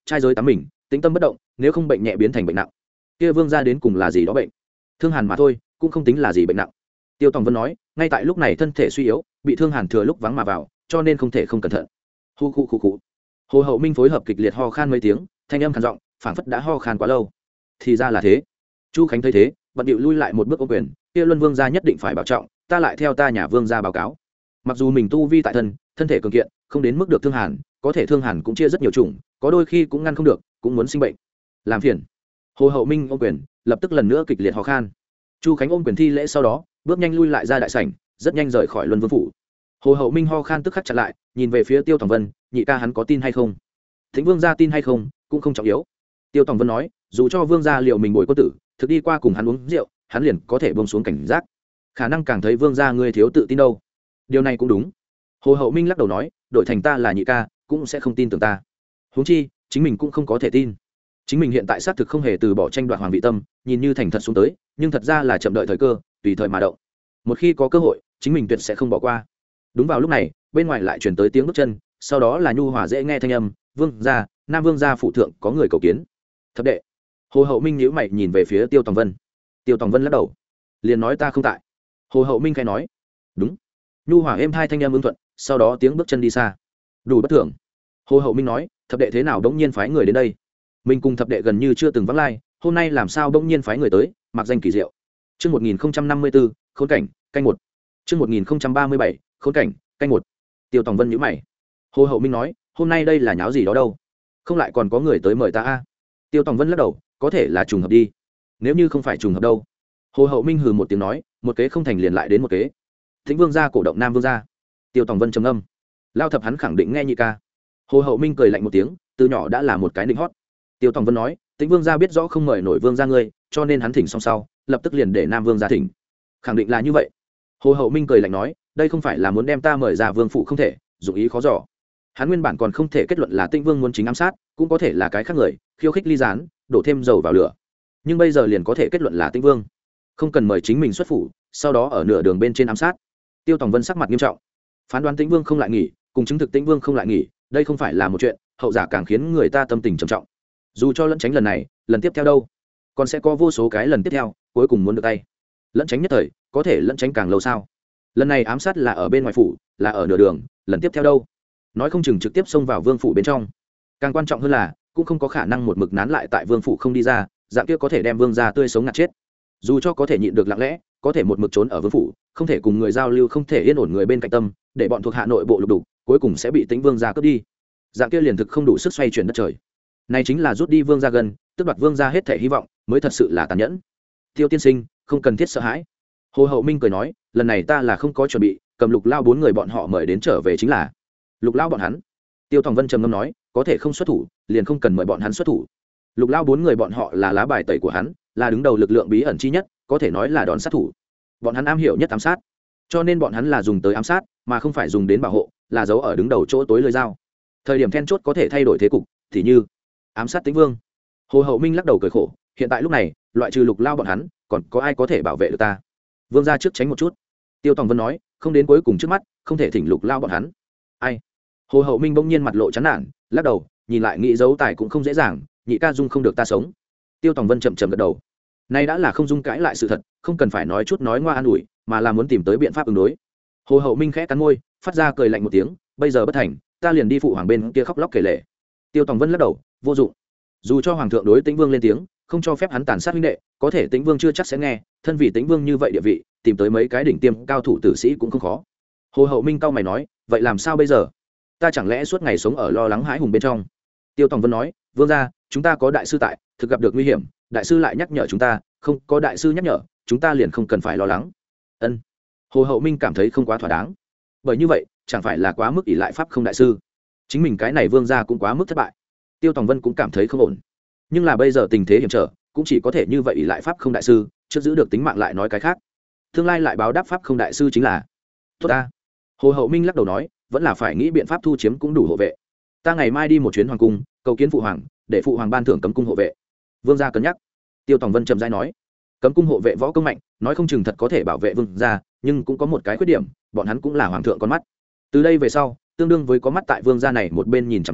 trai giới tắm mình tĩnh tâm bất động, nếu không bệnh nhẹ biến thành bệnh nặng. Kia vương gia đến cùng là gì đó bệnh? Thương hàn mà thôi, cũng không tính là gì bệnh nặng. Tiêu Tòng Vân nói, ngay tại lúc này thân thể suy yếu, bị thương hàn thừa lúc vắng mà vào, cho nên không thể không cẩn thận. Hu khu khu khu. Hồ Hậu Minh phối hợp kịch liệt ho khan mấy tiếng, thanh âm khàn giọng, phảng phất đã ho khan quá lâu. Thì ra là thế. Chu Khánh thấy thế, bận điệu lui lại một bước ô quyền, kia Luân Vương gia nhất định phải bảo trọng, ta lại theo ta nhà vương gia báo cáo. Mặc dù mình tu vi tại thân, thân thể cường kiện, không đến mức được thương hàn, có thể thương hàn cũng chia rất nhiều chủng, có đôi khi cũng ngăn không được, cũng muốn sinh bệnh. Làm phiền. Hồ Hậu Minh ôm quyền, lập tức lần nữa kịch liệt ho khan. Chu Khánh ôm quyền thi lễ sau đó, bước nhanh lui lại ra đại sảnh, rất nhanh rời khỏi Luân Vương phủ. Hồ Hậu Minh ho khan tức khắc chặn lại, nhìn về phía Tiêu Tòng Vân, nhị ca hắn có tin hay không? Thính Vương gia tin hay không, cũng không trọng yếu. Tiêu Tòng Vân nói, dù cho Vương gia liệu mình bồi quân tử, thực đi qua cùng hắn uống rượu, hắn liền có thể buông xuống cảnh giác. Khả năng càng thấy Vương gia ngươi thiếu tự tin đâu. Điều này cũng đúng. Hồ Hậu Minh lắc đầu nói, đổi thành ta là nhị ca, cũng sẽ không tin tưởng ta. Huống chi, chính mình cũng không có thể tin. Chính mình hiện tại xác thực không hề từ bỏ tranh đoạt hoàng vị tâm, nhìn như thành thật xuống tới, nhưng thật ra là chậm đợi thời cơ, tùy thời mà động. Một khi có cơ hội, chính mình tuyệt sẽ không bỏ qua. Đúng vào lúc này, bên ngoài lại truyền tới tiếng bước chân, sau đó là nhu hòa dễ nghe thanh âm, "Vương gia, Nam Vương gia phụ thượng có người cầu kiến." Thập đệ. Hồ Hậu Minh nhíu mày nhìn về phía Tiêu Tòng Vân. Tiêu Tòng Vân lắc đầu, liền nói ta không tại. Hồ Hậu Minh khai nói, "Đúng." Nhu hòa êm hai thanh âm ứng thuận, sau đó tiếng bước chân đi xa. Đủ bất thường. Hồ Hậu Minh nói, "Thập đệ thế nào đống nhiên phái người đến đây? Mình cùng thập đệ gần như chưa từng vắng lai, hôm nay làm sao đống nhiên phái người tới, mặc danh kỳ diệu." Chương một nghìn năm mươi tư, khốn cảnh, canh một. Chương một nghìn ba mươi bảy, khốn cảnh, canh một. Tiêu Tòng Vân nhíu mày. Hồ Hậu Minh nói, "Hôm nay đây là nháo gì đó đâu? Không lại còn có người tới mời ta a?" À? Tiêu Tòng Vân lắc đầu, "Có thể là trùng hợp đi. Nếu như không phải trùng hợp đâu." Hồ Hậu Minh hừ một tiếng nói, "Một kế không thành liền lại đến một kế. Thính Vương gia cổ động Nam Vương gia." Tiêu Tòng Vân trầm ngâm. Lao thập hắn khẳng định nghe nhị ca. Hồ Hậu Minh cười lạnh một tiếng, từ nhỏ đã là một cái định hót. Tiêu Tòng Vân nói, Tĩnh Vương gia biết rõ không mời nổi Vương gia ngươi, cho nên hắn thỉnh xong sau, lập tức liền để Nam Vương gia thỉnh. Khẳng định là như vậy. Hồ Hậu Minh cười lạnh nói, đây không phải là muốn đem ta mời ra vương phụ không thể, dụng ý khó dò. Hắn nguyên bản còn không thể kết luận là Tĩnh Vương muốn chính ám sát, cũng có thể là cái khác người, khiêu khích ly gián, đổ thêm dầu vào lửa. Nhưng bây giờ liền có thể kết luận là Tĩnh Vương, không cần mời chính mình xuất phủ, sau đó ở nửa đường bên trên ám sát. Tiêu Tòng Vân sắc mặt nghiêm trọng, phán đoán Tĩnh Vương không lại nghỉ, cùng chứng thực Tĩnh Vương không lại nghỉ, đây không phải là một chuyện, hậu giả càng khiến người ta tâm tình trầm trọng. Dù cho lẫn tránh lần này, lần tiếp theo đâu, còn sẽ có vô số cái lần tiếp theo, cuối cùng muốn được tay. Lẫn tránh nhất thời, có thể lẫn tránh càng lâu sao? Lần này ám sát là ở bên ngoài phủ, là ở nửa đường, lần tiếp theo đâu, nói không chừng trực tiếp xông vào vương phủ bên trong. Càng quan trọng hơn là, cũng không có khả năng một mực nán lại tại vương phủ không đi ra, dạng kia có thể đem vương gia tươi sống ngạt chết. Dù cho có thể nhịn được lặng lẽ, có thể một mực trốn ở vương phủ, không thể cùng người giao lưu, không thể yên ổn người bên cạnh tâm, để bọn thuộc hạ nội bộ lục đục, cuối cùng sẽ bị Tĩnh Vương gia cướp đi. Dạng kia liền thực không đủ sức xoay chuyển đất trời. Này chính là rút đi vương gia gần, tức đoạt vương gia hết thể hy vọng, mới thật sự là tàn nhẫn. Tiêu tiên sinh, không cần thiết sợ hãi. Hồ Hậu Minh cười nói, lần này ta là không có chuẩn bị, cầm Lục Lao bốn người bọn họ mời đến trở về chính là. Lục Lao bọn hắn. Tiêu Tòng Vân trầm ngâm nói, có thể không xuất thủ, liền không cần mời bọn hắn xuất thủ. Lục Lao bốn người bọn họ là lá bài tẩy của hắn, là đứng đầu lực lượng bí ẩn chi nhất, có thể nói là đòn sát thủ. Bọn hắn am hiểu nhất ám sát, cho nên bọn hắn là dùng tới ám sát, mà không phải dùng đến bảo hộ, là giấu ở đứng đầu chỗ tối lưỡi dao. Thời điểm then chốt có thể thay đổi thế cục, thì như ám sát Tĩnh Vương. Hồ Hậu Minh lắc đầu cười khổ, hiện tại lúc này, loại trừ Lục Lao bọn hắn, còn có ai có thể bảo vệ được ta? Vương gia trước tránh một chút. Tiêu Tòng Vân nói, không đến cuối cùng trước mắt, không thể thỉnh Lục Lao bọn hắn. Ai? Hồ Hậu Minh bỗng nhiên mặt lộ chán nản, lắc đầu, nhìn lại nghĩ giấu tài cũng không dễ dàng, nhị ca dung không được ta sống. Tiêu Tòng Vân chậm chậm gật đầu. Nay đã là không dung cãi lại sự thật, không cần phải nói chút nói ngoa an ủi, mà là muốn tìm tới biện pháp ứng đối. Hồ Hậu Minh khẽ cắn môi, phát ra cười lạnh một tiếng, bây giờ bất thành, ta liền đi phụ hoàng bên kia khóc lóc kể lể. Tiêu Tòng Vân lắc đầu, vô dụng. Dù cho hoàng thượng đối Tĩnh Vương lên tiếng, không cho phép hắn tàn sát huynh đệ, có thể Tĩnh Vương chưa chắc sẽ nghe, thân vị Tĩnh Vương như vậy địa vị, tìm tới mấy cái đỉnh tiêm cao thủ tử sĩ cũng không khó. Hồ Hậu Minh cau mày nói, vậy làm sao bây giờ? Ta chẳng lẽ suốt ngày sống ở lo lắng hãi hùng bên trong? Tiêu Tòng Vân nói, vương gia, chúng ta có đại sư tại, thực gặp được nguy hiểm, đại sư lại nhắc nhở chúng ta, không có đại sư nhắc nhở, chúng ta liền không cần phải lo lắng. Ân. Hồ Hậu Minh cảm thấy không quá thỏa đáng, bởi như vậy chẳng phải là quá mức ỷ lại pháp không đại sư, chính mình cái này vương gia cũng quá mức thất bại. Tiêu Tòng Vân cũng cảm thấy không ổn, nhưng là bây giờ tình thế hiểm trở, cũng chỉ có thể như vậy ỷ lại pháp không đại sư, trước giữ được tính mạng lại nói cái khác, tương lai lại báo đáp pháp không đại sư chính là tốt ta. Hồ Hậu Minh lắc đầu nói, vẫn là phải nghĩ biện pháp thu chiếm cũng đủ hộ vệ. Ta ngày mai đi một chuyến hoàng cung, cầu kiến phụ hoàng, để phụ hoàng ban thưởng cấm cung hộ vệ. Vương gia cân nhắc. Tiêu Tòng Vân trầm rãi nói, cấm cung hộ vệ võ công mạnh, nói không chừng thật có thể bảo vệ vương gia, nhưng cũng có một cái khuyết điểm, bọn hắn cũng là hoàng thượng con mắt. Từ đây về sau, tương đương với có mắt tại vương gia này một bên nhìn chằm chằm,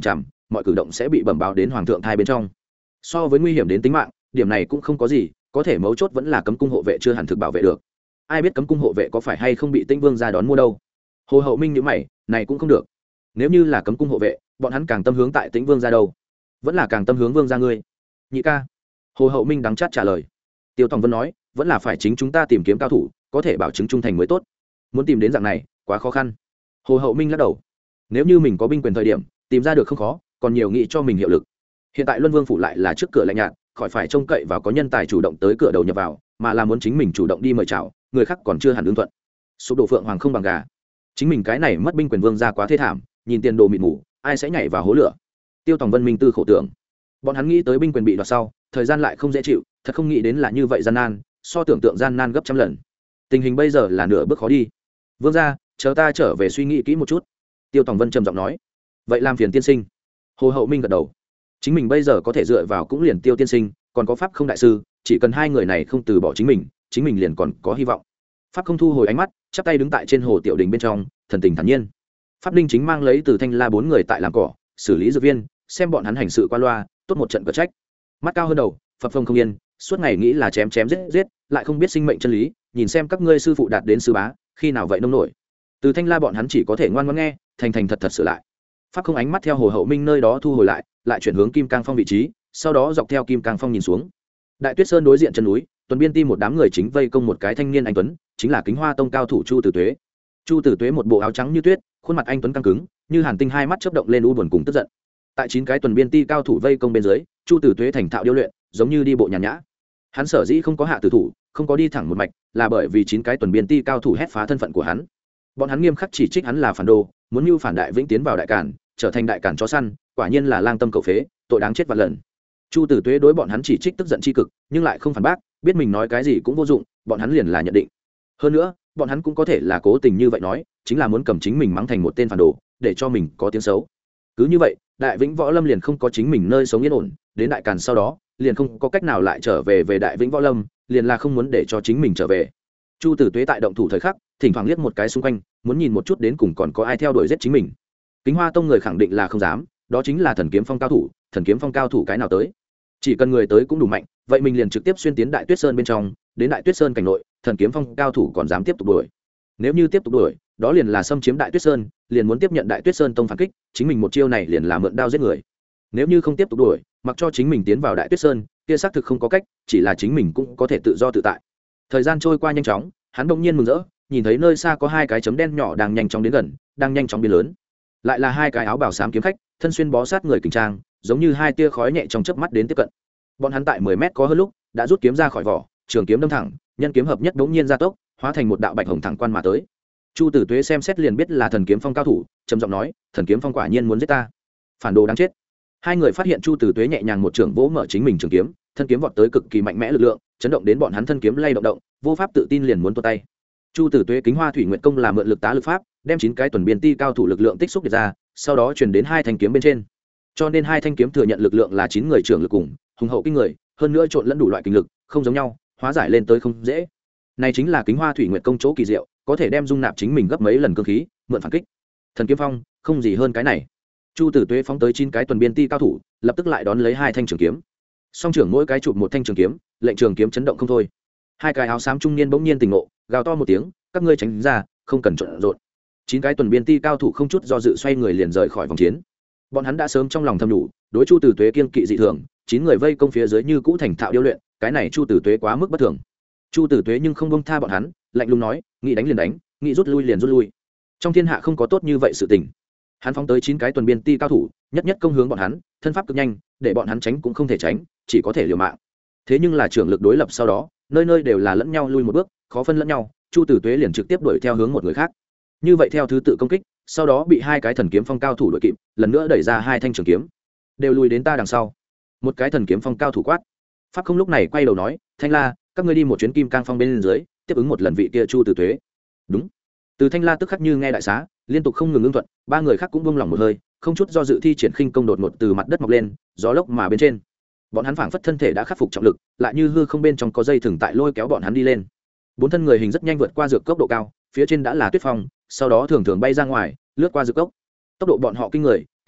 mọi cử động sẽ bị bẩm báo đến hoàng thượng thai bên trong. So với nguy hiểm đến tính mạng, điểm này cũng không có gì, có thể mấu chốt vẫn là cấm cung hộ vệ chưa hẳn thực bảo vệ được. Ai biết cấm cung hộ vệ có phải hay không bị Tĩnh Vương ra đón mua đâu. Hồ Hậu Minh nhíu mày, này cũng không được. Nếu như là cấm cung hộ vệ, bọn hắn càng tâm hướng tại Tĩnh Vương ra đâu? Vẫn là càng tâm hướng Vương ra ngươi. Nhị ca. Hồ Hậu Minh đắng chát trả lời. Tiêu Tòng Vân nói, vẫn là phải chính chúng ta tìm kiếm cao thủ, có thể bảo chứng trung thành mới tốt. Muốn tìm đến dạng này, quá khó khăn. Hồ Hậu Minh lắc đầu. Nếu như mình có binh quyền thời điểm, tìm ra được không khó, còn nhiều nghĩ cho mình hiệu lực. Hiện tại Luân Vương phủ lại là trước cửa lạnh nhạt, khỏi phải trông cậy vào có nhân tài chủ động tới cửa đầu nhập vào, mà là muốn chính mình chủ động đi mời chào, người khác còn chưa hẳn ứng thuận. Sụp đổ phượng hoàng không bằng gà. Chính mình cái này mất binh quyền vương ra quá thê thảm, nhìn tiền đồ mịt mù, ai sẽ nhảy vào hố lửa. Tiêu Tòng Vân minh tư khổ tưởng. Bọn hắn nghĩ tới binh quyền bị đoạt sau, thời gian lại không dễ chịu, thật không nghĩ đến là như vậy gian nan, so tưởng tượng gian nan gấp trăm lần. Tình hình bây giờ là nửa bước khó đi. Vương gia, chờ ta trở về suy nghĩ kỹ một chút. Tiêu Tòng Vân trầm giọng nói. Vậy làm phiền tiên sinh. Hồ Hậu Minh gật đầu. Chính mình bây giờ có thể dựa vào cũng liền Tiêu tiên sinh, còn có Pháp Không đại sư, chỉ cần hai người này không từ bỏ chính mình, chính mình liền còn có hy vọng. Pháp Không thu hồi ánh mắt, chắp tay đứng tại trên hồ tiểu đình bên trong, thần tình thản nhiên. Pháp Ninh chính mang lấy từ Thanh La bốn người tại làm cỏ, xử lý dược viên, xem bọn hắn hành sự qua loa, tốt một trận cờ trách. Mắt cao hơn đầu, phập phồng không yên, suốt ngày nghĩ là chém chém giết giết, lại không biết sinh mệnh chân lý, nhìn xem các ngươi sư phụ đạt đến sư bá, khi nào vậy nông nổi. Từ Thanh La bọn hắn chỉ có thể ngoan ngoãn nghe, thành thành thật thật sửa lại. Pháp Không ánh mắt theo Hồ Hậu Minh nơi đó thu hồi lại, lại chuyển hướng Kim Cang Phong vị trí, sau đó dọc theo Kim Cang Phong nhìn xuống. Đại Tuyết Sơn đối diện chân núi, tuần biên ti một đám người chính vây công một cái thanh niên anh tuấn, chính là Kính Hoa Tông cao thủ Chu Tử Tuế. Chu Tử Tuế một bộ áo trắng như tuyết, khuôn mặt anh tuấn căng cứng, như hàn tinh hai mắt chớp động lên u buồn cùng tức giận. Tại chín cái tuần biên ti cao thủ vây công bên dưới, Chu Tử Tuế thành thạo điêu luyện, giống như đi bộ nhàn nhã. Hắn sở dĩ không có hạ tử thủ, không có đi thẳng một mạch, là bởi vì chín cái tuần biên ti cao thủ hét phá thân phận của hắn. Bọn hắn nghiêm khắc chỉ trích hắn là phản đồ, muốn mưu phản đại Vĩnh tiến vào đại cản, trở thành đại cản chó săn, quả nhiên là lang tâm cầu phế, tội đáng chết vạn lần. Chu Tử Tuế đối bọn hắn chỉ trích tức giận chi cực, nhưng lại không phản bác, biết mình nói cái gì cũng vô dụng, bọn hắn liền là nhận định. Hơn nữa, bọn hắn cũng có thể là cố tình như vậy nói, chính là muốn cầm chính mình mắng thành một tên phản đồ, để cho mình có tiếng xấu. Cứ như vậy, đại Vĩnh Võ Lâm liền không có chính mình nơi sống yên ổn, đến đại càn sau đó, liền không có cách nào lại trở về về đại Vĩnh Võ Lâm, liền là không muốn để cho chính mình trở về. Chu Tử Tuế tại động thủ thời khắc, thỉnh thoảng liếc một cái xung quanh, muốn nhìn một chút đến cùng còn có ai theo đuổi giết chính mình. Kính Hoa Tông người khẳng định là không dám, đó chính là Thần Kiếm Phong cao thủ, Thần Kiếm Phong cao thủ cái nào tới? Chỉ cần người tới cũng đủ mạnh, vậy mình liền trực tiếp xuyên tiến Đại Tuyết Sơn bên trong, đến Đại Tuyết Sơn cảnh nội, Thần Kiếm Phong cao thủ còn dám tiếp tục đuổi. Nếu như tiếp tục đuổi, đó liền là xâm chiếm Đại Tuyết Sơn, liền muốn tiếp nhận Đại Tuyết Sơn tông phản kích, chính mình một chiêu này liền là mượn đao giết người. Nếu như không tiếp tục đuổi, mặc cho chính mình tiến vào Đại Tuyết Sơn, kia xác thực không có cách, chỉ là chính mình cũng có thể tự do tự tại. Thời gian trôi qua nhanh chóng, hắn bỗng nhiên mừng rỡ, nhìn thấy nơi xa có hai cái chấm đen nhỏ đang nhanh chóng đến gần, đang nhanh chóng biến lớn. Lại là hai cái áo bào xám kiếm khách, thân xuyên bó sát người kình trang, giống như hai tia khói nhẹ trong chớp mắt đến tiếp cận. Bọn hắn tại mười mét có hơn lúc, đã rút kiếm ra khỏi vỏ, trường kiếm đâm thẳng, nhân kiếm hợp nhất bỗng nhiên gia tốc, hóa thành một đạo bạch hồng thẳng quan mà tới. Chu Tử Tuế xem xét liền biết là Thần Kiếm Phong cao thủ, trầm giọng nói, Thần Kiếm Phong quả nhiên muốn giết ta, phản đồ đáng chết. Hai người phát hiện Chu Tử Tuế nhẹ nhàng một trường vỗ mở chính mình trường kiếm, thân kiếm vọt tới cực kỳ mạnh mẽ lực lượng, chấn động đến bọn hắn thân kiếm lay động động, vô pháp tự tin liền muốn tuột tay. Chu Tử Tuế Kính Hoa Thủy Nguyệt công là mượn lực tá lực pháp, đem chín cái tuần biên ti cao thủ lực lượng tích xúc ra, sau đó truyền đến hai thanh kiếm bên trên. Cho nên hai thanh kiếm thừa nhận lực lượng là chín người trưởng lực cùng, hùng hậu kinh người, hơn nữa trộn lẫn đủ loại kinh lực, không giống nhau, hóa giải lên tới không dễ. Này chính là Kính Hoa Thủy Nguyệt công chỗ kỳ diệu, có thể đem dung nạp chính mình gấp mấy lần cương khí, mượn phản kích. Thần Kiếm Phong, không gì hơn cái này. Chu Tử Tuế phóng tới chín cái tuần biên ti cao thủ, lập tức lại đón lấy hai thanh trường kiếm. Song trưởng mỗi cái chụp một thanh trường kiếm, lệnh trường kiếm chấn động không thôi. Hai cái áo xám trung niên bỗng nhiên tỉnh ngộ, gào to một tiếng, các ngươi tránh ra, không cần trộn rộn. Chín cái tuần biên ti cao thủ không chút do dự xoay người liền rời khỏi vòng chiến. Bọn hắn đã sớm trong lòng thầm đủ, đối Chu Tử Tuế kiên kỵ dị thường, chín người vây công phía dưới như cũ thành thạo điêu luyện, cái này Chu Tử Tuế quá mức bất thường. Chu Tử Tuế nhưng không buông tha bọn hắn, lạnh lùng nói, nghĩ đánh liền đánh, nghĩ rút lui liền rút lui. Trong thiên hạ không có tốt như vậy sự tình. Hắn phóng tới chín cái tuần biên ti cao thủ, nhất nhất công hướng bọn hắn, thân pháp cực nhanh, để bọn hắn tránh cũng không thể tránh, chỉ có thể liều mạng. Thế nhưng là trưởng lực đối lập sau đó, nơi nơi đều là lẫn nhau lui một bước, khó phân lẫn nhau, Chu Tử Tuế liền trực tiếp đuổi theo hướng một người khác. Như vậy theo thứ tự công kích, sau đó bị hai cái Thần Kiếm Phong cao thủ đuổi kịp, lần nữa đẩy ra hai thanh trường kiếm, đều lùi đến ta đằng sau. Một cái Thần Kiếm Phong cao thủ quát. Pháp Không lúc này quay đầu nói, Thanh La, các ngươi đi một chuyến Kim Cang Phong bên dưới, tiếp ứng một lần vị kia Chu Tử Tuế. Đúng. Từ Thanh La tức khắc như nghe đại xá, liên tục không ngừng ưng thuận, ba người khác cũng buông lòng một hơi, không chút do dự thi triển khinh công đột ngột từ mặt đất mọc lên, gió lốc mà bên trên. Bọn hắn phảng phất thân thể đã khắc phục trọng lực, lại như hư không bên trong có dây thừng tại lôi kéo bọn hắn đi lên. Bốn thân người hình rất nhanh vượt qua dược cốc độ cao, phía trên đã là tuyết phong, sau đó thường thường bay ra ngoài, lướt qua dược cốc. Tốc độ bọn họ kinh người,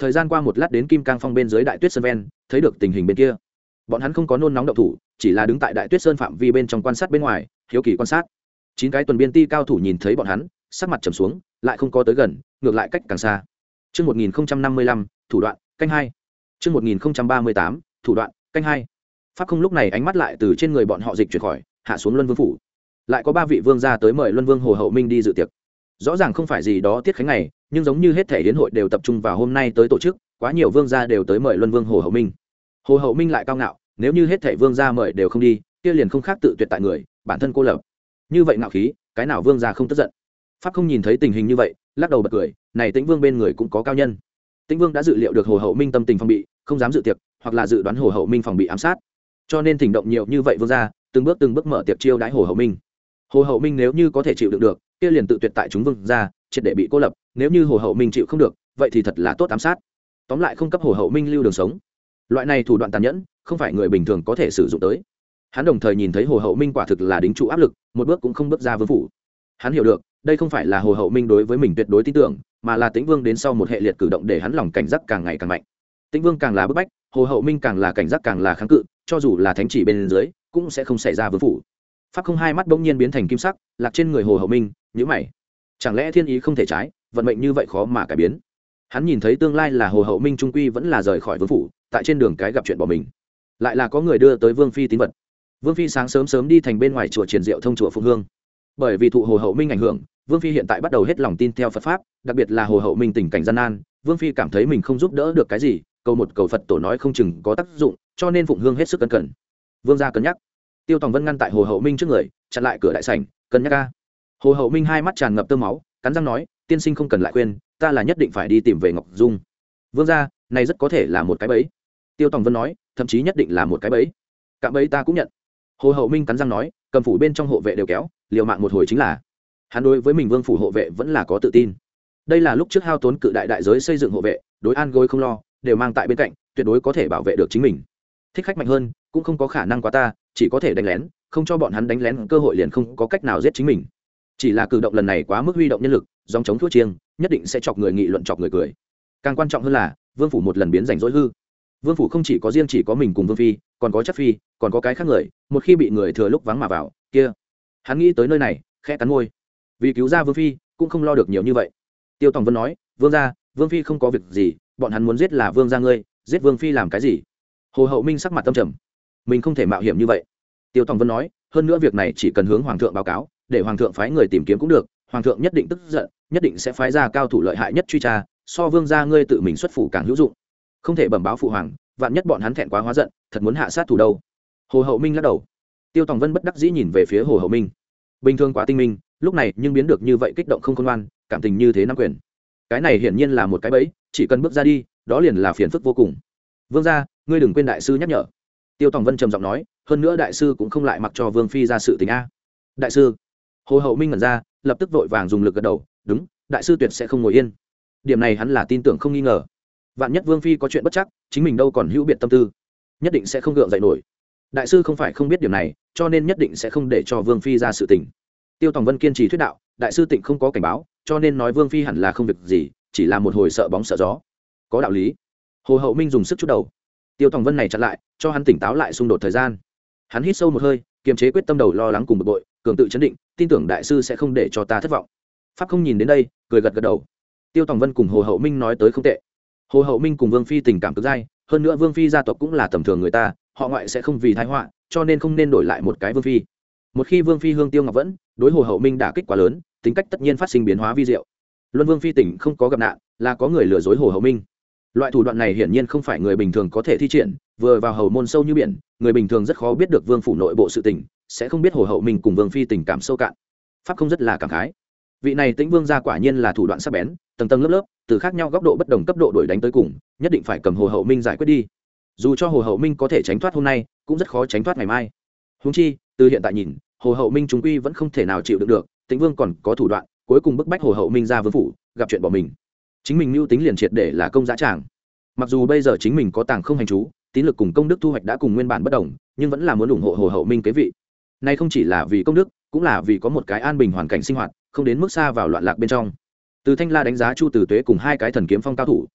thời gian qua một lát đến kim cang phong bên dưới đại tuyết sơn ven thấy được tình hình bên kia. Bọn hắn không có nôn nóng động thủ, chỉ là đứng tại đại tuyết sơn phạm vi bên trong quan sát bên ngoài, hiếu kỳ quan sát. Chín cái tuần biên ti cao thủ nhìn thấy bọn hắn, sắc mặt trầm xuống, lại không có tới gần, ngược lại cách càng xa. Chương một nghìn năm mươi lăm, thủ đoạn, canh hai. Chương một nghìn ba mươi tám, thủ đoạn, canh hai. Pháp Không lúc này ánh mắt lại từ trên người bọn họ dịch chuyển khỏi, hạ xuống Luân Vương phủ. Lại có ba vị vương gia tới mời Luân Vương Hồ Hậu Minh đi dự tiệc. Rõ ràng không phải gì đó tiết khánh ngày, nhưng giống như hết thể hiến hội đều tập trung vào hôm nay tới tổ chức, quá nhiều vương gia đều tới mời Luân Vương Hồ Hậu Minh. Hồ Hậu Minh lại cao ngạo, nếu như hết thể vương gia mời đều không đi, kia liền không khác tự tuyệt tại người, bản thân cô lập. Như vậy ngạo khí, cái nào vương gia không tức giận. Pháp Không nhìn thấy tình hình như vậy, lắc đầu bật cười, này Tĩnh Vương bên người cũng có cao nhân. Tĩnh Vương đã dự liệu được Hồ Hậu Minh tâm tình phòng bị, không dám dự tiệc, hoặc là dự đoán Hồ Hậu Minh phòng bị ám sát, cho nên thỉnh động nhiều như vậy vương gia, từng bước từng bước mở tiệc chiêu đãi Hồ Hậu Minh. Hồ Hậu Minh nếu như có thể chịu đựng được, kia liền tự tuyệt tại chúng vương gia, triệt để bị cô lập. Nếu như Hồ Hậu Minh chịu không được, vậy thì thật là tốt ám sát. Tóm lại không cấp Hồ Hậu Minh lưu đường sống. Loại này thủ đoạn tàn nhẫn, không phải người bình thường có thể sử dụng tới. Hắn đồng thời nhìn thấy Hồ Hậu Minh quả thực là đính trụ áp lực, một bước cũng không bước ra vương phủ. Hắn hiểu được, đây không phải là Hồ Hậu Minh đối với mình tuyệt đối tin tưởng, mà là Tĩnh Vương đến sau một hệ liệt cử động để hắn lòng cảnh giác càng ngày càng mạnh. Tĩnh Vương càng là bức bách, Hồ Hậu Minh càng là cảnh giác càng là kháng cự, cho dù là thánh chỉ bên dưới, cũng sẽ không xảy ra vương phủ. Pháp Không hai mắt bỗng nhiên biến thành kim sắc, lạc trên người Hồ Hậu Minh, nhíu mày. Chẳng lẽ thiên ý không thể trái, vận mệnh như vậy khó mà cải biến? Hắn nhìn thấy tương lai là Hồ Hậu Minh trung quy vẫn là rời khỏi vương phủ, tại trên đường cái gặp chuyện bỏ mình, lại là có người đưa tới vương phi tín vật. Vương phi sáng sớm sớm đi thành bên ngoài chùa Triền Diệu Thông chùa Phụng Hương. Bởi vì thụ Hồ Hậu Minh ảnh hưởng, vương phi hiện tại bắt đầu hết lòng tin theo Phật pháp, đặc biệt là Hồ Hậu Minh tình cảnh gian nan, vương phi cảm thấy mình không giúp đỡ được cái gì, cầu một cầu Phật tổ nói không chừng có tác dụng, cho nên Phụng Hương hết sức cẩn cẩn. Vương gia cân nhắc. Tiêu Tòng Vân ngăn tại Hồ Hậu Minh trước người, chặn lại cửa đại sảnh, cân nhắc ca. Hồ Hậu Minh hai mắt tràn ngập tơ máu, cắn răng nói, tiên sinh không cần lại khuyên, ta là nhất định phải đi tìm về Ngọc Dung. Vương gia, này rất có thể là một cái bẫy. Tiêu Tòng Vân nói, thậm chí nhất định là một cái bẫy. Cạm bẫy ta cũng nhận. Hồ Hậu Minh cắn răng nói, cầm phủ bên trong hộ vệ đều kéo, liều mạng một hồi chính là. Hắn đối với mình vương phủ hộ vệ vẫn là có tự tin. Đây là lúc trước hao tốn cự đại đại giới xây dựng hộ vệ, đối an gối không lo, đều mang tại bên cạnh, tuyệt đối có thể bảo vệ được chính mình. Thích khách mạnh hơn, cũng không có khả năng quá ta, chỉ có thể đánh lén, không cho bọn hắn đánh lén cơ hội liền không có cách nào giết chính mình. Chỉ là cử động lần này quá mức huy động nhân lực, dòng chống thuốc chiêng, nhất định sẽ chọc người nghị luận, chọc người cười. Càng quan trọng hơn là, vương phủ một lần biến rảnh rỗi hư. Vương phủ không chỉ có riêng chỉ có mình cùng vương phi, còn có chất phi, còn có cái khác người, một khi bị người thừa lúc vắng mà vào, kia. Hắn nghĩ tới nơi này, khẽ cắn môi. Vì cứu ra vương phi, cũng không lo được nhiều như vậy. Tiêu Tòng Vân nói, vương gia, vương phi không có việc gì, bọn hắn muốn giết là vương gia ngươi, giết vương phi làm cái gì? Hồ Hậu Minh sắc mặt tâm trầm, mình không thể mạo hiểm như vậy. Tiêu Tòng Vân nói, hơn nữa việc này chỉ cần hướng hoàng thượng báo cáo, để hoàng thượng phái người tìm kiếm cũng được, hoàng thượng nhất định tức giận, nhất định sẽ phái ra cao thủ lợi hại nhất truy tra, so vương gia ngươi tự mình xuất phủ càng hữu dụng. Không thể bẩm báo phụ hoàng, vạn nhất bọn hắn thẹn quá hóa giận, thật muốn hạ sát thủ đâu. Hồ Hậu Minh lắc đầu. Tiêu Tòng Vân bất đắc dĩ nhìn về phía Hồ Hậu Minh. Bình thường quá tinh minh, lúc này nhưng biến được như vậy kích động không khôn ngoan, cảm tình như thế nắm quyền. Cái này hiển nhiên là một cái bẫy, chỉ cần bước ra đi, đó liền là phiền phức vô cùng. Vương gia, ngươi đừng quên đại sư nhắc nhở. Tiêu Tòng Vân trầm giọng nói, hơn nữa đại sư cũng không lại mặc cho vương phi ra sự tình a. Đại sư. Hồ Hậu Minh ngẩn ra, lập tức vội vàng dùng lực gật đầu, đúng, đại sư tuyệt sẽ không ngồi yên. Điểm này hắn là tin tưởng không nghi ngờ. Vạn nhất vương phi có chuyện bất chắc, chính mình đâu còn hữu biệt tâm tư, nhất định sẽ không gượng dậy nổi. Đại sư không phải không biết điểm này, cho nên nhất định sẽ không để cho vương phi ra sự tình. Tiêu Tòng Vân kiên trì thuyết đạo, đại sư tịnh không có cảnh báo, cho nên nói vương phi hẳn là không việc gì, chỉ là một hồi sợ bóng sợ gió. Có đạo lý. Hồ Hậu Minh dùng sức chút đầu. Tiêu Tòng Vân này chặn lại, cho hắn tỉnh táo lại xung đột thời gian. Hắn hít sâu một hơi, kiềm chế quyết tâm đầu lo lắng cùng bực bội, cường tự chấn định, tin tưởng đại sư sẽ không để cho ta thất vọng. Pháp Không nhìn đến đây, cười gật gật đầu. Tiêu Tòng Vân cùng Hồ Hậu Minh nói tới không tệ. Hồ Hậu Minh cùng vương phi tình cảm cực dai, hơn nữa vương phi gia tộc cũng là tầm thường người ta, họ ngoại sẽ không vì thái họa, cho nên không nên đổi lại một cái vương phi. Một khi vương phi hương tiêu ngọc vẫn đối Hồ Hậu Minh đả kích quá lớn, tính cách tất nhiên phát sinh biến hóa vi diệu. Luân vương phi tỉnh không có gặp nạn, là có người lừa dối Hồ Hậu Minh. Loại thủ đoạn này hiển nhiên không phải người bình thường có thể thi triển, vừa vào hầu môn sâu như biển, người bình thường rất khó biết được vương phủ nội bộ sự tình, sẽ không biết Hồ Hậu Minh cùng vương phi tình cảm sâu cạn. Pháp Không rất là cảm khái. Vị này Tĩnh Vương gia quả nhiên là thủ đoạn sắc bén, tầng tầng lớp lớp, từ khác nhau góc độ bất đồng cấp độ đuổi đánh tới cùng, nhất định phải cầm Hồ Hậu Minh giải quyết đi. Dù cho Hồ Hậu Minh có thể tránh thoát hôm nay, cũng rất khó tránh thoát ngày mai. Huống chi, từ hiện tại nhìn, Hồ Hậu Minh chúng quy vẫn không thể nào chịu đựng được, Tĩnh Vương còn có thủ đoạn, cuối cùng bức bách Hồ Hậu Minh ra vương phủ, gặp chuyện bỏ mình. Chính mình mưu tính liền triệt để là công dã tràng. Mặc dù bây giờ chính mình có tàng không hành chú, tín lực cùng công đức thu hoạch đã cùng nguyên bản bất đồng, nhưng vẫn là muốn ủng hộ Hồ Hậu Minh kế vị. Nay không chỉ là vì công đức, cũng là vì có một cái an bình hoàn cảnh sinh hoạt, không đến mức xa vào loạn lạc bên trong. Từ Thanh La đánh giá Chu Tử Tuế cùng hai cái thần kiếm phong cao thủ,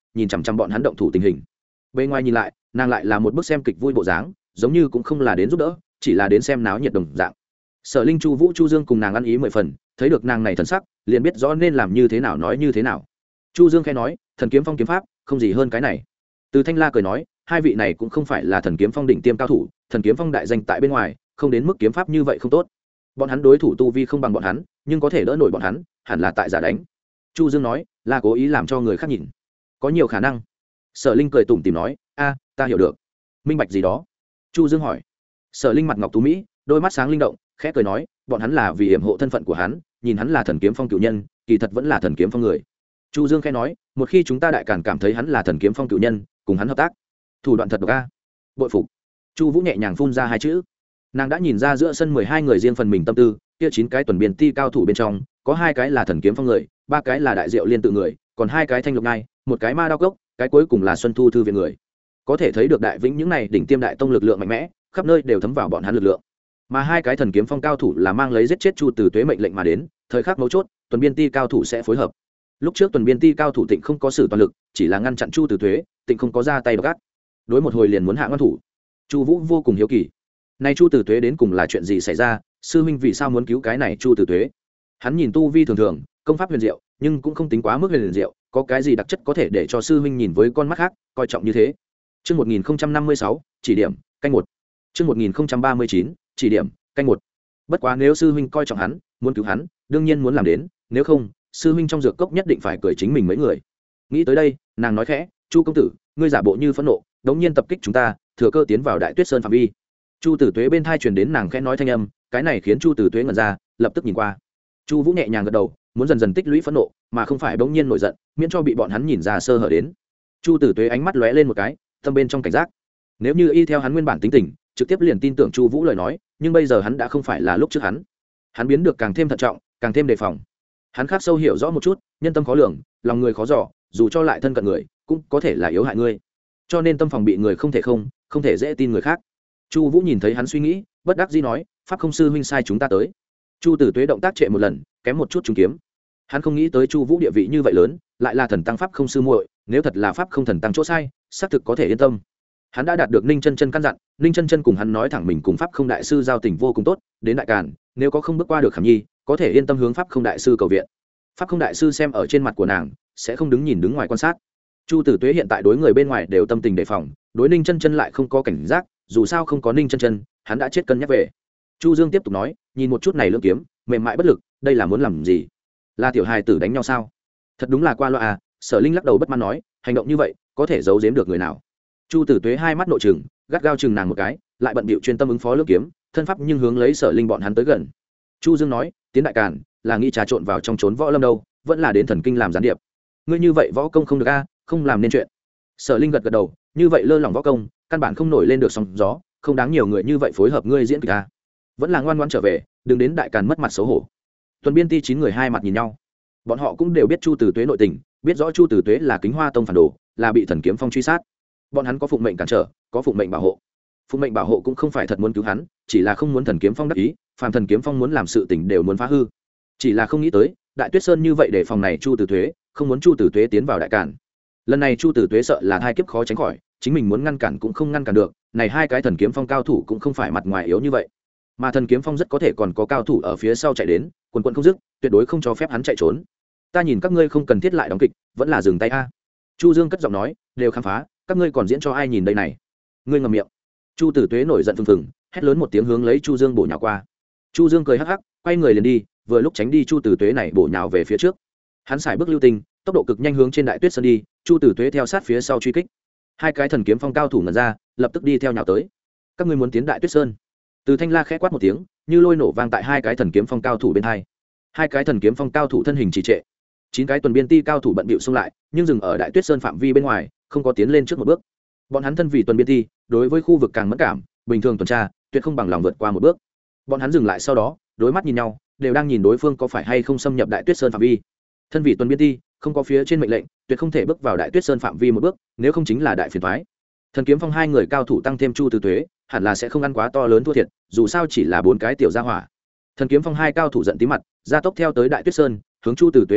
nhìn chằm chằm bọn hắn động thủ tình hình. Bên ngoài nhìn lại, nàng lại là một bức xem kịch vui bộ dáng, giống như cũng không là đến giúp đỡ, chỉ là đến xem náo nhiệt đồng dạng. Sở Linh, Chu Vũ, Chu Dương cùng nàng ăn ý mười phần, thấy được nàng này thần sắc, liền biết rõ nên làm như thế nào nói như thế nào. Chu Dương khẽ nói, thần kiếm phong kiếm pháp, không gì hơn cái này. Từ Thanh La cười nói, hai vị này cũng không phải là thần kiếm phong đỉnh tiêm cao thủ, thần kiếm phong đại danh tại bên ngoài, không đến mức kiếm pháp như vậy không tốt. Bọn hắn đối thủ tu vi không bằng bọn hắn, nhưng có thể đỡ nổi bọn hắn, hẳn là tại giả đánh. Chu Dương nói, là cố ý làm cho người khác nhìn. Có nhiều khả năng. Sở Linh cười tủm tỉm nói, a, ta hiểu được. Minh bạch gì đó? Chu Dương hỏi. Sở Linh mặt ngọc tú mỹ, đôi mắt sáng linh động, khẽ cười nói, bọn hắn là vì hiểm hộ thân phận của hắn, nhìn hắn là thần kiếm phong cửu nhân, kỳ thật vẫn là thần kiếm phong người. Chu Dương khẽ nói, một khi chúng ta đại càn cảm thấy hắn là thần kiếm phong cửu nhân, cùng hắn hợp tác, thủ đoạn thật độc a. Bội phục. Chu Vũ nhẹ nhàng phun ra hai chữ. Nàng đã nhìn ra giữa sân mười hai người riêng phần mình tâm tư, kia chín cái tuần biên ti cao thủ bên trong, có hai cái là thần kiếm phong người, ba cái là đại diệu liên tự người, còn hai cái thanh lục ngai, một cái ma đao cốc, cái cuối cùng là xuân thu thư viện người. Có thể thấy được đại vĩnh những này đỉnh tiêm đại tông lực lượng mạnh mẽ, khắp nơi đều thấm vào bọn hắn lực lượng. Mà hai cái thần kiếm phong cao thủ là mang lấy giết chết Chu Từ Tuế mệnh lệnh mà đến, thời khắc mấu chốt, tuần biên ti cao thủ sẽ phối hợp. Lúc trước tuần biên ti cao thủ Tịnh không có sử toàn lực, chỉ là ngăn chặn Chu Từ Tuế, Tịnh không có ra tay gắt. Đối một hồi liền muốn hạ ngăn thủ. Chu Vũ vô cùng hiếu kỳ. Này Chu Từ Tuế đến cùng là chuyện gì xảy ra, sư huynh vì sao muốn cứu cái này Chu Từ Tuế? Hắn nhìn tu vi thường thường, công pháp huyền diệu, nhưng cũng không tính quá mức huyền diệu, có cái gì đặc chất có thể để cho sư huynh nhìn với con mắt khác, coi trọng như thế. Chương một nghìn không trăm năm mươi sáu, chỉ điểm, canh một. Chương một nghìn không trăm ba mươi chín, chỉ điểm, canh một. Bất quá nếu sư huynh coi trọng hắn, muốn cứu hắn, đương nhiên muốn làm đến, nếu không, sư huynh trong dược cốc nhất định phải cười chính mình mấy người. Nghĩ tới đây, nàng nói khẽ, "Chu công tử, ngươi giả bộ như phẫn nộ, đống nhiên tập kích chúng ta, thừa cơ tiến vào Đại Tuyết Sơn phạm vi." Chu Tử Tuế bên thai truyền đến nàng khẽ nói thanh âm, cái này khiến Chu Tử Tuế ngẩn ra, lập tức nhìn qua. Chu Vũ nhẹ nhàng gật đầu, muốn dần dần tích lũy phẫn nộ, mà không phải bỗng nhiên nổi giận, miễn cho bị bọn hắn nhìn ra sơ hở đến. Chu Tử Tuế ánh mắt lóe lên một cái, tâm bên trong cảnh giác. Nếu như y theo hắn nguyên bản tính tình, trực tiếp liền tin tưởng Chu Vũ lời nói, nhưng bây giờ hắn đã không phải là lúc trước hắn. Hắn biến được càng thêm thận trọng, càng thêm đề phòng. Hắn khắc sâu hiểu rõ một chút, nhân tâm khó lường, lòng người khó dò, dù cho lại thân cận người, cũng có thể là yếu hại ngươi. Cho nên tâm phòng bị người không thể không, không thể dễ tin người khác. Chu Vũ nhìn thấy hắn suy nghĩ, bất đắc dĩ nói, "Pháp không sư huynh sai chúng ta tới." Chu Tử Tuế động tác trệ một lần, kém một chút trúng kiếm. Hắn không nghĩ tới Chu Vũ địa vị như vậy lớn, lại là thần tăng pháp không sư muội, nếu thật là pháp không thần tăng chỗ sai, xác thực có thể yên tâm. Hắn đã đạt được Ninh Chân Chân căn dặn, Ninh Chân Chân cùng hắn nói thẳng mình cùng pháp không đại sư giao tình vô cùng tốt, đến đại càn, nếu có không bước qua được Khảm Nhi, có thể yên tâm hướng pháp không đại sư cầu viện. Pháp không đại sư xem ở trên mặt của nàng, sẽ không đứng nhìn đứng ngoài quan sát. Chu Tử Tuế hiện tại đối người bên ngoài đều tâm tình đề phòng, đối Ninh Chân Chân lại không có cảnh giác, dù sao không có Ninh Chân Chân, hắn đã chết cân nhắc về. Chu Dương tiếp tục nói, nhìn một chút này lưỡng kiếm, mềm mại bất lực, đây là muốn làm gì? Là tiểu hài tử đánh nhau sao? Thật đúng là qua loa à. Sở Linh lắc đầu bất mãn nói, hành động như vậy có thể giấu giếm được người nào? Chu Tử Tuế hai mắt nội trừng, gắt gao chừng nàng một cái, lại bận bịu chuyên tâm ứng phó lưỡng kiếm, thân pháp nhưng hướng lấy Sở Linh bọn hắn tới gần. Chu Dương nói, tiến đại càn là nghĩ trà trộn vào trong trốn võ lâm đâu, vẫn là đến thần kinh làm gián điệp. Ngươi như vậy võ công không được a, không làm nên chuyện. Sở Linh gật gật đầu, như vậy lơ lỏng võ công, căn bản không nổi lên được sóng gió, không đáng nhiều người như vậy phối hợp ngươi diễn kịch a. Vẫn là ngoan ngoãn trở về, đừng đến đại càn mất mặt xấu hổ. Tuần biên ti chín người hai mặt nhìn nhau, bọn họ cũng đều biết Chu Tử Tuế nội tình, biết rõ Chu Tử Tuế là Kính Hoa tông phản đồ, là bị thần kiếm phong truy sát. Bọn hắn có phụng mệnh cản trở, có phụng mệnh bảo hộ. Phụng mệnh bảo hộ cũng không phải thật muốn cứu hắn, chỉ là không muốn thần kiếm phong đắc ý, phàm thần kiếm phong muốn làm sự tình đều muốn phá hư. Chỉ là không nghĩ tới, Đại Tuyết Sơn như vậy để phòng này Chu Tử Tuế, không muốn Chu Tử Tuế tiến vào đại càn. Lần này Chu Tử Tuế sợ là hai kiếp khó tránh khỏi, chính mình muốn ngăn cản cũng không ngăn cản được, này hai cái thần kiếm phong cao thủ cũng không phải mặt ngoài yếu như vậy, mà thần kiếm phong rất có thể còn có cao thủ ở phía sau chạy đến, quần quần không dứt, tuyệt đối không cho phép hắn chạy trốn. Ta nhìn các ngươi không cần thiết lại đóng kịch, vẫn là dừng tay a. Chu Dương cất giọng nói, đều khám phá, các ngươi còn diễn cho ai nhìn đây này? Ngươi ngậm miệng. Chu Tử Tuế nổi giận phừng phừng, hét lớn một tiếng hướng lấy Chu Dương bổ nhào qua. Chu Dương cười hắc hắc, quay người liền đi, vừa lúc tránh đi Chu Tử Tuế này bổ nhào về phía trước. Hắn xài bước lưu tình, tốc độ cực nhanh hướng trên Đại Tuyết Sơn đi, Chu Tử Tuế theo sát phía sau truy kích. Hai cái thần kiếm phong cao thủ ngẩn ra, lập tức đi theo nhào tới. Các ngươi muốn tiến Đại Tuyết Sơn? Từ Thanh La khẽ quát một tiếng, như lôi nổ vang tại hai cái thần kiếm phong cao thủ bên hai. Hai cái thần kiếm phong cao thủ thân hình trì trệ. Chín cái tuần biên ti cao thủ bận bịu xông lại, nhưng dừng ở Đại Tuyết Sơn phạm vi bên ngoài, không có tiến lên trước một bước. Bọn hắn thân vì tuần biên ti, đối với khu vực càng mẫn cảm, bình thường tuần tra, tuyệt không bằng lòng vượt qua một bước. Bọn hắn dừng lại sau đó, đối mắt nhìn nhau, đều đang nhìn đối phương có phải hay không xâm nhập Đại Tuyết Sơn phạm vi. Thân vị tuần biên ti, không có phía trên mệnh lệnh, tuyệt không thể bước vào Đại Tuyết Sơn phạm vi một bước, nếu không chính là đại phiền toái. Thần kiếm phong hai người cao thủ tăng thêm Chu Tử Tuế, hẳn là sẽ không ăn quá to lớn thua thiệt, dù sao chỉ là bốn cái tiểu gia hỏa. Thần kiếm phong hai cao thủ giận tí mặt, gia tốc theo tới Đại Tuyết Sơn, hướng Chu Tử Tuế đuổi theo,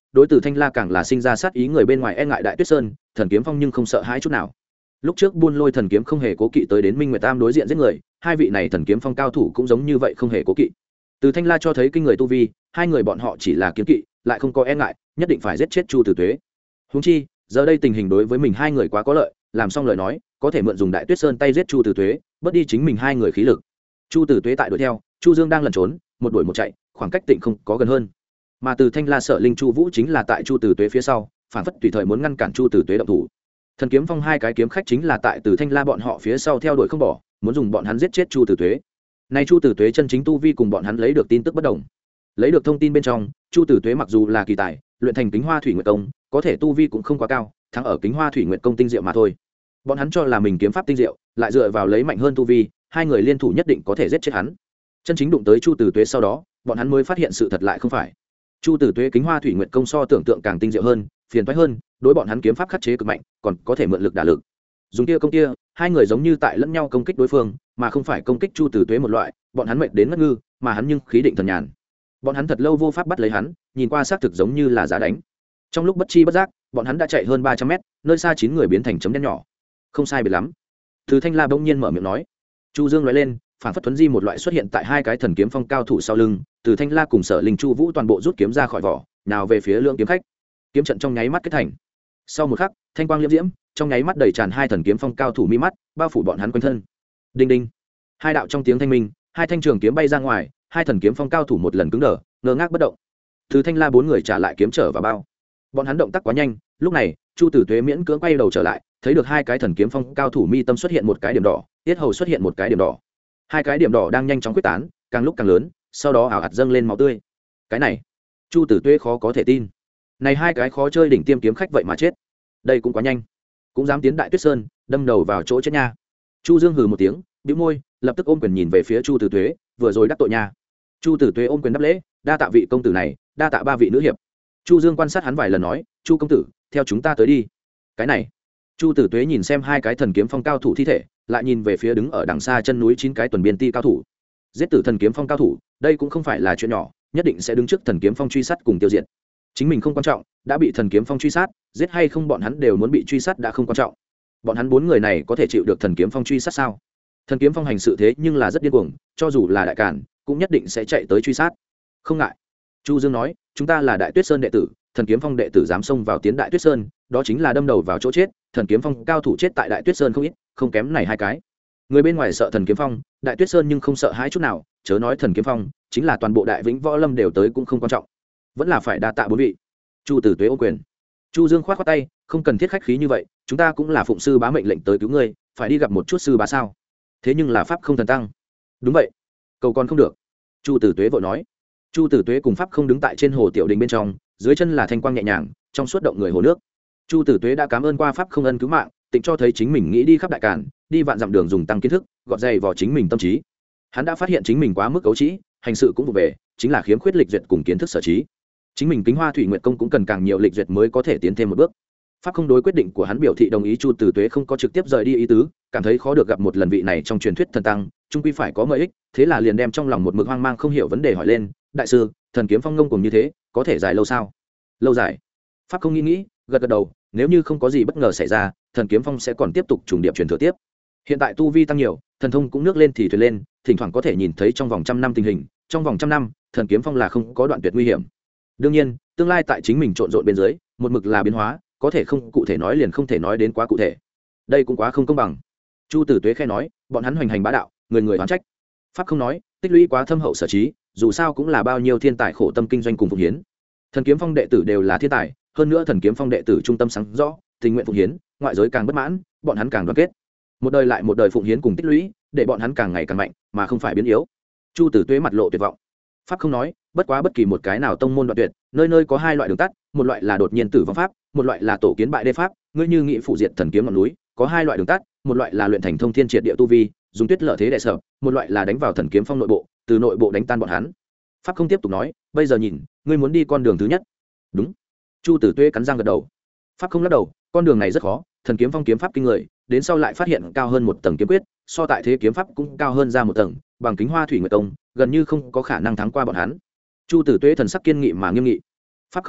đối từ thanh la càng là sinh ra sát ý người bên ngoài e ngại đại tuyết sơn, thần kiếm phong nhưng không sợ hãi chút nào. Lúc trước buôn lôi thần kiếm không hề cố kỵ tới đến Minh Nguyệt Tam đối diện giết người, hai vị này thần kiếm phong cao thủ cũng giống như vậy không hề cố kỵ. Từ thanh la cho thấy kinh người tu vi, hai người bọn họ chỉ là kiếm kỵ, lại không có e ngại, nhất định phải giết chết Chu Tử Tuế. Huống chi giờ đây tình hình đối với mình hai người quá có lợi, làm xong lời nói có thể mượn dùng đại tuyết sơn tay giết Chu Tử Tuế, bớt đi chính mình hai người khí lực. Chu Tử Tuế tại đuổi theo, Chu Dương đang lẩn trốn, một đuổi một chạy, khoảng cách tịnh không có gần hơn. Mà từ thanh la sợ linh Chu Vũ chính là tại Chu Tử Tuế phía sau, phản phất tùy thời muốn ngăn cản Chu Tử Tuế động thủ. Thần kiếm phong hai cái kiếm khách chính là tại từ thanh la bọn họ phía sau theo đuổi không bỏ, muốn dùng bọn hắn giết chết Chu Tử Tuế. Nay Chu Tử Tuế chân chính tu vi cùng bọn hắn lấy được tin tức bất đồng. Lấy được thông tin bên trong, Chu Tử Tuế mặc dù là kỳ tài, luyện thành Kính Hoa Thủy Nguyệt công, có thể tu vi cũng không quá cao, thắng ở Kính Hoa Thủy Nguyệt công tinh diệu mà thôi. Bọn hắn cho là mình kiếm pháp tinh diệu, lại dựa vào lấy mạnh hơn tu vi, hai người liên thủ nhất định có thể giết chết hắn. Chân chính đụng tới Chu Tử Tuế sau đó, bọn hắn mới phát hiện sự thật lại không phải. Chu Tử Tuế Kính Hoa Thủy Nguyệt công so tưởng tượng càng tinh diệu hơn, phiền toái hơn, đối bọn hắn kiếm pháp khắc chế cực mạnh, còn có thể mượn lực đả lực. Dùng kia công kia, hai người giống như tại lẫn nhau công kích đối phương, mà không phải công kích Chu Tử Tuế một loại, bọn hắn mệt đến ngất ngư, mà hắn nhưng khí định thần nhàn. Bọn hắn thật lâu vô pháp bắt lấy hắn, nhìn qua xác thực giống như là giả đánh. Trong lúc bất chi bất giác, bọn hắn đã chạy hơn ba trăm mét, nơi xa chín người biến thành chấm đen nhỏ. Không sai biệt lắm. Từ Thanh La bỗng nhiên mở miệng nói. Chu Dương nói lên, phản phất thuấn di một loại xuất hiện tại hai cái thần kiếm phong cao thủ sau lưng, Từ Thanh La cùng Sở Linh Chu Vũ toàn bộ rút kiếm ra khỏi vỏ, nào về phía lượng kiếm khách. Kiếm trận trong nháy mắt kết thành. Sau một khắc, thanh quang liễm diễm, trong nháy mắt đầy tràn hai thần kiếm phong cao thủ mi mắt, bao phủ bọn hắn quanh thân. Đinh đinh. Hai đạo trong tiếng thanh minh, hai thanh trường kiếm bay ra ngoài, hai thần kiếm phong cao thủ một lần cứng đờ, ngơ ngác bất động. Từ Thanh La bốn người trả lại kiếm trở vào bao. Bọn hắn động tác quá nhanh, lúc này, Chu Tử Tuế miễn cưỡng quay đầu trở lại, thấy được hai cái thần kiếm phong cao thủ mi tâm xuất hiện một cái điểm đỏ, tiết hầu xuất hiện một cái điểm đỏ. Hai cái điểm đỏ đang nhanh chóng quyết tán, càng lúc càng lớn, sau đó ảo ạt dâng lên máu tươi. Cái này, Chu Tử Tuế khó có thể tin. Này hai cái khó chơi đỉnh tiêm kiếm khách vậy mà chết. Đây cũng quá nhanh. Cũng dám tiến Đại Tuyết Sơn, đâm đầu vào chỗ chết nha. Chu Dương hừ một tiếng, bĩu môi, lập tức ôm quyền nhìn về phía Chu Tử Tuế, vừa rồi đắc tội nha. Chu Tử Tuế ôm quyền đáp lễ, đa tạ vị công tử này, đa tạ ba vị nữ hiệp. Chu Dương quan sát hắn vài lần nói, Chu công tử, theo chúng ta tới đi. Cái này, Chu Tử Tuế nhìn xem hai cái thần kiếm phong cao thủ thi thể, lại nhìn về phía đứng ở đằng xa chân núi chín cái tuần biên ti cao thủ. Giết tử thần kiếm phong cao thủ, đây cũng không phải là chuyện nhỏ, nhất định sẽ đứng trước thần kiếm phong truy sát cùng tiêu diệt. Chính mình không quan trọng, đã bị thần kiếm phong truy sát, giết hay không bọn hắn đều muốn bị truy sát đã không quan trọng. Bọn hắn bốn người này có thể chịu được thần kiếm phong truy sát sao? Thần kiếm phong hành sự thế nhưng là rất điên cuồng, cho dù là đại càn, cũng nhất định sẽ chạy tới truy sát. Không ngại. Chu Dương nói, chúng ta là Đại Tuyết Sơn đệ tử, thần kiếm phong đệ tử dám xông vào tiến Đại Tuyết Sơn, đó chính là đâm đầu vào chỗ chết, thần kiếm phong cao thủ chết tại Đại Tuyết Sơn không ít, không kém này hai cái. Người bên ngoài sợ thần kiếm phong, Đại Tuyết Sơn nhưng không sợ hãi chút nào, chớ nói thần kiếm phong, chính là toàn bộ Đại Vĩnh Võ Lâm đều tới cũng không quan trọng. Vẫn là phải đa tạ bốn vị. Chu Tử Tuế ô quyền. Chu Dương khoát khoát tay, không cần thiết khách khí như vậy, chúng ta cũng là phụng sư bá mệnh lệnh tới cứu ngươi, phải đi gặp một chút sư bá sao? Thế nhưng là pháp không thần tăng. Đúng vậy, cầu còn không được. Chu Tử Tuế vội nói. Chu Tử Tuế cùng pháp không đứng tại trên hồ tiểu đình bên trong, dưới chân là thanh quang nhẹ nhàng, trong suốt động người hồ nước. Chu Tử Tuế đã cảm ơn qua pháp không ân cứu mạng, tịnh cho thấy chính mình nghĩ đi khắp đại càn, đi vạn dặm đường dùng tăng kiến thức, gọt dày vào chính mình tâm trí. Hắn đã phát hiện chính mình quá mức cấu trĩ, hành sự cũng vụ về, chính là khiếm khuyết lịch duyệt cùng kiến thức sở trí. Chính mình Kính Hoa Thủy Nguyệt công cũng cần càng nhiều lịch duyệt mới có thể tiến thêm một bước. Pháp không đối quyết định của hắn biểu thị đồng ý. Chu Tử Tuế không có trực tiếp rời đi ý tứ, cảm thấy khó được gặp một lần vị này trong truyền thuyết thần tăng, trung quy phải có lợi ích, thế là liền đem trong lòng một mực hoang mang không hiểu vấn đề hỏi lên, đại sư, thần kiếm phong ngông cùng như thế, có thể dài lâu sao? Lâu dài. Pháp không nghĩ nghĩ, gật gật đầu, nếu như không có gì bất ngờ xảy ra, thần kiếm phong sẽ còn tiếp tục trùng điệp truyền thừa tiếp. Hiện tại tu vi tăng nhiều, thần thông cũng nước lên thì thuyền lên, thỉnh thoảng có thể nhìn thấy trong vòng trăm năm tình hình, trong vòng trăm năm, thần kiếm phong là không có đoạn tuyệt nguy hiểm. Đương nhiên, tương lai tại chính mình trộn rộn bên dưới, một mực là biến hóa, có thể không cụ thể nói liền không thể nói đến quá cụ thể. Đây cũng quá không công bằng. Chu Tử Tuế khẽ nói, bọn hắn hoành hành bá đạo, người người oán trách. Pháp không nói, tích lũy quá thâm hậu sở trí, dù sao cũng là bao nhiêu thiên tài khổ tâm kinh doanh cùng phụng hiến. Thần kiếm phong đệ tử đều là thiên tài, hơn nữa thần kiếm phong đệ tử trung tâm sáng rõ, tình nguyện phụng hiến, ngoại giới càng bất mãn, bọn hắn càng đoàn kết. Một đời lại một đời phụng hiến cùng tích lũy, để bọn hắn càng ngày càng mạnh, mà không phải biến yếu. Chu Tử Tuế mặt lộ tuyệt vọng. Pháp không nói, bất quá bất kỳ một cái nào tông môn đoạn tuyệt, nơi nơi có hai loại đường tắt, một loại là đột nhiên tử vong pháp, một loại là tổ kiến bại đê pháp. Ngươi như nghị phụ diệt thần kiếm ngọn núi, có hai loại đường tắt, một loại là luyện thành thông thiên triệt địa tu vi, dùng tuyết lở thế đệ sợ, một loại là đánh vào thần kiếm phong nội bộ, từ nội bộ đánh tan bọn hắn. Pháp không tiếp tục nói, bây giờ nhìn, ngươi muốn đi con đường thứ nhất. Đúng. Chu Tử Tuế cắn răng gật đầu. Pháp không lắc đầu, con đường này rất khó, thần kiếm phong kiếm pháp kinh người, đến sau lại phát hiện cao hơn một tầng kiếm quyết, so tại thế kiếm pháp cũng cao hơn ra một tầng, bằng Kính Hoa Thủy Nguyệt công, gần như không có khả năng thắng qua bọn hắn. Chu Tử Tuế thần sắc kiên nghị mà nghiêm nghị. Pháp không nói,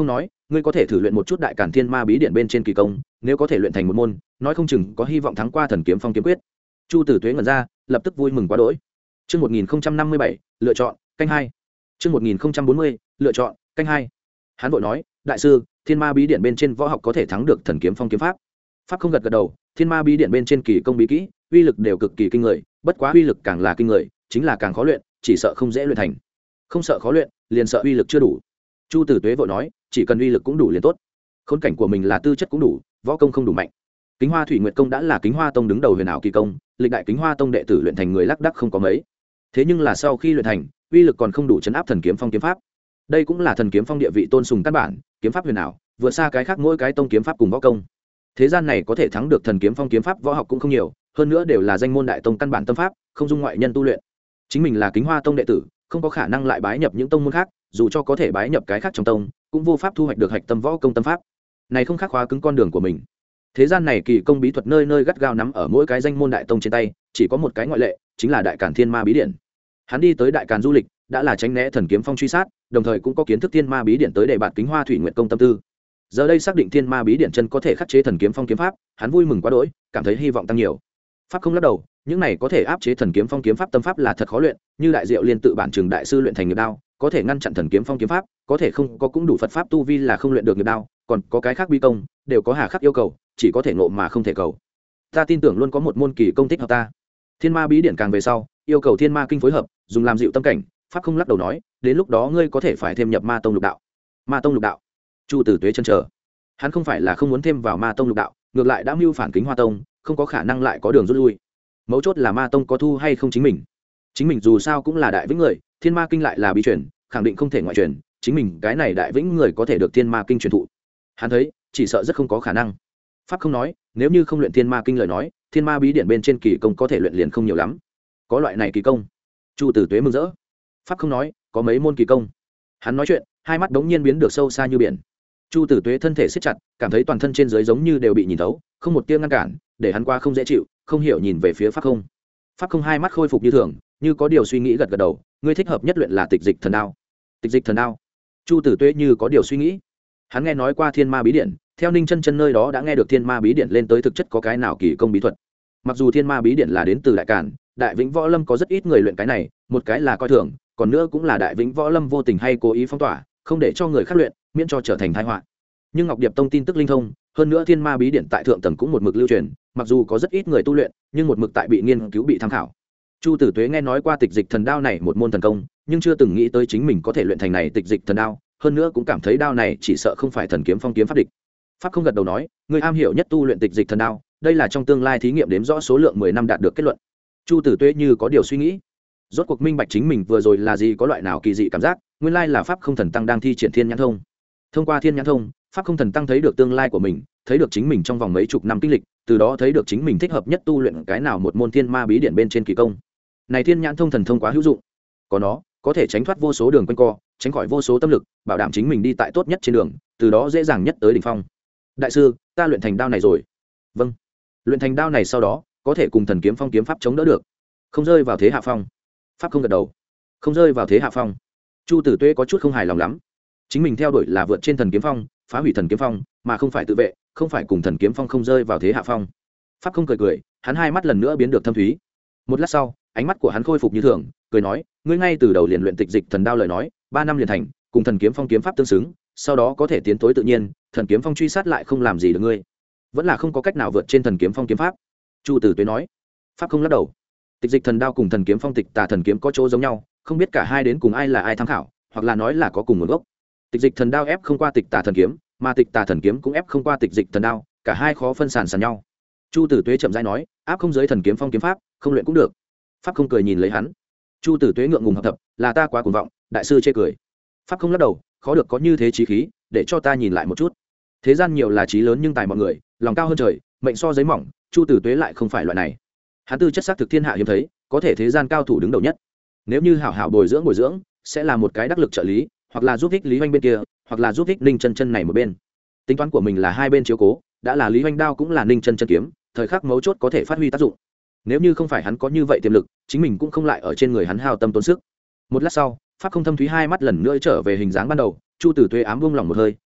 ngươi có thể thử luyện một chút đại càn thiên ma bí điện bên trên kỳ công, nếu có thể luyện thành một môn, nói không chừng có hy vọng thắng qua thần kiếm phong kiếm quyết. Chu Tử Tuế ngẩn ra, lập tức vui mừng quá đỗi. Chương một nghìn năm mươi bảy, lựa chọn, canh hai. Chương một nghìn bốn mươi, lựa chọn, canh hai. Hắn vội nói, đại sư, thiên ma bí điện bên trên võ học có thể thắng được thần kiếm phong kiếm pháp. Pháp không gật gật đầu, thiên ma bí điện bên trên kỳ công bí kỹ, uy lực đều cực kỳ kinh người, bất quá uy lực càng là kinh người, chính là càng khó luyện, chỉ sợ không dễ luyện thành. Không sợ khó luyện, liền sợ uy lực chưa đủ. Chu Tử Tuế vội nói, chỉ cần uy lực cũng đủ liền tốt. Khốn cảnh của mình là tư chất cũng đủ, võ công không đủ mạnh. Kính Hoa Thủy Nguyệt công đã là Kính Hoa tông đứng đầu huyền ảo kỳ công, lịch đại Kính Hoa tông đệ tử luyện thành người lác đác không có mấy. Thế nhưng là sau khi luyện thành, uy lực còn không đủ chấn áp thần kiếm phong kiếm pháp. Đây cũng là thần kiếm phong địa vị tôn sùng căn bản, kiếm pháp huyền ảo, vượt xa cái khác mỗi cái tông kiếm pháp cùng võ công. Thế gian này có thể thắng được thần kiếm phong kiếm pháp võ học cũng không nhiều, hơn nữa đều là danh môn đại tông căn bản tâm pháp, không dung ngoại nhân tu luyện. Chính mình là Kính Hoa tông đệ tử, không có khả năng lại bái nhập những tông môn khác, dù cho có thể bái nhập cái khác trong tông, cũng vô pháp thu hoạch được hạch tâm võ công tâm pháp. Này không khác khóa cứng con đường của mình. Thế gian này kỳ công bí thuật nơi nơi gắt gao nắm ở mỗi cái danh môn đại tông trên tay, chỉ có một cái ngoại lệ, chính là Đại Càn Thiên Ma bí điện. Hắn đi tới Đại Càn du lịch, đã là tránh né thần kiếm phong truy sát, đồng thời cũng có kiến thức Thiên Ma bí điện tới để bạt Kính Hoa Thủy Nguyệt công tâm tư. Giờ đây xác định Thiên Ma bí điện chân có thể khắc chế thần kiếm phong kiếm pháp, hắn vui mừng quá đỗi, cảm thấy hy vọng tăng nhiều. Pháp không lắc đầu, những này có thể áp chế thần kiếm phong kiếm pháp tâm pháp là thật khó luyện, như đại diệu liên tự bản trường đại sư luyện thành nghiệp đao, có thể ngăn chặn thần kiếm phong kiếm pháp, có thể không có cũng đủ Phật pháp tu vi là không luyện được nghiệp đao, còn có cái khác bi công, đều có hà khắc yêu cầu, chỉ có thể ngộ mà không thể cầu. Ta tin tưởng luôn có một môn kỳ công thích hợp ta. Thiên Ma bí điện càng về sau, yêu cầu Thiên Ma kinh phối hợp, dùng làm dịu tâm cảnh. Pháp không lắc đầu nói, đến lúc đó ngươi có thể phải thêm nhập Ma tông lục đạo. Ma tông lục đạo? Chu Tử Tuế chân chờ. Hắn không phải là không muốn thêm vào Ma tông lục đạo, ngược lại đã mưu phản Kính Hoa tông, không có khả năng lại có đường rút lui. Mấu chốt là Ma tông có thu hay không chính mình. Chính mình dù sao cũng là đại vĩnh người, Thiên Ma kinh lại là bí truyền, khẳng định không thể ngoại truyền, chính mình cái này đại vĩnh người có thể được Thiên Ma kinh truyền thụ. Hắn thấy, chỉ sợ rất không có khả năng. Pháp không nói, nếu như không luyện Thiên Ma kinh lời nói, Thiên Ma bí điện bên trên kỳ công có thể luyện liền không nhiều lắm. Có loại này kỳ công. Chu Tử Tuế mừng rỡ. Pháp không nói, có mấy môn kỳ công. Hắn nói chuyện, hai mắt đống nhiên biến được sâu xa như biển. Chu Tử Tuế thân thể siết chặt, cảm thấy toàn thân trên dưới giống như đều bị nhìn thấu, không một tia ngăn cản, để hắn qua không dễ chịu, không hiểu nhìn về phía Pháp không. Pháp không hai mắt khôi phục như thường, như có điều suy nghĩ gật gật đầu, ngươi thích hợp nhất luyện là Tịch Dịch Thần Đao. Tịch Dịch Thần Đao? Chu Tử Tuế như có điều suy nghĩ. Hắn nghe nói qua Thiên Ma bí điện, theo Ninh Chân Chân nơi đó đã nghe được Thiên Ma bí điện lên tới thực chất có cái nào kỳ công bí thuật. Mặc dù Thiên Ma bí điện là đến từ Đại Càn, Đại Vĩnh Võ Lâm có rất ít người luyện cái này, một cái là coi thường, còn nữa cũng là Đại Vĩnh Võ Lâm vô tình hay cố ý phong tỏa, không để cho người khác luyện, miễn cho trở thành tai họa. Nhưng Ngọc Điệp tông tin tức linh thông, hơn nữa Thiên Ma bí điện tại thượng tầng cũng một mực lưu truyền, mặc dù có rất ít người tu luyện, nhưng một mực tại bị nghiên cứu bị tham khảo. Chu Tử Tuế nghe nói qua Tịch Dịch Thần Đao này một môn thần công, nhưng chưa từng nghĩ tới chính mình có thể luyện thành này Tịch Dịch Thần Đao, hơn nữa cũng cảm thấy đao này chỉ sợ không phải thần kiếm phong kiếm pháp địch. Pháp không gật đầu nói, người am hiểu nhất tu luyện Tịch Dịch Thần Đao, đây là trong tương lai thí nghiệm đếm rõ số lượng mười năm đạt được kết luận. Chu Tử Tuế như có điều suy nghĩ, rốt cuộc minh bạch chính mình vừa rồi là gì có loại nào kỳ dị cảm giác, nguyên lai là Pháp không thần tăng đang thi triển Thiên Nhãn thông. Thông qua Thiên Nhãn thông, Pháp không thần tăng thấy được tương lai của mình, thấy được chính mình trong vòng mấy chục năm kinh lịch, từ đó thấy được chính mình thích hợp nhất tu luyện cái nào một môn Thiên Ma bí điện bên trên kỳ công. Này Thiên Nhãn thông thần thông quá hữu dụng, có nó có thể tránh thoát vô số đường quanh co, tránh khỏi vô số tâm lực, bảo đảm chính mình đi tại tốt nhất trên đường, từ đó dễ dàng nhất tới đỉnh phong. Đại sư, ta luyện thành đao này rồi. Vâng. Luyện thành đao này sau đó, có thể cùng thần kiếm phong kiếm pháp chống đỡ được, không rơi vào thế hạ phong. Pháp không gật đầu. Không rơi vào thế hạ phong. Chu Tử Tuế có chút không hài lòng lắm. Chính mình theo đuổi là vượt trên thần kiếm phong, phá hủy thần kiếm phong, mà không phải tự vệ, không phải cùng thần kiếm phong không rơi vào thế hạ phong. Pháp không cười cười, hắn hai mắt lần nữa biến được thâm thúy. Một lát sau, ánh mắt của hắn khôi phục như thường, cười nói, ngươi ngay từ đầu liền luyện Tịch Dịch Thần Đao lời nói, ba năm liền thành, cùng thần kiếm phong kiếm pháp tương xứng, sau đó có thể tiến tối tự nhiên, thần kiếm phong truy sát lại không làm gì được ngươi, vẫn là không có cách nào vượt trên thần kiếm phong kiếm pháp. Chu Tử Tuế nói. Pháp không lắc đầu. Tịch Dịch Thần Đao cùng thần kiếm phong Tịch Tà thần kiếm có chỗ giống nhau, không biết cả hai đến cùng ai là ai tham khảo, hoặc là nói là có cùng nguồn gốc. Tịch Dịch Thần Đao ép không qua Tịch Tà thần kiếm, mà Tịch Tà thần kiếm cũng ép không qua Tịch Dịch Thần Đao, cả hai khó phân sàn sàn nhau. Chu Tử Tuế chậm rãi nói, áp không giới thần kiếm phong kiếm pháp, không luyện cũng được. Pháp không cười nhìn lấy hắn. Chu Tử Tuế ngượng ngùng hợp thập, là ta quá cuồng vọng, đại sư chê cười. Pháp không lắc đầu, khó được có như thế chí khí, để cho ta nhìn lại một chút. Thế gian nhiều là chí lớn nhưng tài mọi người, lòng cao hơn trời, mệnh so giấy mỏng, Chu Tử Tuế lại không phải loại này. Hắn tư chất sắc thực thiên hạ hiếm thấy, có thể thế gian cao thủ đứng đầu nhất. Nếu như hảo hảo bồi dưỡng bồi dưỡng, sẽ là một cái đắc lực trợ lý, hoặc là giúp ích Lý Hoành bên kia, hoặc là giúp ích Ninh Chân Chân này một bên. Tính toán của mình là hai bên chiếu cố, đã là Lý Hoành đao cũng là Ninh Chân Chân kiếm, thời khắc mấu chốt có thể phát huy tác dụng. Nếu như không phải hắn có như vậy tiềm lực, chính mình cũng không lại ở trên người hắn hao tâm tốn sức. Một lát sau, Pháp không thâm thúy hai mắt lần nữa trở về hình dáng ban đầu, Chu Tử Tuế ám buông lòng một hơi,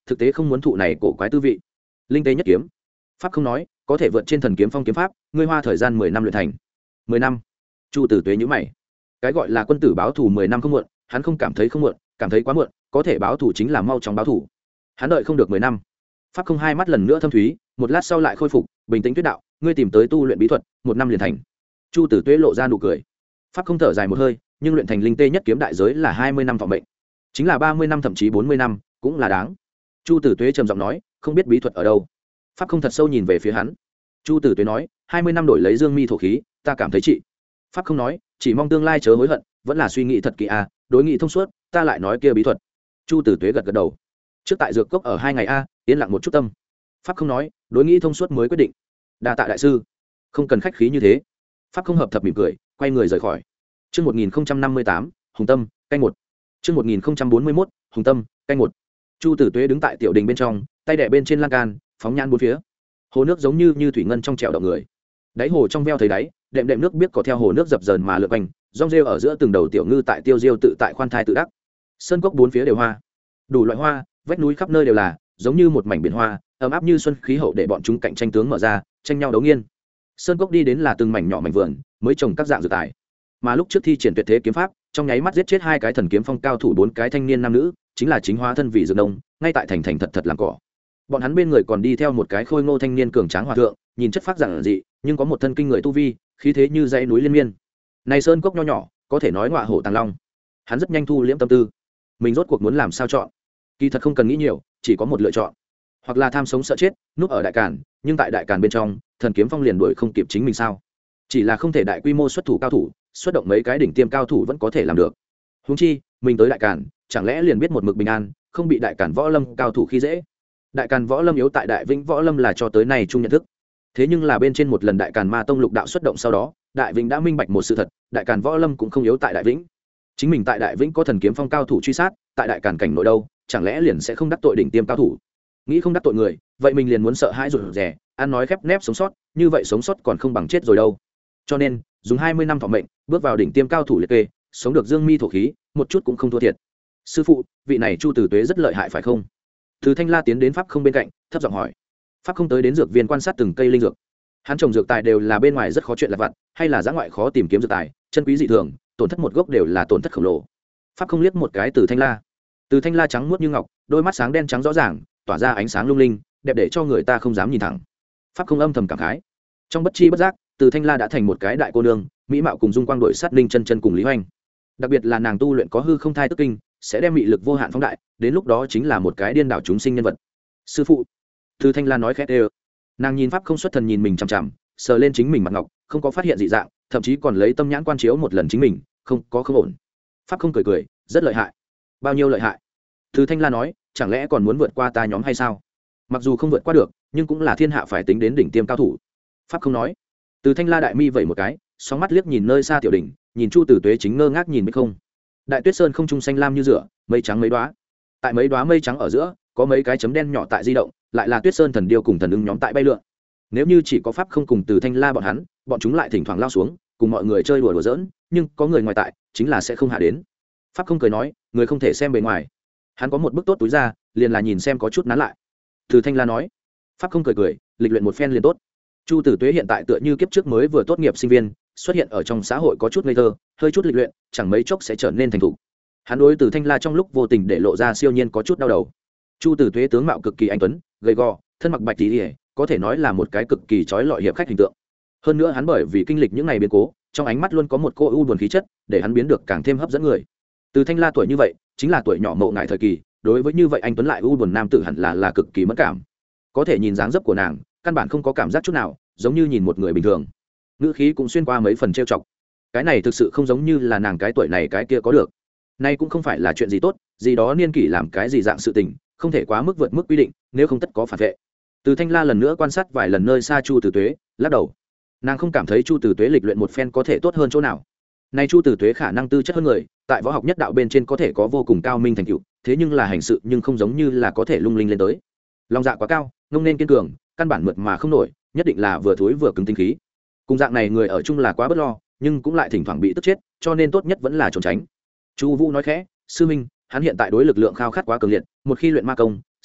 thực tế không muốn thụ này cổ quái tư vị. Linh tế nhất kiếm. Pháp không nói, có thể vượt trên thần kiếm phong kiếm pháp, ngươi hoa thời gian mười năm luyện thành. Mười năm. Chu Tử Tuế nhíu mày. Cái gọi là quân tử báo thù mười năm không muộn, hắn không cảm thấy không muộn, cảm thấy quá muộn, có thể báo thù chính là mau chóng báo thù. Hắn đợi không được mười năm. Pháp không hai mắt lần nữa thâm thúy, một lát sau lại khôi phục, bình tĩnh tuyết đạo, ngươi tìm tới tu luyện bí thuật, một năm liền thành. Chu Tử Tuế lộ ra nụ cười. Pháp không thở dài một hơi, nhưng luyện thành linh tê nhất kiếm đại giới là hai mươi năm thọ mệnh, chính là ba mươi năm thậm chí bốn mươi năm, cũng là đáng. Chu Tử Tuế trầm giọng nói, không biết bí thuật ở đâu. Pháp không thật sâu nhìn về phía hắn. Chu Tử Tuế nói, hai mươi năm đổi lấy dương mi thổ khí, ta cảm thấy chị. Pháp không nói, chỉ mong tương lai chớ hối hận, vẫn là suy nghĩ thật kỹ a, đối nghị thông suốt, ta lại nói kia bí thuật. Chu Tử Tuế gật gật đầu. Trước tại dược cốc ở hai ngày a, yên lặng một chút tâm. Pháp không nói, đối nghĩ thông suốt mới quyết định. Đa tạ đại sư. Không cần khách khí như thế. Pháp không hợp thập mỉm cười, quay người rời khỏi. Chương một nghìn năm mươi tám, Hùng Tâm, canh một. Chương một nghìn bốn mươi mốt, Hùng Tâm, canh một. Chu Tử Tuế đứng tại tiểu đình bên trong, tay đè bên trên lan can, phóng nhan bốn phía. Hồ nước giống như như thủy ngân trong trẻo động người. Đáy hồ trong veo thấy đáy, đệm đệm nước biết có theo hồ nước dập dờn mà lượn quanh, rong rêu ở giữa từng đầu tiểu ngư tại tiêu diêu tự tại khoan thai tự đắc. Sơn cốc bốn phía đều hoa, đủ loại hoa, vách núi khắp nơi đều là, giống như một mảnh biển hoa, ấm áp như xuân khí hậu để bọn chúng cạnh tranh tướng mở ra, tranh nhau đấu nghiên. Sơn cốc đi đến là từng mảnh nhỏ mảnh vườn, mới trồng các dạng dược tài. Mà lúc trước thi triển tuyệt thế kiếm pháp, trong nháy mắt giết chết hai cái thần kiếm phong cao thủ bốn cái thanh niên nam nữ, chính là chính hóa thân vị dược nông, ngay tại thành thành thật thật làm cỏ. Bọn hắn bên người còn đi theo một cái khôi ngô thanh niên cường tráng hòa thượng, nhìn chất phác giản dị, nhưng có một thân kinh người tu vi, khí thế như dãy núi liên miên. Này sơn cốc nho nhỏ, có thể nói ngọa hổ tàng long. Hắn rất nhanh thu liễm tâm tư, mình rốt cuộc muốn làm sao chọn. Kỳ thật không cần nghĩ nhiều, chỉ có một lựa chọn, hoặc là tham sống sợ chết, núp ở đại càn, nhưng tại đại càn bên trong, thần kiếm phong liền đuổi không kịp chính mình sao? Chỉ là không thể đại quy mô xuất thủ cao thủ, xuất động mấy cái đỉnh tiêm cao thủ vẫn có thể làm được. Huống chi, mình tới đại càn, chẳng lẽ liền biết một mực bình an, không bị đại càn võ lâm cao thủ khi dễ? Đại càn võ lâm yếu tại đại vĩnh võ lâm là cho tới nay chung nhận thức. Thế nhưng là bên trên một lần đại càn ma tông lục đạo xuất động sau đó, đại vĩnh đã minh bạch một sự thật, đại càn võ lâm cũng không yếu tại đại vĩnh. Chính mình tại đại vĩnh có thần kiếm phong cao thủ truy sát, tại đại càn cảnh nội đâu, chẳng lẽ liền sẽ không đắc tội đỉnh tiêm cao thủ? Nghĩ không đắc tội người, vậy mình liền muốn sợ hãi rụt rè, ăn nói khép nép sống sót, như vậy sống sót còn không bằng chết rồi đâu. Cho nên, dùng hai mươi năm thọ mệnh, bước vào đỉnh tiêm cao thủ liệt kê, sống được dương mi thổ khí, một chút cũng không thua thiệt. Sư phụ, vị này Chu Tử Tuế rất lợi hại phải không? Từ Thanh La tiến đến pháp không bên cạnh, thấp giọng hỏi. Pháp không tới đến dược viên quan sát từng cây linh dược. Hắn trồng dược tài đều là bên ngoài rất khó chuyện lặt vặt, hay là giã ngoại khó tìm kiếm dược tài, chân quý dị thường, tổn thất một gốc đều là tổn thất khổng lồ. Pháp không liếc một cái Từ Thanh La. Từ Thanh La trắng muốt như ngọc, đôi mắt sáng đen trắng rõ ràng, tỏa ra ánh sáng lung linh, đẹp để cho người ta không dám nhìn thẳng. Pháp không âm thầm cảm khái. Trong bất chi bất giác, Từ Thanh La đã thành một cái đại cô nương, mỹ mạo cùng dung quang đội sát linh chân chân cùng Lý Hoành. Đặc biệt là nàng tu luyện có hư không thai tức kinh, sẽ đem mị lực vô hạn phóng đại, đến lúc đó chính là một cái điên đảo chúng sinh nhân vật. Sư phụ, Từ Thanh La nói khẽ đều. Nàng nhìn pháp không xuất thần nhìn mình chằm chằm, sờ lên chính mình mặt ngọc, không có phát hiện dị dạng, thậm chí còn lấy tâm nhãn quan chiếu một lần chính mình, không có không ổn. Pháp không cười cười, rất lợi hại. Bao nhiêu lợi hại? Từ Thanh La nói, chẳng lẽ còn muốn vượt qua ta nhóm hay sao? Mặc dù không vượt qua được, nhưng cũng là thiên hạ phải tính đến đỉnh tiêm cao thủ. Pháp không nói. Từ Thanh La đại mi vẩy một cái, sóng mắt liếc nhìn nơi xa tiểu đỉnh, nhìn Chu Tử Tuế chính ngơ ngác nhìn bích không. Đại tuyết sơn không trung xanh lam như rửa, mây trắng mấy đóa. Tại mấy đóa mây trắng ở giữa, có mấy cái chấm đen nhỏ tại di động, lại là tuyết sơn thần điêu cùng thần ưng nhóm tại bay lượn. Nếu như chỉ có pháp không cùng Từ Thanh La bọn hắn, bọn chúng lại thỉnh thoảng lao xuống, cùng mọi người chơi đùa đùa giỡn, nhưng có người ngoài tại, chính là sẽ không hạ đến. Pháp không cười nói, người không thể xem bề ngoài. Hắn có một bức tốt túi ra, liền là nhìn xem có chút nán lại. Từ Thanh La nói, pháp không cười cười, lịch luyện một phen liền tốt. Chu Tử Tuế hiện tại tựa như kiếp trước mới vừa tốt nghiệp sinh viên, xuất hiện ở trong xã hội có chút ngây thơ, hơi chút lịch luyện, chẳng mấy chốc sẽ trở nên thành thục. Hắn đối Từ Thanh La trong lúc vô tình để lộ ra siêu nhiên có chút đau đầu. Chu Tử Tuế tướng mạo cực kỳ anh tuấn, gầy gò, thân mặc bạch tí, có thể nói là một cái cực kỳ trói lọi hiệp khách hình tượng. Hơn nữa hắn bởi vì kinh lịch những ngày biến cố, trong ánh mắt luôn có một cô ưu buồn khí chất, để hắn biến được càng thêm hấp dẫn người. Từ Thanh La tuổi như vậy, chính là tuổi nhỏ mộ ngại thời kỳ, đối với như vậy anh tuấn lại ưu buồn nam tử hẳn là là cực kỳ mất cảm. Có thể nhìn dáng dấp của nàng, căn bản không có cảm giác chút nào, giống như nhìn một người bình thường. Ngữ khí cũng xuyên qua mấy phần trêu chọc. Cái này thực sự không giống như là nàng cái tuổi này cái kia có được. Nay cũng không phải là chuyện gì tốt, gì đó niên kỷ làm cái gì dạng sự tình, không thể quá mức vượt mức quy định, nếu không tất có phản vệ. Từ Thanh La lần nữa quan sát vài lần nơi xa Chu Tử Tuế, lắc đầu. Nàng không cảm thấy Chu Tử Tuế lịch luyện một phen có thể tốt hơn chỗ nào. Nay Chu Tử Tuế khả năng tư chất hơn người, tại võ học nhất đạo bên trên có thể có vô cùng cao minh thành tựu, thế nhưng là hành sự nhưng không giống như là có thể lung linh lên tới. Lòng dạ quá cao, ngông nên kiên cường, căn bản mượt mà không nổi, nhất định là vừa thối vừa cứng tinh khí. Cùng dạng này người ở chung là quá bất lo, nhưng cũng lại thỉnh thoảng bị tức chết, cho nên tốt nhất vẫn là trốn tránh. Chu Vũ nói khẽ, sư minh, hắn hiện tại đối lực lượng khao khát quá cường liệt, một khi luyện ma công,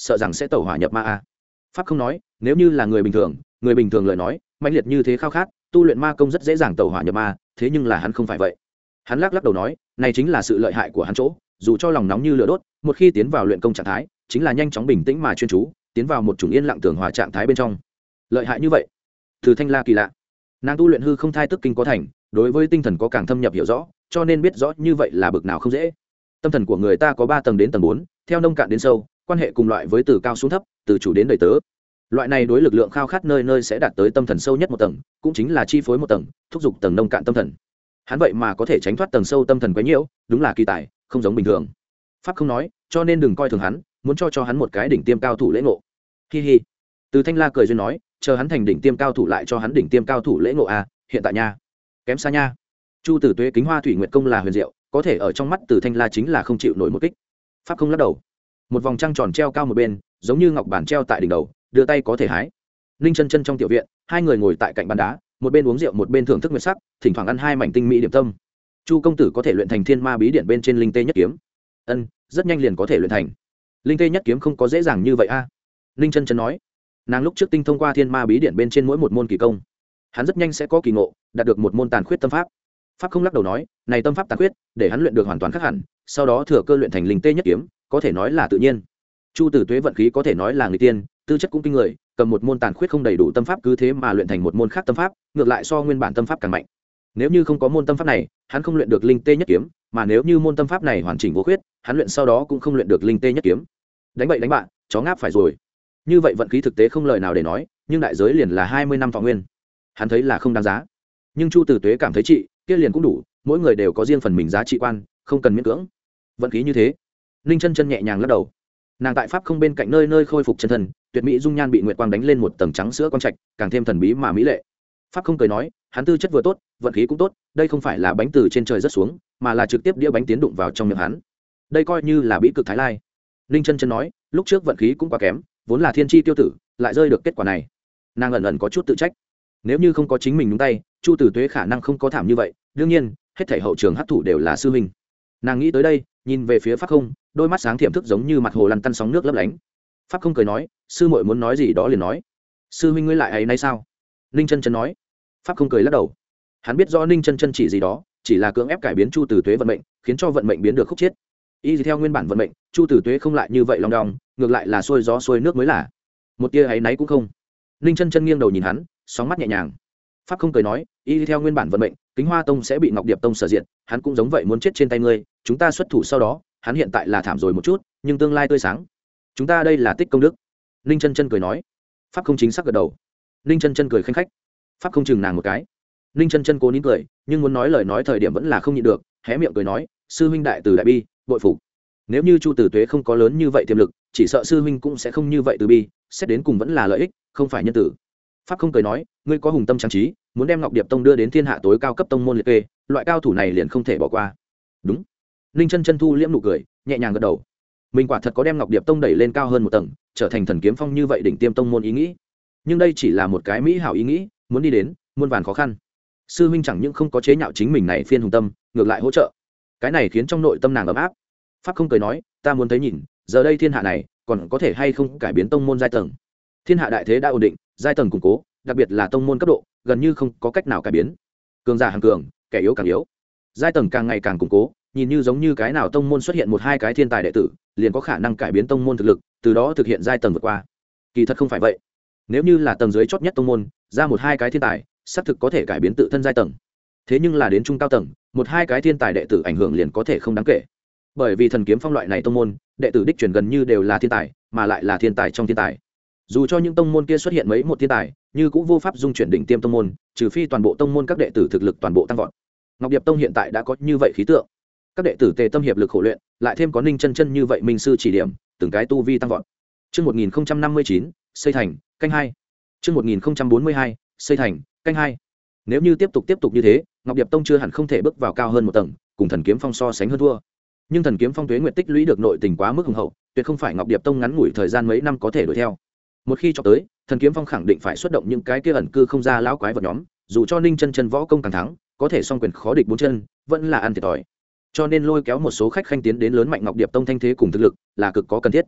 sợ rằng sẽ tẩu hỏa nhập ma a. Pháp không nói, nếu như là người bình thường, người bình thường lời nói mãnh liệt như thế khao khát tu luyện ma công rất dễ dàng tẩu hỏa nhập ma, thế nhưng là hắn không phải vậy. Hắn lắc lắc đầu nói, này chính là sự lợi hại của hắn chỗ, dù cho lòng nóng như lửa đốt, một khi tiến vào luyện công trạng thái chính là nhanh chóng bình tĩnh mà chuyên chú, tiến vào một chủng yên lặng tường hòa trạng thái bên trong. Lợi hại như vậy. Từ Thanh La kỳ lạ, nàng tu luyện hư không thai tức kinh có thành, đối với tinh thần có càng thâm nhập hiểu rõ, cho nên biết rõ như vậy là bực nào không dễ. Tâm thần của người ta có ba tầng đến tầng bốn, theo nông cạn đến sâu, quan hệ cùng loại với từ cao xuống thấp, từ chủ đến đầy tớ. Loại này đối lực lượng khao khát nơi nơi sẽ đạt tới tâm thần sâu nhất một tầng, cũng chính là chi phối một tầng, thúc giục tầng nông cạn tâm thần. Hắn vậy mà có thể tránh thoát tầng sâu tâm thần quấy nhiễu, đúng là kỳ tài, không giống bình thường. Pháp không nói, cho nên đừng coi thường hắn, muốn cho cho hắn một cái đỉnh tiêm cao thủ lễ ngộ. Hi hi. Từ Thanh La cười duyên nói, chờ hắn thành đỉnh tiêm cao thủ lại cho hắn đỉnh tiêm cao thủ lễ ngộ a, hiện tại nha. Kém xa nha. Chu Tử Tuế kính hoa thủy nguyệt công là huyền diệu, có thể ở trong mắt Từ Thanh La chính là không chịu nổi một kích. Pháp không lắc đầu. Một vòng trăng tròn treo cao một bên, giống như ngọc bản treo tại đỉnh đầu, đưa tay có thể hái. Ninh Chân Chân trong tiểu viện, hai người ngồi tại cạnh bàn đá, một bên uống rượu một bên thưởng thức nguyệt sắc, thỉnh thoảng ăn hai mảnh tinh mỹ điểm tâm. Chu công tử có thể luyện thành Thiên Ma bí điển bên trên linh tê nhất kiếm. Ân, rất nhanh liền có thể luyện thành. Linh tê nhất kiếm không có dễ dàng như vậy a. À. Ninh Chân Chân nói, nàng lúc trước tinh thông qua Thiên Ma bí điển bên trên mỗi một môn kỳ công, hắn rất nhanh sẽ có kỳ ngộ, đạt được một môn tàn khuyết tâm pháp. Pháp không lắc đầu nói, này tâm pháp tàn khuyết, để hắn luyện được hoàn toàn khác hẳn, sau đó thừa cơ luyện thành linh tê nhất kiếm, có thể nói là tự nhiên. Chu Tử Tuế vận khí có thể nói là người tiên, tư chất cũng kinh người, cầm một môn tàn khuyết không đầy đủ tâm pháp cứ thế mà luyện thành một môn khác tâm pháp, ngược lại so nguyên bản tâm pháp càng mạnh. Nếu như không có môn tâm pháp này, hắn không luyện được linh tê nhất kiếm, mà nếu như môn tâm pháp này hoàn chỉnh vô khuyết, hắn luyện sau đó cũng không luyện được linh tê nhất kiếm. Đánh bậy đánh bạn, chó ngáp phải rồi. Như vậy vận khí thực tế không lời nào để nói, nhưng đại giới liền là hai mươi năm thọ nguyên. Hắn thấy là không đáng giá. Nhưng Chu Tử Tuế cảm thấy trị, kia liền cũng đủ, mỗi người đều có riêng phần mình giá trị quan, không cần miễn cưỡng. Vận khí như thế. Ninh Chân Chân nhẹ nhàng lắc đầu. Nàng tại pháp không bên cạnh nơi nơi khôi phục chân thân, tuyệt mỹ dung nhan bị nguyệt quang đánh lên một tầng trắng sữa quang trạch, càng thêm thần bí mà mỹ lệ. Pháp không cười nói, hắn tư chất vừa tốt, vận khí cũng tốt, đây không phải là bánh từ trên trời rớt xuống, mà là trực tiếp đĩa bánh tiến đụng vào trong miệng hắn. Đây coi như là bí cực thái lai. Ninh Chân Chân nói, lúc trước vận khí cũng quá kém, vốn là thiên chi tiêu tử, lại rơi được kết quả này. Nàng ẩn ẩn có chút tự trách. Nếu như không có chính mình nhúng tay, Chu Tử Tuế khả năng không có thảm như vậy, đương nhiên, hết thảy hậu trường hấp thụ đều là sư huynh. Nàng nghĩ tới đây, nhìn về phía Pháp không, đôi mắt sáng thiểm thức giống như mặt hồ lăn tăn sóng nước lấp lánh. Pháp không cười nói, sư muội muốn nói gì đó liền nói. Sư huynh ngươi lại ấy nay sao? Ninh Chân Chân nói. Pháp không cười lắc đầu. Hắn biết rõ Ninh Chân Chân chỉ gì đó, chỉ là cưỡng ép cải biến Chu Tử Tuế vận mệnh, khiến cho vận mệnh biến được khúc chiết. Y theo nguyên bản vận mệnh, Chu Tử Tuế không lại như vậy long đong, ngược lại là xuôi gió xuôi nước mới là. Một tia ấy náy cũng không. Ninh Chân Chân nghiêng đầu nhìn hắn, sóng mắt nhẹ nhàng. Pháp không cười nói, y theo nguyên bản vận mệnh, Kính Hoa Tông sẽ bị Ngọc Điệp Tông sở diện, hắn cũng giống vậy muốn chết trên tay ngươi, chúng ta xuất thủ sau đó, hắn hiện tại là thảm rồi một chút, nhưng tương lai tươi sáng. Chúng ta đây là tích công đức. Ninh Chân Chân cười nói. Pháp không chính xác gật đầu. Ninh Chân Chân cười khanh khách. Pháp không chừng nàng một cái. Ninh Chân Chân cố nín cười, nhưng muốn nói lời nói thời điểm vẫn là không nhịn được, hé miệng cười nói, sư huynh đại từ đại bi, bội phục. Nếu như Chu Tử Tuế không có lớn như vậy tiềm lực, chỉ sợ sư huynh cũng sẽ không như vậy từ bi, xét đến cùng vẫn là lợi ích, không phải nhân tử. Pháp không cười nói, ngươi có hùng tâm trang trí, muốn đem Ngọc Điệp Tông đưa đến thiên hạ tối cao cấp tông môn liệt kê, loại cao thủ này liền không thể bỏ qua. Đúng. Ninh Chân Chân thu liễm nụ cười, nhẹ nhàng gật đầu. Mình quả thật có đem Ngọc Điệp Tông đẩy lên cao hơn một tầng, trở thành Thần Kiếm Phong như vậy đỉnh tiêm tông môn ý nghĩ. Nhưng đây chỉ là một cái mỹ hảo ý nghĩ, muốn đi đến, muôn vàn khó khăn. Sư huynh chẳng những không có chế nhạo chính mình này phiên hùng tâm, ngược lại hỗ trợ. Cái này khiến trong nội tâm nàng ấm áp. Pháp không cười nói, ta muốn thấy nhìn, giờ đây thiên hạ này còn có thể hay không cải biến tông môn giai tầng. Thiên hạ đại thế đã ổn định, giai tầng củng cố, đặc biệt là tông môn cấp độ, gần như không có cách nào cải biến. Cường giả hàng cường, kẻ yếu càng yếu. Giai tầng càng ngày càng củng cố, nhìn như giống như cái nào tông môn xuất hiện một hai cái thiên tài đệ tử, liền có khả năng cải biến tông môn thực lực, từ đó thực hiện giai tầng vượt qua. Kỳ thật không phải vậy. Nếu như là tầng dưới chót nhất tông môn, ra một hai cái thiên tài, xác thực có thể cải biến tự thân giai tầng. Thế nhưng là đến trung cao tầng, một hai cái thiên tài đệ tử ảnh hưởng liền có thể không đáng kể. Bởi vì Thần Kiếm Phong loại này tông môn, đệ tử đích truyền gần như đều là thiên tài, mà lại là thiên tài trong thiên tài. Dù cho những tông môn kia xuất hiện mấy một thiên tài, như cũng vô pháp dung chuyển đỉnh tiêm tông môn, trừ phi toàn bộ tông môn các đệ tử thực lực toàn bộ tăng vọt. Ngọc Điệp Tông hiện tại đã có như vậy khí tượng. Các đệ tử tề tâm hiệp lực khổ luyện, lại thêm có Ninh Chân Chân như vậy minh sư chỉ điểm, từng cái tu vi tăng vọt. Chương một nghìn không trăm năm mươi chín, xây thành, canh hai. Chương một nghìn không trăm bốn mươi hai, xây thành, canh hai. Nếu như tiếp tục tiếp tục như thế, Ngọc Điệp Tông chưa hẳn không thể bước vào cao hơn một tầng, cùng Thần Kiếm Phong so sánh hơn thua. Nhưng Thần Kiếm Phong tuế nguyệt tích lũy được nội tình quá mức hùng hậu, tuyệt không phải Ngọc Điệp Tông ngắn ngủi thời gian mấy năm có thể đuổi theo. Một khi cho tới, Thần Kiếm Phong khẳng định phải xuất động những cái kia ẩn cư không ra lão quái vật nhóm, dù cho Ninh Chân Chân võ công càng thắng, có thể song quyền khó địch bốn chân, vẫn là ăn thiệt thòi. Cho nên lôi kéo một số khách khanh tiến đến lớn mạnh Ngọc Điệp Tông thanh thế cùng thực lực là cực có cần thiết.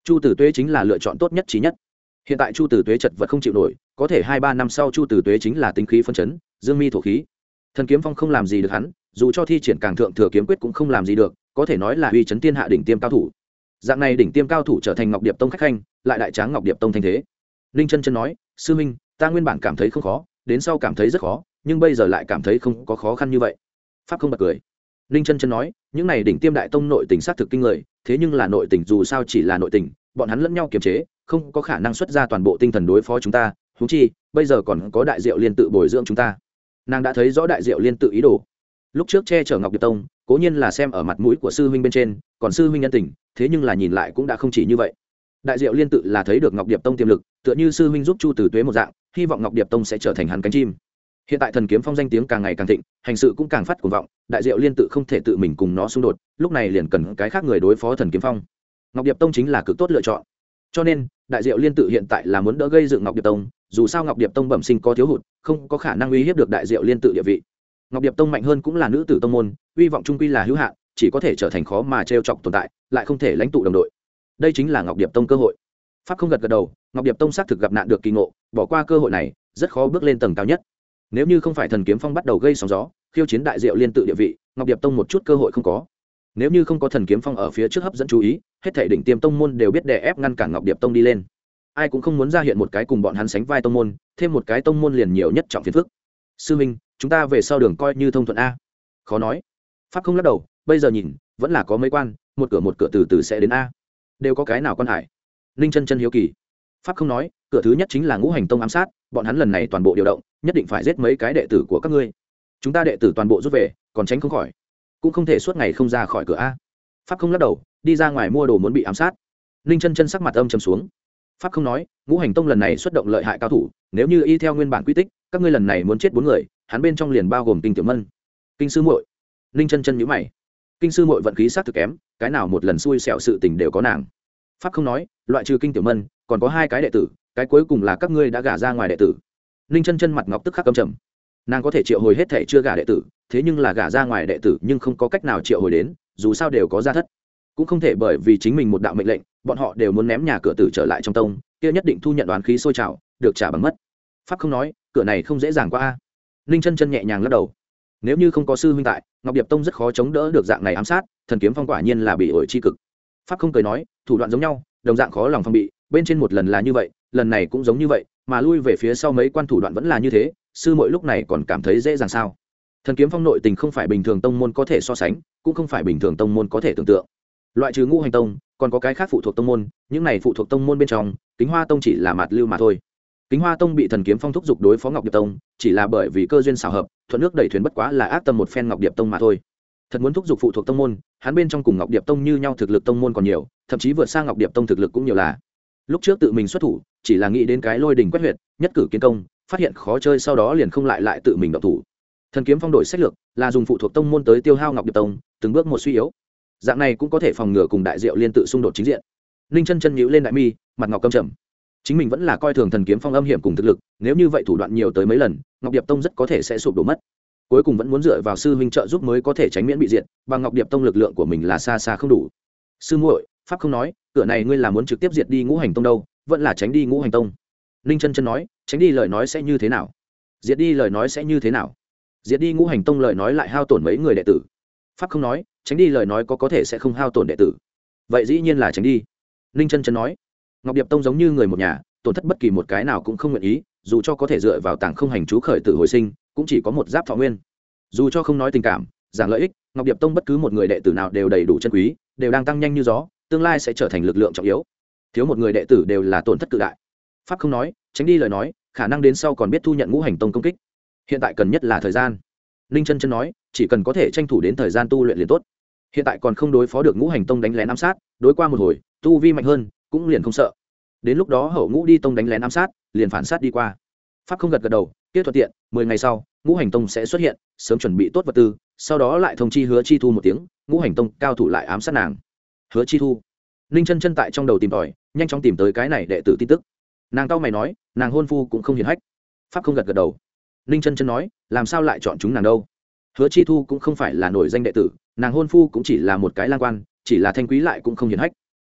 Chu Tử Tuế chính là lựa chọn tốt nhất trí nhất. Hiện tại Chu Tử Tuế chật vật không chịu nổi, có thể hai ba năm sau Chu Tử Tuế chính là tinh khí phân chấn, dương mi thổ khí. Thần kiếm phong không làm gì được hắn, dù cho thi triển càng thượng thừa kiếm quyết cũng không làm gì được, có thể nói là uy chấn thiên hạ đỉnh tiêm cao thủ. Dạng này đỉnh tiêm cao thủ trở thành Ngọc Điệp Tông khách khanh, lại đại tráng Ngọc Điệp Tông thanh thế. Ninh Chân Chân nói, sư minh, ta nguyên bản cảm thấy không khó, đến sau cảm thấy rất khó, nhưng bây giờ lại cảm thấy không có khó khăn như vậy. Pháp không bật cười. Ninh Chân Chân nói, những này đỉnh tiêm đại tông nội tình sát thực kinh người, thế nhưng là nội tình dù sao chỉ là nội tình, bọn hắn lẫn nhau kiềm chế, không có khả năng xuất ra toàn bộ tinh thần đối phó chúng ta, huống chi, bây giờ còn có đại diệu liên tự bồi dưỡng chúng ta. Nàng đã thấy rõ đại diệu liên tự ý đồ. Lúc trước che chở Ngọc Điệp Tông, cố nhiên là xem ở mặt mũi của sư huynh bên trên, còn sư huynh nhân tình, thế nhưng là nhìn lại cũng đã không chỉ như vậy. Đại diệu liên tự là thấy được Ngọc Điệp Tông tiềm lực, tựa như sư huynh giúp Chu Tử Tuế một dạng, hy vọng Ngọc Điệp Tông sẽ trở thành hắn cánh chim. Hiện tại thần kiếm phong danh tiếng càng ngày càng thịnh, hành sự cũng càng phát cuồng vọng, đại diệu liên tự không thể tự mình cùng nó xung đột, lúc này liền cần cái khác người đối phó thần kiếm phong. Ngọc Điệp Tông chính là cực tốt lựa chọn. Cho nên, đại diệu liên tự hiện tại là muốn đỡ gây dựng Ngọc Điệp Tông, dù sao Ngọc Điệp Tông bẩm sinh có thiếu hụt, không có khả năng uy hiếp được đại diệu liên tự địa vị. Ngọc Điệp Tông mạnh hơn cũng là nữ tử tông môn, uy vọng trung quy là hữu hạn, chỉ có thể trở thành khó mà trêu chọc tồn tại, lại không thể lãnh tụ đồng đội. Đây chính là Ngọc Điệp Tông cơ hội. Pháp không gật gật đầu, Ngọc Điệp Tông xác thực gặp nạn được kỳ ngộ, bỏ qua cơ hội này, rất khó bước lên tầng cao nhất. Nếu như không phải thần kiếm phong bắt đầu gây sóng gió, khiêu chiến đại diệu liên tự địa vị, Ngọc Điệp Tông một chút cơ hội không có. Nếu như không có thần kiếm phong ở phía trước hấp dẫn chú ý, hết thảy đỉnh tiêm tông môn đều biết đè ép ngăn cản Ngọc Điệp Tông đi lên. Ai cũng không muốn ra hiện một cái cùng bọn hắn sánh vai tông môn, thêm một cái tông môn liền nhiều nhất trọng phiền phức. Sư minh, chúng ta về sau đường coi như thông thuận a. Khó nói. Pháp không lắc đầu, bây giờ nhìn, vẫn là có mấy quan, một cửa một cửa từ từ sẽ đến a. Đều có cái nào quan hải? Ninh Chân Chân hiếu kỳ. Pháp không nói, cửa thứ nhất chính là Ngũ Hành Tông ám sát, bọn hắn lần này toàn bộ điều động, nhất định phải giết mấy cái đệ tử của các ngươi. Chúng ta đệ tử toàn bộ rút về, còn tránh không khỏi, cũng không thể suốt ngày không ra khỏi cửa a. Pháp không lắc đầu, đi ra ngoài mua đồ muốn bị ám sát. Ninh Chân Chân sắc mặt âm trầm xuống. Pháp không nói, Ngũ Hành Tông lần này xuất động lợi hại cao thủ, nếu như y theo nguyên bản quy tích, các ngươi lần này muốn chết bốn người, hắn bên trong liền bao gồm Kinh Tiểu Mân, Kinh sư muội. Ninh Chân Chân nhíu mày. Kinh sư muội vận khí sát thực kém, cái nào một lần xui xẻo sự tình đều có nàng. Pháp không nói, loại trừ Kinh Tiểu Mân, còn có hai cái đệ tử, cái cuối cùng là các ngươi đã gả ra ngoài đệ tử. Ninh Chân Chân mặt ngọc tức khắc căm trầm. Nàng có thể triệu hồi hết thể chưa gả đệ tử, thế nhưng là gả ra ngoài đệ tử nhưng không có cách nào triệu hồi đến, dù sao đều có gia thất, cũng không thể bởi vì chính mình một đạo mệnh lệnh, bọn họ đều muốn ném nhà cửa tử trở lại trong tông, kia nhất định thu nhận đoán khí sôi trào, được trả bằng mất. Pháp không nói, cửa này không dễ dàng qua a. Ninh Chân Chân nhẹ nhàng lắc đầu. Nếu như không có sư huynh tại, Ngọc Điệp Tông rất khó chống đỡ được dạng này ám sát, thần kiếm phong quả nhiên là bị ổi chi cực. Pháp không cười nói, thủ đoạn giống nhau, đồng dạng khó lòng phòng bị, bên trên một lần là như vậy, lần này cũng giống như vậy, mà lui về phía sau mấy quan thủ đoạn vẫn là như thế, sư muội lúc này còn cảm thấy dễ dàng sao? Thần kiếm phong nội tình không phải bình thường tông môn có thể so sánh, cũng không phải bình thường tông môn có thể tưởng tượng. Loại trừ Ngũ Hành Tông, còn có cái khác phụ thuộc tông môn, những này phụ thuộc tông môn bên trong, Kính Hoa Tông chỉ là mạt lưu mà thôi. Kính Hoa Tông bị thần kiếm phong thúc giục đối phó Ngọc Điệp Tông, chỉ là bởi vì cơ duyên xảo hợp, thuận nước đẩy thuyền bất quá là ác tâm một phen Ngọc Điệp Tông mà thôi. Thật muốn thúc giục phụ thuộc tông môn, hắn bên trong cùng Ngọc Điệp Tông như nhau thực lực tông môn còn nhiều, thậm chí vượt sang Ngọc Điệp Tông thực lực cũng nhiều là. Lúc trước tự mình xuất thủ, chỉ là nghĩ đến cái lôi đỉnh quét huyệt, nhất cử kiến công, phát hiện khó chơi sau đó liền không lại lại tự mình động thủ. Thần kiếm phong đổi sách lược, là dùng phụ thuộc tông môn tới tiêu hao Ngọc Điệp Tông, từng bước một suy yếu. Dạng này cũng có thể phòng ngừa cùng đại diệu liên tự xung đột chính diện. Ninh Chân Chân nhíu lên đại mi, mặt ngọc căm trầm. Chính mình vẫn là coi thường thần kiếm phong âm hiểm cùng thực lực, nếu như vậy thủ đoạn nhiều tới mấy lần, Ngọc Điệp Tông rất có thể sẽ sụp đổ mất. Cuối cùng vẫn muốn dựa vào sư huynh trợ giúp mới có thể tránh miễn bị diệt, bằng Ngọc Điệp Tông lực lượng của mình là xa xa không đủ. Sư muội, pháp không nói, cửa này ngươi là muốn trực tiếp diệt đi Ngũ Hành Tông đâu, vẫn là tránh đi Ngũ Hành Tông? Ninh Chân Chân nói, tránh đi lời nói sẽ như thế nào? Diệt đi lời nói sẽ như thế nào? Diệt đi Ngũ Hành Tông lời nói lại hao tổn mấy người đệ tử. Pháp không nói, tránh đi lời nói có có thể sẽ không hao tổn đệ tử. Vậy dĩ nhiên là tránh đi. Ninh Chân Chân nói, Ngọc Điệp Tông giống như người một nhà, tổn thất bất kỳ một cái nào cũng không nguyện ý, dù cho có thể dựa vào tảng không hành chú khởi tử hồi sinh, cũng chỉ có một giáp thọ nguyên. Dù cho không nói tình cảm, giảng lợi ích, Ngọc Điệp Tông bất cứ một người đệ tử nào đều đầy đủ chân quý, đều đang tăng nhanh như gió, tương lai sẽ trở thành lực lượng trọng yếu. Thiếu một người đệ tử đều là tổn thất cự đại. Pháp không nói, tránh đi lời nói, khả năng đến sau còn biết thu nhận Ngũ Hành Tông công kích. Hiện tại cần nhất là thời gian. Ninh Chân Chân nói, chỉ cần có thể tranh thủ đến thời gian tu luyện liền tốt. Hiện tại còn không đối phó được Ngũ Hành Tông đánh lén ám sát, đối qua một hồi, tu vi mạnh hơn, cũng liền không sợ. Đến lúc đó Hậu Ngũ đi tông đánh lén ám sát, liền phản sát đi qua. Pháp không gật gật đầu, kia thuận tiện, mười ngày sau, Ngũ Hành Tông sẽ xuất hiện, sớm chuẩn bị tốt vật tư, sau đó lại thông chi Hứa Chi Thu một tiếng, Ngũ Hành Tông cao thủ lại ám sát nàng. Hứa Chi Thu. Ninh Chân Chân tại trong đầu tìm tòi, nhanh chóng tìm tới cái này đệ tử tin tức. Nàng cau mày nói, nàng hôn phu cũng không hiền hách. Pháp không gật gật đầu. Ninh Chân Chân nói, làm sao lại chọn chúng nàng đâu? Hứa Chi Thu cũng không phải là nổi danh đệ tử, nàng hôn phu cũng chỉ là một cái lang quan, chỉ là thanh quý lại cũng không hiền hách.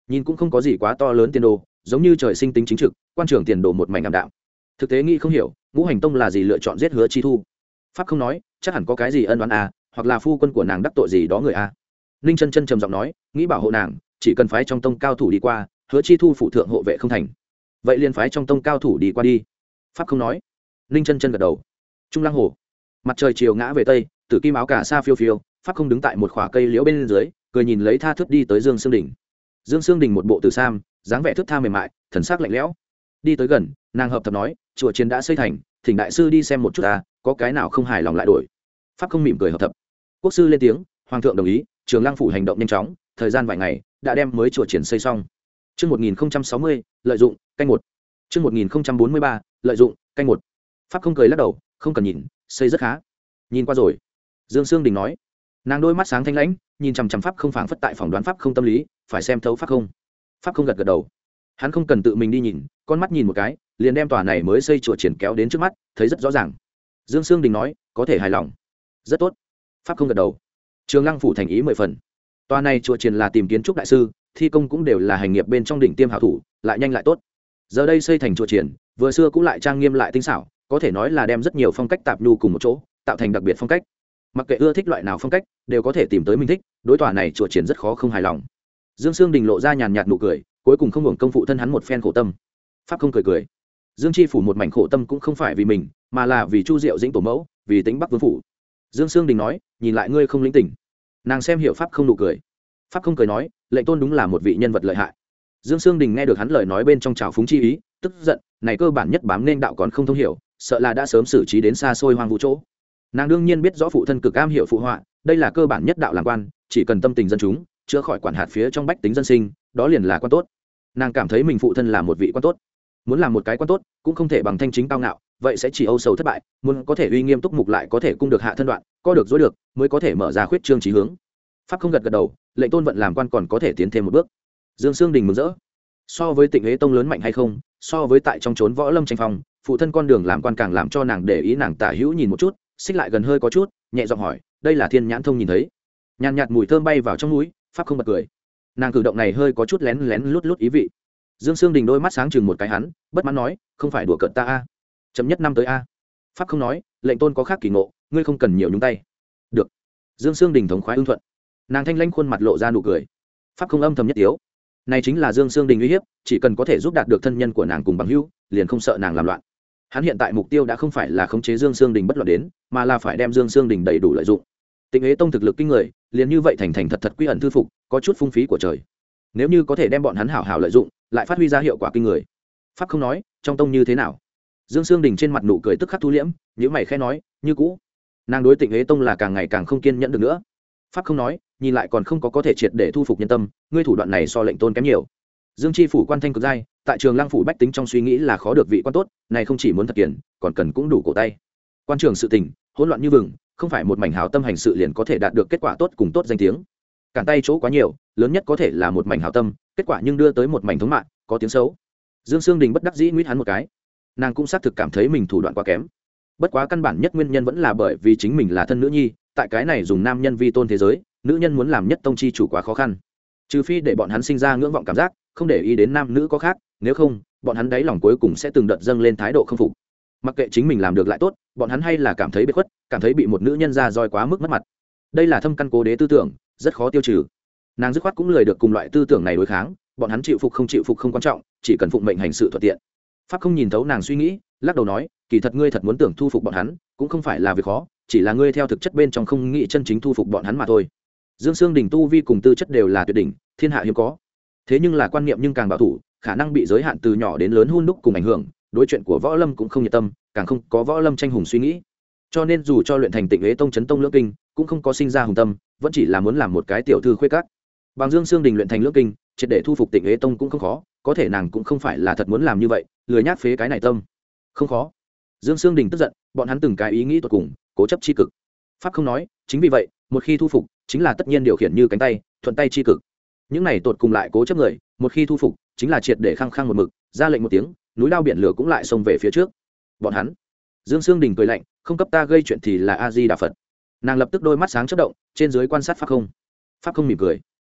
nhìn cũng không có gì quá to lớn tiền đồ, giống như trời sinh tính chính trực, quan trường tiền đồ một mảnh ảm đạm. Thực tế nghĩ không hiểu ngũ hành tông là gì lựa chọn giết Hứa Chi Thu. Pháp không nói, chắc hẳn có cái gì ân oán à, hoặc là phu quân của nàng đắc tội gì đó người à. Ninh chân chân trầm giọng nói, nghĩ bảo hộ nàng chỉ cần phái trong tông cao thủ đi qua, Hứa Chi Thu phụ thượng hộ vệ không thành, vậy liền phái trong tông cao thủ đi qua đi. Pháp không nói. Ninh chân chân gật đầu. Trung Lăng Hồ, mặt trời chiều ngã về tây, tử kim áo cà sa phiêu phiêu, Pháp không đứng tại một khỏa cây liễu bên dưới, cười nhìn lấy tha thướt đi tới Dương Sương Đình. Dương Sương Đình một bộ từ sam, dáng vẻ thướt tha mềm mại, thần sắc lạnh lẽo. Đi tới gần, nàng hợp thập nói, chùa chiến đã xây thành, thỉnh đại sư đi xem một chút ta, có cái nào không hài lòng lại đổi. Pháp không mỉm cười hợp thập. Quốc sư lên tiếng, hoàng thượng đồng ý, Trường Lăng phủ hành động nhanh chóng, thời gian vài ngày đã đem mới chùa triển xây xong. Chương một nghìn sáu mươi, lợi dụng, canh một. Chương một nghìn bốn mươi ba, lợi dụng, canh một. Pháp không cười lắc đầu, không cần nhìn, xây rất khá. Nhìn qua rồi. Dương Sương Đình nói. Nàng đôi mắt sáng thanh lãnh, nhìn chằm chằm Pháp không phảng phất tại phỏng đoán Pháp không tâm lý, phải xem thấu Pháp không. Pháp không gật gật đầu. Hắn không cần tự mình đi nhìn, con mắt nhìn một cái, liền đem tòa này mới xây chùa triển kéo đến trước mắt, thấy rất rõ ràng. Dương Sương Đình nói, có thể hài lòng. Rất tốt. Pháp không gật đầu. Trường Lăng phủ thành ý mười phần. Tòa này chùa triển là tìm kiến trúc đại sư, thi công cũng đều là hành nghiệp bên trong đỉnh tiêm hảo thủ, lại nhanh lại tốt. Giờ đây xây thành chùa triển, vừa xưa cũng lại trang nghiêm lại tinh xảo, có thể nói là đem rất nhiều phong cách tạp nhu cùng một chỗ, tạo thành đặc biệt phong cách. Mặc kệ ưa thích loại nào phong cách, đều có thể tìm tới mình thích, đối tòa này chùa triển rất khó không hài lòng. Dương Sương Đình lộ ra nhàn nhạt nụ cười, cuối cùng không hưởng công phụ thân hắn một phen khổ tâm. Pháp không cười cười. Dương Chi phủ một mảnh khổ tâm cũng không phải vì mình, mà là vì Chu Diệu Dĩnh tổ mẫu, vì Tĩnh Bắc vương phủ. Dương Sương Đình nói, nhìn lại ngươi không lĩnh tỉnh. Nàng xem hiểu Pháp không nụ cười. Pháp không cười nói, lệnh tôn đúng là một vị nhân vật lợi hại. Dương Sương Đình nghe được hắn lời nói bên trong trào phúng chi ý, tức giận, này cơ bản nhất bám nên đạo còn không thông hiểu, sợ là đã sớm xử trí đến xa xôi hoang vũ chỗ. Nàng đương nhiên biết rõ phụ thân cực am hiểu phụ họa, đây là cơ bản nhất đạo làm quan, chỉ cần tâm tình dân chúng, chữa khỏi quản hạt phía trong bách tính dân sinh, đó liền là quan tốt. Nàng cảm thấy mình phụ thân là một vị quan tốt, muốn làm một cái quan tốt, cũng không thể bằng thanh chính cao ngạo, vậy sẽ chỉ âu sầu thất bại, muốn có thể uy nghiêm túc mục lại có thể cung được hạ thân đoạn, có được dối được, mới có thể mở ra khuyết trương chí hướng. Pháp không gật gật đầu, lệnh tôn vận làm quan còn có thể tiến thêm một bước. Dương Sương Đình mừng rỡ. So với Tịnh Hế tông lớn mạnh hay không, so với tại trong trốn võ lâm tranh phong, phụ thân con đường làm quan càng làm cho nàng để ý. Nàng tả hữu nhìn một chút, xích lại gần hơi có chút, nhẹ giọng hỏi, đây là Thiên Nhãn thông nhìn thấy? Nhàn nhạt mùi thơm bay vào trong mũi, Pháp không bật cười. Nàng cử động này hơi có chút lén lén lút lút ý vị. Dương Sương Đình đôi mắt sáng chừng một cái hắn, bất mãn nói, không phải đùa cợt ta a, chậm nhất năm tới a. Pháp không nói, lệnh tôn có khác kỳ ngộ, ngươi không cần nhiều nhúng tay. Được. Dương Sương Đình thống khoái ưng thuận. Nàng thanh lãnh khuôn mặt lộ ra nụ cười. Pháp không âm thầm nhất tiếu. Này chính là Dương Sương Đình uy hiếp, chỉ cần có thể giúp đạt được thân nhân của nàng cùng bằng hữu, liền không sợ nàng làm loạn. Hắn hiện tại mục tiêu đã không phải là khống chế Dương Sương Đình bất loạn đến, mà là phải đem Dương Sương Đình đầy đủ lợi dụng. Tịnh Hế tông thực lực kinh người, liền như vậy thành thành thật thật quy ẩn thư phục, có chút phung phí của trời. Nếu như có thể đem bọn hắn hảo hảo lợi dụng, lại phát huy ra hiệu quả kinh người. Pháp không nói, trong tông như thế nào? Dương Sương Đình trên mặt nụ cười tức khắc thu liễm, nhíu mày khẽ nói, như cũ. Nàng đối Tịnh Hế tông là càng ngày càng không kiên nhẫn được nữa. Pháp không nói, nhìn lại còn không có có thể triệt để thu phục nhân tâm, ngươi thủ đoạn này so lệnh tôn kém nhiều. Dương Chi phủ quan thanh cực giai, tại Trường Lăng phủ bách tính trong suy nghĩ là khó được vị quan tốt, này không chỉ muốn thật kiền, còn cần cũng đủ cổ tay. Quan trường sự tình, hỗn loạn như vừng, không phải một mảnh hảo tâm hành sự liền có thể đạt được kết quả tốt cùng tốt danh tiếng. Cản tay chỗ quá nhiều, lớn nhất có thể là một mảnh hảo tâm, kết quả nhưng đưa tới một mảnh thống mạng, có tiếng xấu. Dương Sương Đình bất đắc dĩ nguyết hắn một cái. Nàng cũng xác thực cảm thấy mình thủ đoạn quá kém. Bất quá căn bản nhất nguyên nhân vẫn là bởi vì chính mình là thân nữ nhi, tại cái này dùng nam nhân vi tôn thế giới, nữ nhân muốn làm nhất tông chi chủ quá khó khăn. Trừ phi để bọn hắn sinh ra ngưỡng vọng cảm giác, không để ý đến nam nữ có khác, nếu không, bọn hắn đáy lòng cuối cùng sẽ từng đợt dâng lên thái độ không phục. Mặc kệ chính mình làm được lại tốt, bọn hắn hay là cảm thấy bị khuất, cảm thấy bị một nữ nhân ra roi quá mức mất mặt. Đây là thâm căn cố đế tư tưởng, rất khó tiêu trừ. Nàng dứt khoát cũng lười được cùng loại tư tưởng này đối kháng, bọn hắn chịu phục không chịu phục không quan trọng, chỉ cần phụng mệnh hành sự thuận tiện. Pháp không nhìn thấu nàng suy nghĩ, lắc đầu nói, kỳ thật ngươi thật muốn tưởng thu phục bọn hắn, cũng không phải là việc khó, chỉ là ngươi theo thực chất bên trong không nghĩ chân chính thu phục bọn hắn mà thôi. Dương Sương Đình tu vi cùng tư chất đều là tuyệt đỉnh, thiên hạ hiếm có. Thế nhưng là quan niệm nhưng càng bảo thủ, khả năng bị giới hạn từ nhỏ đến lớn hun đúc cùng ảnh hưởng, đối chuyện của võ lâm cũng không nhiệt tâm, càng không có võ lâm tranh hùng suy nghĩ. Cho nên dù cho luyện thành Tịnh Hế tông chấn tông lưỡng kinh, cũng không có sinh ra hùng tâm, vẫn chỉ là muốn làm một cái tiểu thư khuê các. Bằng Dương Sương Đình luyện thành lưỡng kinh, triệt để thu phục Tịnh Hế tông cũng không khó, có thể nàng cũng không phải là thật muốn làm như vậy, lười nhác phế cái này tâm. Không khó. Dương Sương Đình tức giận, bọn hắn từng cái ý nghĩ tuyệt cùng, cố chấp chi cực. Pháp không nói, chính vì vậy, một khi thu phục, chính là tất nhiên điều khiển như cánh tay, thuận tay chi cực. Những này tột cùng lại cố chấp người, một khi thu phục, chính là triệt để khăng khăng một mực, ra lệnh một tiếng, núi lao biển lửa cũng lại xông về phía trước. Bọn hắn. Dương Sương Đình cười lạnh, không cấp ta gây chuyện thì là A Di Đà Phật. Nàng lập tức đôi mắt sáng chớp động, trên dưới quan sát Pháp không. Pháp không mỉm cười.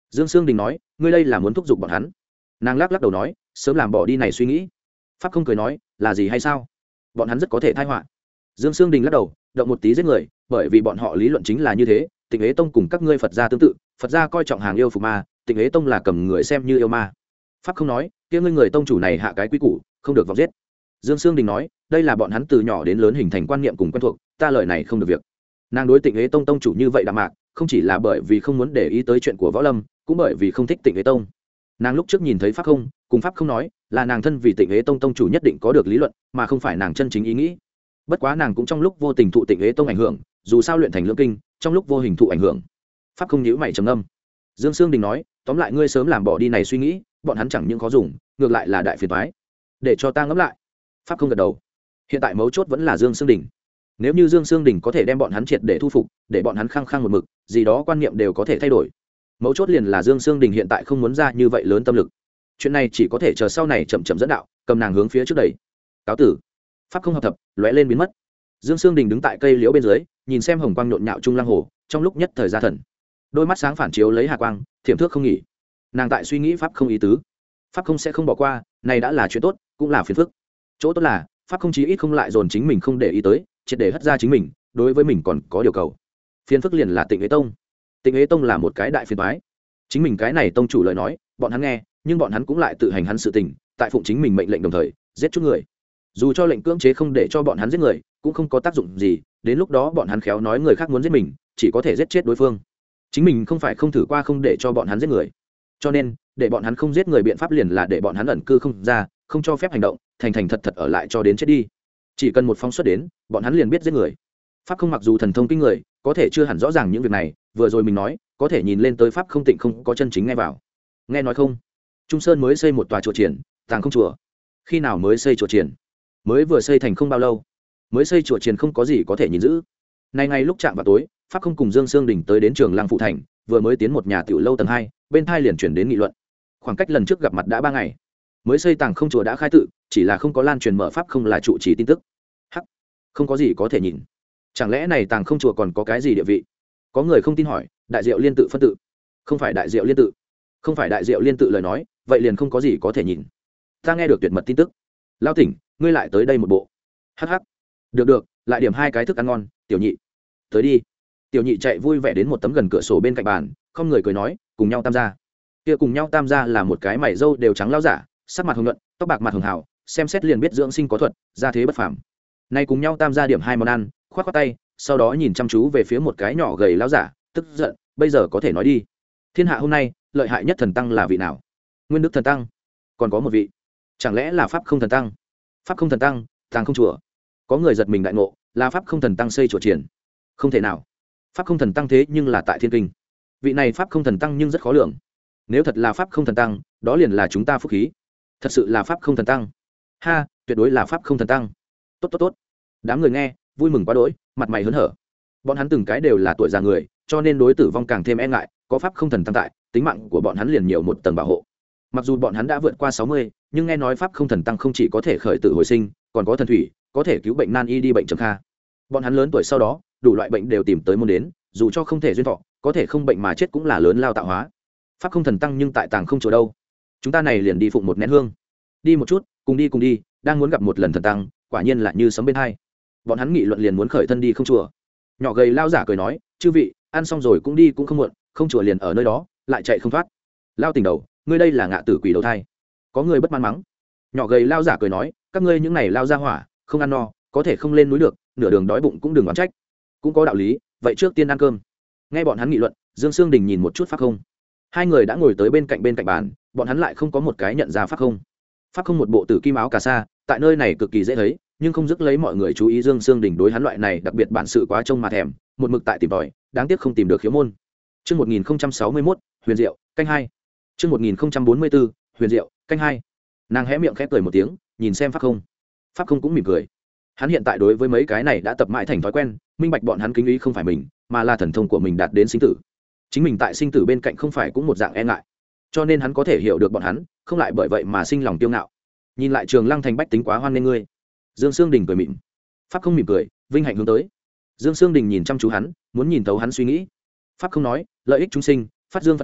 Dương Sương Đình nói, ngươi đây là muốn thúc giục bọn hắn. Nàng lắc lắc đầu nói, sớm làm bỏ đi này suy nghĩ. Pháp không cười nói, là gì hay sao? Bọn hắn rất có thể tai họa. Dương Sương Đình lắc đầu, động một tí giết người, bởi vì bọn họ lý luận chính là như thế. Tịnh Ế Tông cùng các ngươi Phật gia tương tự, Phật gia coi trọng hàng yêu phục ma, Tịnh Ế Tông là cầm người xem như yêu ma. Pháp không nói, kia ngươi người tông chủ này hạ cái quy củ, không được vọng giết. Dương Sương Đình nói, đây là bọn hắn từ nhỏ đến lớn hình thành quan niệm cùng quen thuộc, ta lời này không được việc. Nàng đối Tịnh Ế Tông tông chủ như vậy đạm mạc, không chỉ là bởi vì không muốn để ý tới chuyện của Võ Lâm, cũng bởi vì không thích Tịnh Ế Tông. Nàng lúc trước nhìn thấy Pháp không, cùng Pháp không nói, là nàng thân vì Tịnh Ế Tông tông chủ nhất định có được lý luận, mà không phải nàng chân chính ý nghĩ. Bất quá nàng cũng trong lúc vô tình thụ Tịnh Ế Tông ảnh hưởng, dù sao luyện thành lưỡng kinh, trong lúc vô hình thụ ảnh hưởng. Pháp không nhíu mày trầm ngâm. Dương Sương Đình nói, tóm lại ngươi sớm làm bỏ đi này suy nghĩ, bọn hắn chẳng những có dùng, ngược lại là đại phiền toái. Để cho ta ngẫm lại. Pháp không gật đầu. Hiện tại mấu chốt vẫn là Dương Sương Đình. Nếu như Dương Sương Đình có thể đem bọn hắn triệt để thu phục, để bọn hắn khăng khăng một mực, gì đó quan niệm đều có thể thay đổi. Mấu chốt liền là Dương Sương Đình hiện tại không muốn ra như vậy lớn tâm lực. Chuyện này chỉ có thể chờ sau này chậm chậm dẫn đạo, cầm nàng hướng phía trước đẩy. Cáo tử. Pháp không hợp thập, lóe lên biến mất. Dương Sương Đình đứng tại cây liễu bên dưới, nhìn xem hồng quang nhộn nhạo trung lăng hồ, trong lúc nhất thời ra thần. Đôi mắt sáng phản chiếu lấy hà quang, thiểm thước không nghỉ. Nàng tại suy nghĩ pháp không ý tứ. Pháp không sẽ không bỏ qua, này đã là chuyện tốt, cũng là phiền phức. Chỗ tốt là, pháp không chí ít không lại dồn chính mình không để ý tới, triệt để hất ra chính mình, đối với mình còn có điều cầu. Phiền phức liền là Tịnh Ế Tông. Tịnh Ế Tông là một cái đại phiền toái. Chính mình cái này tông chủ lời nói, bọn hắn nghe, nhưng bọn hắn cũng lại tự hành hắn sự tình, tại phụng chính mình mệnh lệnh đồng thời, giết chút người. Dù cho lệnh cưỡng chế không để cho bọn hắn giết người, cũng không có tác dụng gì, đến lúc đó bọn hắn khéo nói người khác muốn giết mình, chỉ có thể giết chết đối phương. Chính mình không phải không thử qua không để cho bọn hắn giết người. Cho nên, để bọn hắn không giết người biện pháp liền là để bọn hắn ẩn cư không ra, không cho phép hành động, thành thành thật thật ở lại cho đến chết đi. Chỉ cần một phóng xuất đến, bọn hắn liền biết giết người. Pháp không mặc dù thần thông kinh người, có thể chưa hẳn rõ ràng những việc này, vừa rồi mình nói, có thể nhìn lên tới pháp không tịnh không có chân chính nghe vào. Nghe nói không? Trung Sơn mới xây một tòa chùa triển, tàng không chùa. Khi nào mới xây chùa triển? Mới vừa xây thành không bao lâu. Mới xây chùa triển không có gì có thể nhìn giữ. Nay ngày lúc chạm vào tối, pháp không cùng Dương Sương Đình tới đến Trường Lăng phụ thành, vừa mới tiến một nhà tiểu lâu tầng hai, bên thai liền chuyển đến nghị luận. Khoảng cách lần trước gặp mặt đã ba ngày. Mới xây tàng không chùa đã khai tự, chỉ là không có lan truyền mở pháp không là trụ trì tin tức. Hắc, không có gì có thể nhìn. Chẳng lẽ này tàng không chùa còn có cái gì địa vị? Có người không tin hỏi, đại diệu liên tự phân tự. Không phải đại diệu liên tự. Không phải đại diệu liên tự lời nói, vậy liền không có gì có thể nhìn. Ta nghe được tuyệt mật tin tức. Lao tỉnh, ngươi lại tới đây một bộ. Hắc hắc. Được được, lại điểm hai cái thức ăn ngon, tiểu nhị. Tới đi. Tiểu nhị chạy vui vẻ đến một tấm gần cửa sổ bên cạnh bàn, không người cười nói, cùng nhau tam gia. Kia cùng nhau tam gia là một cái mày râu đều trắng lao giả, sắc mặt hồng nhuận, tóc bạc mặt hường hào, xem xét liền biết dưỡng sinh có thuật, gia thế bất phàm. Nay cùng nhau tam gia điểm hai món ăn, khoát khoát tay, sau đó nhìn chăm chú về phía một cái nhỏ gầy lão giả, tức giận, bây giờ có thể nói đi. Thiên hạ hôm nay, lợi hại nhất thần tăng là vị nào? Nguyên Đức thần tăng. Còn có một vị, chẳng lẽ là pháp không thần tăng? Pháp không thần tăng, tàng không chùa. Có người giật mình đại ngộ, là pháp không thần tăng xây chùa triển. Không thể nào. Pháp không thần tăng thế nhưng là tại thiên kinh. Vị này pháp không thần tăng nhưng rất khó lường. Nếu thật là pháp không thần tăng, đó liền là chúng ta phúc khí. Thật sự là pháp không thần tăng. Ha, tuyệt đối là pháp không thần tăng. Tốt tốt tốt. Đám người nghe, vui mừng quá đỗi, mặt mày hớn hở. Bọn hắn từng cái đều là tuổi già người, cho nên đối tử vong càng thêm e ngại, có pháp không thần tăng tại, tính mạng của bọn hắn liền nhiều một tầng bảo hộ. Mặc dù bọn hắn đã vượt qua sáu mươi, nhưng nghe nói pháp không thần tăng không chỉ có thể khởi tử hồi sinh, còn có thần thủy, có thể cứu bệnh nan y đi bệnh trầm kha. Bọn hắn lớn tuổi sau đó, đủ loại bệnh đều tìm tới môn đến, dù cho không thể duyên thọ, có thể không bệnh mà chết cũng là lớn lao tạo hóa. Pháp không thần tăng nhưng tại tàng không chỗ đâu. Chúng ta này liền đi phụng một nén hương. Đi một chút, cùng đi cùng đi, đang muốn gặp một lần thần tăng, quả nhiên là như sấm bên hai. Bọn hắn nghị luận liền muốn khởi thân đi không chùa. Nhỏ gầy lao giả cười nói, chư vị, ăn xong rồi cũng đi cũng không muộn, không chùa liền ở nơi đó, lại chạy không thoát. Lao tỉnh đầu, ngươi đây là ngạ tử quỷ đầu thai. Có người bất mãn mắng. Nhỏ gầy lao giả cười nói, các ngươi những này lao ra hỏa, không ăn no, có thể không lên núi được, nửa đường đói bụng cũng đừng oán trách. Cũng có đạo lý, vậy trước tiên ăn cơm. Nghe bọn hắn nghị luận, Dương Sương Đình nhìn một chút pháp không. Hai người đã ngồi tới bên cạnh bên cạnh bàn, bọn hắn lại không có một cái nhận ra pháp không. Pháp không một bộ tử kim áo cà sa, tại nơi này cực kỳ dễ thấy, nhưng không dứt lấy mọi người chú ý. Dương Sương Đình đối hắn loại này đặc biệt bản sự quá trông mà thèm, một mực tại tìm tòi, đáng tiếc không tìm được khiếu môn. Chương một nghìn sáu mươi mốt, Huyền Diệu, canh hai. Chương một nghìn bốn mươi bốn, Huyền Diệu, canh hai. Nàng hé miệng khép cười một tiếng, nhìn xem pháp không. Pháp không cũng mỉm cười. Hắn hiện tại đối với mấy cái này đã tập mãi thành thói quen, minh bạch bọn hắn kính ý không phải mình, mà là thần thông của mình đạt đến sinh tử. Chính mình tại sinh tử bên cạnh không phải cũng một dạng e ngại, cho nên hắn có thể hiểu được bọn hắn, không lại bởi vậy mà sinh lòng tiêu ngạo. Nhìn lại Trường Lăng thành bách tính quá hoan nghênh ngươi. Dương Sương Đình cười mỉm. Pháp không mỉm cười, vinh hạnh hướng tới. Dương Sương Đình nhìn chăm chú hắn, muốn nhìn thấu hắn suy nghĩ. Pháp không nói, lợi ích chúng sinh, phát dương Phật pháp,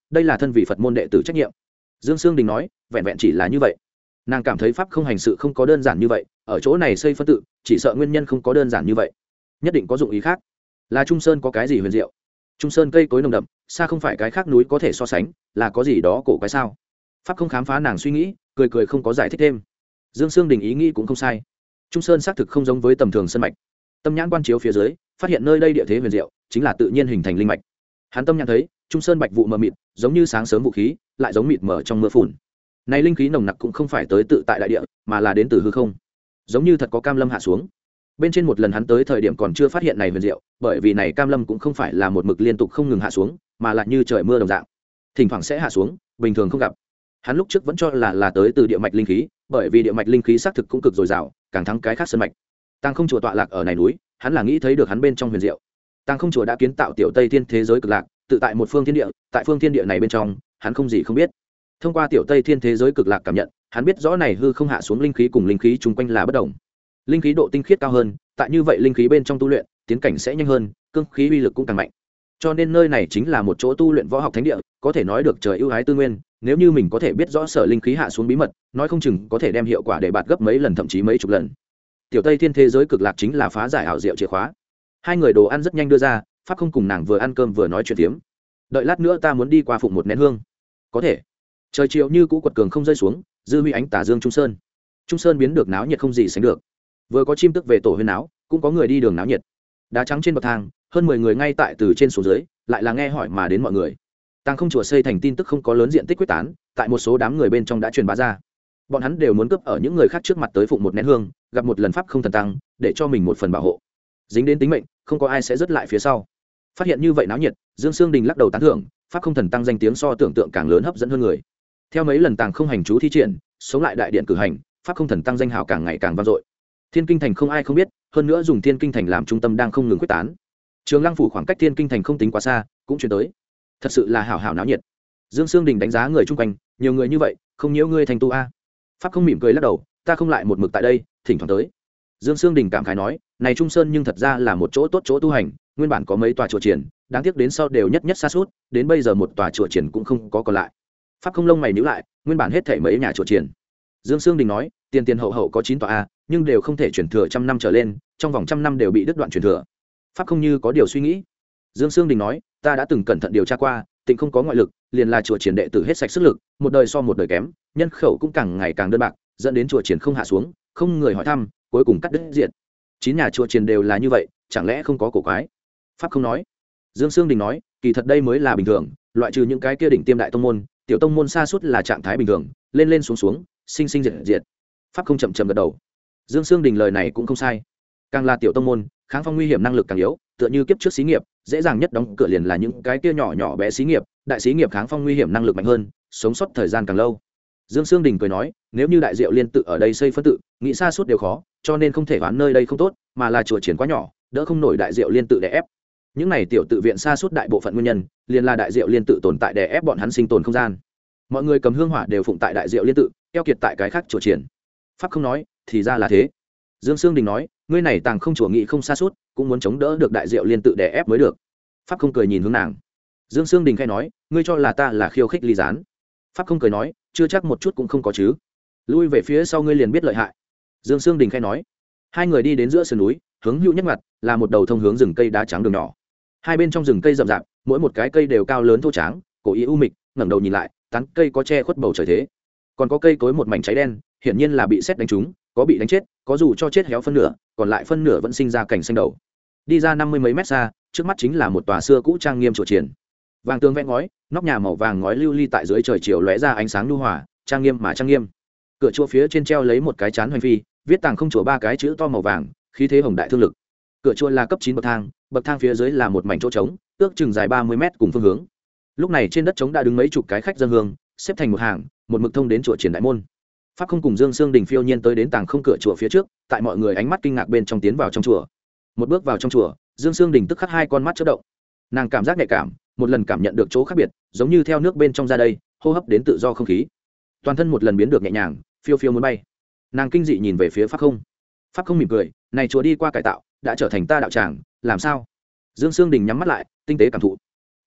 đây là thân vị Phật môn đệ tử trách nhiệm. Dương Sương Đình nói, vẹn vẹn chỉ là như vậy. Nàng cảm thấy pháp không hành sự không có đơn giản như vậy, ở chỗ này xây phân tự, chỉ sợ nguyên nhân không có đơn giản như vậy, nhất định có dụng ý khác. Là Trung Sơn có cái gì huyền diệu? Trung Sơn cây cối nồng đậm, xa không phải cái khác núi có thể so sánh, là có gì đó cổ quái sao? Pháp không khám phá nàng suy nghĩ, cười cười không có giải thích thêm. Dương Sương Đình ý nghĩ cũng không sai. Trung Sơn xác thực không giống với tầm thường sơn mạch. Tâm nhãn quan chiếu phía dưới, phát hiện nơi đây địa thế huyền diệu, chính là tự nhiên hình thành linh mạch. Hắn tâm nhãn thấy, Trung Sơn bạch vụ mờ mịt, giống như sáng sớm vũ khí, lại giống mịt mờ trong mưa phùn. Này linh khí nồng nặc cũng không phải tới tự tại đại địa, mà là đến từ hư không, giống như thật có cam lâm hạ xuống. Bên trên một lần hắn tới thời điểm còn chưa phát hiện này huyền diệu, bởi vì này cam lâm cũng không phải là một mực liên tục không ngừng hạ xuống, mà là như trời mưa đồng dạng, thỉnh thoảng sẽ hạ xuống, bình thường không gặp. Hắn lúc trước vẫn cho là là tới từ địa mạch linh khí, bởi vì địa mạch linh khí xác thực cũng cực dồi dào, càng thắng cái khác sơn mạch. Tàng Không chùa tọa lạc ở này núi, hắn là nghĩ thấy được hắn bên trong huyền diệu. Tàng Không chùa đã kiến tạo tiểu Tây Thiên thế giới cực lạc, tự tại một phương thiên địa, tại phương thiên địa này bên trong, hắn không gì không biết. Thông qua tiểu Tây Thiên thế giới cực lạc cảm nhận, hắn biết rõ này hư không hạ xuống linh khí cùng linh khí chung quanh là bất đồng. Linh khí độ tinh khiết cao hơn, tại như vậy linh khí bên trong tu luyện, tiến cảnh sẽ nhanh hơn, cương khí uy lực cũng càng mạnh. Cho nên nơi này chính là một chỗ tu luyện võ học thánh địa, có thể nói được trời ưu ái tư nguyên, nếu như mình có thể biết rõ sở linh khí hạ xuống bí mật, nói không chừng có thể đem hiệu quả để bạt gấp mấy lần thậm chí mấy chục lần. Tiểu Tây Thiên thế giới cực lạc chính là phá giải ảo diệu chìa khóa. Hai người đồ ăn rất nhanh đưa ra, pháp không cùng nàng vừa ăn cơm vừa nói chuyện tiếm. Đợi lát nữa ta muốn đi qua phụng một nén hương. Có thể. Trời chiều như cũ quật cường không rơi xuống, dư huy ánh tà dương trung sơn. Trung sơn biến được náo nhiệt không gì sánh được. Vừa có chim tức về tổ huyên náo, cũng có người đi đường náo nhiệt. Đá trắng trên bậc thang, hơn mười người ngay tại từ trên xuống dưới, lại là nghe hỏi mà đến mọi người. Tàng Không chùa xây thành tin tức không có lớn diện tích quyết tán, tại một số đám người bên trong đã truyền bá ra. Bọn hắn đều muốn cướp ở những người khác trước mặt tới phụng một nén hương, gặp một lần pháp không thần tăng, để cho mình một phần bảo hộ. Dính đến tính mệnh, không có ai sẽ rớt lại phía sau. Phát hiện như vậy náo nhiệt, Dương Sương Đình lắc đầu tán thưởng, pháp không thần tăng danh tiếng so tưởng tượng càng lớn hấp dẫn hơn người. Theo mấy lần Tàng Không hành chú thi triển, sống lại đại điện cử hành, pháp không thần tăng danh hào càng ngày càng vang dội. Thiên Kinh thành không ai không biết, hơn nữa dùng Thiên Kinh thành làm trung tâm đang không ngừng quyết tán. Trường Lăng phủ khoảng cách Thiên Kinh thành không tính quá xa, cũng truyền tới. Thật sự là hảo hảo náo nhiệt. Dương Sương Đình đánh giá người chung quanh, nhiều người như vậy, không nhiễu ngươi thành tu a. Pháp không mỉm cười lắc đầu, ta không lại một mực tại đây, thỉnh thoảng tới. Dương Sương Đình cảm khái nói, này Trung Sơn nhưng thật ra là một chỗ tốt chỗ tu hành, nguyên bản có mấy tòa chùa triển, đáng tiếc đến sau đều nhất nhất xa suốt, đến bây giờ một tòa chùa triển cũng không có còn lại. Pháp không lông mày nhíu lại, nguyên bản hết thảy mấy nhà chùa triển. Dương Sương Đình nói, tiền tiền hậu hậu có chín tòa a, nhưng đều không thể chuyển thừa trăm năm trở lên, trong vòng trăm năm đều bị đứt đoạn chuyển thừa. Pháp không như có điều suy nghĩ. Dương Sương Đình nói, ta đã từng cẩn thận điều tra qua, tịnh không có ngoại lực, liền là chùa triển đệ tử hết sạch sức lực, một đời so một đời kém, nhân khẩu cũng càng ngày càng đơn bạc, dẫn đến chùa triển không hạ xuống, không người hỏi thăm, cuối cùng cắt đứt diện. Chín nhà chùa triển đều là như vậy, chẳng lẽ không có cổ quái? Pháp không nói. Dương Sương Đình nói, kỳ thật đây mới là bình thường, loại trừ những cái kia đỉnh tiêm đại tông môn, tiểu tông môn xa suốt là trạng thái bình thường, lên lên xuống xuống, sinh sinh diệt diệt. Pháp không chậm chậm gật đầu. Dương Sương Đình lời này cũng không sai. Càng là tiểu tông môn, kháng phong nguy hiểm năng lực càng yếu, tựa như kiếp trước xí nghiệp, dễ dàng nhất đóng cửa liền là những cái kia nhỏ nhỏ bé xí nghiệp, đại xí nghiệp kháng phong nguy hiểm năng lực mạnh hơn, sống sót thời gian càng lâu. Dương Sương Đình cười nói, nếu như đại diệu liên tự ở đây xây phân tự, nghĩ xa suốt đều khó, cho nên không thể oán nơi đây không tốt, mà là chùa triển quá nhỏ, đỡ không nổi đại diệu liên tự đè ép. Những này tiểu tự viện xa suốt đại bộ phận nguyên nhân, liền là đại diệu liên tự tồn tại đè ép bọn hắn sinh tồn không gian. Mọi người cầm hương hỏa đều phụng tại đại diệu liên tự, keo kiệt tại cái khác chùa triển. Pháp không nói, thì ra là thế. Dương Sương Đình nói, ngươi này Tàng Không chùa nghị không xa suốt, cũng muốn chống đỡ được đại diệu liên tự đè ép mới được. Pháp không cười nhìn hướng nàng. Dương Sương Đình khai nói, ngươi cho là ta là khiêu khích ly gián. Pháp không cười nói, chưa chắc một chút cũng không có chứ. Lui về phía sau ngươi liền biết lợi hại. Dương Sương Đình khai nói. Hai người đi đến giữa sườn núi, hướng hữu nhất mặt là một đầu thông hướng rừng cây đá trắng đường nhỏ. Hai bên trong rừng cây rậm rạp, mỗi một cái cây đều cao lớn thô tráng, cổ ý u mịch, ngẩng đầu nhìn lại, tán cây có che khuất bầu trời thế. Còn có cây cối một mảnh cháy đen, hiển nhiên là bị sét đánh trúng, có bị đánh chết, có dù cho chết héo phân nửa, còn lại phân nửa vẫn sinh ra cảnh xanh đầu. Đi ra năm mươi mấy mét xa, trước mắt chính là một tòa xưa cũ trang nghiêm chùa triển. Vàng tường vẽ ngói, nóc nhà màu vàng ngói lưu ly tại dưới trời chiều lóe ra ánh sáng nhu hòa, trang nghiêm mà trang nghiêm. Cửa chùa phía trên treo lấy một cái chán hoành phi, viết Tàng Không chùa ba cái chữ to màu vàng, khí thế hồng đại thương lực. Cửa chùa là cấp chín bậc thang, bậc thang phía dưới là một mảnh chỗ trống, ước chừng dài ba mươi mét cùng phương hướng. Lúc này trên đất trống đã đứng mấy chục cái khách dân hương, xếp thành một hàng, một mực thông đến chùa triển đại môn. Pháp không cùng Dương Sương Đình phiêu nhiên tới đến Tàng Không cửa chùa phía trước, tại mọi người ánh mắt kinh ngạc bên trong tiến vào trong chùa. Một bước vào trong chùa, Dương Sương Đình tức khắc hai con mắt chớp động. Nàng cảm giác nhạy cảm, một lần cảm nhận được chỗ khác biệt, giống như theo nước bên trong ra đây, hô hấp đến tự do không khí. Toàn thân một lần biến được nhẹ nhàng, phiêu phiêu muốn bay. Nàng kinh dị nhìn về phía Pháp không. Pháp không mỉm cười, này chùa đi qua cải tạo, đã trở thành ta đạo tràng, làm sao? Dương Sương Đình nhắm mắt lại, tinh tế cảm thụ.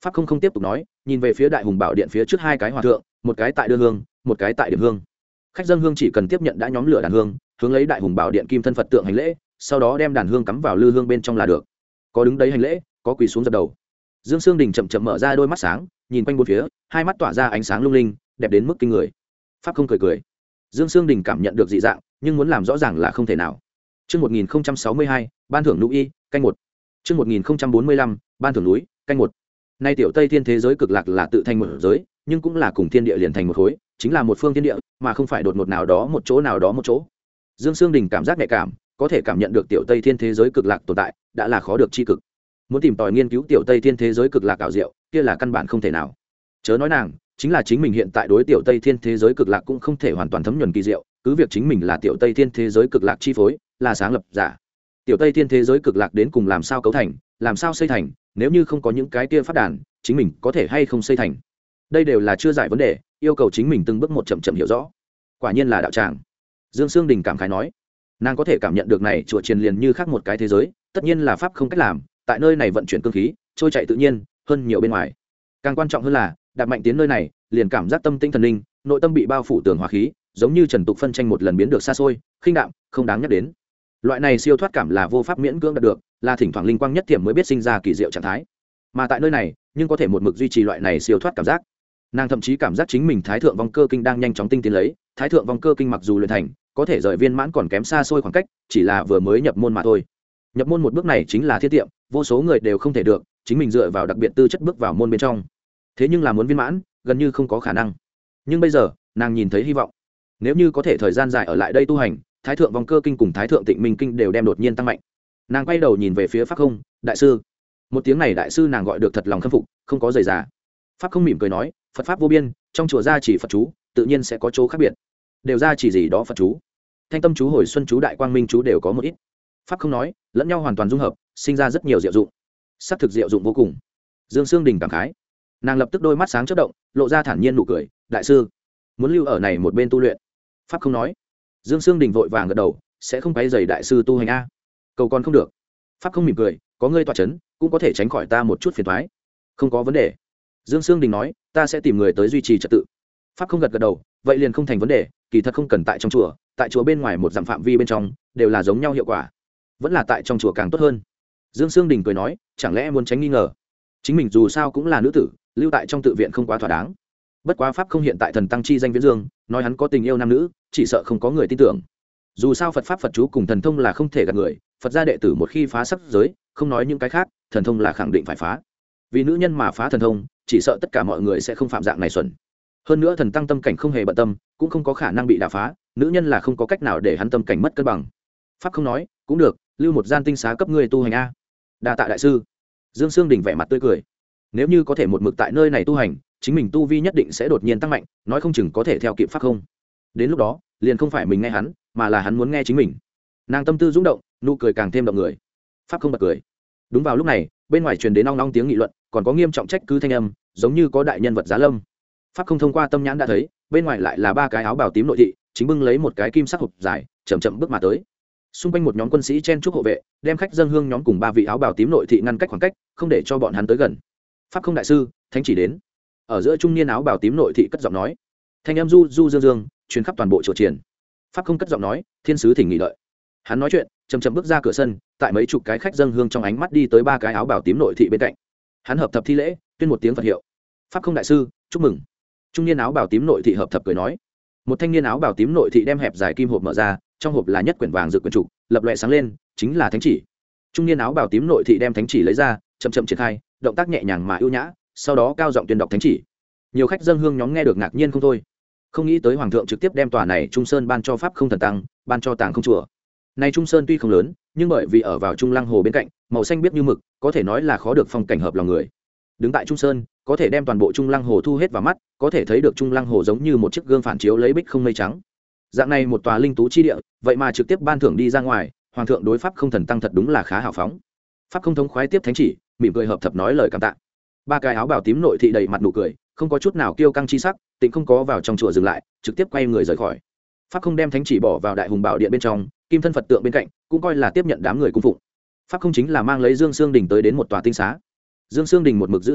pháp không không tiếp tục nói, nhìn về phía đại hùng bảo điện phía trước hai cái hòa thượng, một cái tại đưa hương, một cái tại điểm hương. Khách dân hương chỉ cần tiếp nhận đã nhóm lửa đàn hương, hướng lấy đại hùng bảo điện kim thân Phật tượng hành lễ, sau đó đem đàn hương cắm vào lư hương bên trong là được. Có đứng đấy hành lễ, có quỳ xuống dập đầu. Dương Sương Đình chậm chậm mở ra đôi mắt sáng, nhìn quanh bốn phía, hai mắt tỏa ra ánh sáng lung linh, đẹp đến mức kinh người. Pháp không cười cười. Dương Sương Đình cảm nhận được dị dạng, nhưng muốn làm rõ ràng là không thể nào. Chương một nghìn sáu mươi hai, ban thưởng núi y, canh một. Chương một nghìn bốn mươi lăm, ban thưởng núi, canh một. Nay tiểu Tây Thiên thế giới cực lạc là tự thành một giới, nhưng cũng là cùng thiên địa liền thành một khối, chính là một phương thiên địa, mà không phải đột ngột nào đó một chỗ nào đó một chỗ. Dương Sương Đình cảm giác nhạy cảm, có thể cảm nhận được tiểu Tây Thiên thế giới cực lạc tồn tại, đã là khó được chi cực. Muốn tìm tòi nghiên cứu tiểu Tây Thiên thế giới cực lạc ảo diệu, kia là căn bản không thể nào. Chớ nói nàng, chính là chính mình hiện tại đối tiểu Tây Thiên thế giới cực lạc cũng không thể hoàn toàn thấm nhuần kỳ diệu, cứ việc chính mình là tiểu Tây Thiên thế giới cực lạc chi phối, là sáng lập giả. Tiểu Tây Thiên thế giới cực lạc đến cùng làm sao cấu thành, làm sao xây thành, nếu như không có những cái kia phát đàn, chính mình có thể hay không xây thành. Đây đều là chưa giải vấn đề, yêu cầu chính mình từng bước một chậm chậm hiểu rõ. Quả nhiên là đạo tràng. Dương Sương Đình cảm khái nói, nàng có thể cảm nhận được này chùa chiền liền như khác một cái thế giới, tất nhiên là pháp không cách làm, tại nơi này vận chuyển cương khí, trôi chạy tự nhiên hơn nhiều bên ngoài. Càng quan trọng hơn là đạp mạnh tiến nơi này, liền cảm giác tâm tinh thần linh, nội tâm bị bao phủ tường hòa khí, giống như trần tục phân tranh một lần biến được xa xôi, khinh đạm, không đáng nhắc đến. Loại này siêu thoát cảm là vô pháp miễn cưỡng đạt được, là thỉnh thoảng linh quang nhất thiểm mới biết sinh ra kỳ diệu trạng thái. Mà tại nơi này, nhưng có thể một mực duy trì loại này siêu thoát cảm giác. Nàng thậm chí cảm giác chính mình thái thượng vong cơ kinh đang nhanh chóng tinh tiến lấy, thái thượng vong cơ kinh mặc dù luyện thành, có thể rời viên mãn còn kém xa xôi khoảng cách, chỉ là vừa mới nhập môn mà thôi. Nhập môn một bước này chính là thiên tiệm, vô số người đều không thể được, chính mình dựa vào đặc biệt tư chất bước vào môn bên trong. Thế nhưng là muốn viên mãn, gần như không có khả năng. Nhưng bây giờ, nàng nhìn thấy hy vọng. Nếu như có thể thời gian dài ở lại đây tu hành, thái thượng vong cơ kinh cùng thái thượng tịnh minh kinh đều đem đột nhiên tăng mạnh. Nàng quay đầu nhìn về phía pháp không, đại sư. Một tiếng này đại sư nàng gọi được thật lòng khâm phục, không có rời rà. Pháp không mỉm cười nói, Phật pháp vô biên, trong chùa gia chỉ Phật chú, tự nhiên sẽ có chỗ khác biệt. Đều gia chỉ gì đó Phật chú, thanh tâm chú, hồi xuân chú, đại quang minh chú đều có một ít. Pháp không nói, lẫn nhau hoàn toàn dung hợp, sinh ra rất nhiều diệu dụng. Sắc thực diệu dụng vô cùng. Dương Sương Đình cảm khái, nàng lập tức đôi mắt sáng chớp động, lộ ra thản nhiên nụ cười, đại sư muốn lưu ở này một bên tu luyện. Pháp không nói. Dương Sương Đình vội vàng gật đầu, sẽ không quấy rầy đại sư tu hành a. Cầu còn không được. Pháp không mỉm cười, có ngươi tọa chấn, cũng có thể tránh khỏi ta một chút phiền toái. Không có vấn đề. Dương Sương Đình nói, ta sẽ tìm người tới duy trì trật tự. Pháp không gật gật đầu, vậy liền không thành vấn đề, kỳ thật không cần tại trong chùa, tại chùa bên ngoài một dặm phạm vi bên trong, đều là giống nhau hiệu quả. Vẫn là tại trong chùa càng tốt hơn. Dương Sương Đình cười nói, chẳng lẽ muốn tránh nghi ngờ? Chính mình dù sao cũng là nữ tử, lưu tại trong tự viện không quá thỏa đáng. Bất quá pháp không hiện tại thần tăng chi danh viễn dương, nói hắn có tình yêu nam nữ, chỉ sợ không có người tin tưởng. Dù sao Phật pháp Phật chú cùng thần thông là không thể gạt người, Phật gia đệ tử một khi phá sắc giới, không nói những cái khác, thần thông là khẳng định phải phá. Vì nữ nhân mà phá thần thông, chỉ sợ tất cả mọi người sẽ không phạm dạng này xuẩn. Hơn nữa thần tăng tâm cảnh không hề bận tâm, cũng không có khả năng bị đả phá, nữ nhân là không có cách nào để hắn tâm cảnh mất cân bằng. Pháp không nói, cũng được, lưu một gian tinh xá cấp ngươi tu hành a. Đa tạ đại sư. Dương Sương Đình vẻ mặt tươi cười. Nếu như có thể một mực tại nơi này tu hành, chính mình tu vi nhất định sẽ đột nhiên tăng mạnh, nói không chừng có thể theo kịp pháp không. Đến lúc đó, liền không phải mình nghe hắn, mà là hắn muốn nghe chính mình. Nàng tâm tư rung động, nụ cười càng thêm động người. Pháp không bật cười. Đúng vào lúc này, bên ngoài truyền đến ong ong tiếng nghị luận, còn có nghiêm trọng trách cứ thanh âm, giống như có đại nhân vật giá lâm. Pháp không thông qua tâm nhãn đã thấy, bên ngoài lại là ba cái áo bào tím nội thị, chính bưng lấy một cái kim sắc hộp dài, chậm chậm bước mà tới. Xung quanh một nhóm quân sĩ chen chúc hộ vệ, đem khách dân hương nhóm cùng ba vị áo bào tím nội thị ngăn cách khoảng cách, không để cho bọn hắn tới gần. Pháp không đại sư, thánh chỉ đến. Ở giữa trung niên áo bào tím nội thị cất giọng nói, thanh âm du du dương dương, truyền khắp toàn bộ chùa triển. Pháp không cất giọng nói, thiên sứ thỉnh nghỉ đợi. Hắn nói chuyện, chậm chậm bước ra cửa sân, tại mấy chục cái khách dân hương trong ánh mắt đi tới ba cái áo bào tím nội thị bên cạnh. Hắn hợp thập thi lễ, tuyên một tiếng Phật hiệu. Pháp không đại sư, chúc mừng. Trung niên áo bào tím nội thị hợp thập cười nói. Một thanh niên áo bào tím nội thị đem hẹp dài kim hộp mở ra, trong hộp là nhất quyển vàng dự quyển trục, lập loè sáng lên, chính là thánh chỉ. Trung niên áo bào tím nội thị đem thánh chỉ lấy ra, chậm chậm triển khai, động tác nhẹ nhàng mà ưu nhã, sau đó cao giọng tuyên đọc thánh chỉ. Nhiều khách dân hương nhóm nghe được ngạc nhiên không thôi, không nghĩ tới hoàng thượng trực tiếp đem tòa này Trung Sơn ban cho pháp không thần tăng, ban cho tàng không chùa. Này Trung Sơn tuy không lớn, nhưng bởi vì ở vào Trung Lăng Hồ bên cạnh, màu xanh biếc như mực, có thể nói là khó được phong cảnh hợp lòng người. Đứng tại Trung Sơn, có thể đem toàn bộ Trung Lăng Hồ thu hết vào mắt, có thể thấy được Trung Lăng Hồ giống như một chiếc gương phản chiếu lấy bích không mây trắng. Dạng này một tòa linh tú chi địa, vậy mà trực tiếp ban thưởng đi ra ngoài, hoàng thượng đối pháp không thần tăng thật đúng là khá hào phóng. Pháp không thống khoái tiếp thánh chỉ, mỉm cười hợp thập nói lời cảm tạ. Ba cái áo bào tím nội thị đầy mặt nụ cười, không có chút nào kiêu căng chi sắc, tịnh không có vào trong chùa dừng lại, trực tiếp quay người rời khỏi. Pháp không đem thánh chỉ bỏ vào đại hùng bảo điện bên trong, kim thân Phật tượng bên cạnh, cũng coi là tiếp nhận đám người cung phụng. Pháp không chính là mang lấy Dương Sương Đình tới đến một tòa tinh xá. Dương Sương Đình một mực giữ yên lặng,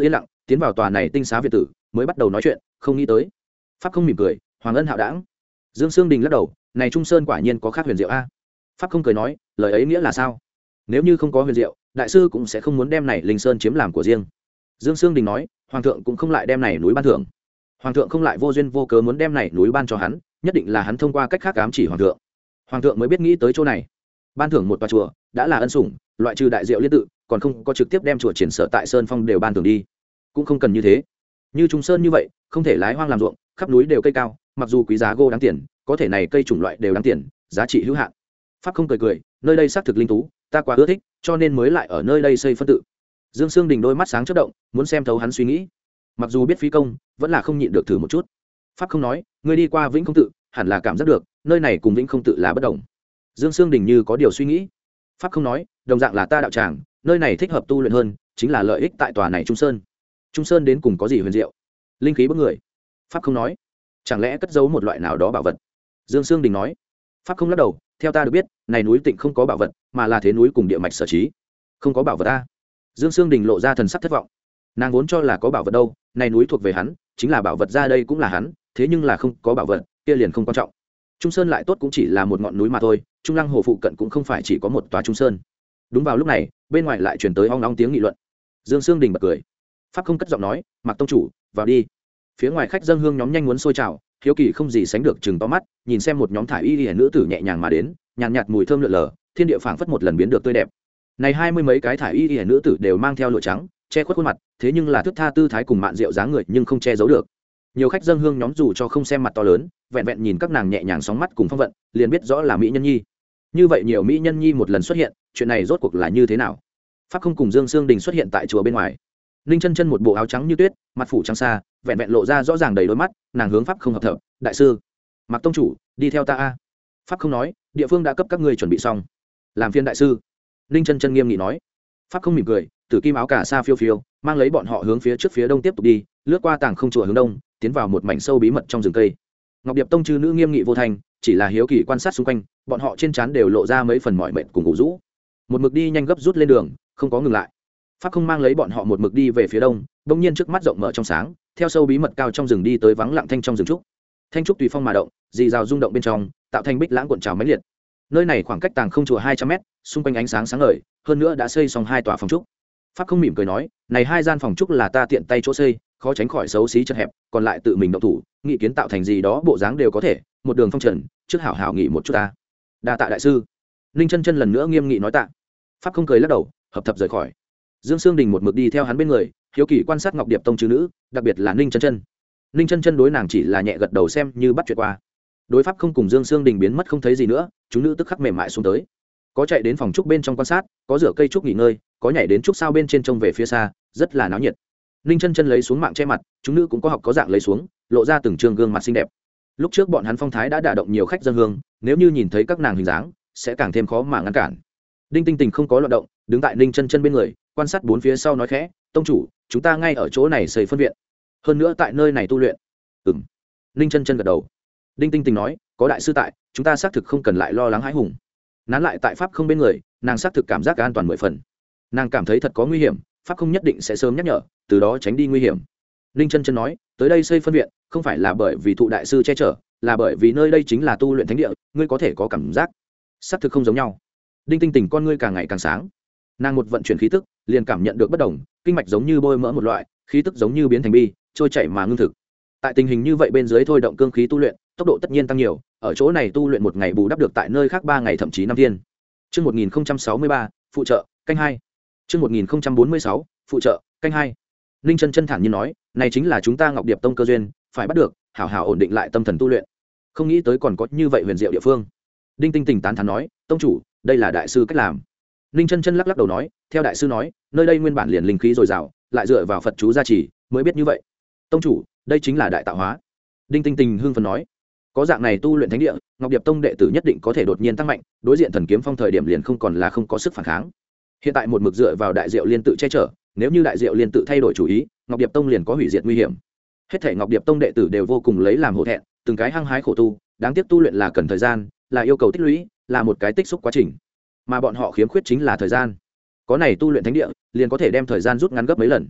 tiến vào tòa này tinh xá việt tử mới bắt đầu nói chuyện, không nghĩ tới pháp không mỉm cười, hoàng ân hạo đảng. Dương Sương Đình lắc đầu, này Trung Sơn quả nhiên có khác huyền diệu a. Pháp không cười nói, lời ấy nghĩa là sao? Nếu như không có huyền diệu, đại sư cũng sẽ không muốn đem này linh sơn chiếm làm của riêng. Dương Sương Đình nói, hoàng thượng cũng không lại đem này núi ban thưởng. Hoàng thượng không lại vô duyên vô cớ muốn đem này núi ban cho hắn, nhất định là hắn thông qua cách khác ám chỉ hoàng thượng. Hoàng thượng mới biết nghĩ tới chỗ này. Ban thưởng một tòa chùa đã là ân sủng, loại trừ đại diệu liên tự, còn không có trực tiếp đem chùa triển sở tại sơn phong đều ban thưởng đi. Cũng không cần như thế. Như Trung Sơn như vậy, không thể lái hoang làm ruộng, khắp núi đều cây cao, mặc dù quý giá gô đáng tiền, có thể này cây chủng loại đều đáng tiền, giá trị hữu hạn. Pháp không cười cười, nơi đây xác thực linh tú, ta quá ưa thích, cho nên mới lại ở nơi đây xây phân tự. Dương Sương Đình đôi mắt sáng chớp động, muốn xem thấu hắn suy nghĩ. Mặc dù biết phí công, vẫn là không nhịn được thử một chút. Pháp không nói, ngươi đi qua Vĩnh Không tự, hẳn là cảm giác được, nơi này cùng Vĩnh Không tự là bất đồng. Dương Sương Đình như có điều suy nghĩ. Pháp không nói, đồng dạng là ta đạo tràng, nơi này thích hợp tu luyện hơn, chính là lợi ích tại tòa này Trung Sơn. Trung Sơn đến cùng có gì huyền diệu? Linh khí bức người. Pháp không nói, chẳng lẽ cất giấu một loại nào đó bảo vật? Dương Sương Đình nói. Pháp không lắc đầu, theo ta được biết, này núi Tịnh không có bảo vật, mà là thế núi cùng địa mạch sở trí. Không có bảo vật a? Dương Sương Đình lộ ra thần sắc thất vọng. Nàng vốn cho là có bảo vật đâu, này núi thuộc về hắn, chính là bảo vật ra đây cũng là hắn, thế nhưng là không có bảo vật, kia liền không quan trọng. Trung Sơn lại tốt cũng chỉ là một ngọn núi mà thôi, Trung Lăng Hồ phụ cận cũng không phải chỉ có một tòa Trung Sơn. Đúng vào lúc này, bên ngoài lại truyền tới ong ong tiếng nghị luận. Dương Sương Đình bật cười. Pháp không cất giọng nói, Mạc tông chủ, vào đi. Phía ngoài khách dân hương nhóm nhanh muốn sôi trào, hiếu kỳ không gì sánh được chừng to mắt, nhìn xem một nhóm thải y y nữ tử nhẹ nhàng mà đến, nhàn nhạt, nhạt mùi thơm lượn lờ, thiên địa phảng phất một lần biến được tươi đẹp. Này hai mươi mấy cái thải y y nữ tử đều mang theo lụa trắng, che khuất khuôn mặt, thế nhưng là thước tha tư thái cùng mạn rượu dáng người nhưng không che giấu được. Nhiều khách dân hương nhóm dù cho không xem mặt to lớn, vẹn vẹn nhìn các nàng nhẹ nhàng sóng mắt cùng phong vận, liền biết rõ là mỹ nhân nhi. Như vậy nhiều mỹ nhân nhi một lần xuất hiện, chuyện này rốt cuộc là như thế nào? Pháp không cùng Dương Sương Đình xuất hiện tại chùa bên ngoài. Ninh Chân Chân một bộ áo trắng như tuyết, mặt phủ trắng xa, vẹn vẹn lộ ra rõ ràng đầy đôi mắt, nàng hướng Pháp không hợp thở, đại sư, Mạc tông chủ, đi theo ta a. Pháp không nói, địa phương đã cấp các ngươi chuẩn bị xong, làm phiên đại sư. Ninh Chân Chân nghiêm nghị nói. Pháp không mỉm cười, tử kim áo cả sa phiêu phiêu, mang lấy bọn họ hướng phía trước phía đông tiếp tục đi, lướt qua tàng không chùa hướng đông, tiến vào một mảnh sâu bí mật trong rừng cây. Ngọc Điệp tông chư nữ nghiêm nghị vô thành, chỉ là hiếu kỳ quan sát xung quanh, bọn họ trên trán đều lộ ra mấy phần mỏi mệt cùng ngủ rũ. Một mực đi nhanh gấp rút lên đường, không có ngừng lại. Pháp không mang lấy bọn họ một mực đi về phía đông, bỗng nhiên trước mắt rộng mở trong sáng, theo sâu bí mật cao trong rừng đi tới vắng lặng thanh trong rừng trúc. Thanh trúc tùy phong mà động, dì rào rung động bên trong, tạo thành bích lãng cuộn trào mãnh liệt. Nơi này khoảng cách tàng không chùa hai trăm mét, xung quanh ánh sáng sáng ngời, hơn nữa đã xây xong hai tòa phòng trúc. Pháp không mỉm cười nói, này hai gian phòng trúc là ta tiện tay chỗ xây, khó tránh khỏi xấu xí chật hẹp, còn lại tự mình động thủ, nghị kiến tạo thành gì đó bộ dáng đều có thể, một đường phong trần, trước hảo hảo nghị một chút ta. Đa tạ đại sư. Ninh Chân Chân lần nữa nghiêm nghị nói tạ. Pháp không cười lắc đầu, hợp thập rời khỏi. Dương Sương Đình một mực đi theo hắn bên người, hiếu kỳ quan sát Ngọc Điệp tông chư nữ, đặc biệt là Ninh Chân Chân. Ninh Chân Chân đối nàng chỉ là nhẹ gật đầu xem như bắt chuyện qua. Đối Pháp không cùng Dương Sương Đình biến mất không thấy gì nữa, chúng nữ tức khắc mềm mại xuống tới. Có chạy đến phòng trúc bên trong quan sát, có rửa cây trúc nghỉ ngơi, có nhảy đến trúc sao bên trên trông về phía xa, rất là náo nhiệt. Ninh Chân Chân lấy xuống mạng che mặt, chúng nữ cũng có học có dạng lấy xuống, lộ ra từng trường gương mặt xinh đẹp. Lúc trước bọn hắn phong thái đã đả động nhiều khách dân hương, nếu như nhìn thấy các nàng hình dáng, sẽ càng thêm khó mà ngăn cản. Đinh Tinh Tình không có loạn động, đứng tại Ninh Chân Chân bên người, quan sát bốn phía sau nói khẽ, tông chủ, chúng ta ngay ở chỗ này xây phân viện, hơn nữa tại nơi này tu luyện. Ừm. Ninh Chân Chân gật đầu. Đinh Tinh Tình nói, có đại sư tại, chúng ta xác thực không cần lại lo lắng hãi hùng. Nán lại tại pháp không bên người, nàng xác thực cảm giác an toàn mười phần. Nàng cảm thấy thật có nguy hiểm, pháp không nhất định sẽ sớm nhắc nhở, từ đó tránh đi nguy hiểm. Ninh Chân Chân nói, tới đây xây phân viện, không phải là bởi vì thụ đại sư che chở, là bởi vì nơi đây chính là tu luyện thánh địa, ngươi có thể có cảm giác, xác thực không giống nhau. Đinh Tinh Tình con ngươi càng ngày càng sáng, nàng một vận chuyển khí tức, liền cảm nhận được bất đồng, kinh mạch giống như bôi mỡ một loại, khí tức giống như biến thành bi, trôi chảy mà ngưng thực. Tại tình hình như vậy bên dưới thôi động cương khí tu luyện, tốc độ tất nhiên tăng nhiều, ở chỗ này tu luyện một ngày bù đắp được tại nơi khác ba ngày thậm chí năm thiên. Chương một nghìn sáu mươi ba, phụ trợ, canh hai. Chương một nghìn bốn mươi sáu, phụ trợ, canh hai. Ninh Chân Chân thản nhiên nói, này chính là chúng ta Ngọc Điệp tông cơ duyên, phải bắt được, hảo hảo ổn định lại tâm thần tu luyện. Không nghĩ tới còn có như vậy huyền diệu địa phương. Đinh Tinh Tình tán thán nói, tông chủ, đây là đại sư cách làm. Ninh Chân Chân lắc lắc đầu nói, theo đại sư nói, nơi đây nguyên bản liền linh khí dồi dào, lại dựa vào Phật chú gia trì, mới biết như vậy. Tông chủ, đây chính là đại tạo hóa. Đinh Tinh Tình hưng phấn nói, có dạng này tu luyện thánh địa, Ngọc Điệp tông đệ tử nhất định có thể đột nhiên tăng mạnh, đối diện thần kiếm phong thời điểm liền không còn là không có sức phản kháng. Hiện tại một mực dựa vào đại diệu liên tự che chở, nếu như đại diệu liên tự thay đổi chủ ý, Ngọc Điệp tông liền có hủy diệt nguy hiểm. Hết thảy Ngọc Điệp tông đệ tử đều vô cùng lấy làm hổ thẹn, từng cái hăng hái khổ tu, đáng tiếc tu luyện là cần thời gian, là yêu cầu tích lũy, là một cái tích xúc quá trình, mà bọn họ khiếm khuyết chính là thời gian. Có này tu luyện thánh địa, liền có thể đem thời gian rút ngắn gấp mấy lần.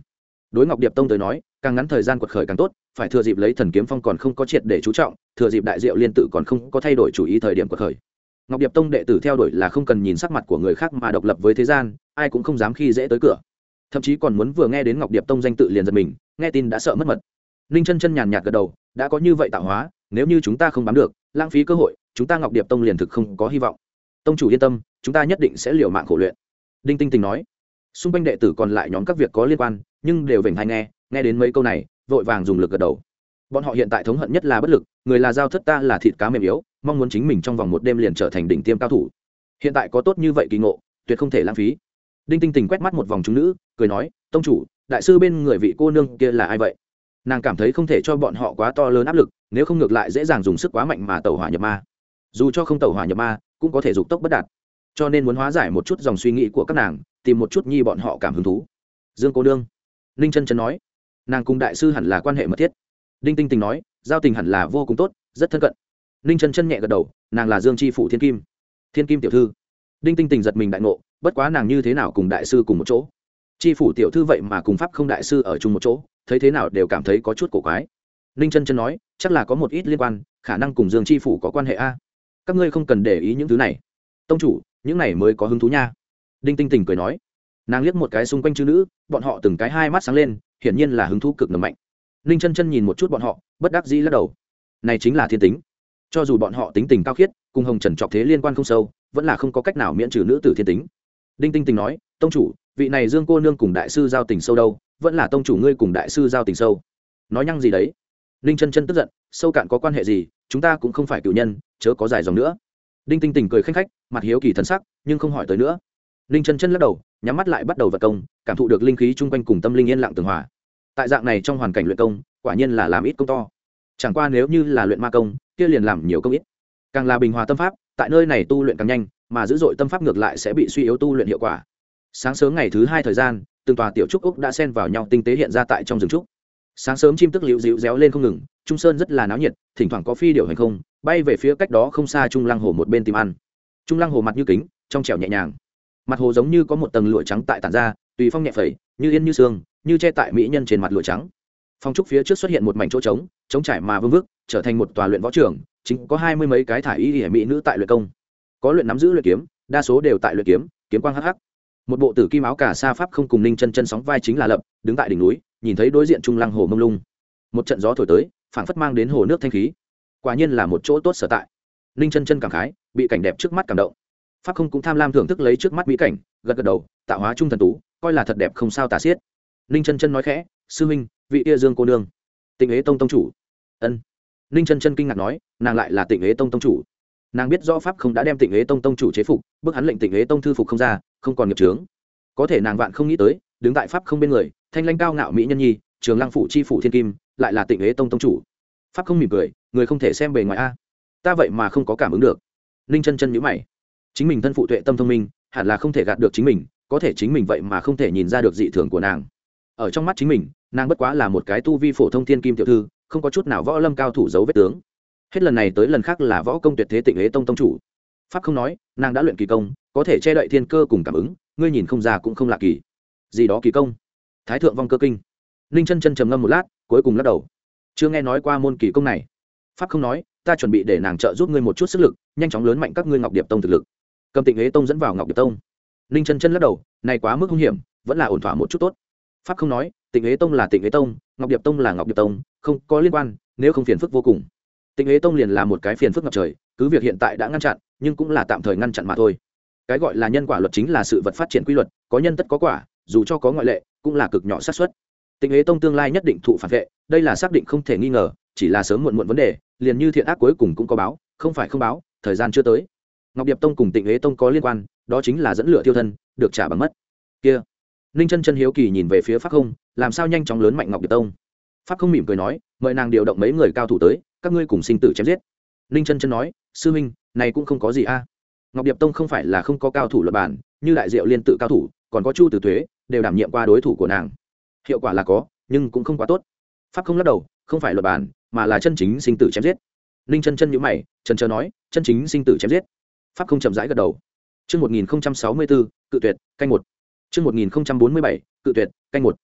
đối Ngọc Điệp Tông tới nói, càng ngắn thời gian quật khởi càng tốt, phải thừa dịp lấy Thần Kiếm Phong còn không có triệt để chú trọng, thừa dịp Đại Diệu Liên tự còn không có thay đổi chủ ý thời điểm quật khởi. Ngọc Điệp Tông đệ tử theo đuổi là không cần nhìn sắc mặt của người khác mà độc lập với thế gian, ai cũng không dám khi dễ tới cửa. Thậm chí còn muốn vừa nghe đến Ngọc Điệp Tông danh tự liền giật mình, nghe tin đã sợ mất mật. Ninh Chân Chân nhàn nhạt gật đầu, đã có như vậy tạo hóa, nếu như chúng ta không bám được, lãng phí cơ hội, chúng ta Ngọc Điệp Tông liền thực không có hy vọng. Tông chủ yên tâm, chúng ta nhất định sẽ liều mạng khổ luyện. Đinh Tinh Tình nói. Xung quanh đệ tử còn lại nhóm các việc có liên quan, nhưng đều vểnh tai nghe, nghe đến mấy câu này, vội vàng dùng lực gật đầu. Bọn họ hiện tại thống hận nhất là bất lực, người là dao thất, ta là thịt cá mềm yếu, mong muốn chính mình trong vòng một đêm liền trở thành đỉnh tiêm cao thủ. Hiện tại có tốt như vậy kỳ ngộ, tuyệt không thể lãng phí. Đinh Tinh Tình quét mắt một vòng chúng nữ, cười nói, tông chủ, đại sư bên người vị cô nương kia là ai vậy? Nàng cảm thấy không thể cho bọn họ quá to lớn áp lực, nếu không ngược lại dễ dàng dùng sức quá mạnh mà tẩu hỏa nhập ma. Dù cho không tẩu hỏa nhập ma, cũng có thể dục tốc bất đạt. Cho nên muốn hóa giải một chút dòng suy nghĩ của các nàng, tìm một chút nhi bọn họ cảm hứng thú. Dương cô nương, Ninh Chân Chân nói, nàng cùng đại sư hẳn là quan hệ mật thiết. Đinh Tinh Tình nói, giao tình hẳn là vô cùng tốt, rất thân cận. Ninh Chân Chân nhẹ gật đầu, nàng là Dương chi phủ Thiên Kim. Thiên Kim tiểu thư. Đinh Tinh Tình giật mình đại ngộ, bất quá nàng như thế nào cùng đại sư cùng một chỗ? Chi phủ tiểu thư vậy mà cùng pháp không đại sư ở chung một chỗ, thấy thế nào đều cảm thấy có chút cổ quái. Ninh Chân Chân nói, chắc là có một ít liên quan, khả năng cùng Dương chi phủ có quan hệ a. Các ngươi không cần để ý những thứ này. Tông chủ, những này mới có hứng thú nha. Đinh Tinh Tình cười nói. Nàng liếc một cái xung quanh chư nữ, bọn họ từng cái hai mắt sáng lên, hiển nhiên là hứng thú cực nồng mạnh. Ninh Chân Chân nhìn một chút bọn họ, bất đắc dĩ lắc đầu. Này chính là thiên tính. Cho dù bọn họ tính tình cao khiết, cùng Hồng Trần Trọc thế liên quan không sâu, vẫn là không có cách nào miễn trừ nữ tử thiên tính. Đinh Tinh Tình nói, tông chủ, vị này Dương cô nương cùng đại sư giao tình sâu đâu, vẫn là tông chủ ngươi cùng đại sư giao tình sâu. Nói nhăng gì đấy? Ninh Chân Chân tức giận, sâu cạn có quan hệ gì, chúng ta cũng không phải cửu nhân, chớ có dài dòng nữa. Đinh Tinh Tình cười khanh khách, mặt hiếu kỳ thần sắc, nhưng không hỏi tới nữa. Ninh Chân Chân lắc đầu, nhắm mắt lại bắt đầu vật công, cảm thụ được linh khí chung quanh cùng tâm linh yên lặng tường hòa. Tại dạng này trong hoàn cảnh luyện công, quả nhiên là làm ít công to. Chẳng qua nếu như là luyện ma công, kia liền làm nhiều công ít. Càng là bình hòa tâm pháp, tại nơi này tu luyện càng nhanh, mà dữ dội tâm pháp ngược lại sẽ bị suy yếu tu luyện hiệu quả. Sáng sớm ngày thứ hai thời gian, từng tòa tiểu trúc ốc đã xen vào nhau tinh tế hiện ra tại trong rừng trúc. Sáng sớm chim tức liễu dịu réo lên không ngừng, trung sơn rất là náo nhiệt, thỉnh thoảng có phi điểu hành không, bay về phía cách đó không xa Trung Lăng Hồ một bên tìm ăn. Trung Lăng Hồ mặt như kính, trong trẻo nhẹ nhàng. Mặt hồ giống như có một tầng lụa trắng tại tản ra, tùy phong nhẹ phẩy, như yên như sương, như che tại mỹ nhân trên mặt lụa trắng. Phong trúc phía trước xuất hiện một mảnh chỗ trống, trống trải mà vương vức, trở thành một tòa luyện võ trường, chính có hai mươi mấy cái thải y y mỹ nữ tại luyện công. Có luyện nắm giữ luyện kiếm, đa số đều tại luyện kiếm, kiếm quang hắc hắc. Một bộ tử kim áo cà sa pháp không cùng Ninh Chân Chân sóng vai chính là lập, đứng tại đỉnh núi, nhìn thấy đối diện Trung Lăng Hồ mông lung. Một trận gió thổi tới, phảng phất mang đến hồ nước thanh khí. Quả nhiên là một chỗ tốt sở tại. Ninh Chân Chân cảm khái, bị cảnh đẹp trước mắt cảm động. Pháp không cũng tham lam thưởng thức lấy trước mắt mỹ cảnh, gật gật đầu, tạo hóa trung thần tú, coi là thật đẹp không sao tả xiết. Ninh Chân Chân nói khẽ, sư huynh, vị kia Dương cô nương, Tịnh Ế Tông tông chủ. Ân. Ninh Chân Chân kinh ngạc nói, nàng lại là Tịnh Ế Tông tông chủ. Nàng biết rõ pháp không đã đem Tịnh Ế Tông tông chủ chế phục, bức hắn lệnh Tịnh Ế Tông thư phục không ra, không còn nghiệp chướng. Có thể nàng vạn không nghĩ tới, đứng tại pháp không bên người, thanh lãnh cao ngạo mỹ nhân nhi, Trường Lăng phủ chi phủ thiên kim, lại là Tịnh Ế Tông tông chủ. Pháp không mỉm cười, người không thể xem bề ngoài a. Ta vậy mà không có cảm ứng được. Ninh Chân Chân nhíu mày. Chính mình thân phụ tuệ tâm thông minh, hẳn là không thể gạt được chính mình, có thể chính mình vậy mà không thể nhìn ra được dị thường của nàng. Ở trong mắt chính mình, nàng bất quá là một cái tu vi phổ thông thiên kim tiểu thư, không có chút nào võ lâm cao thủ giấu vết tướng. Hết lần này tới lần khác là võ công tuyệt thế Tịnh Ế Tông tông chủ. Pháp không nói, nàng đã luyện kỳ công, có thể che đậy thiên cơ cùng cảm ứng, ngươi nhìn không ra cũng không lạ kỳ. Gì đó kỳ công? Thái thượng vong cơ kinh. Ninh Chân Chân trầm ngâm một lát, cuối cùng lắc đầu. Chưa nghe nói qua môn kỳ công này. Pháp không nói, ta chuẩn bị để nàng trợ giúp ngươi một chút sức lực, nhanh chóng lớn mạnh các ngươi Ngọc Điệp Tông thực lực. Cầm Tịnh Ế Tông dẫn vào Ngọc Điệp Tông. Ninh Chân Chân lắc đầu, này quá mức hung hiểm, vẫn là ổn thỏa một chút tốt. Pháp không nói, Tịnh Ế Tông là Tịnh Ế Tông, Ngọc Điệp Tông là Ngọc Điệp Tông, không có liên quan, nếu không phiền phức vô cùng. Tịnh Ế Tông liền là một cái phiền phức ngập trời, cứ việc hiện tại đã ngăn chặn, nhưng cũng là tạm thời ngăn chặn mà thôi. Cái gọi là nhân quả luật chính là sự vật phát triển quy luật, có nhân tất có quả, dù cho có ngoại lệ, cũng là cực nhỏ xác suất. Tịnh Ế Tông tương lai nhất định thụ phản vệ, đây là xác định không thể nghi ngờ, chỉ là sớm muộn muộn vấn đề, liền như thiện ác cuối cùng cũng có báo, không phải không báo, thời gian chưa tới. Ngọc Điệp Tông cùng Tịnh Ế Tông có liên quan, đó chính là dẫn lửa thiêu thân, được trả bằng mất. Kia, Ninh Chân Chân hiếu kỳ nhìn về phía Pháp Không, làm sao nhanh chóng lớn mạnh Ngọc Điệp Tông. Pháp Không mỉm cười nói, mời nàng điều động mấy người cao thủ tới, các ngươi cùng sinh tử chém giết. Ninh Chân Chân nói, sư huynh, này cũng không có gì a. Ngọc Điệp Tông không phải là không có cao thủ luật bản, như Đại Diệu Liên tự cao thủ, còn có Chu Tử Tuế, đều đảm nhiệm qua đối thủ của nàng. Hiệu quả là có, nhưng cũng không quá tốt. Pháp Không lắc đầu, không phải luật bản, mà là chân chính sinh tử chém giết. Ninh Chân Chân nhíu mày, chần chờ nói, chân chính sinh tử chém giết. Pháp Không chậm rãi gật đầu. Chương một nghìn không trăm sáu mươi bốn, cự tuyệt, canh một. Chương một nghìn không trăm bốn mươi bảy, cự tuyệt, canh một.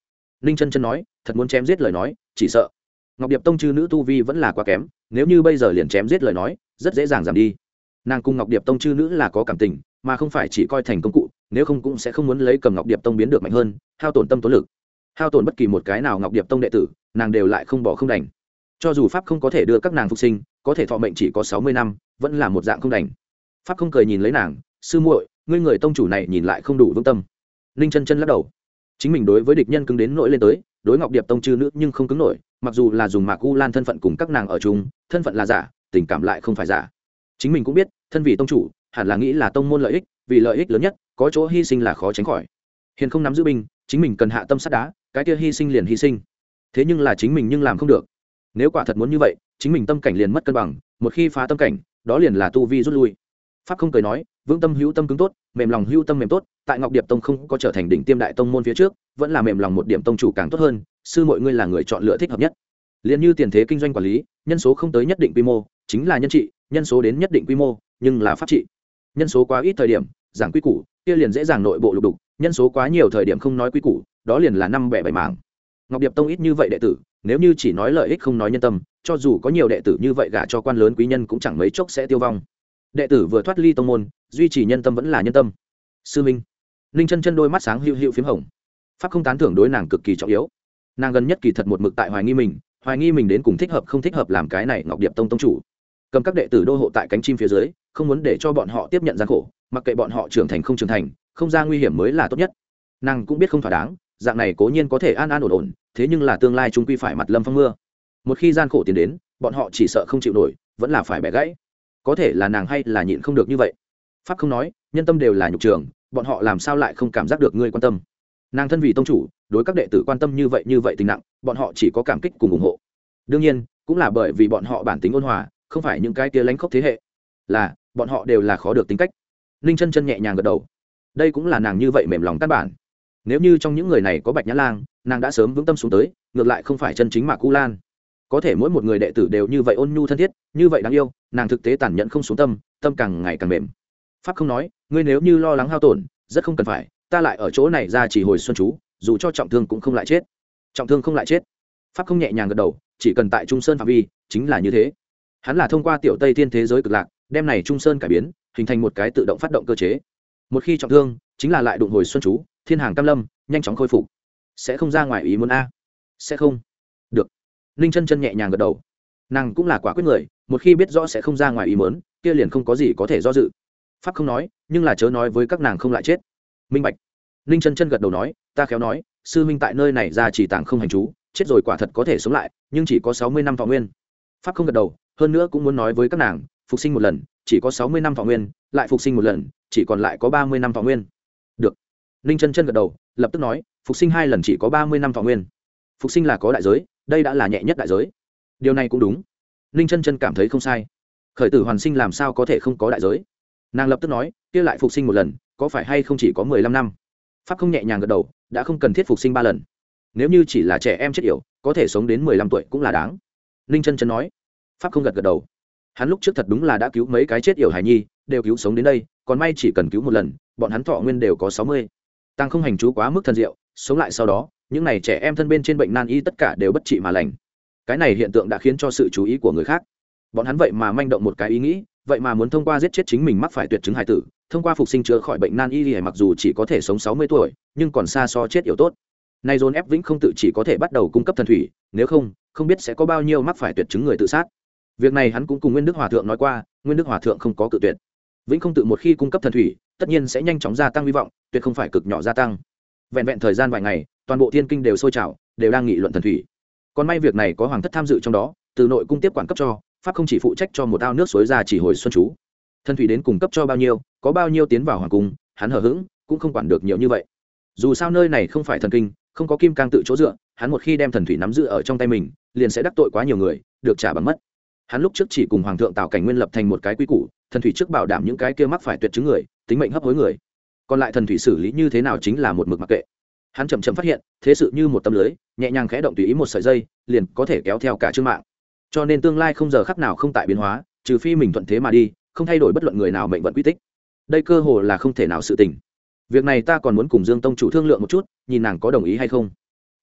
Ninh chân chân nói, thật muốn chém giết lời nói chỉ sợ Ngọc Điệp tông chư nữ tu vi vẫn là quá kém, nếu như bây giờ liền chém giết lời nói rất dễ dàng giảm đi. Nàng cùng Ngọc Điệp tông chư nữ là có cảm tình, mà không phải chỉ coi thành công cụ, nếu không cũng sẽ không muốn lấy cầm Ngọc Điệp tông biến được mạnh hơn, hao tổn tâm tổn lực, hao tổn bất kỳ một cái nào Ngọc Điệp tông đệ tử, nàng đều lại không bỏ không đành. Cho dù pháp không có thể đưa các nàng phục sinh, có thể thọ mệnh chỉ có sáu mươi năm, vẫn là một dạng không đành. Pháp không cười nhìn lấy nàng, sư muội, ngươi người tông chủ này nhìn lại không đủ vững tâm. Ninh chân chân lắc đầu, chính mình đối với địch nhân cứng đến nỗi lên tới, đối Ngọc Điệp tông chư nữ nhưng không cứng nổi, mặc dù là dùng Mạc U Lan thân phận cùng các nàng ở chung, thân phận là giả, tình cảm lại không phải giả. Chính mình cũng biết, thân vị tông chủ, hẳn là nghĩ là tông môn lợi ích, vì lợi ích lớn nhất, có chỗ hy sinh là khó tránh khỏi. Hiền không nắm giữ binh, chính mình cần hạ tâm sát đá, cái kia hy sinh liền hy sinh. Thế nhưng là chính mình nhưng làm không được. Nếu quả thật muốn như vậy, chính mình tâm cảnh liền mất cân bằng, một khi phá tâm cảnh, đó liền là tu vi rút lui. Pháp không cười nói, vững tâm hữu tâm cứng tốt, mềm lòng hữu tâm mềm tốt, tại Ngọc Điệp tông không có trở thành đỉnh tiêm đại tông môn phía trước, vẫn là mềm lòng một điểm tông chủ càng tốt hơn, sư mọi ngươi là người chọn lựa thích hợp nhất. Liên như tiền thế kinh doanh quản lý, nhân số không tới nhất định quy mô, chính là nhân trị, nhân số đến nhất định quy mô, nhưng là pháp trị. Nhân số quá ít thời điểm, giảng quy củ, kia liền dễ dàng nội bộ lục đục, nhân số quá nhiều thời điểm không nói quy củ, đó liền là năm bẻ bảy mảng. Ngọc Điệp tông ít như vậy đệ tử, nếu như chỉ nói lợi ích không nói nhân tâm, cho dù có nhiều đệ tử như vậy gả cho quan lớn quý nhân cũng chẳng mấy chốc sẽ tiêu vong. Đệ tử vừa thoát ly tông môn, duy trì nhân tâm vẫn là nhân tâm. Sư minh. Ninh chân chân đôi mắt sáng hữu hữu phím hồng. Pháp không tán thưởng đối nàng cực kỳ trọng yếu. Nàng gần nhất kỳ thật một mực tại hoài nghi mình, hoài nghi mình đến cùng thích hợp không thích hợp làm cái này Ngọc Điệp tông tông chủ. Cầm các đệ tử đô hộ tại cánh chim phía dưới, không muốn để cho bọn họ tiếp nhận gian khổ, mặc kệ bọn họ trưởng thành không trưởng thành, không ra nguy hiểm mới là tốt nhất. Nàng cũng biết không thỏa đáng, dạng này cố nhiên có thể an an ổn ổn, thế nhưng là tương lai chúng quy phải mặt lâm phong mưa. Một khi gian khổ tiến đến, bọn họ chỉ sợ không chịu nổi, vẫn là phải bẻ gãy. Có thể là nàng hay là nhịn không được như vậy. Pháp không nói, nhân tâm đều là nhục trường, bọn họ làm sao lại không cảm giác được ngươi quan tâm. Nàng thân vì tông chủ, đối các đệ tử quan tâm như vậy như vậy tình nặng, bọn họ chỉ có cảm kích cùng ủng hộ. Đương nhiên cũng là bởi vì bọn họ bản tính ôn hòa, không phải những cái kia lánh khóc thế hệ, là bọn họ đều là khó được tính cách. Ninh chân chân nhẹ nhàng gật đầu, đây cũng là nàng như vậy mềm lòng căn bản. Nếu như trong những người này có Bạch Nhã Lang, nàng đã sớm vững tâm xuống tới, ngược lại không phải chân chính Mạc U Lan. Có thể mỗi một người đệ tử đều như vậy ôn nhu thân thiết, như vậy đáng yêu, nàng thực tế tàn nhẫn không xuống tâm, tâm càng ngày càng mềm. Pháp không nói, ngươi nếu như lo lắng hao tổn, rất không cần phải, ta lại ở chỗ này ra chỉ hồi xuân chú, dù cho trọng thương cũng không lại chết. Trọng thương không lại chết. Pháp không nhẹ nhàng gật đầu, chỉ cần tại Trung Sơn phạm vi, chính là như thế. Hắn là thông qua tiểu Tây Thiên thế giới cực lạc, đem này Trung Sơn cải biến, hình thành một cái tự động phát động cơ chế. Một khi trọng thương, chính là lại đụng hồi xuân chú, thiên hàng cam lâm, nhanh chóng khôi phục. Sẽ không ra ngoài ý muốn a? Sẽ không. Được. Ninh chân chân nhẹ nhàng gật đầu. Nàng cũng là quả quyết người, một khi biết rõ sẽ không ra ngoài ý muốn, kia liền không có gì có thể do dự. Pháp không nói, nhưng là chớ nói với các nàng không lại chết. Minh bạch. Ninh chân chân gật đầu nói, ta khéo nói, sư minh tại nơi này ra chỉ tàng không hành chú, chết rồi quả thật có thể sống lại, nhưng chỉ có sáu mươi năm thọ nguyên. Pháp không gật đầu, hơn nữa cũng muốn nói với các nàng, phục sinh một lần, chỉ có sáu mươi năm thọ nguyên, lại phục sinh một lần, chỉ còn lại có ba mươi năm thọ nguyên. Được. Ninh chân chân gật đầu, lập tức nói, phục sinh hai lần chỉ có ba mươi năm thọ nguyên. Phục sinh là có đại giới, đây đã là nhẹ nhất đại giới. Điều này cũng đúng. Ninh chân chân cảm thấy không sai. Khởi tử hoàn sinh làm sao có thể không có đại giới? Nàng lập tức nói, kia lại phục sinh một lần, có phải hay không chỉ có mười lăm năm? Pháp không nhẹ nhàng gật đầu, đã không cần thiết phục sinh ba lần. Nếu như chỉ là trẻ em chết yểu, có thể sống đến mười lăm tuổi cũng là đáng. Ninh chân chân nói. Pháp không gật gật đầu. Hắn lúc trước thật đúng là đã cứu mấy cái chết yểu hài nhi, đều cứu sống đến đây, còn may chỉ cần cứu một lần, bọn hắn thọ nguyên đều có sáu mươi. Tăng không hành chú quá mức thần diệu, sống lại sau đó, những này trẻ em thân bên trên bệnh nan y tất cả đều bất trị mà lành. Cái này hiện tượng đã khiến cho sự chú ý của người khác. Bọn hắn vậy mà manh động một cái ý nghĩ, vậy mà muốn thông qua giết chết chính mình mắc phải tuyệt chứng hài tử, thông qua phục sinh chữa khỏi bệnh nan y, mặc dù chỉ có thể sống sáu mươi tuổi, nhưng còn xa so chết yểu tốt. Nay dồn ép Vĩnh không tự chỉ có thể bắt đầu cung cấp thần thủy, nếu không, không biết sẽ có bao nhiêu mắc phải tuyệt chứng người tự sát. Việc này hắn cũng cùng Nguyên Đức Hòa thượng nói qua, Nguyên Đức Hòa thượng không có cự tuyệt. Vĩnh không tự một khi cung cấp thần thủy, tất nhiên sẽ nhanh chóng gia tăng hy vọng, tuyệt không phải cực nhỏ gia tăng. Vẹn vẹn thời gian vài ngày, toàn bộ thiên kinh đều sôi trào, đều đang nghị luận thần thủy. Còn may việc này có hoàng thất tham dự trong đó, từ nội cung tiếp quản cấp cho, pháp không chỉ phụ trách cho một ao nước suối ra chỉ hồi xuân chú. Thần thủy đến cung cấp cho bao nhiêu, có bao nhiêu tiến vào hoàng cung, hắn hờ hững, cũng không quản được nhiều như vậy. Dù sao nơi này không phải thần kinh, không có kim cang tự chỗ dựa, hắn một khi đem thần thủy nắm giữ ở trong tay mình, liền sẽ đắc tội quá nhiều người, được trả bằng mất. Hắn lúc trước chỉ cùng hoàng thượng Tào Cảnh Nguyên lập thành một cái quy củ, thần thủy trước bảo đảm những cái kia mắc phải tuyệt chứng người, tính mệnh hấp hối người. Còn lại thần thủy xử lý như thế nào chính là một mực mặc kệ. Hắn chậm chậm phát hiện, thế sự như một tấm lưới, nhẹ nhàng khẽ động tùy ý một sợi dây, liền có thể kéo theo cả chương mạng. Cho nên tương lai không giờ khắc nào không tại biến hóa, trừ phi mình thuận thế mà đi, không thay đổi bất luận người nào mệnh vận quy tích. Đây cơ hồ là không thể nào sự tình. Việc này ta còn muốn cùng Dương tông chủ thương lượng một chút, nhìn nàng có đồng ý hay không.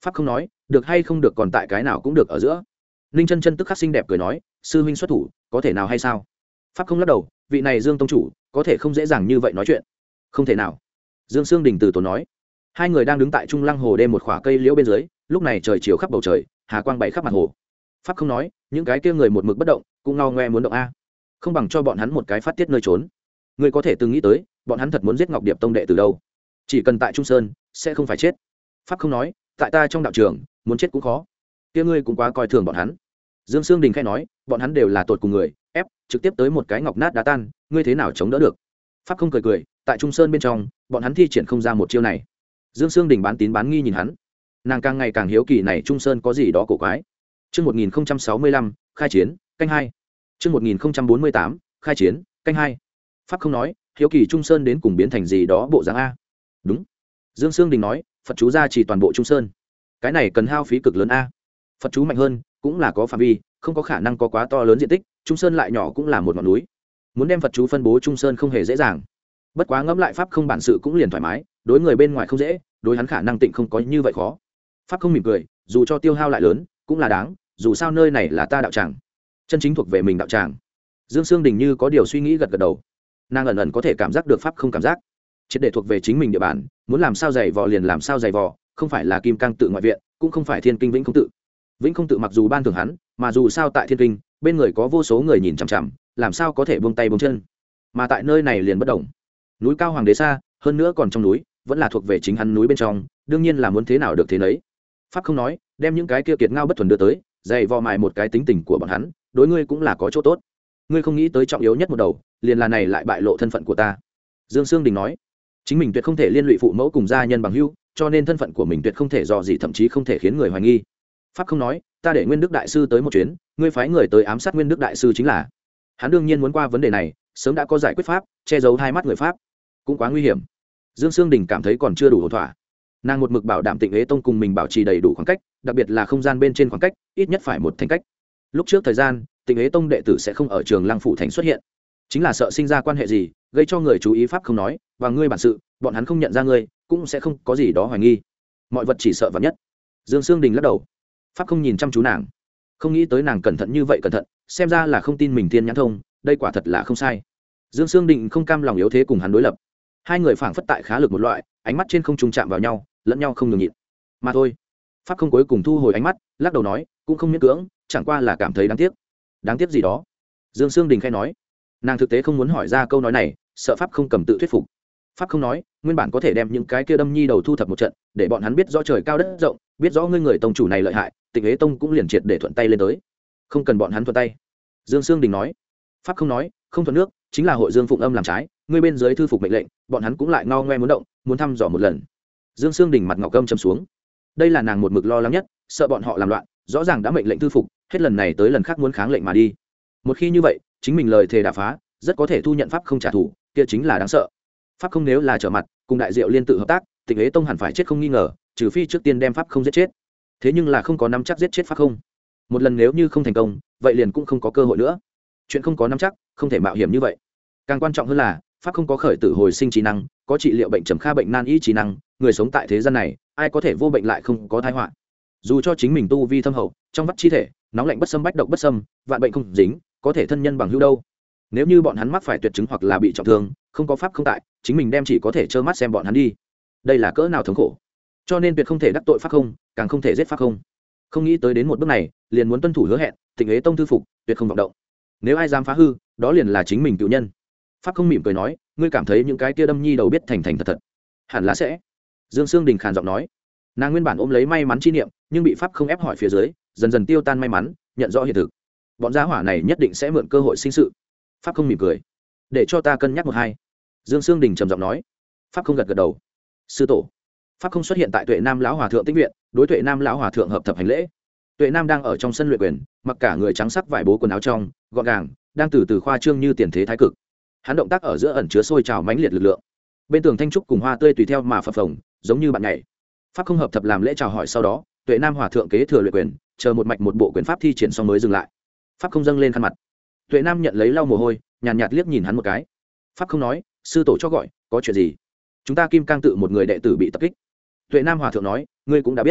pháp không nói, được hay không được còn tại cái nào cũng được ở giữa. Ninh chân chân tức khắc xinh đẹp cười nói, sư huynh xuất thủ có thể nào hay sao? Pháp không lắc đầu, vị này Dương tông chủ có thể không dễ dàng như vậy nói chuyện. Không thể nào. Dương Sương Đình từ tốn nói. Hai người đang đứng tại Trung Lăng hồ đêm một khỏa cây liễu bên dưới, lúc này trời chiều khắp bầu trời, hà quang bay khắp mặt hồ. Pháp không nói, những cái kia người một mực bất động, cũng ngao ngoe muốn động a. Không bằng cho bọn hắn một cái phát tiết nơi trốn. Ngươi có thể từng nghĩ tới, bọn hắn thật muốn giết Ngọc Điệp tông đệ từ đâu? Chỉ cần tại Trung Sơn, sẽ không phải chết. Pháp không nói, tại ta trong đạo trường, muốn chết cũng khó. Kia ngươi cũng quá coi thường bọn hắn. Dương Sương Đình khẽ nói, bọn hắn đều là tột cùng người, ép trực tiếp tới một cái ngọc nát đá tan, ngươi thế nào chống đỡ được? Pháp không cười cười, tại Trung Sơn bên trong, bọn hắn thi triển không ra một chiêu này. Dương Sương Đình bán tín bán nghi nhìn hắn, nàng càng ngày càng hiếu kỳ này Trung Sơn có gì đó cổ quái. Chương một nghìn sáu mươi lăm, khai chiến, canh hai. Chương một nghìn bốn mươi tám, khai chiến, canh hai. Pháp không nói, hiếu kỳ Trung Sơn đến cùng biến thành gì đó bộ dáng a. Đúng. Dương Sương Đình nói, Phật chú ra chỉ toàn bộ Trung Sơn. Cái này cần hao phí cực lớn a. Phật chú mạnh hơn, cũng là có phạm vi, không có khả năng có quá to lớn diện tích, Trung Sơn lại nhỏ cũng là một ngọn núi. Muốn đem Phật chú phân bố Trung Sơn không hề dễ dàng. Bất quá ngẫm lại pháp không bản sự cũng liền thoải mái, đối người bên ngoài không dễ, đối hắn khả năng tịnh không có như vậy khó. Pháp không mỉm cười, dù cho tiêu hao lại lớn, cũng là đáng, dù sao nơi này là ta đạo tràng, chân chính thuộc về mình đạo tràng. Dương Sương Đình như có điều suy nghĩ gật gật đầu, nàng ẩn ẩn có thể cảm giác được pháp không cảm giác, triệt để thuộc về chính mình địa bàn, muốn làm sao giày vò liền làm sao giày vò, không phải là Kim Cang tự ngoại viện, cũng không phải Thiên Kinh Vĩnh Không tự. Vĩnh Không tự mặc dù ban thưởng hắn, mà dù sao tại Thiên Kinh, bên người có vô số người nhìn chằm chằm, làm sao có thể buông tay buông chân. Mà tại nơi này liền bất động. Núi cao hoàng đế xa, hơn nữa còn trong núi, vẫn là thuộc về chính hắn núi bên trong, đương nhiên là muốn thế nào được thế nấy. Pháp không nói, đem những cái kia kiệt ngao bất thuần đưa tới, dày vò mài một cái tính tình của bọn hắn, đối ngươi cũng là có chỗ tốt. Ngươi không nghĩ tới trọng yếu nhất một đầu, liền là này lại bại lộ thân phận của ta. Dương Sương Đình nói, chính mình tuyệt không thể liên lụy phụ mẫu cùng gia nhân bằng hữu, cho nên thân phận của mình tuyệt không thể dò gì, thậm chí không thể khiến người hoài nghi. Pháp không nói, ta để Nguyên Đức đại sư tới một chuyến, ngươi phái người tới ám sát Nguyên Đức đại sư chính là. Hắn đương nhiên muốn qua vấn đề này, sớm đã có giải quyết pháp, che giấu hai mắt người pháp, cũng quá nguy hiểm. Dương Sương Đình cảm thấy còn chưa đủ ổn thỏa, nàng một mực bảo đảm Tịnh Ế tông cùng mình bảo trì đầy đủ khoảng cách, đặc biệt là không gian bên trên khoảng cách, ít nhất phải một thành cách. Lúc trước thời gian, Tịnh Ế tông đệ tử sẽ không ở Trường Lăng phủ thành xuất hiện, chính là sợ sinh ra quan hệ gì, gây cho người chú ý pháp không nói, và ngươi bản sự, bọn hắn không nhận ra ngươi, cũng sẽ không có gì đó hoài nghi. Mọi vật chỉ sợ vạn nhất. Dương Sương Đình lắc đầu. Pháp không nhìn chăm chú nàng, không nghĩ tới nàng cẩn thận như vậy cẩn thận, xem ra là không tin mình thiên nhãn thông, đây quả thật là không sai. Dương Sương Đình không cam lòng yếu thế cùng hắn đối lập, hai người phảng phất tại khá lực một loại, ánh mắt trên không trùng chạm vào nhau, lẫn nhau không nhường nhịn mà thôi. Pháp không cuối cùng thu hồi ánh mắt, lắc đầu nói, cũng không miễn cưỡng, chẳng qua là cảm thấy đáng tiếc. Đáng tiếc gì đó? Dương Sương Đình khai nói, nàng thực tế không muốn hỏi ra câu nói này, sợ pháp không cầm tự thuyết phục. Pháp không nói, nguyên bản có thể đem những cái kia đâm nhi đầu thu thập một trận, để bọn hắn biết rõ trời cao đất rộng, biết rõ ngươi người tông chủ này lợi hại, Tịnh Ế tông cũng liền triệt để thuận tay lên tới, không cần bọn hắn thuận tay. Dương Sương Đình nói. Pháp không nói, không thuận nước, chính là hội Dương Phụng Âm làm trái, ngươi bên dưới thư phục mệnh lệnh, bọn hắn cũng lại ngao ngoe muốn động, muốn thăm dò một lần. Dương Sương Đình mặt ngọc gâm trầm xuống, đây là nàng một mực lo lắng nhất, sợ bọn họ làm loạn, rõ ràng đã mệnh lệnh thư phục, hết lần này tới lần khác muốn kháng lệnh mà đi. Một khi như vậy, chính mình lời thề đả phá, rất có thể thu nhận pháp không trả thù, kia chính là đáng sợ. Pháp không nếu là trở mặt, cùng đại diệu liên tự hợp tác, Tịnh Ế tông hẳn phải chết không nghi ngờ, trừ phi trước tiên đem pháp không giết chết. Thế nhưng là không có nắm chắc giết chết pháp không. Một lần nếu như không thành công, vậy liền cũng không có cơ hội nữa. Chuyện không có nắm chắc, không thể mạo hiểm như vậy. Càng quan trọng hơn là, pháp không có khởi tử hồi sinh trí năng, có trị liệu bệnh trầm kha bệnh nan y trí năng, người sống tại thế gian này, ai có thể vô bệnh lại không có tai họa. Dù cho chính mình tu vi thâm hậu, trong vắt chi thể, nóng lạnh bất xâm bách độc bất xâm, vạn bệnh không dính, có thể thân nhân bằng hữu đâu. Nếu như bọn hắn mắc phải tuyệt chứng hoặc là bị trọng thương, không có pháp không tại, chính mình đem chỉ có thể trơ mắt xem bọn hắn đi. Đây là cỡ nào thống khổ. Cho nên tuyệt không thể đắc tội pháp không, càng không thể giết pháp không. Không nghĩ tới đến một bước này, liền muốn tuân thủ hứa hẹn, Tịnh Ế tông thư phục, tuyệt không vọng động. Nếu ai dám phá hư, đó liền là chính mình cựu nhân. Pháp không mỉm cười nói, ngươi cảm thấy những cái kia đâm nhi đầu biết thành thành thật thật? Hẳn là sẽ. Dương Sương Đình khàn giọng nói, nàng nguyên bản ôm lấy may mắn chi niệm, nhưng bị pháp không ép hỏi phía dưới, dần dần tiêu tan may mắn, nhận rõ hiện thực. Bọn gia hỏa này nhất định sẽ mượn cơ hội sinh sự. Pháp không mỉm cười, để cho ta cân nhắc một hai. Dương Sương Đình trầm giọng nói. Pháp không gật gật đầu. Sư tổ. Pháp không xuất hiện tại Tuệ Nam lão hòa thượng tĩnh viện, đối Tuệ Nam lão hòa thượng hợp thập hành lễ. Tuệ Nam đang ở trong sân luyện quyền, mặc cả người trắng sắc vải bố quần áo trong, gọn gàng, đang từ từ khoa trương như tiền thế thái cực. Hắn động tác ở giữa ẩn chứa sôi trào mãnh liệt lực lượng. Bên tường thanh trúc cùng hoa tươi tùy theo mà phập phồng, giống như bạn nhảy. Pháp không hợp thập làm lễ chào hỏi sau đó, Tuệ Nam hòa thượng kế thừa luyện quyền, chờ một mạch một bộ quyền pháp thi triển xong mới dừng lại. Pháp không dâng lên khăn mặt. Tuệ Nam nhận lấy lau mồ hôi, nhàn nhạt, nhạt liếc nhìn hắn một cái. Pháp không nói, sư tổ cho gọi, có chuyện gì? Chúng ta Kim Cang tự một người đệ tử bị tập kích. Tuệ Nam hòa thượng nói, ngươi cũng đã biết.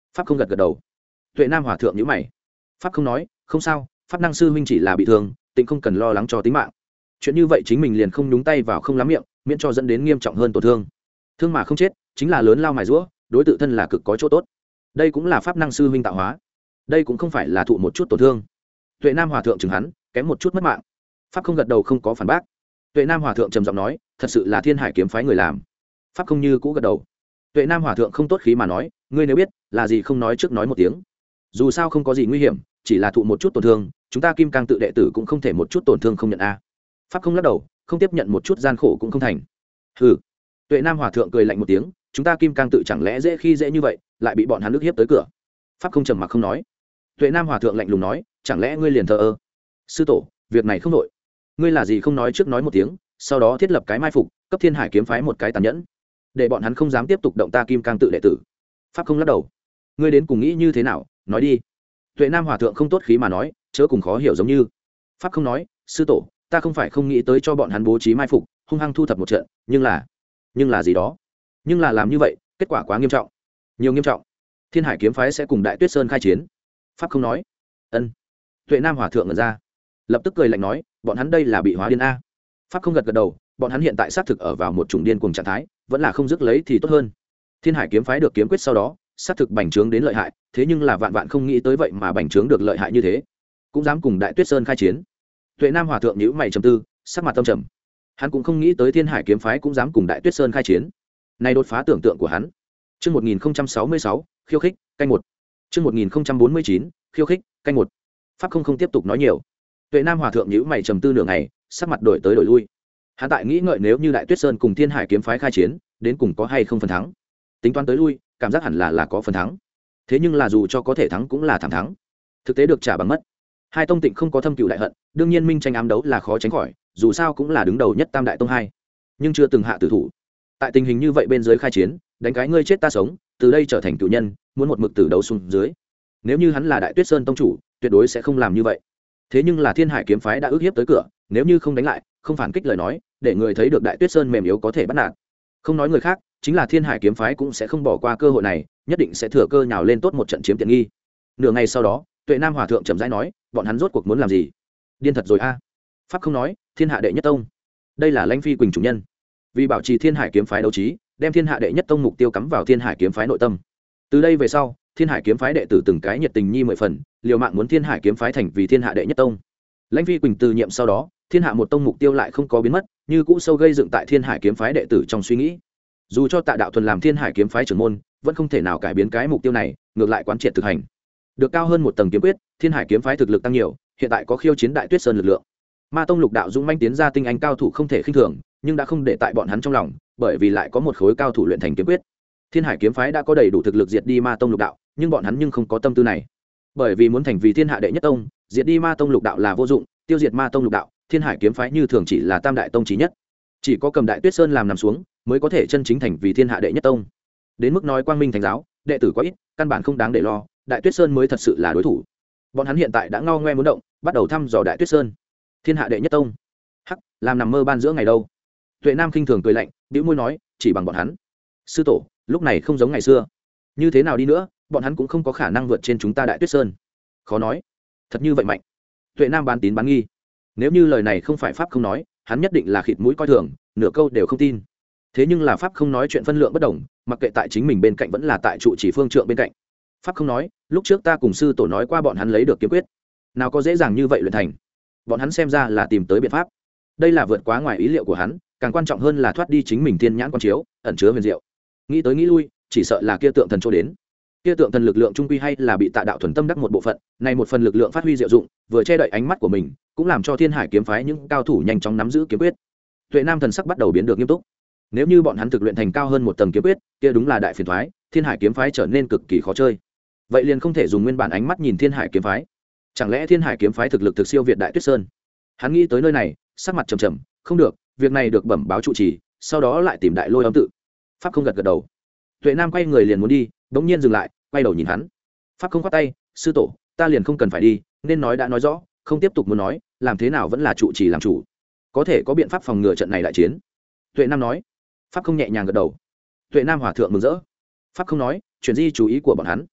pháp không gật gật đầu. Tuệ Nam hòa thượng nhíu mày. Pháp không nói, không sao, pháp năng sư huynh chỉ là bị thương, tịnh không cần lo lắng cho tính mạng. Chuyện như vậy chính mình liền không nhúng tay vào, không lắm miệng, miễn cho dẫn đến nghiêm trọng hơn tổn thương. Thương mà không chết chính là lớn lao mài rũa, đối tự thân là cực có chỗ tốt. Đây cũng là pháp năng sư huynh tạo hóa, đây cũng không phải là thụ một chút tổn thương. Tuệ Nam hòa thượng chừng hắn, kém một chút mất mạng. Pháp không gật đầu không có phản bác. Tuệ Nam hòa thượng trầm giọng nói, thật sự là Thiên Hải kiếm phái người làm. Pháp không như cũ gật đầu. Tuệ Nam hòa thượng không tốt khí mà nói, ngươi nếu biết là gì không nói trước nói một tiếng, dù sao không có gì nguy hiểm, chỉ là thụ một chút tổn thương, chúng ta Kim Cang tự đệ tử cũng không thể một chút tổn thương không nhận a. Pháp không lắc đầu, không tiếp nhận một chút gian khổ cũng không thành. Hừ. Tuệ Nam hòa thượng cười lạnh một tiếng, chúng ta Kim Cang tự chẳng lẽ dễ khi dễ như vậy, lại bị bọn hắn ức hiếp tới cửa. Pháp không trầm mặc không nói. Tuệ Nam hòa thượng lạnh lùng nói, chẳng lẽ ngươi liền thờ ơ? Sư tổ, việc này không đội, ngươi là gì không nói trước nói một tiếng, sau đó thiết lập cái mai phục, cấp Thiên Hải kiếm phái một cái tàn nhẫn, để bọn hắn không dám tiếp tục động ta Kim Cang tự đệ tử. Pháp không lắc đầu, ngươi đến cùng nghĩ như thế nào, nói đi. Tuệ Nam hòa thượng không tốt khí mà nói, chớ cùng khó hiểu giống như. Pháp không nói, sư tổ, ta không phải không nghĩ tới cho bọn hắn bố trí mai phục, hung hăng thu thập một trận, nhưng là nhưng là gì đó, nhưng là làm như vậy kết quả quá nghiêm trọng. Nhiều nghiêm trọng? Thiên Hải kiếm phái sẽ cùng Đại Tuyết Sơn khai chiến. Pháp không nói. Ân. Tuệ Nam hòa thượng ngẩn ra, lập tức cười lạnh nói, bọn hắn đây là bị hóa điên a. Pháp không gật gật đầu, bọn hắn hiện tại xác thực ở vào một chủng điên cuồng trạng thái, vẫn là không dứt lấy thì tốt hơn. Thiên Hải kiếm phái được kiếm quyết sau đó, xác thực bành trướng đến lợi hại, thế nhưng là vạn vạn không nghĩ tới vậy mà bành trướng được lợi hại như thế, cũng dám cùng Đại Tuyết Sơn khai chiến. Tuệ Nam hòa thượng nhíu mày trầm tư, sắc mặt tâm trầm. Hắn cũng không nghĩ tới Thiên Hải kiếm phái cũng dám cùng Đại Tuyết Sơn khai chiến. Này đột phá tưởng tượng của hắn. Chương một nghìn sáu mươi sáu, khiêu khích, canh một. Chương một nghìn bốn mươi chín, khiêu khích, canh một. Pháp không không tiếp tục nói nhiều. Tuệ Nam hòa thượng nhíu mày trầm tư nửa ngày, sắc mặt đổi tới đổi lui. Hắn tại nghĩ ngợi nếu như Đại Tuyết Sơn cùng Thiên Hải kiếm phái khai chiến, đến cùng có hay không phần thắng. Tính toán tới lui, cảm giác hẳn là là có phần thắng. Thế nhưng là dù cho có thể thắng cũng là thảm thắng. Thực tế được trả bằng mất. Hai tông tịnh không có thâm cừu đại hận, đương nhiên minh tranh ám đấu là khó tránh khỏi, dù sao cũng là đứng đầu nhất Tam đại tông hai, nhưng chưa từng hạ tử thủ. Tại tình hình như vậy bên dưới khai chiến, đánh cái ngươi chết ta sống, từ đây trở thành cựu nhân, muốn một mực tử đấu xuống dưới. Nếu như hắn là Đại Tuyết Sơn tông chủ, tuyệt đối sẽ không làm như vậy. Thế nhưng là Thiên Hải kiếm phái đã ức hiếp tới cửa, nếu như không đánh lại, không phản kích lời nói, để người thấy được Đại Tuyết Sơn mềm yếu có thể bắt nạt. Không nói người khác, chính là Thiên Hải kiếm phái cũng sẽ không bỏ qua cơ hội này, nhất định sẽ thừa cơ nhào lên tốt một trận chiếm tiện nghi. Nửa ngày sau đó, Tuệ Nam hòa thượng chậm rãi nói, bọn hắn rốt cuộc muốn làm gì? Điên thật rồi a. Pháp không nói, Thiên Hạ đệ nhất tông. Đây là Lãnh Phi Quỳnh chủ nhân. Vì bảo trì Thiên Hải kiếm phái đấu trí, đem Thiên Hạ đệ nhất tông mục tiêu cắm vào Thiên Hải kiếm phái nội tâm. Từ đây về sau, Thiên Hải kiếm phái đệ tử từng cái nhiệt tình nhi mười phần, liều mạng muốn Thiên Hải kiếm phái thành vì Thiên Hạ đệ nhất tông. Lãnh Phi Quỳnh từ nhiệm sau đó, Thiên Hạ một tông mục tiêu lại không có biến mất, như cũ sâu gây dựng tại Thiên Hải kiếm phái đệ tử trong suy nghĩ. Dù cho Tạ Đạo Thuần làm Thiên Hải kiếm phái trưởng môn, vẫn không thể nào cải biến cái mục tiêu này, ngược lại quán triệt thực hành. Được cao hơn một tầng kiếm quyết, Thiên Hải kiếm phái thực lực tăng nhiều, hiện tại có khiêu chiến Đại Tuyết Sơn lực lượng. Ma tông lục đạo dũng manh tiến ra tinh anh cao thủ không thể khinh thường, nhưng đã không để tại bọn hắn trong lòng, bởi vì lại có một khối cao thủ luyện thành kiếm quyết. Thiên Hải kiếm phái đã có đầy đủ thực lực diệt đi Ma tông lục đạo, nhưng bọn hắn nhưng không có tâm tư này. Bởi vì muốn thành vì Thiên Hạ đệ nhất tông, diệt đi Ma tông lục đạo là vô dụng, tiêu diệt Ma tông lục đạo, Thiên Hải kiếm phái như thường chỉ là tam đại tông chí nhất. Chỉ có cầm Đại Tuyết Sơn làm nằm xuống, mới có thể chân chính thành vì Thiên Hạ đệ nhất tông. Đến mức nói Quang Minh Thánh giáo, đệ tử quá ít, căn bản không đáng để lo, Đại Tuyết Sơn mới thật sự là đối thủ. Bọn hắn hiện tại đã ngao ngoe muốn động, bắt đầu thăm dò Đại Tuyết Sơn. Thiên Hạ đệ nhất tông, hắc, làm nằm mơ ban giữa ngày đâu. Tuệ Nam khinh thường cười lạnh, bĩu môi nói, chỉ bằng bọn hắn. Sư tổ, lúc này không giống ngày xưa. Như thế nào đi nữa, bọn hắn cũng không có khả năng vượt trên chúng ta Đại Tuyết Sơn. Khó nói. Thật như vậy mạnh. Tuệ Nam bán tín bán nghi. Nếu như lời này không phải pháp không nói, hắn nhất định là khịt mũi coi thường, nửa câu đều không tin. Thế nhưng là pháp không nói chuyện phân lượng bất đồng, mặc kệ tại chính mình bên cạnh vẫn là tại trụ chỉ phương trượng bên cạnh. Pháp không nói, lúc trước ta cùng sư tổ nói qua bọn hắn lấy được kiếm quyết, nào có dễ dàng như vậy luyện thành. Bọn hắn xem ra là tìm tới biện pháp. Đây là vượt quá ngoài ý liệu của hắn, càng quan trọng hơn là thoát đi chính mình thiên nhãn quan chiếu, ẩn chứa huyền diệu. Nghĩ tới nghĩ lui, chỉ sợ là kia tượng thần chỗ đến. Kia tượng thần lực lượng trung quy hay là bị Tạ Đạo thuần tâm đắc một bộ phận, này một phần lực lượng phát huy diệu dụng, vừa che đậy ánh mắt của mình, cũng làm cho Thiên Hải kiếm phái những cao thủ nhanh chóng nắm giữ kiếm quyết. Tuệ Nam thần sắc bắt đầu biến được nghiêm túc. Nếu như bọn hắn thực luyện thành cao hơn một tầng kiếm quyết, kia đúng là đại phiền toái, Thiên Hải kiếm phái trở nên cực kỳ khó chơi. Vậy liền không thể dùng nguyên bản ánh mắt nhìn Thiên Hải kiếm phái. Chẳng lẽ Thiên Hải kiếm phái thực lực thực siêu việt Đại Tuyết Sơn? Hắn nghĩ tới nơi này, sắc mặt trầm trầm, không được, việc này được bẩm báo trụ trì, sau đó lại tìm Đại Lôi âm tự. Pháp không gật gật đầu. Tuệ Nam quay người liền muốn đi, bỗng nhiên dừng lại, quay đầu nhìn hắn. Pháp không khoát tay, sư tổ, ta liền không cần phải đi, nên nói đã nói rõ, không tiếp tục muốn nói, làm thế nào vẫn là trụ trì làm chủ, có thể có biện pháp phòng ngừa trận này đại chiến. Tuệ Nam nói. Pháp không nhẹ nhàng gật đầu. Tuệ Nam hòa thượng mừng rỡ. Pháp không nói, chuyển di chú ý của bọn hắn.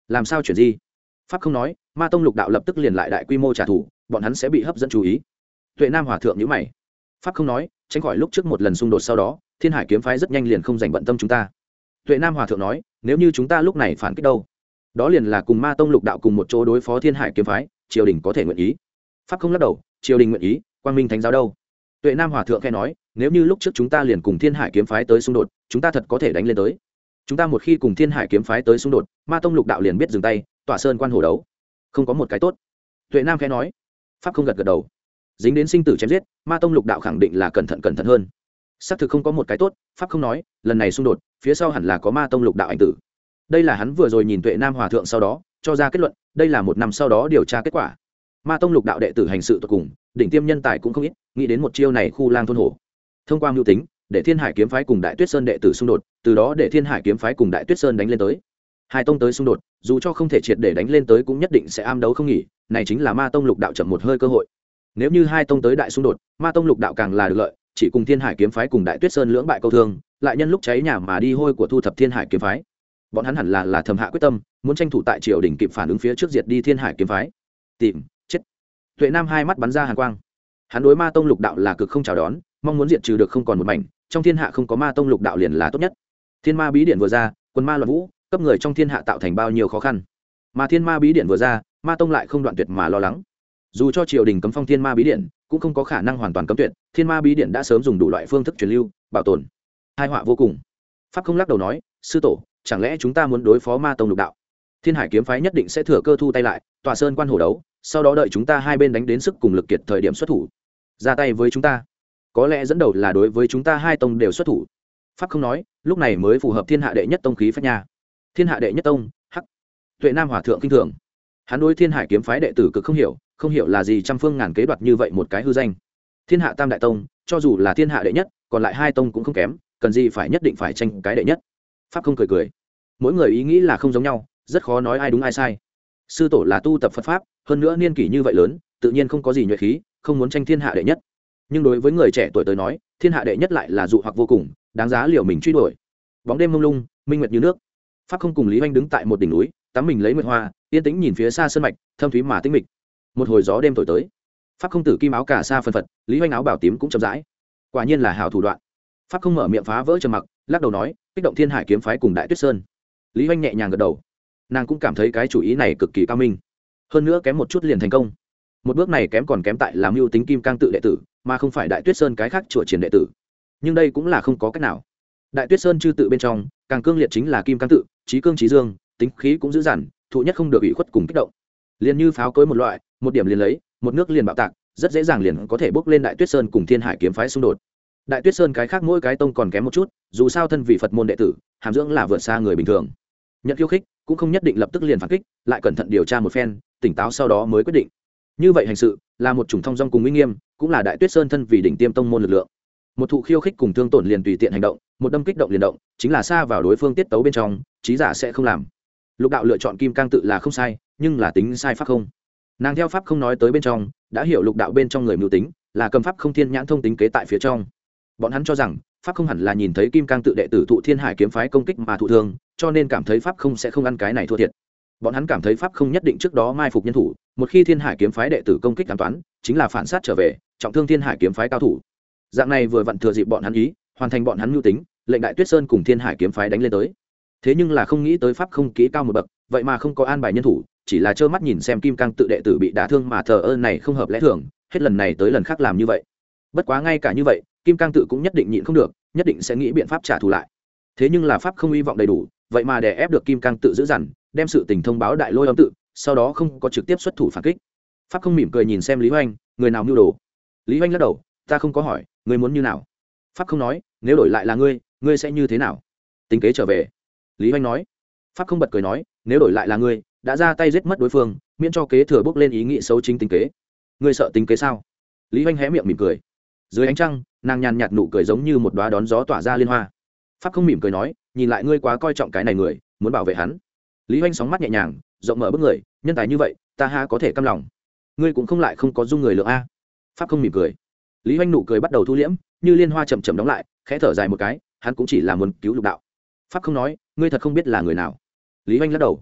làm sao chuyển di? Pháp không nói, ma tông lục đạo lập tức liền lại đại quy mô trả thù, bọn hắn sẽ bị hấp dẫn chú ý. Tuệ Nam hòa thượng nhíu mày. Pháp không nói, tránh khỏi lúc trước một lần xung đột sau đó, Thiên Hải kiếm phái rất nhanh liền không dành bận tâm chúng ta. Tuệ Nam hòa thượng nói, nếu như chúng ta lúc này phản kích đâu, đó liền là cùng ma tông lục đạo cùng một chỗ đối phó Thiên Hải kiếm phái, triều đình có thể nguyện ý? Pháp không lắc đầu, triều đình nguyện ý, quang minh thánh giáo đâu? Tuệ Nam hòa thượng khẽ nói, nếu như lúc trước chúng ta liền cùng Thiên Hải kiếm phái tới xung đột, chúng ta thật có thể đánh lên tới. Chúng ta một khi cùng Thiên Hải kiếm phái tới xung đột, ma tông lục đạo liền biết dừng tay, tỏa sơn quan hồ đấu, không có một cái tốt. Tuệ Nam khẽ nói. Pháp không gật gật đầu. Dính đến sinh tử chém giết, ma tông lục đạo khẳng định là cẩn thận cẩn thận hơn. Xác thực không có một cái tốt. Pháp không nói, lần này xung đột phía sau hẳn là có ma tông lục đạo ảnh tử. Đây là hắn vừa rồi nhìn Tuệ Nam hòa thượng sau đó cho ra kết luận, đây là một năm sau đó điều tra kết quả. Ma tông lục đạo đệ tử hành sự tuyệt cùng, đỉnh tiêm nhân tài cũng không ít, nghĩ đến một chiêu này khu lang thôn hổ. Thông qua mưu tính, để Thiên Hải kiếm phái cùng Đại Tuyết Sơn đệ tử xung đột, từ đó để Thiên Hải kiếm phái cùng Đại Tuyết Sơn đánh lên tới. Hai tông tới xung đột, dù cho không thể triệt để đánh lên tới cũng nhất định sẽ am đấu không nghỉ, này chính là ma tông lục đạo chậm một hơi cơ hội. Nếu như hai tông tới đại xung đột, ma tông lục đạo càng là được lợi, chỉ cùng Thiên Hải kiếm phái cùng Đại Tuyết Sơn lưỡng bại câu thương, lại nhân lúc cháy nhà mà đi hôi của thu thập Thiên Hải kiếm phái. Bọn hắn hẳn là là thầm hạ quyết tâm, muốn tranh thủ tại triều đình kịp phản ứng phía trước diệt đi Thiên Hải kiếm phái. Tìm, chết. Tuệ Nam hai mắt bắn ra hàn quang. Hắn đối ma tông lục đạo là cực không chào đón, mong muốn diệt trừ được không còn một mảnh, trong thiên hạ không có ma tông lục đạo liền là tốt nhất. Thiên ma bí điện vừa ra, quân ma loạn vũ, cấp người trong thiên hạ tạo thành bao nhiêu khó khăn. Mà thiên ma bí điện vừa ra, ma tông lại không đoạn tuyệt mà lo lắng. Dù cho triều đình cấm phong thiên ma bí điện, cũng không có khả năng hoàn toàn cấm tuyệt, thiên ma bí điện đã sớm dùng đủ loại phương thức truyền lưu, bảo tồn. Hai họa vô cùng. Pháp không lắc đầu nói, sư tổ, chẳng lẽ chúng ta muốn đối phó ma tông lục đạo? Thiên Hải kiếm phái nhất định sẽ thừa cơ thu tay lại, tòa sơn quan hổ đấu, sau đó đợi chúng ta hai bên đánh đến sức cùng lực kiệt thời điểm xuất thủ, ra tay với chúng ta. Có lẽ dẫn đầu là đối với chúng ta hai tông đều xuất thủ. Pháp không nói, lúc này mới phù hợp thiên hạ đệ nhất tông khí phách nha. Thiên hạ đệ nhất tông, hắc. Tuệ Nam hòa thượng kinh thường. Hắn đối Thiên Hải kiếm phái đệ tử cực không hiểu, không hiểu là gì trăm phương ngàn kế đoạt như vậy một cái hư danh. Thiên hạ tam đại tông, cho dù là thiên hạ đệ nhất, còn lại hai tông cũng không kém, cần gì phải nhất định phải tranh cái đệ nhất. Pháp không cười cười. Mỗi người ý nghĩ là không giống nhau, rất khó nói ai đúng ai sai. Sư tổ là tu tập Phật pháp, hơn nữa niên kỷ như vậy lớn, tự nhiên không có gì nhuệ khí, không muốn tranh thiên hạ đệ nhất. Nhưng đối với người trẻ tuổi tới nói, thiên hạ đệ nhất lại là dụ hoặc vô cùng, đáng giá liều mình truy đuổi. Bóng đêm mông lung, minh nguyệt như nước. Pháp không cùng Lý Hoành đứng tại một đỉnh núi, tắm mình lấy nguyệt hoa, yên tĩnh nhìn phía xa sơn mạch, thâm thúy mà tĩnh mịch. Một hồi gió đêm thổi tới. Pháp không tử kim áo cà sa phân phật, Lý Hoành áo bảo tím cũng chậm rãi. Quả nhiên là hảo thủ đoạn. Pháp không mở miệng phá vỡ trầm mặc, lắc đầu nói, kích động Thiên Hải kiếm phái cùng Đại Tuyết Sơn. Lý Hoành nhẹ nhàng gật đầu. Nàng cũng cảm thấy cái chủ ý này cực kỳ cao minh, hơn nữa kém một chút liền thành công. Một bước này kém còn kém tại làm mưu tính kim cang tự đệ tử, mà không phải Đại Tuyết Sơn cái khác chùa triển đệ tử. Nhưng đây cũng là không có cách nào. Đại Tuyết Sơn chư tự bên trong, càng cương liệt chính là kim cang tự, trí cương trí dương, tính khí cũng dữ dằn, thụ nhất không được ủy khuất cùng kích động. Liền như pháo cối một loại, một điểm liền lấy, một nước liền bạo tạc, rất dễ dàng liền có thể bước lên Đại Tuyết Sơn cùng Thiên Hải kiếm phái xung đột. Đại Tuyết Sơn cái khác mỗi cái tông còn kém một chút, dù sao thân vị Phật môn đệ tử, hàm dưỡng là vượt xa người bình thường. Nhận khiêu khích, cũng không nhất định lập tức liền phản kích, lại cẩn thận điều tra một phen, tỉnh táo sau đó mới quyết định. Như vậy hành sự là một chủng thông dong cùng uy nghiêm, cũng là Đại Tuyết Sơn thân vì đỉnh tiêm tông môn lực lượng. Một thụ khiêu khích cùng thương tổn liền tùy tiện hành động, một đâm kích động liền động, chính là xa vào đối phương tiết tấu bên trong, trí giả sẽ không làm. Lục đạo lựa chọn kim cang tự là không sai, nhưng là tính sai pháp không. Nàng theo pháp không nói tới bên trong, đã hiểu lục đạo bên trong người mưu tính, là cầm pháp không thiên nhãn thông tính kế tại phía trong. Bọn hắn cho rằng pháp không hẳn là nhìn thấy kim cang tự đệ tử thụ Thiên Hải kiếm phái công kích mà thụ thương, cho nên cảm thấy pháp không sẽ không ăn cái này thua thiệt. Bọn hắn cảm thấy pháp không nhất định trước đó mai phục nhân thủ, một khi Thiên Hải kiếm phái đệ tử công kích an toán, chính là phản sát trở về, trọng thương Thiên Hải kiếm phái cao thủ. Dạng này vừa vặn thừa dịp bọn hắn ý, hoàn thành bọn hắn mưu tính, lệnh Đại Tuyết Sơn cùng Thiên Hải kiếm phái đánh lên tới. Thế nhưng là không nghĩ tới pháp không kỹ cao một bậc, vậy mà không có an bài nhân thủ, chỉ là trơ mắt nhìn xem kim cang tự đệ tử bị đả thương mà thờ ơ này không hợp lẽ thường, hết lần này tới lần khác làm như vậy. Bất quá ngay cả như vậy, kim cang tự cũng nhất định nhịn không được, nhất định sẽ nghĩ biện pháp trả thù lại. Thế nhưng là pháp không hy vọng đầy đủ, vậy mà đè ép được kim cang tự giữ dằn, đem sự tình thông báo đại lôi âm tự, sau đó không có trực tiếp xuất thủ phản kích. Pháp không mỉm cười nhìn xem Lý Hoành, người nào mưu đồ? Lý Hoành lắc đầu, ta không có hỏi, ngươi muốn như nào? Pháp không nói, nếu đổi lại là ngươi, ngươi sẽ như thế nào? Tính kế trở về. Lý Hoành nói. Pháp không bật cười nói, nếu đổi lại là ngươi, đã ra tay giết mất đối phương, miễn cho kế thừa bước lên ý nghĩ xấu chính tính kế. Ngươi sợ tính kế sao? Lý Hoành hé miệng mỉm cười. Dưới ánh trăng, nàng nhàn nhạt nụ cười giống như một đóa đón gió tỏa ra liên hoa. Pháp không mỉm cười nói, nhìn lại ngươi quá coi trọng cái này người, muốn bảo vệ hắn. Lý Hoành sóng mắt nhẹ nhàng, rộng mở bức người, nhân tài như vậy, ta ha có thể căm lòng. Ngươi cũng không lại không có dung người lượng a. Pháp không mỉm cười. Lý Hoành nụ cười bắt đầu thu liễm, như liên hoa chậm chậm đóng lại, khẽ thở dài một cái, hắn cũng chỉ là muốn cứu lục đạo. Pháp không nói, ngươi thật không biết là người nào. Lý Hoành lắc đầu.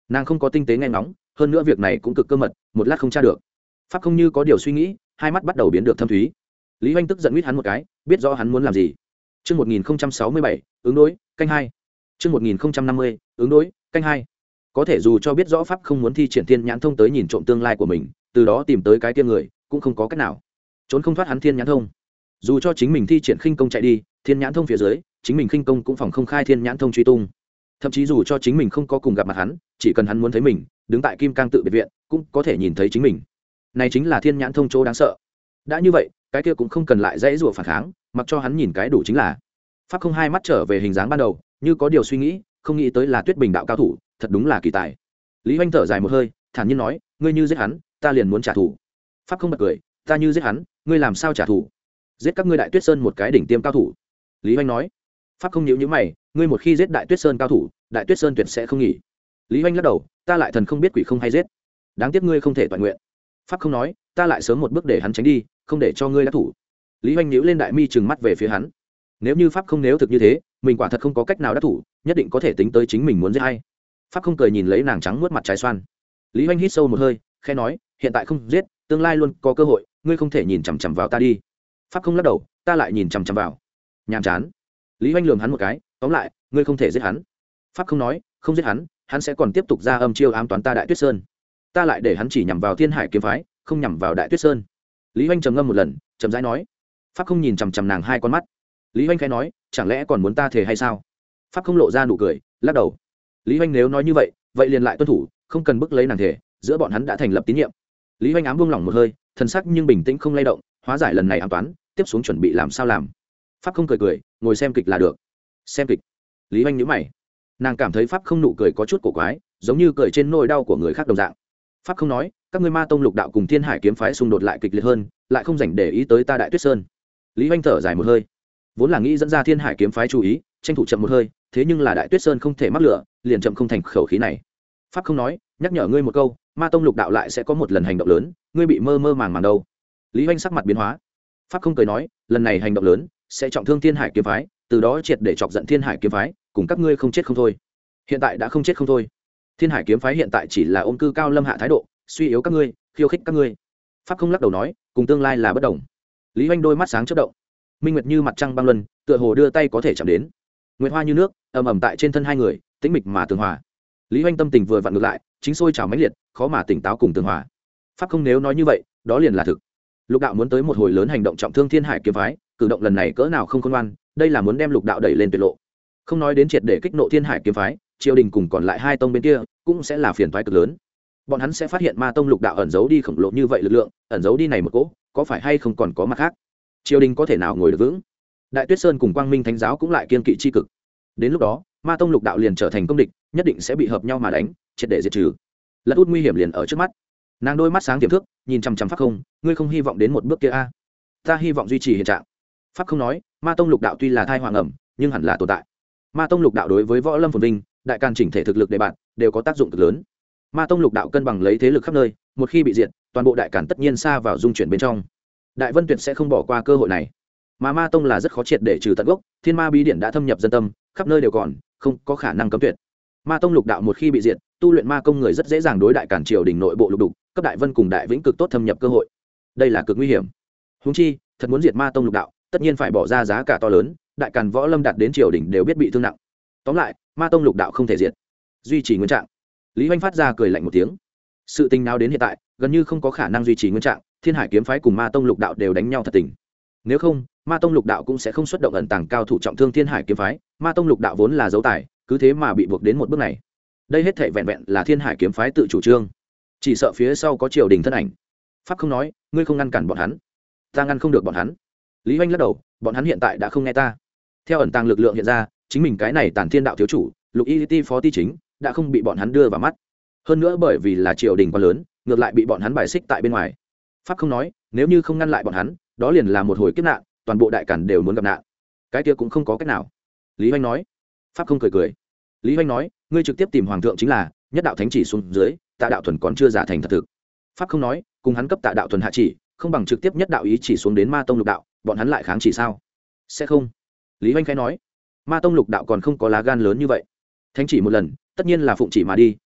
nàng không có tinh tế nghe ngóng, hơn nữa việc này cũng cực cơ mật, một lát không tra được. Pháp không như có điều suy nghĩ, hai mắt bắt đầu biến được thâm thúy. Lý Hoành tức giận huýt hắn một cái, biết rõ hắn muốn làm gì. Chương một nghìn sáu mươi bảy, ứng đối, canh hai. Chương một nghìn năm mươi, ứng đối, canh hai. Có thể dù cho biết rõ Pháp không muốn thi triển thiên nhãn thông tới nhìn trộm tương lai của mình, từ đó tìm tới cái kia người, cũng không có cách nào. Trốn không thoát hắn thiên nhãn thông. Dù cho chính mình thi triển khinh công chạy đi, thiên nhãn thông phía dưới, chính mình khinh công cũng phòng không khai thiên nhãn thông truy tung. Thậm chí dù cho chính mình không có cùng gặp mặt hắn, chỉ cần hắn muốn thấy mình, đứng tại Kim Cang tự biệt viện, cũng có thể nhìn thấy chính mình. Này chính là thiên nhãn thông chỗ đáng sợ. Đã như vậy, cái kia cũng không cần lại dãy rủa phản kháng, mặc cho hắn nhìn cái đủ chính là. Pháp không hai mắt trở về hình dáng ban đầu, như có điều suy nghĩ, không nghĩ tới là Tuyết Bình đạo cao thủ, thật đúng là kỳ tài. Lý Hoành thở dài một hơi, thản nhiên nói, ngươi như giết hắn, ta liền muốn trả thù. Pháp không bật cười, ta như giết hắn, ngươi làm sao trả thù? Giết các ngươi Đại Tuyết Sơn một cái đỉnh tiêm cao thủ. Lý Hoành nói. Pháp không nhíu nhíu mày, ngươi một khi giết Đại Tuyết Sơn cao thủ, Đại Tuyết Sơn tuyệt sẽ không nghỉ. Lý Hoành lắc đầu, ta lại thần không biết quỷ không hay giết, đáng tiếc ngươi không thể toàn nguyện. Pháp không nói, ta lại sớm một bước để hắn tránh đi, không để cho ngươi đắc thủ. Lý Hoành nhíu lên đại mi trừng mắt về phía hắn. Nếu như Pháp không nếu thực như thế, mình quả thật không có cách nào đắc thủ, nhất định có thể tính tới chính mình muốn giết hay. Pháp không cười nhìn lấy nàng trắng muốt mặt trái xoan. Lý Hoành hít sâu một hơi, khẽ nói, hiện tại không giết, tương lai luôn có cơ hội, ngươi không thể nhìn chằm chằm vào ta đi. Pháp không lắc đầu, ta lại nhìn chằm chằm vào. Nhàm chán. Lý Hoành lườm hắn một cái, tóm lại, ngươi không thể giết hắn. Pháp không nói, không giết hắn, hắn sẽ còn tiếp tục ra âm chiêu ám toán ta Đại Tuyết Sơn. Ta lại để hắn chỉ nhằm vào Thiên Hải kiếm phái, không nhằm vào Đại Tuyết Sơn. Lý Hoành trầm ngâm một lần, chậm rãi nói. Pháp không nhìn chằm chằm nàng hai con mắt. Lý Hoành khẽ nói, chẳng lẽ còn muốn ta thề hay sao? Pháp không lộ ra nụ cười, lắc đầu. Lý Hoành nếu nói như vậy, vậy liền lại tuân thủ, không cần bức lấy nàng thề, giữa bọn hắn đã thành lập tín nhiệm. Lý Hoành ám buông lỏng một hơi, thần sắc nhưng bình tĩnh không lay động, hóa giải lần này ám toán, tiếp xuống chuẩn bị làm sao làm. Pháp không cười cười, ngồi xem kịch là được. Xem kịch. Lý Hoành nhíu mày. Nàng cảm thấy Pháp không nụ cười có chút cổ quái, giống như cười trên nỗi đau của người khác đồng dạng. Pháp không nói, các ngươi Ma tông lục đạo cùng Thiên Hải kiếm phái xung đột lại kịch liệt hơn, lại không dành để ý tới ta Đại Tuyết Sơn. Lý Hoành thở dài một hơi, vốn là nghĩ dẫn ra Thiên Hải kiếm phái chú ý, tranh thủ chậm một hơi, thế nhưng là Đại Tuyết Sơn không thể mắc lửa, liền chậm không thành khẩu khí này. Pháp không nói, nhắc nhở ngươi một câu, Ma tông lục đạo lại sẽ có một lần hành động lớn, ngươi bị mơ mơ màng màng đâu. Lý Hoành sắc mặt biến hóa. Pháp không cười nói, lần này hành động lớn sẽ trọng thương Thiên Hải kiếm phái, từ đó triệt để chọc giận Thiên Hải kiếm phái, cùng các ngươi không chết không thôi. Hiện tại đã không chết không thôi. Thiên Hải kiếm phái hiện tại chỉ là ôm cư cao lâm hạ thái độ, suy yếu các ngươi, khiêu khích các ngươi. Pháp không lắc đầu nói, cùng tương lai là bất đồng. Lý Hoành đôi mắt sáng chớp động. Minh nguyệt như mặt trăng băng luân, tựa hồ đưa tay có thể chạm đến. Nguyệt hoa như nước, ầm ầm tại trên thân hai người, tĩnh mịch mà tường hòa. Lý Hoành tâm tình vừa vặn ngược lại, chính sôi trào mãnh liệt, khó mà tỉnh táo cùng tường hòa. Pháp không nếu nói như vậy, đó liền là thực. Lục đạo muốn tới một hồi lớn hành động trọng thương Thiên Hải kiếm phái, cử động lần này cỡ nào không khôn ngoan, đây là muốn đem lục đạo đẩy lên tuyệt lộ. Không nói đến triệt để kích nộ Thiên Hải kiếm phái, triều đình cùng còn lại hai tông bên kia cũng sẽ là phiền toái cực lớn. Bọn hắn sẽ phát hiện Ma tông lục đạo ẩn giấu đi khổng lồ như vậy lực lượng, ẩn giấu đi này một cỗ, có phải hay không còn có mặt khác. Triều đình có thể nào ngồi được vững. Đại Tuyết Sơn cùng Quang Minh Thánh giáo cũng lại kiên kỵ chi cực. Đến lúc đó, Ma tông lục đạo liền trở thành công địch, nhất định sẽ bị hợp nhau mà đánh, triệt để diệt trừ. Lật út nguy hiểm liền ở trước mắt. Nàng đôi mắt sáng tiềm thức, nhìn chằm chằm Pháp không, ngươi không hy vọng đến một bước kia a? Ta hy vọng duy trì hiện trạng. Pháp không nói, Ma tông lục đạo tuy là thai hoàng ẩm, nhưng hẳn là tồn tại. Ma tông lục đạo đối với võ lâm phồn vinh, đại càn chỉnh thể thực lực đề bạn đều có tác dụng cực lớn. Ma tông lục đạo cân bằng lấy thế lực khắp nơi, một khi bị diệt, toàn bộ đại càn tất nhiên xa vào dung chuyển bên trong. Đại Vân Tuyệt sẽ không bỏ qua cơ hội này. Mà Ma tông là rất khó triệt để trừ tận gốc, Thiên Ma bí điển đã thâm nhập dân tâm, khắp nơi đều còn, không có khả năng cấm tuyệt. Ma tông lục đạo một khi bị diệt, tu luyện ma công người rất dễ dàng đối đại càn triều đình nội bộ lục đục, cấp Đại Vân cùng Đại Vĩnh cực tốt thâm nhập cơ hội. Đây là cực nguy hiểm. Huống chi, thật muốn diệt Ma tông lục đạo, tất nhiên phải bỏ ra giá cả to lớn, đại càn võ lâm đạt đến triều đình đều biết bị thương nặng. Tóm lại, Ma tông lục đạo không thể diệt, duy trì nguyên trạng. Lý Hoành phát ra cười lạnh một tiếng. Sự tình nào đến hiện tại, gần như không có khả năng duy trì nguyên trạng, Thiên Hải kiếm phái cùng Ma tông lục đạo đều đánh nhau thật tình. Nếu không, Ma tông lục đạo cũng sẽ không xuất động ẩn tàng cao thủ trọng thương Thiên Hải kiếm phái, Ma tông lục đạo vốn là dấu tài, cứ thế mà bị buộc đến một bước này. Đây hết thảy vẹn vẹn là Thiên Hải kiếm phái tự chủ trương, chỉ sợ phía sau có triều đình thân ảnh. Pháp không nói, ngươi không ngăn cản bọn hắn, ta ngăn không được bọn hắn. Lý Hoành lắc đầu, bọn hắn hiện tại đã không nghe ta. Theo ẩn tàng lực lượng hiện ra, chính mình cái này Tản Thiên đạo thiếu chủ, Lục Y Ti phó ti chính, đã không bị bọn hắn đưa vào mắt. Hơn nữa bởi vì là triều đình quá lớn, ngược lại bị bọn hắn bài xích tại bên ngoài. Pháp không nói, nếu như không ngăn lại bọn hắn, đó liền là một hồi kiếp nạn, toàn bộ đại càn đều muốn gặp nạn. Cái kia cũng không có cách nào. Lý Hoành nói. Pháp không cười cười. Lý Hoành nói, ngươi trực tiếp tìm hoàng thượng chính là, nhất đạo thánh chỉ xuống dưới, Tạ đạo thuần còn chưa giả thành thật thực. Pháp không nói, cùng hắn cấp Tạ đạo thuần hạ chỉ, không bằng trực tiếp nhất đạo ý chỉ xuống đến Ma tông lục đạo, bọn hắn lại kháng chỉ sao? Sẽ không. Lý Hoành khẽ nói, Ma tông lục đạo còn không có lá gan lớn như vậy. Thánh chỉ một lần, tất nhiên là phụng chỉ mà đi,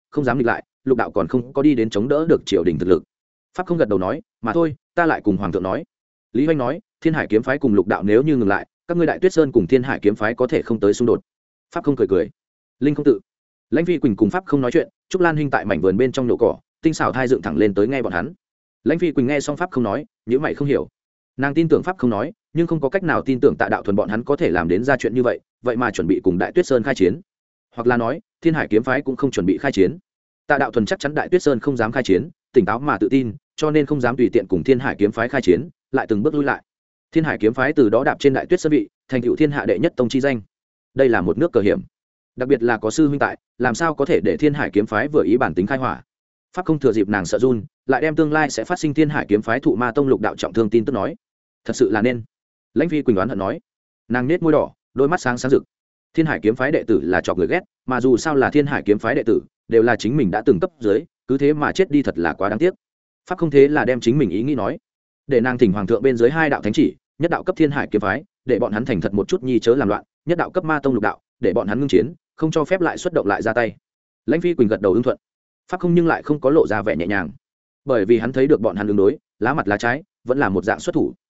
không dám nghịch lại, lục đạo còn không có đi đến chống đỡ được triều đình thực lực. Pháp không gật đầu nói, mà thôi, ta lại cùng hoàng thượng nói. Lý Hoành nói, Thiên Hải kiếm phái cùng lục đạo nếu như ngừng lại, các ngươi Đại Tuyết Sơn cùng Thiên Hải kiếm phái có thể không tới xung đột. Pháp không cười cười. Linh không tự. Lãnh Phi Quỳnh cùng Pháp không nói chuyện, Trúc Lan Hinh tại mảnh vườn bên trong nhổ cỏ, tinh xảo thai dựng thẳng lên tới nghe bọn hắn. Lãnh Phi Quỳnh nghe xong Pháp không nói, nhíu mày không hiểu. Nàng tin tưởng Pháp không nói, nhưng không có cách nào tin tưởng Tạ Đạo Thuần bọn hắn có thể làm đến ra chuyện như vậy, vậy mà chuẩn bị cùng Đại Tuyết Sơn khai chiến. Hoặc là nói, Thiên Hải kiếm phái cũng không chuẩn bị khai chiến. Tạ Đạo Thuần chắc chắn Đại Tuyết Sơn không dám khai chiến, tỉnh táo mà tự tin, cho nên không dám tùy tiện cùng Thiên Hải kiếm phái khai chiến, lại từng bước lui lại. Thiên Hải kiếm phái từ đó đạp trên Đại Tuyết Sơn vị, thành tựu thiên hạ đệ nhất tông chi danh. Đây là một nước cờ hiểm, đặc biệt là có sư huynh tại, làm sao có thể để Thiên Hải kiếm phái vừa ý bản tính khai hỏa. Pháp không thừa dịp nàng sợ run, lại đem tương lai sẽ phát sinh Thiên Hải kiếm phái thụ ma tông lục đạo trọng thương tin tức nói. Thật sự là nên. Lãnh Phi Quỳnh đoán hận nói. Nàng nết môi đỏ, đôi mắt sáng sáng rực. Thiên Hải kiếm phái đệ tử là trò người ghét, mà dù sao là Thiên Hải kiếm phái đệ tử, đều là chính mình đã từng cấp dưới, cứ thế mà chết đi thật là quá đáng tiếc. Pháp không thế là đem chính mình ý nghĩ nói, để nàng thỉnh hoàng thượng bên dưới hai đạo thánh chỉ, nhất đạo cấp Thiên Hải kiếm phái, để bọn hắn thành thật một chút nhi chớ làm loạn, nhất đạo cấp ma tông lục đạo, để bọn hắn ngưng chiến, không cho phép lại xuất động lại ra tay. Lãnh Phi Quỳnh gật đầu ưng thuận. Pháp không nhưng lại không có lộ ra vẻ nhẹ nhàng, bởi vì hắn thấy được bọn hắn ứng đối, lá mặt lá trái, vẫn là một dạng xuất thủ.